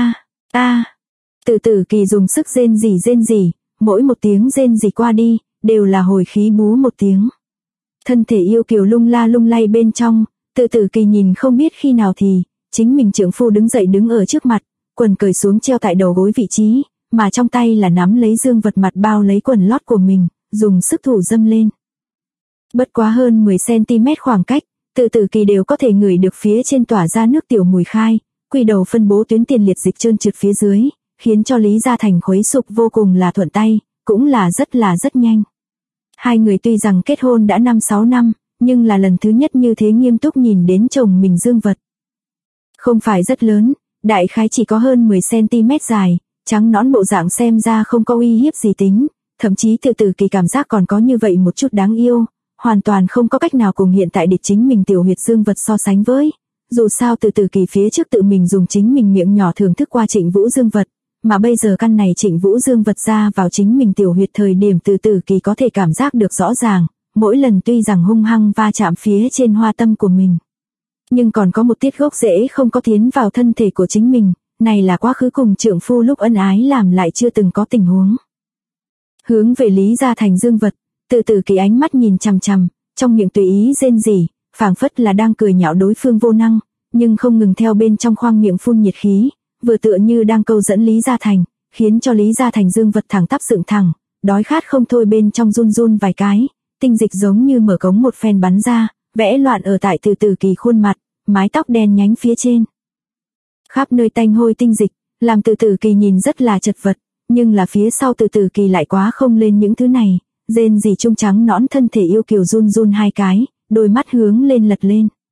Từ Từ Kỳ dùng sức rên rỉ, mỗi một tiếng rên rỉ qua đi, đều là hồi khí bú một tiếng. Thân thể yêu kiều lung la lung lay bên trong, Từ Từ Kỳ nhìn không biết khi nào thì, chính mình trượng phu đứng dậy đứng ở trước mặt, quần cởi xuống treo tại đầu gối vị trí, mà trong tay là nắm lấy dương vật mặt bao lấy quần lót của mình, dùng sức thủ dâm lên. Bất quá hơn 10cm khoảng cách, Từ Từ Kỳ đều có thể ngửi được phía trên tỏa ra nước tiểu mùi khai, quy đầu phân bố tuyến tiền liệt dịch trơn trượt phía dưới, khiến cho Lý Gia Thành khuấy sục vô cùng là thuận tay, cũng là rất nhanh. Hai người tuy rằng kết hôn đã 5-6 năm, nhưng là lần thứ nhất như thế nghiêm túc nhìn đến chồng mình dương vật. Không phải rất lớn, đại khái chỉ có hơn 10cm dài, trắng nõn bộ dạng xem ra không có uy hiếp gì tính, thậm chí Từ Từ Kỳ cảm giác còn có như vậy một chút đáng yêu, hoàn toàn không có cách nào cùng hiện tại địch chính mình tiểu huyệt dương vật so sánh với. Dù sao Từ Từ Kỳ phía trước tự mình dùng chính mình miệng nhỏ thưởng thức qua Trịnh Vũ dương vật, mà bây giờ căn này Trịnh Vũ dương vật ra vào chính mình tiểu huyệt thời điểm Từ Từ Kỳ có thể cảm giác được rõ ràng, mỗi lần tuy rằng hung hăng va chạm phía trên hoa tâm của mình, nhưng còn có một tiết gốc rễ không có tiến vào thân thể của chính mình, này là quá khứ cùng trượng phu lúc ân ái làm lại chưa từng có tình huống. Hướng về Lý Gia Thành dương vật, Từ Từ Kỳ ánh mắt nhìn chằm chằm, trong miệng tùy ý rên rỉ, phảng phất là đang cười nhạo đối phương vô năng, nhưng không ngừng theo bên trong khoang miệng phun nhiệt khí, vừa tựa như đang câu dẫn Lý Gia Thành, khiến cho Lý Gia Thành dương vật thẳng tắp dựng thẳng, đói khát không thôi bên trong run run vài cái, tinh dịch giống như mở cống một phen bắn ra, vẽ loạn ở tại Từ Từ Kỳ khuôn mặt, mái tóc đen nhánh phía trên. Khắp nơi tanh hôi tinh dịch, làm Từ Từ Kỳ nhìn rất là chật vật, nhưng là phía sau Từ Từ Kỳ lại quá không lên những thứ này, rên rỉ trung trắng nõn thân thể yêu kiều run run hai cái, đôi mắt hướng lên lật lên.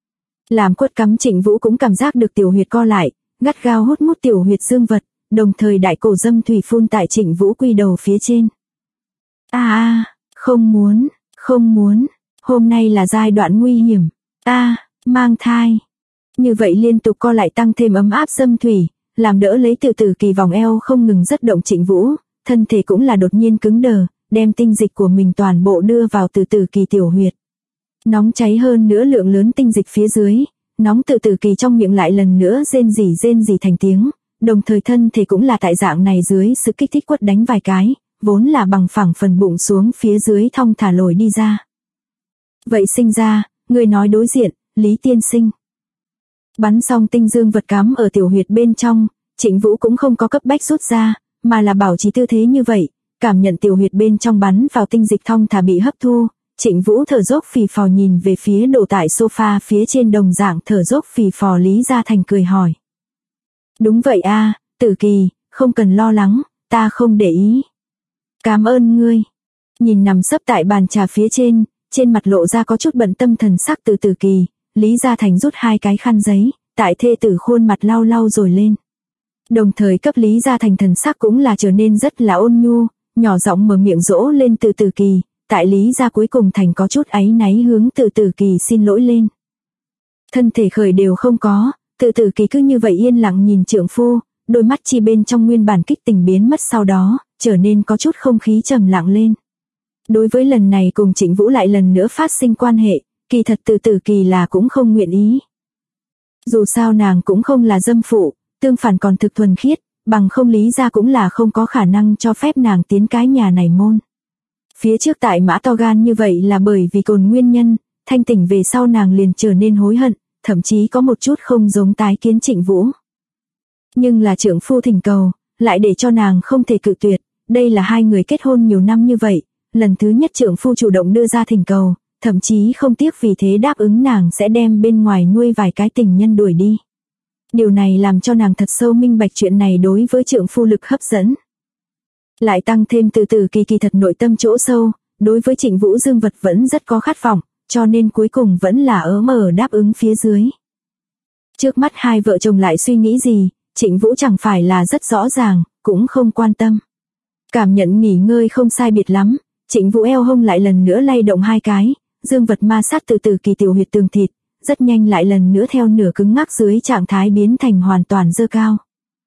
Làm quất cắm Trịnh Vũ cũng cảm giác được tiểu huyệt co lại, gắt gao hút mút tiểu huyệt dương vật, đồng thời đại cổ dâm thủy phun tại Trịnh Vũ quy đầu phía trên. Không muốn, hôm nay là giai đoạn nguy hiểm, mang thai. Như vậy liên tục co lại tăng thêm ấm áp dâm thủy, làm đỡ lấy từ từ kỳ vòng eo không ngừng rất động Trịnh Vũ, thân thể cũng là đột nhiên cứng đờ, đem tinh dịch của mình toàn bộ đưa vào từ từ kỳ tiểu huyệt. Nóng cháy hơn nữa lượng lớn tinh dịch phía dưới, nóng từ từ kỳ trong miệng lại lần nữa rên rỉ thành tiếng, đồng thời thân thể cũng là tại dạng này dưới sự kích thích quất đánh vài cái, vốn là bằng phẳng phần bụng xuống phía dưới thong thả lồi đi ra. Vậy sinh ra, người nói đối diện, Lý tiên sinh. Bắn xong tinh dương vật cắm ở tiểu huyệt bên trong, Trịnh Vũ cũng không có cấp bách rút ra, mà là bảo trì tư thế như vậy, cảm nhận tiểu huyệt bên trong bắn vào tinh dịch thong thả bị hấp thu. Trịnh Vũ thở dốc phì phò nhìn về phía đổ tại sofa phía trên đồng dạng thở dốc phì phò Lý Gia Thành cười hỏi. Đúng vậy Tử Kỳ, không cần lo lắng, ta không để ý. Cảm ơn ngươi. Nhìn nằm sấp tại bàn trà phía trên mặt lộ ra có chút bận tâm thần sắc từ Tử Kỳ, Lý Gia Thành rút 2 cái khăn giấy, tại thê tử khuôn mặt lau rồi lên. Đồng thời cấp Lý Gia Thành thần sắc cũng là trở nên rất là ôn nhu, nhỏ giọng mở miệng dỗ lên từ Tử Kỳ. Tại Lý Gia cuối cùng thành có chút áy náy hướng từ Tử Kỳ xin lỗi lên. Thân thể khởi đều không có, từ Tử Kỳ cứ như vậy yên lặng nhìn trượng phu, đôi mắt chi bên trong nguyên bản kích tình biến mất sau đó, trở nên có chút không khí trầm lặng lên. Đối với lần này cùng Trịnh Vũ lại lần nữa phát sinh quan hệ, kỳ thật từ Tử Kỳ là cũng không nguyện ý. Dù sao nàng cũng không là dâm phụ, tương phản còn thực thuần khiết, bằng không Lý Gia cũng là không có khả năng cho phép nàng tiến cái nhà này môn. Phía trước tại Mã to gan như vậy là bởi vì cồn nguyên nhân, thanh tỉnh về sau nàng liền trở nên hối hận, thậm chí có một chút không giống tái kiến Trịnh Vũ. Nhưng là trượng phu thỉnh cầu, lại để cho nàng không thể cự tuyệt, đây là 2 người kết hôn nhiều năm như vậy, lần thứ nhất trượng phu chủ động đưa ra thỉnh cầu, thậm chí không tiếc vì thế đáp ứng nàng sẽ đem bên ngoài nuôi vài cái tình nhân đuổi đi. Điều này làm cho nàng thật sâu minh bạch chuyện này đối với trượng phu lực hấp dẫn. Lại tăng thêm từ Tử Kỳ kỳ thật nội tâm chỗ sâu, đối với Trịnh Vũ dương vật vẫn rất có khát vọng, cho nên cuối cùng vẫn là ở đáp ứng phía dưới. Trước mắt 2 vợ chồng lại suy nghĩ gì, Trịnh Vũ chẳng phải là rất rõ ràng, cũng không quan tâm. Cảm nhận nghỉ ngơi không sai biệt lắm, Trịnh Vũ eo hông lại lần nữa lay động 2 cái, dương vật ma sát từ Tử Kỳ tiểu huyệt tường thịt, rất nhanh lại lần nữa theo nửa cứng ngắc dưới trạng thái biến thành hoàn toàn dơ cao.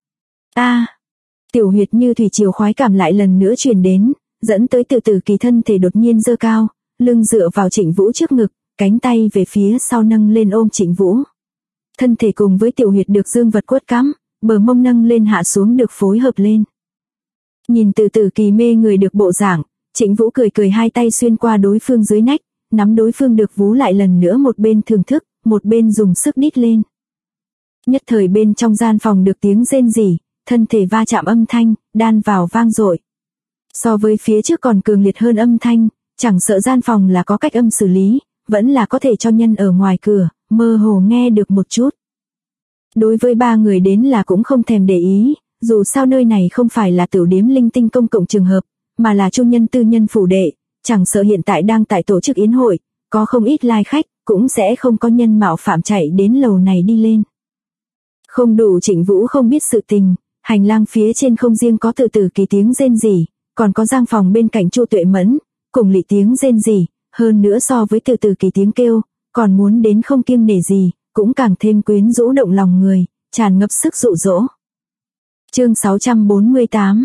Tiểu huyệt như thủy triều khoái cảm lại lần nữa truyền đến, dẫn tới từ Tử Kỳ thân thể đột nhiên dơ cao, lưng dựa vào Trịnh Vũ trước ngực, cánh tay về phía sau nâng lên ôm Trịnh Vũ. Thân thể cùng với tiểu huyệt được dương vật quất cắm, bờ mông nâng lên hạ xuống được phối hợp lên. Nhìn từ Tử Kỳ mê người được bộ dạng, Trịnh Vũ cười 2 tay xuyên qua đối phương dưới nách, nắm đối phương được vú lại lần nữa một bên thưởng thức, một bên dùng sức đít lên. Nhất thời bên trong gian phòng được tiếng rên rỉ, thân thể va chạm âm thanh, đan vào vang dội. So với phía trước còn cường liệt hơn âm thanh, chẳng sợ gian phòng là có cách âm xử lý, vẫn là có thể cho nhân ở ngoài cửa, mơ hồ nghe được một chút. Đối với 3 người đến là cũng không thèm để ý, dù sao nơi này không phải là tửu điếm linh tinh công cộng trường hợp, mà là trung nhân tư nhân phủ đệ, chẳng sợ hiện tại đang tại tổ chức yến hội, có không ít lai khách, cũng sẽ không có nhân mạo phạm chạy đến lầu này đi lên. Không đủ Trịnh Vũ không biết sự tình, hành lang phía trên không riêng có từ Tử Kỳ tiếng rên rỉ, còn có giang phòng bên cạnh Chu Tuệ Mẫn, cùng lị tiếng rên rỉ, hơn nữa so với từ Tử Kỳ tiếng kêu, còn muốn đến không kiêng nể gì, cũng càng thêm quyến rũ động lòng người, tràn ngập sức dụ dỗ. Chương 648.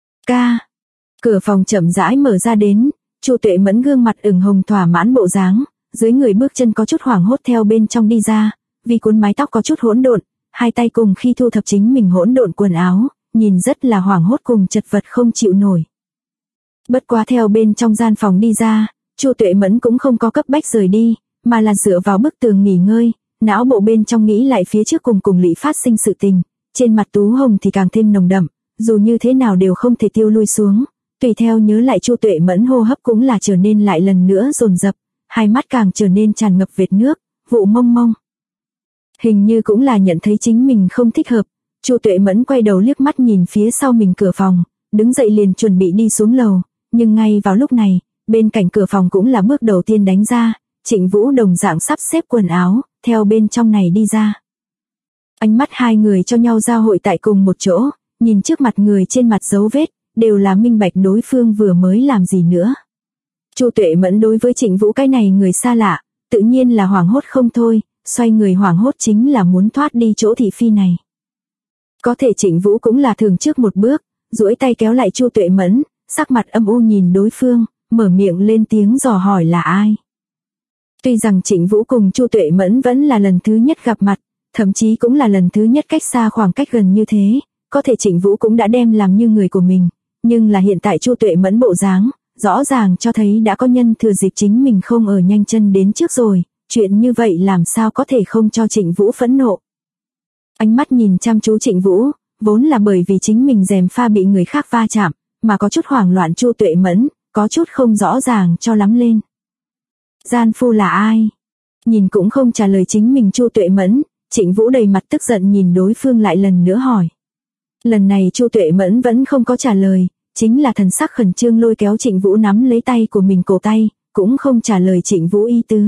Cửa phòng chậm rãi mở ra đến, Chu Tuệ Mẫn gương mặt ửng hồng thỏa mãn bộ dáng, dưới người bước chân có chút hoảng hốt theo bên trong đi ra, vì cuốn mái tóc có chút hỗn độn, 2 tay cùng khi thu thập chính mình hỗn độn quần áo, nhìn rất là hoảng hốt cùng chật vật không chịu nổi. Bất quá theo bên trong gian phòng đi ra, Chu Tuệ Mẫn cũng không có cấp bách rời đi, mà là dựa vào bức tường nghỉ ngơi, não bộ bên trong nghĩ lại phía trước cùng Lị phát sinh sự tình, trên mặt tú hồng thì càng thêm nồng đậm, dù như thế nào đều không thể tiêu lui xuống, tùy theo nhớ lại Chu Tuệ Mẫn hô hấp cũng là trở nên lại lần nữa dồn dập, 2 mắt càng trở nên tràn ngập vệt nước, vụ mông mông. Hình như cũng là nhận thấy chính mình không thích hợp, Chu Tuệ Mẫn quay đầu liếc mắt nhìn phía sau mình cửa phòng, đứng dậy liền chuẩn bị đi xuống lầu, nhưng ngay vào lúc này, bên cạnh cửa phòng cũng là bước đầu tiên đánh ra, Trịnh Vũ đồng dạng sắp xếp quần áo, theo bên trong này đi ra. Ánh mắt hai người cho nhau giao hội tại cùng một chỗ, nhìn trước mặt người trên mặt dấu vết, đều là minh bạch đối phương vừa mới làm gì nữa. Chu Tuệ Mẫn đối với Trịnh Vũ cái này người xa lạ, tự nhiên là hoảng hốt không thôi, xoay người hoảng hốt chính là muốn thoát đi chỗ thị phi này. Có thể Trịnh Vũ cũng là thường trước một bước, duỗi tay kéo lại Chu Tuệ Mẫn, sắc mặt âm u nhìn đối phương, mở miệng lên tiếng dò hỏi là ai. Tuy rằng Trịnh Vũ cùng Chu Tuệ Mẫn vẫn là lần thứ nhất gặp mặt, thậm chí cũng là lần thứ nhất cách xa khoảng cách gần như thế, có thể Trịnh Vũ cũng đã đem làm như người của mình, nhưng là hiện tại Chu Tuệ Mẫn bộ dáng, rõ ràng cho thấy đã có nhân thừa dịp chính mình không ở nhanh chân đến trước rồi, chuyện như vậy làm sao có thể không cho Trịnh Vũ phẫn nộ. Ánh mắt nhìn chăm chú Trịnh Vũ, vốn là bởi vì chính mình gièm pha bị người khác va chạm, mà có chút hoảng loạn Chu Tuệ Mẫn, có chút không rõ ràng cho lắm lên. Gian phu là ai? Nhìn cũng không trả lời chính mình Chu Tuệ Mẫn, Trịnh Vũ đầy mặt tức giận nhìn đối phương lại lần nữa hỏi. Lần này Chu Tuệ Mẫn vẫn không có trả lời, chính là thần sắc khẩn trương lôi kéo Trịnh Vũ nắm lấy tay của mình cổ tay, cũng không trả lời Trịnh Vũ ý tứ.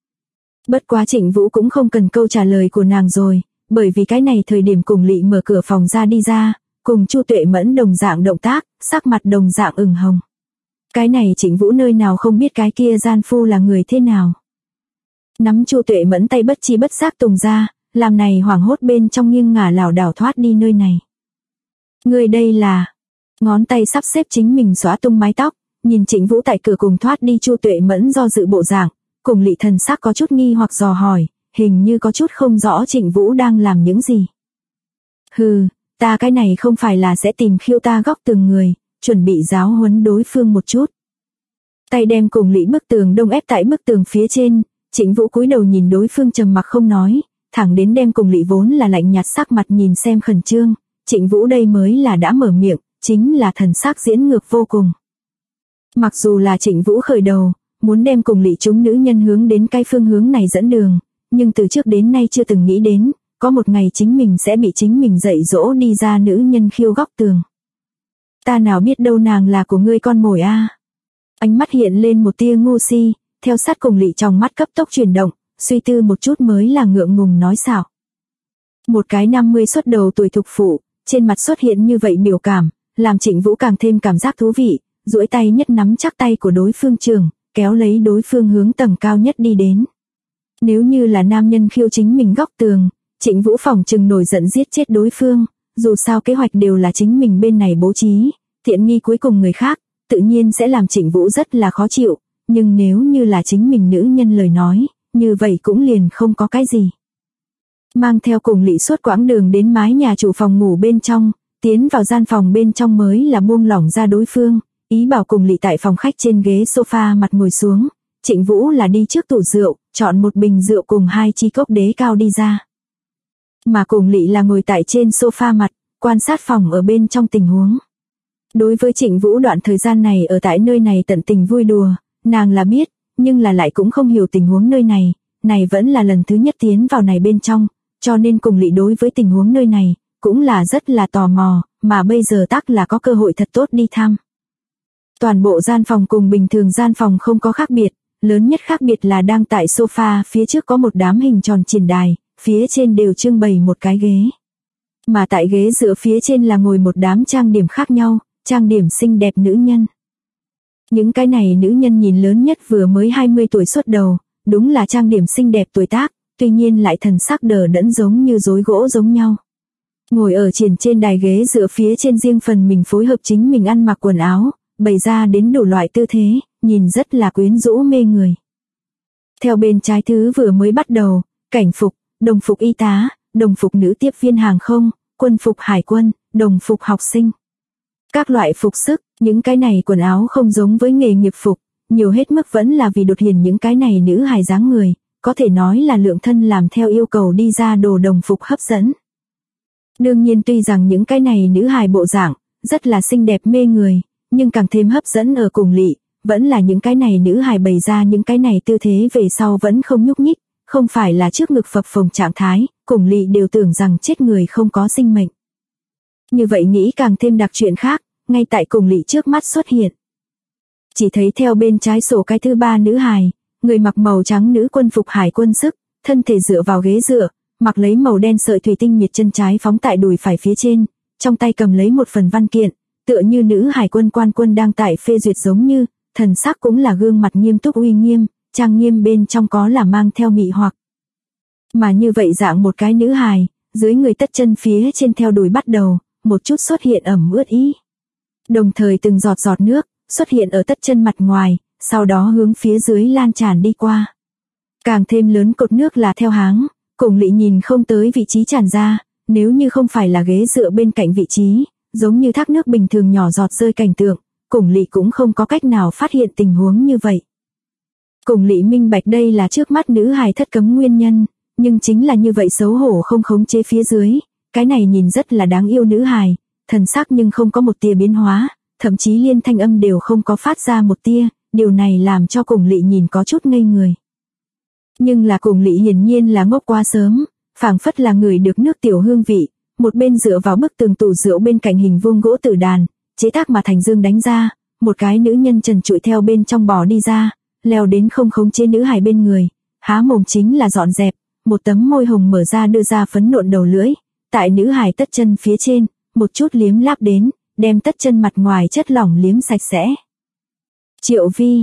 Bất quá Trịnh Vũ cũng không cần câu trả lời của nàng rồi, bởi vì cái này thời điểm cùng Lị mở cửa phòng ra đi ra, cùng Chu Tuệ Mẫn đồng dạng động tác, sắc mặt đồng dạng ửng hồng. Cái này Trịnh Vũ nơi nào không biết cái kia gian phu là người thế nào. Nắm Chu Tuệ Mẫn tay bất chi bất giác tùng ra, làm này hoảng hốt bên trong nghiêng ngả lảo đảo thoát đi nơi này. Người đây là... Ngón tay sắp xếp chính mình xóa tung mái tóc, nhìn Trịnh Vũ tại cửa cùng thoát đi Chu Tuệ Mẫn do dự bộ dạng, cùng Lị thần sắc có chút nghi hoặc dò hỏi, hình như có chút không rõ Trịnh Vũ đang làm những gì. Hừ, ta cái này không phải là sẽ tìm khiêu ta góc tường người, chuẩn bị giáo huấn đối phương một chút. Tay đem cùng Lị bức tường đông ép tại bức tường phía trên, Trịnh Vũ cúi đầu nhìn đối phương trầm mặc không nói, thẳng đến đem cùng Lị vốn là lạnh nhạt sắc mặt nhìn xem khẩn trương, Trịnh Vũ đây mới là đã mở miệng, chính là thần sắc diễn ngược vô cùng. Mặc dù là Trịnh Vũ khởi đầu, muốn đem cùng Lị chúng nữ nhân hướng đến cái phương hướng này dẫn đường, nhưng từ trước đến nay chưa từng nghĩ đến, có một ngày chính mình sẽ bị chính mình dạy dỗ đi ra nữ nhân khiêu góc tường. Ta nào biết đâu nàng là của ngươi con mồi a. Ánh mắt hiện lên một tia ngu si, theo sát cùng Lị trong mắt cấp tốc chuyển động, suy tư một chút mới là ngượng ngùng nói xảo. Một cái 50 xuất đầu tuổi thục phụ, trên mặt xuất hiện như vậy biểu cảm, làm Trịnh Vũ càng thêm cảm giác thú vị, duỗi tay nhất nắm chắc tay của đối phương trường, kéo lấy đối phương hướng tầng cao nhất đi đến. Nếu như là nam nhân khiêu chính mình góc tường, Trịnh Vũ phỏng chừng nổi giận giết chết đối phương, dù sao kế hoạch đều là chính mình bên này bố trí, tiện nghi cuối cùng người khác, tự nhiên sẽ làm Trịnh Vũ rất là khó chịu, nhưng nếu như là chính mình nữ nhân lời nói, như vậy cũng liền không có cái gì. Mang theo cùng Lị suốt quãng đường đến mái nhà chủ phòng ngủ bên trong, tiến vào gian phòng bên trong mới là buông lỏng ra đối phương, ý bảo cùng Lị tại phòng khách trên ghế sofa mặt ngồi xuống, Trịnh Vũ là đi trước tủ rượu, chọn một bình rượu cùng 2 chi cốc đế cao đi ra. Mà cùng Lị là ngồi tại trên sofa mặt, quan sát phòng ở bên trong tình huống. Đối với Trịnh Vũ đoạn thời gian này ở tại nơi này tận tình vui đùa, nàng là biết, nhưng là lại cũng không hiểu tình huống nơi này vẫn là lần thứ nhất tiến vào này bên trong, cho nên cùng Lị đối với tình huống nơi này, cũng là rất là tò mò, mà bây giờ tắc là có cơ hội thật tốt đi thăm. Toàn bộ gian phòng cùng bình thường gian phòng không có khác biệt, lớn nhất khác biệt là đang tại sofa phía trước có một đám hình tròn triển đài, phía trên đều trưng bày một cái ghế. Mà tại ghế dựa phía trên là ngồi một đám trang điểm khác nhau, trang điểm xinh đẹp nữ nhân. Những cái này nữ nhân nhìn lớn nhất vừa mới 20 tuổi xuất đầu, đúng là trang điểm xinh đẹp tuổi tác, tuy nhiên lại thần sắc đờ đẫn giống như rối gỗ giống nhau. Ngồi ở triển trên đài ghế dựa phía trên riêng phần mình phối hợp chính mình ăn mặc quần áo, bày ra đến đủ loại tư thế, nhìn rất là quyến rũ mê người. Theo bên trái thứ vừa mới bắt đầu, cảnh phục, đồng phục y tá, đồng phục nữ tiếp viên hàng không, quân phục hải quân, đồng phục học sinh. Các loại phục sức, những cái này quần áo không giống với nghề nghiệp phục, nhiều hết mức vẫn là vì đột hiện những cái này nữ hài dáng người, có thể nói là lượng thân làm theo yêu cầu đi ra đồ đồng phục hấp dẫn. Đương nhiên tuy rằng những cái này nữ hài bộ dạng, rất là xinh đẹp mê người, nhưng càng thêm hấp dẫn ở cùng Lị, vẫn là những cái này nữ hài bày ra những cái này tư thế về sau vẫn không nhúc nhích, không phải là trước ngực phập phồng trạng thái, cùng Lị đều tưởng rằng chết người không có sinh mệnh. Như vậy nghĩ càng thêm đặc chuyện khác, ngay tại cùng Lị trước mắt xuất hiện. Chỉ thấy theo bên trái sổ cái thứ ba nữ hài, người mặc màu trắng nữ quân phục hải quân sức, thân thể dựa vào ghế dựa, mặc lấy màu đen sợi thủy tinh miệt, chân trái phóng tại đùi phải phía trên, trong tay cầm lấy một phần văn kiện, tựa như nữ hải quân quan quân đang tại phê duyệt giống như, thần sắc cũng là gương mặt nghiêm túc uy nghiêm, trang nghiêm bên trong có là mang theo mị hoặc. Mà như vậy dạng một cái nữ hài, dưới người tất chân phía trên theo đùi bắt đầu, một chút xuất hiện ẩm ướt ý. Đồng thời từng giọt giọt nước, xuất hiện ở tất chân mặt ngoài, sau đó hướng phía dưới lan tràn đi qua. Càng thêm lớn cột nước là theo háng, Cùng Lị nhìn không tới vị trí tràn ra, nếu như không phải là ghế dựa bên cạnh vị trí, giống như thác nước bình thường nhỏ giọt rơi cảnh tượng, Cùng Lị cũng không có cách nào phát hiện tình huống như vậy. Cùng Lị minh bạch đây là trước mắt nữ hài thất cấm nguyên nhân, nhưng chính là như vậy xấu hổ không khống chế phía dưới, cái này nhìn rất là đáng yêu nữ hài, thần sắc nhưng không có một tia biến hóa, thậm chí liên thanh âm đều không có phát ra một tia, điều này làm cho Cùng Lị nhìn có chút ngây người. Nhưng là Cùng Lị hiển nhiên là ngốc quá sớm, phảng phất là người được nước tiểu hương vị, một bên dựa vào bức tường tủ rượu bên cạnh hình vuông gỗ tử đàn, chế tác mà thành dương đánh ra, một cái nữ nhân trần trụi theo bên trong bò đi ra, leo đến không khống chế nữ hài bên người, há mồm chính là dọn dẹp, một tấm môi hồng mở ra đưa ra phấn nộn đầu lưỡi, tại nữ hài tất chân phía trên, một chút liếm láp đến, đem tất chân mặt ngoài chất lỏng liếm sạch sẽ. Triệu Vi,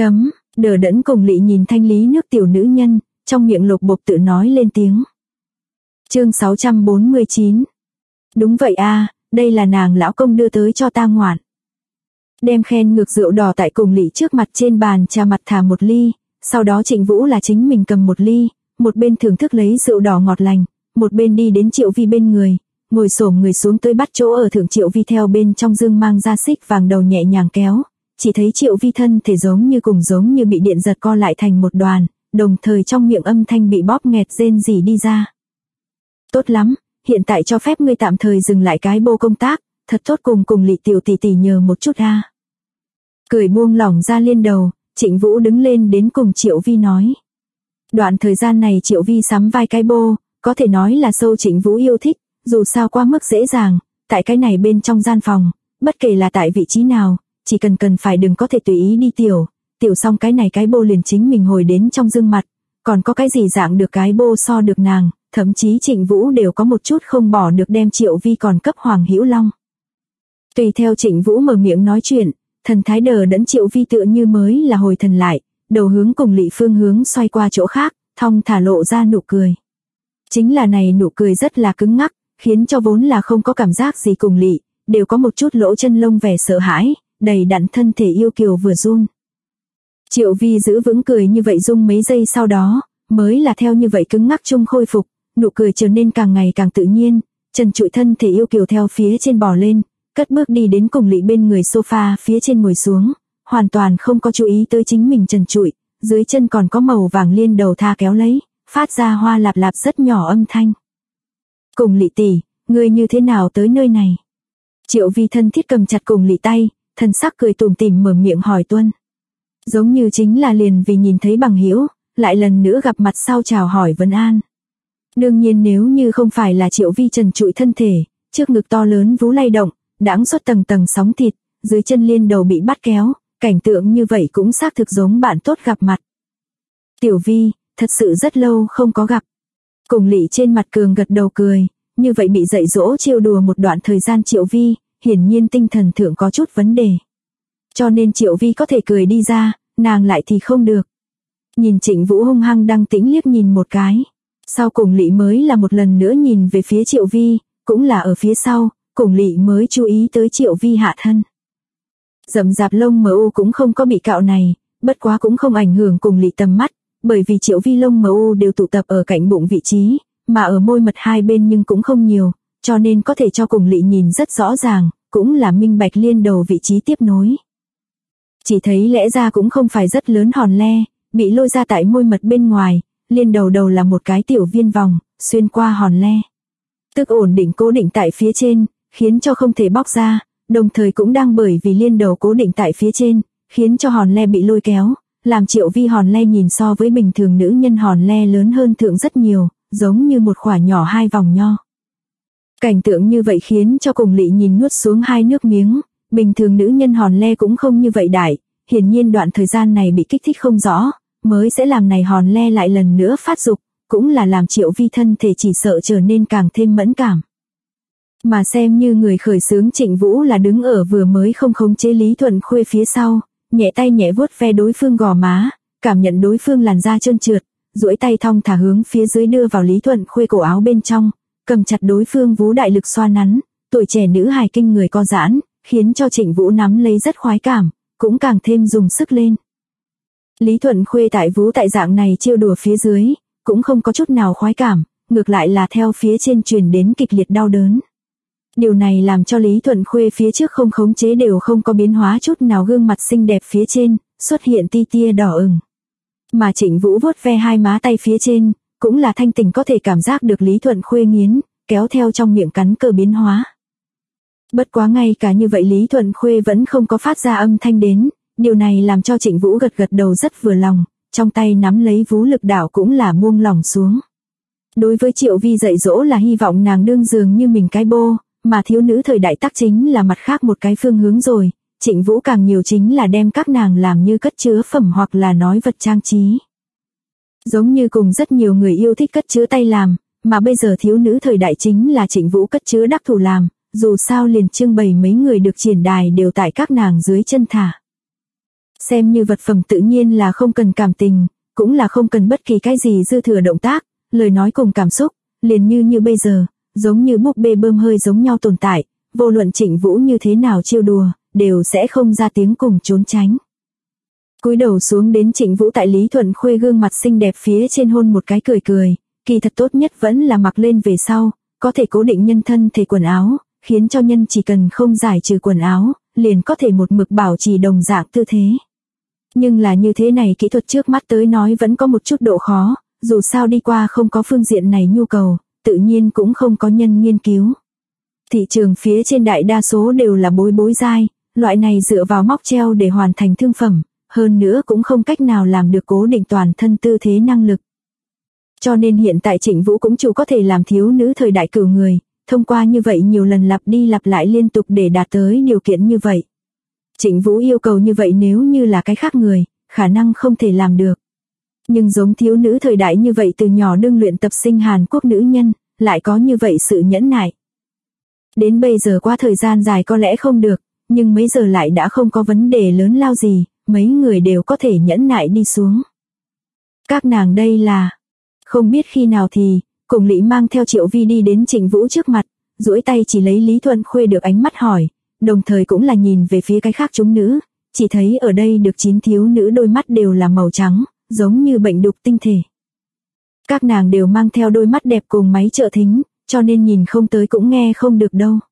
đờ đẫn Cùng Lị nhìn thanh lý nước tiểu nữ nhân, trong miệng lục bộp tự nói lên tiếng. Chương 649. Đúng vậy a, đây là nàng lão công đưa tới cho ta ngoạn. Đem khen ngược rượu đỏ tại Cùng Lị trước mặt trên bàn trà mặt thả một ly, sau đó Trịnh Vũ là chính mình cầm một ly, một bên thưởng thức lấy rượu đỏ ngọt lành, một bên đi đến Triệu Vi bên người, ngồi xổm người xuống tới bắt chỗ ở thượng. Triệu Vi theo bên trong dương mang ra xích vàng đầu nhẹ nhàng kéo, chỉ thấy Triệu Vi thân thể giống như bị điện giật co lại thành một đoàn, đồng thời trong miệng âm thanh bị bóp nghẹt rên rỉ đi ra. Tốt lắm, hiện tại cho phép ngươi tạm thời dừng lại cái bô công tác, thật tốt cùng Lị tiểu tỷ tỷ nhờ một chút a. Cười buông lỏng ra liên đầu, Trịnh Vũ đứng lên đến cùng Triệu Vi nói. Đoạn thời gian này Triệu Vi sắm vai cái bô, có thể nói là sâu Trịnh Vũ yêu thích, dù sao quá mức dễ dàng, tại cái này bên trong gian phòng, bất kể là tại vị trí nào, chỉ cần phải đừng có thể tùy ý đi tiểu xong cái này cái bô liền chính mình hồi đến trong dương mặt, còn có cái gì dạng được cái bô so được nàng, thậm chí Trịnh Vũ đều có một chút không bỏ được đem Triệu Vi còn cấp Hoàng Hữu Long. Tùy theo Trịnh Vũ mở miệng nói chuyện, thần thái đờ đẫn Triệu Vi tựa như mới là hồi thần lại, đầu hướng Cùng Lị phương hướng xoay qua chỗ khác, thong thả lộ ra nụ cười. Chính là này nụ cười rất là cứng ngắc, khiến cho vốn là không có cảm giác gì Cùng Lị, đều có một chút lỗ chân lông vẻ sợ hãi, đầy đặn thân thể yêu kiều vừa run. Triệu Vi giữ vững cười như vậy rung mấy giây sau đó, mới là theo như vậy cứng ngắc chung khôi phục, nụ cười trở nên càng ngày càng tự nhiên, trần trụi thân thể yêu kiều theo phía trên bò lên, cất bước đi đến Cùng Lị bên người sofa phía trên ngồi xuống, hoàn toàn không có chú ý tới chính mình trần trụi, dưới chân còn có màu vàng liên đầu tha kéo lấy, phát ra hoa lạp lạp rất nhỏ âm thanh. Cùng Lị tỷ, ngươi như thế nào tới nơi này? Triệu Vi thân thiết cầm chặt Cùng Lị tay, thân sắc cười tủm tỉm mở miệng hỏi tuân. Giống như chính là liền vì nhìn thấy bằng hữu, lại lần nữa gặp mặt sau chào hỏi vấn an. Đương nhiên nếu như không phải là Triệu Vi trần trụi thân thể, trước ngực to lớn vú lay động, đãng xuất tầng tầng sóng thịt, dưới chân liên đầu bị bắt kéo, cảnh tượng như vậy cũng xác thực giống bạn tốt gặp mặt. Tiểu Vi, thật sự rất lâu không có gặp. Cùng Lị trên mặt cường gật đầu cười, như vậy bị dạy dỗ trêu đùa một đoạn thời gian Triệu Vi, hiển nhiên tinh thần thượng có chút vấn đề. Cho nên Triệu Vi có thể cười đi ra, nàng lại thì không được. Nhìn Trịnh Vũ hung hăng đang tĩnh liếc nhìn một cái. Sau Cùng Lị mới là một lần nữa nhìn về phía Triệu Vi, cũng là ở phía sau, Cùng Lị mới chú ý tới Triệu Vi hạ thân. Rậm rạp lông mờ u cũng không có bị cạo này, bất quá cũng không ảnh hưởng Cùng Lị tầm mắt, bởi vì Triệu Vi lông mờ u đều tụ tập ở cạnh bụng vị trí, mà ở môi mật hai bên nhưng cũng không nhiều, cho nên có thể cho Cùng Lị nhìn rất rõ ràng, cũng là minh bạch liên đầu vị trí tiếp nối. Chỉ thấy lẽ ra cũng không phải rất lớn hòn le, bị lôi ra tại môi mật bên ngoài, liên đầu là một cái tiểu viên vòng, xuyên qua hòn le. Tức ổn định cố định tại phía trên, khiến cho không thể bóc ra, đồng thời cũng đang bởi vì liên đầu cố định tại phía trên, khiến cho hòn le bị lôi kéo, làm Triệu Vi hòn le nhìn so với bình thường nữ nhân hòn le lớn hơn thượng rất nhiều, giống như một quả nhỏ hai vòng nho. Cảnh tượng như vậy khiến cho Cùng Lị nhìn nuốt xuống hai nước miếng, bình thường nữ nhân hòn le cũng không như vậy đại, hiển nhiên đoạn thời gian này bị kích thích không rõ, mới sẽ làm này hòn le lại lần nữa phát dục, cũng là làm Triệu Vi thân thể chỉ sợ trở nên càng thêm mẫn cảm. Mà xem như người khởi xướng Trịnh Vũ là đứng ở vừa mới không khống chế Lý Thuận Khuê phía sau, nhẹ tay nhẹ vuốt ve đối phương gò má, cảm nhận đối phương làn da trơn trượt, duỗi tay thong thả hướng phía dưới đưa vào Lý Thuận Khuê cổ áo bên trong, cầm chặt đối phương vú đại lực xoa nắn, tuổi trẻ nữ hài kinh người co giãn, khiến cho Trịnh Vũ nắm lấy rất khoái cảm, cũng càng thêm dùng sức lên. Lý Thuận Khuê tại vú tại dạng này trêu đùa phía dưới, cũng không có chút nào khoái cảm, ngược lại là theo phía trên truyền đến kịch liệt đau đớn. Điều này làm cho Lý Thuận Khuê phía trước không khống chế đều không có biến hóa chút nào, gương mặt xinh đẹp phía trên xuất hiện tia đỏ ửng. Mà Trịnh Vũ vuốt ve hai má tay phía trên, cũng là thanh tỉnh có thể cảm giác được Lý Thuận Khuê nghiến, kéo theo trong miệng cắn cơ biến hóa. Bất quá ngay cả như vậy Lý Thuận Khuê vẫn không có phát ra âm thanh đến, điều này làm cho Trịnh Vũ gật đầu rất vừa lòng, trong tay nắm lấy vú lực đạo cũng là buông lỏng xuống. Đối với Triệu Vi dạy dỗ là hy vọng nàng đương dường như mình cái bô, mà thiếu nữ thời đại tác chính là mặt khác một cái phương hướng rồi, Trịnh Vũ càng nhiều chính là đem các nàng làm như cất chứa phẩm hoặc là nói vật trang trí. Giống như cùng rất nhiều người yêu thích cất chứa tay làm, mà bây giờ thiếu nữ thời đại chính là Trịnh Vũ cất chứa đắc thủ làm, dù sao liền trưng bày mấy người được triển đài đều tại các nàng dưới chân thả. Xem như vật phẩm tự nhiên là không cần cảm tình, cũng là không cần bất kỳ cái gì dư thừa động tác, lời nói cùng cảm xúc, liền như bây giờ, giống như búp bê bơm hơi giống nhau tồn tại, vô luận Trịnh Vũ như thế nào trêu đùa, đều sẽ không ra tiếng cùng trốn tránh. Cúi đầu xuống đến Trịnh Vũ tại Lý Thuận Khuê gương mặt xinh đẹp phía trên hôn một cái cười, kỳ thật tốt nhất vẫn là mặc lên về sau, có thể cố định nhân thân thể quần áo, khiến cho nhân chỉ cần không giải trừ quần áo, liền có thể một mực bảo trì đồng dạng tư thế. Nhưng là như thế này kỹ thuật trước mắt tới nói vẫn có một chút độ khó, dù sao đi qua không có phương diện này nhu cầu, tự nhiên cũng không có nhân nghiên cứu. Thị trường phía trên đại đa số đều là bối dai, loại này dựa vào móc treo để hoàn thành thương phẩm, hơn nữa cũng không cách nào làm được cố định toàn thân tư thế năng lực. Cho nên hiện tại Trịnh Vũ cũng chủ có thể làm thiếu nữ thời đại cửu người, thông qua như vậy nhiều lần lặp đi lặp lại liên tục để đạt tới điều kiện như vậy. Trịnh Vũ yêu cầu như vậy nếu như là cái khác người, khả năng không thể làm được. Nhưng giống thiếu nữ thời đại như vậy từ nhỏ đương luyện tập sinh Hàn Quốc nữ nhân, lại có như vậy sự nhẫn nại. Đến bây giờ qua thời gian dài có lẽ không được, nhưng mấy giờ lại đã không có vấn đề lớn lao gì, mấy người đều có thể nhẫn nại đi xuống. Các nàng đây là, không biết khi nào thì, cùng Lý mang theo Triệu Vi đi đến Trịnh Vũ trước mặt, duỗi tay chỉ lấy Lý Thuận Khuê được ánh mắt hỏi, đồng thời cũng là nhìn về phía cái khác chúng nữ, chỉ thấy ở đây được 9 thiếu nữ đôi mắt đều là màu trắng, giống như bệnh đục tinh thể. Các nàng đều mang theo đôi mắt đẹp cùng máy trợ thính, cho nên nhìn không tới cũng nghe không được đâu.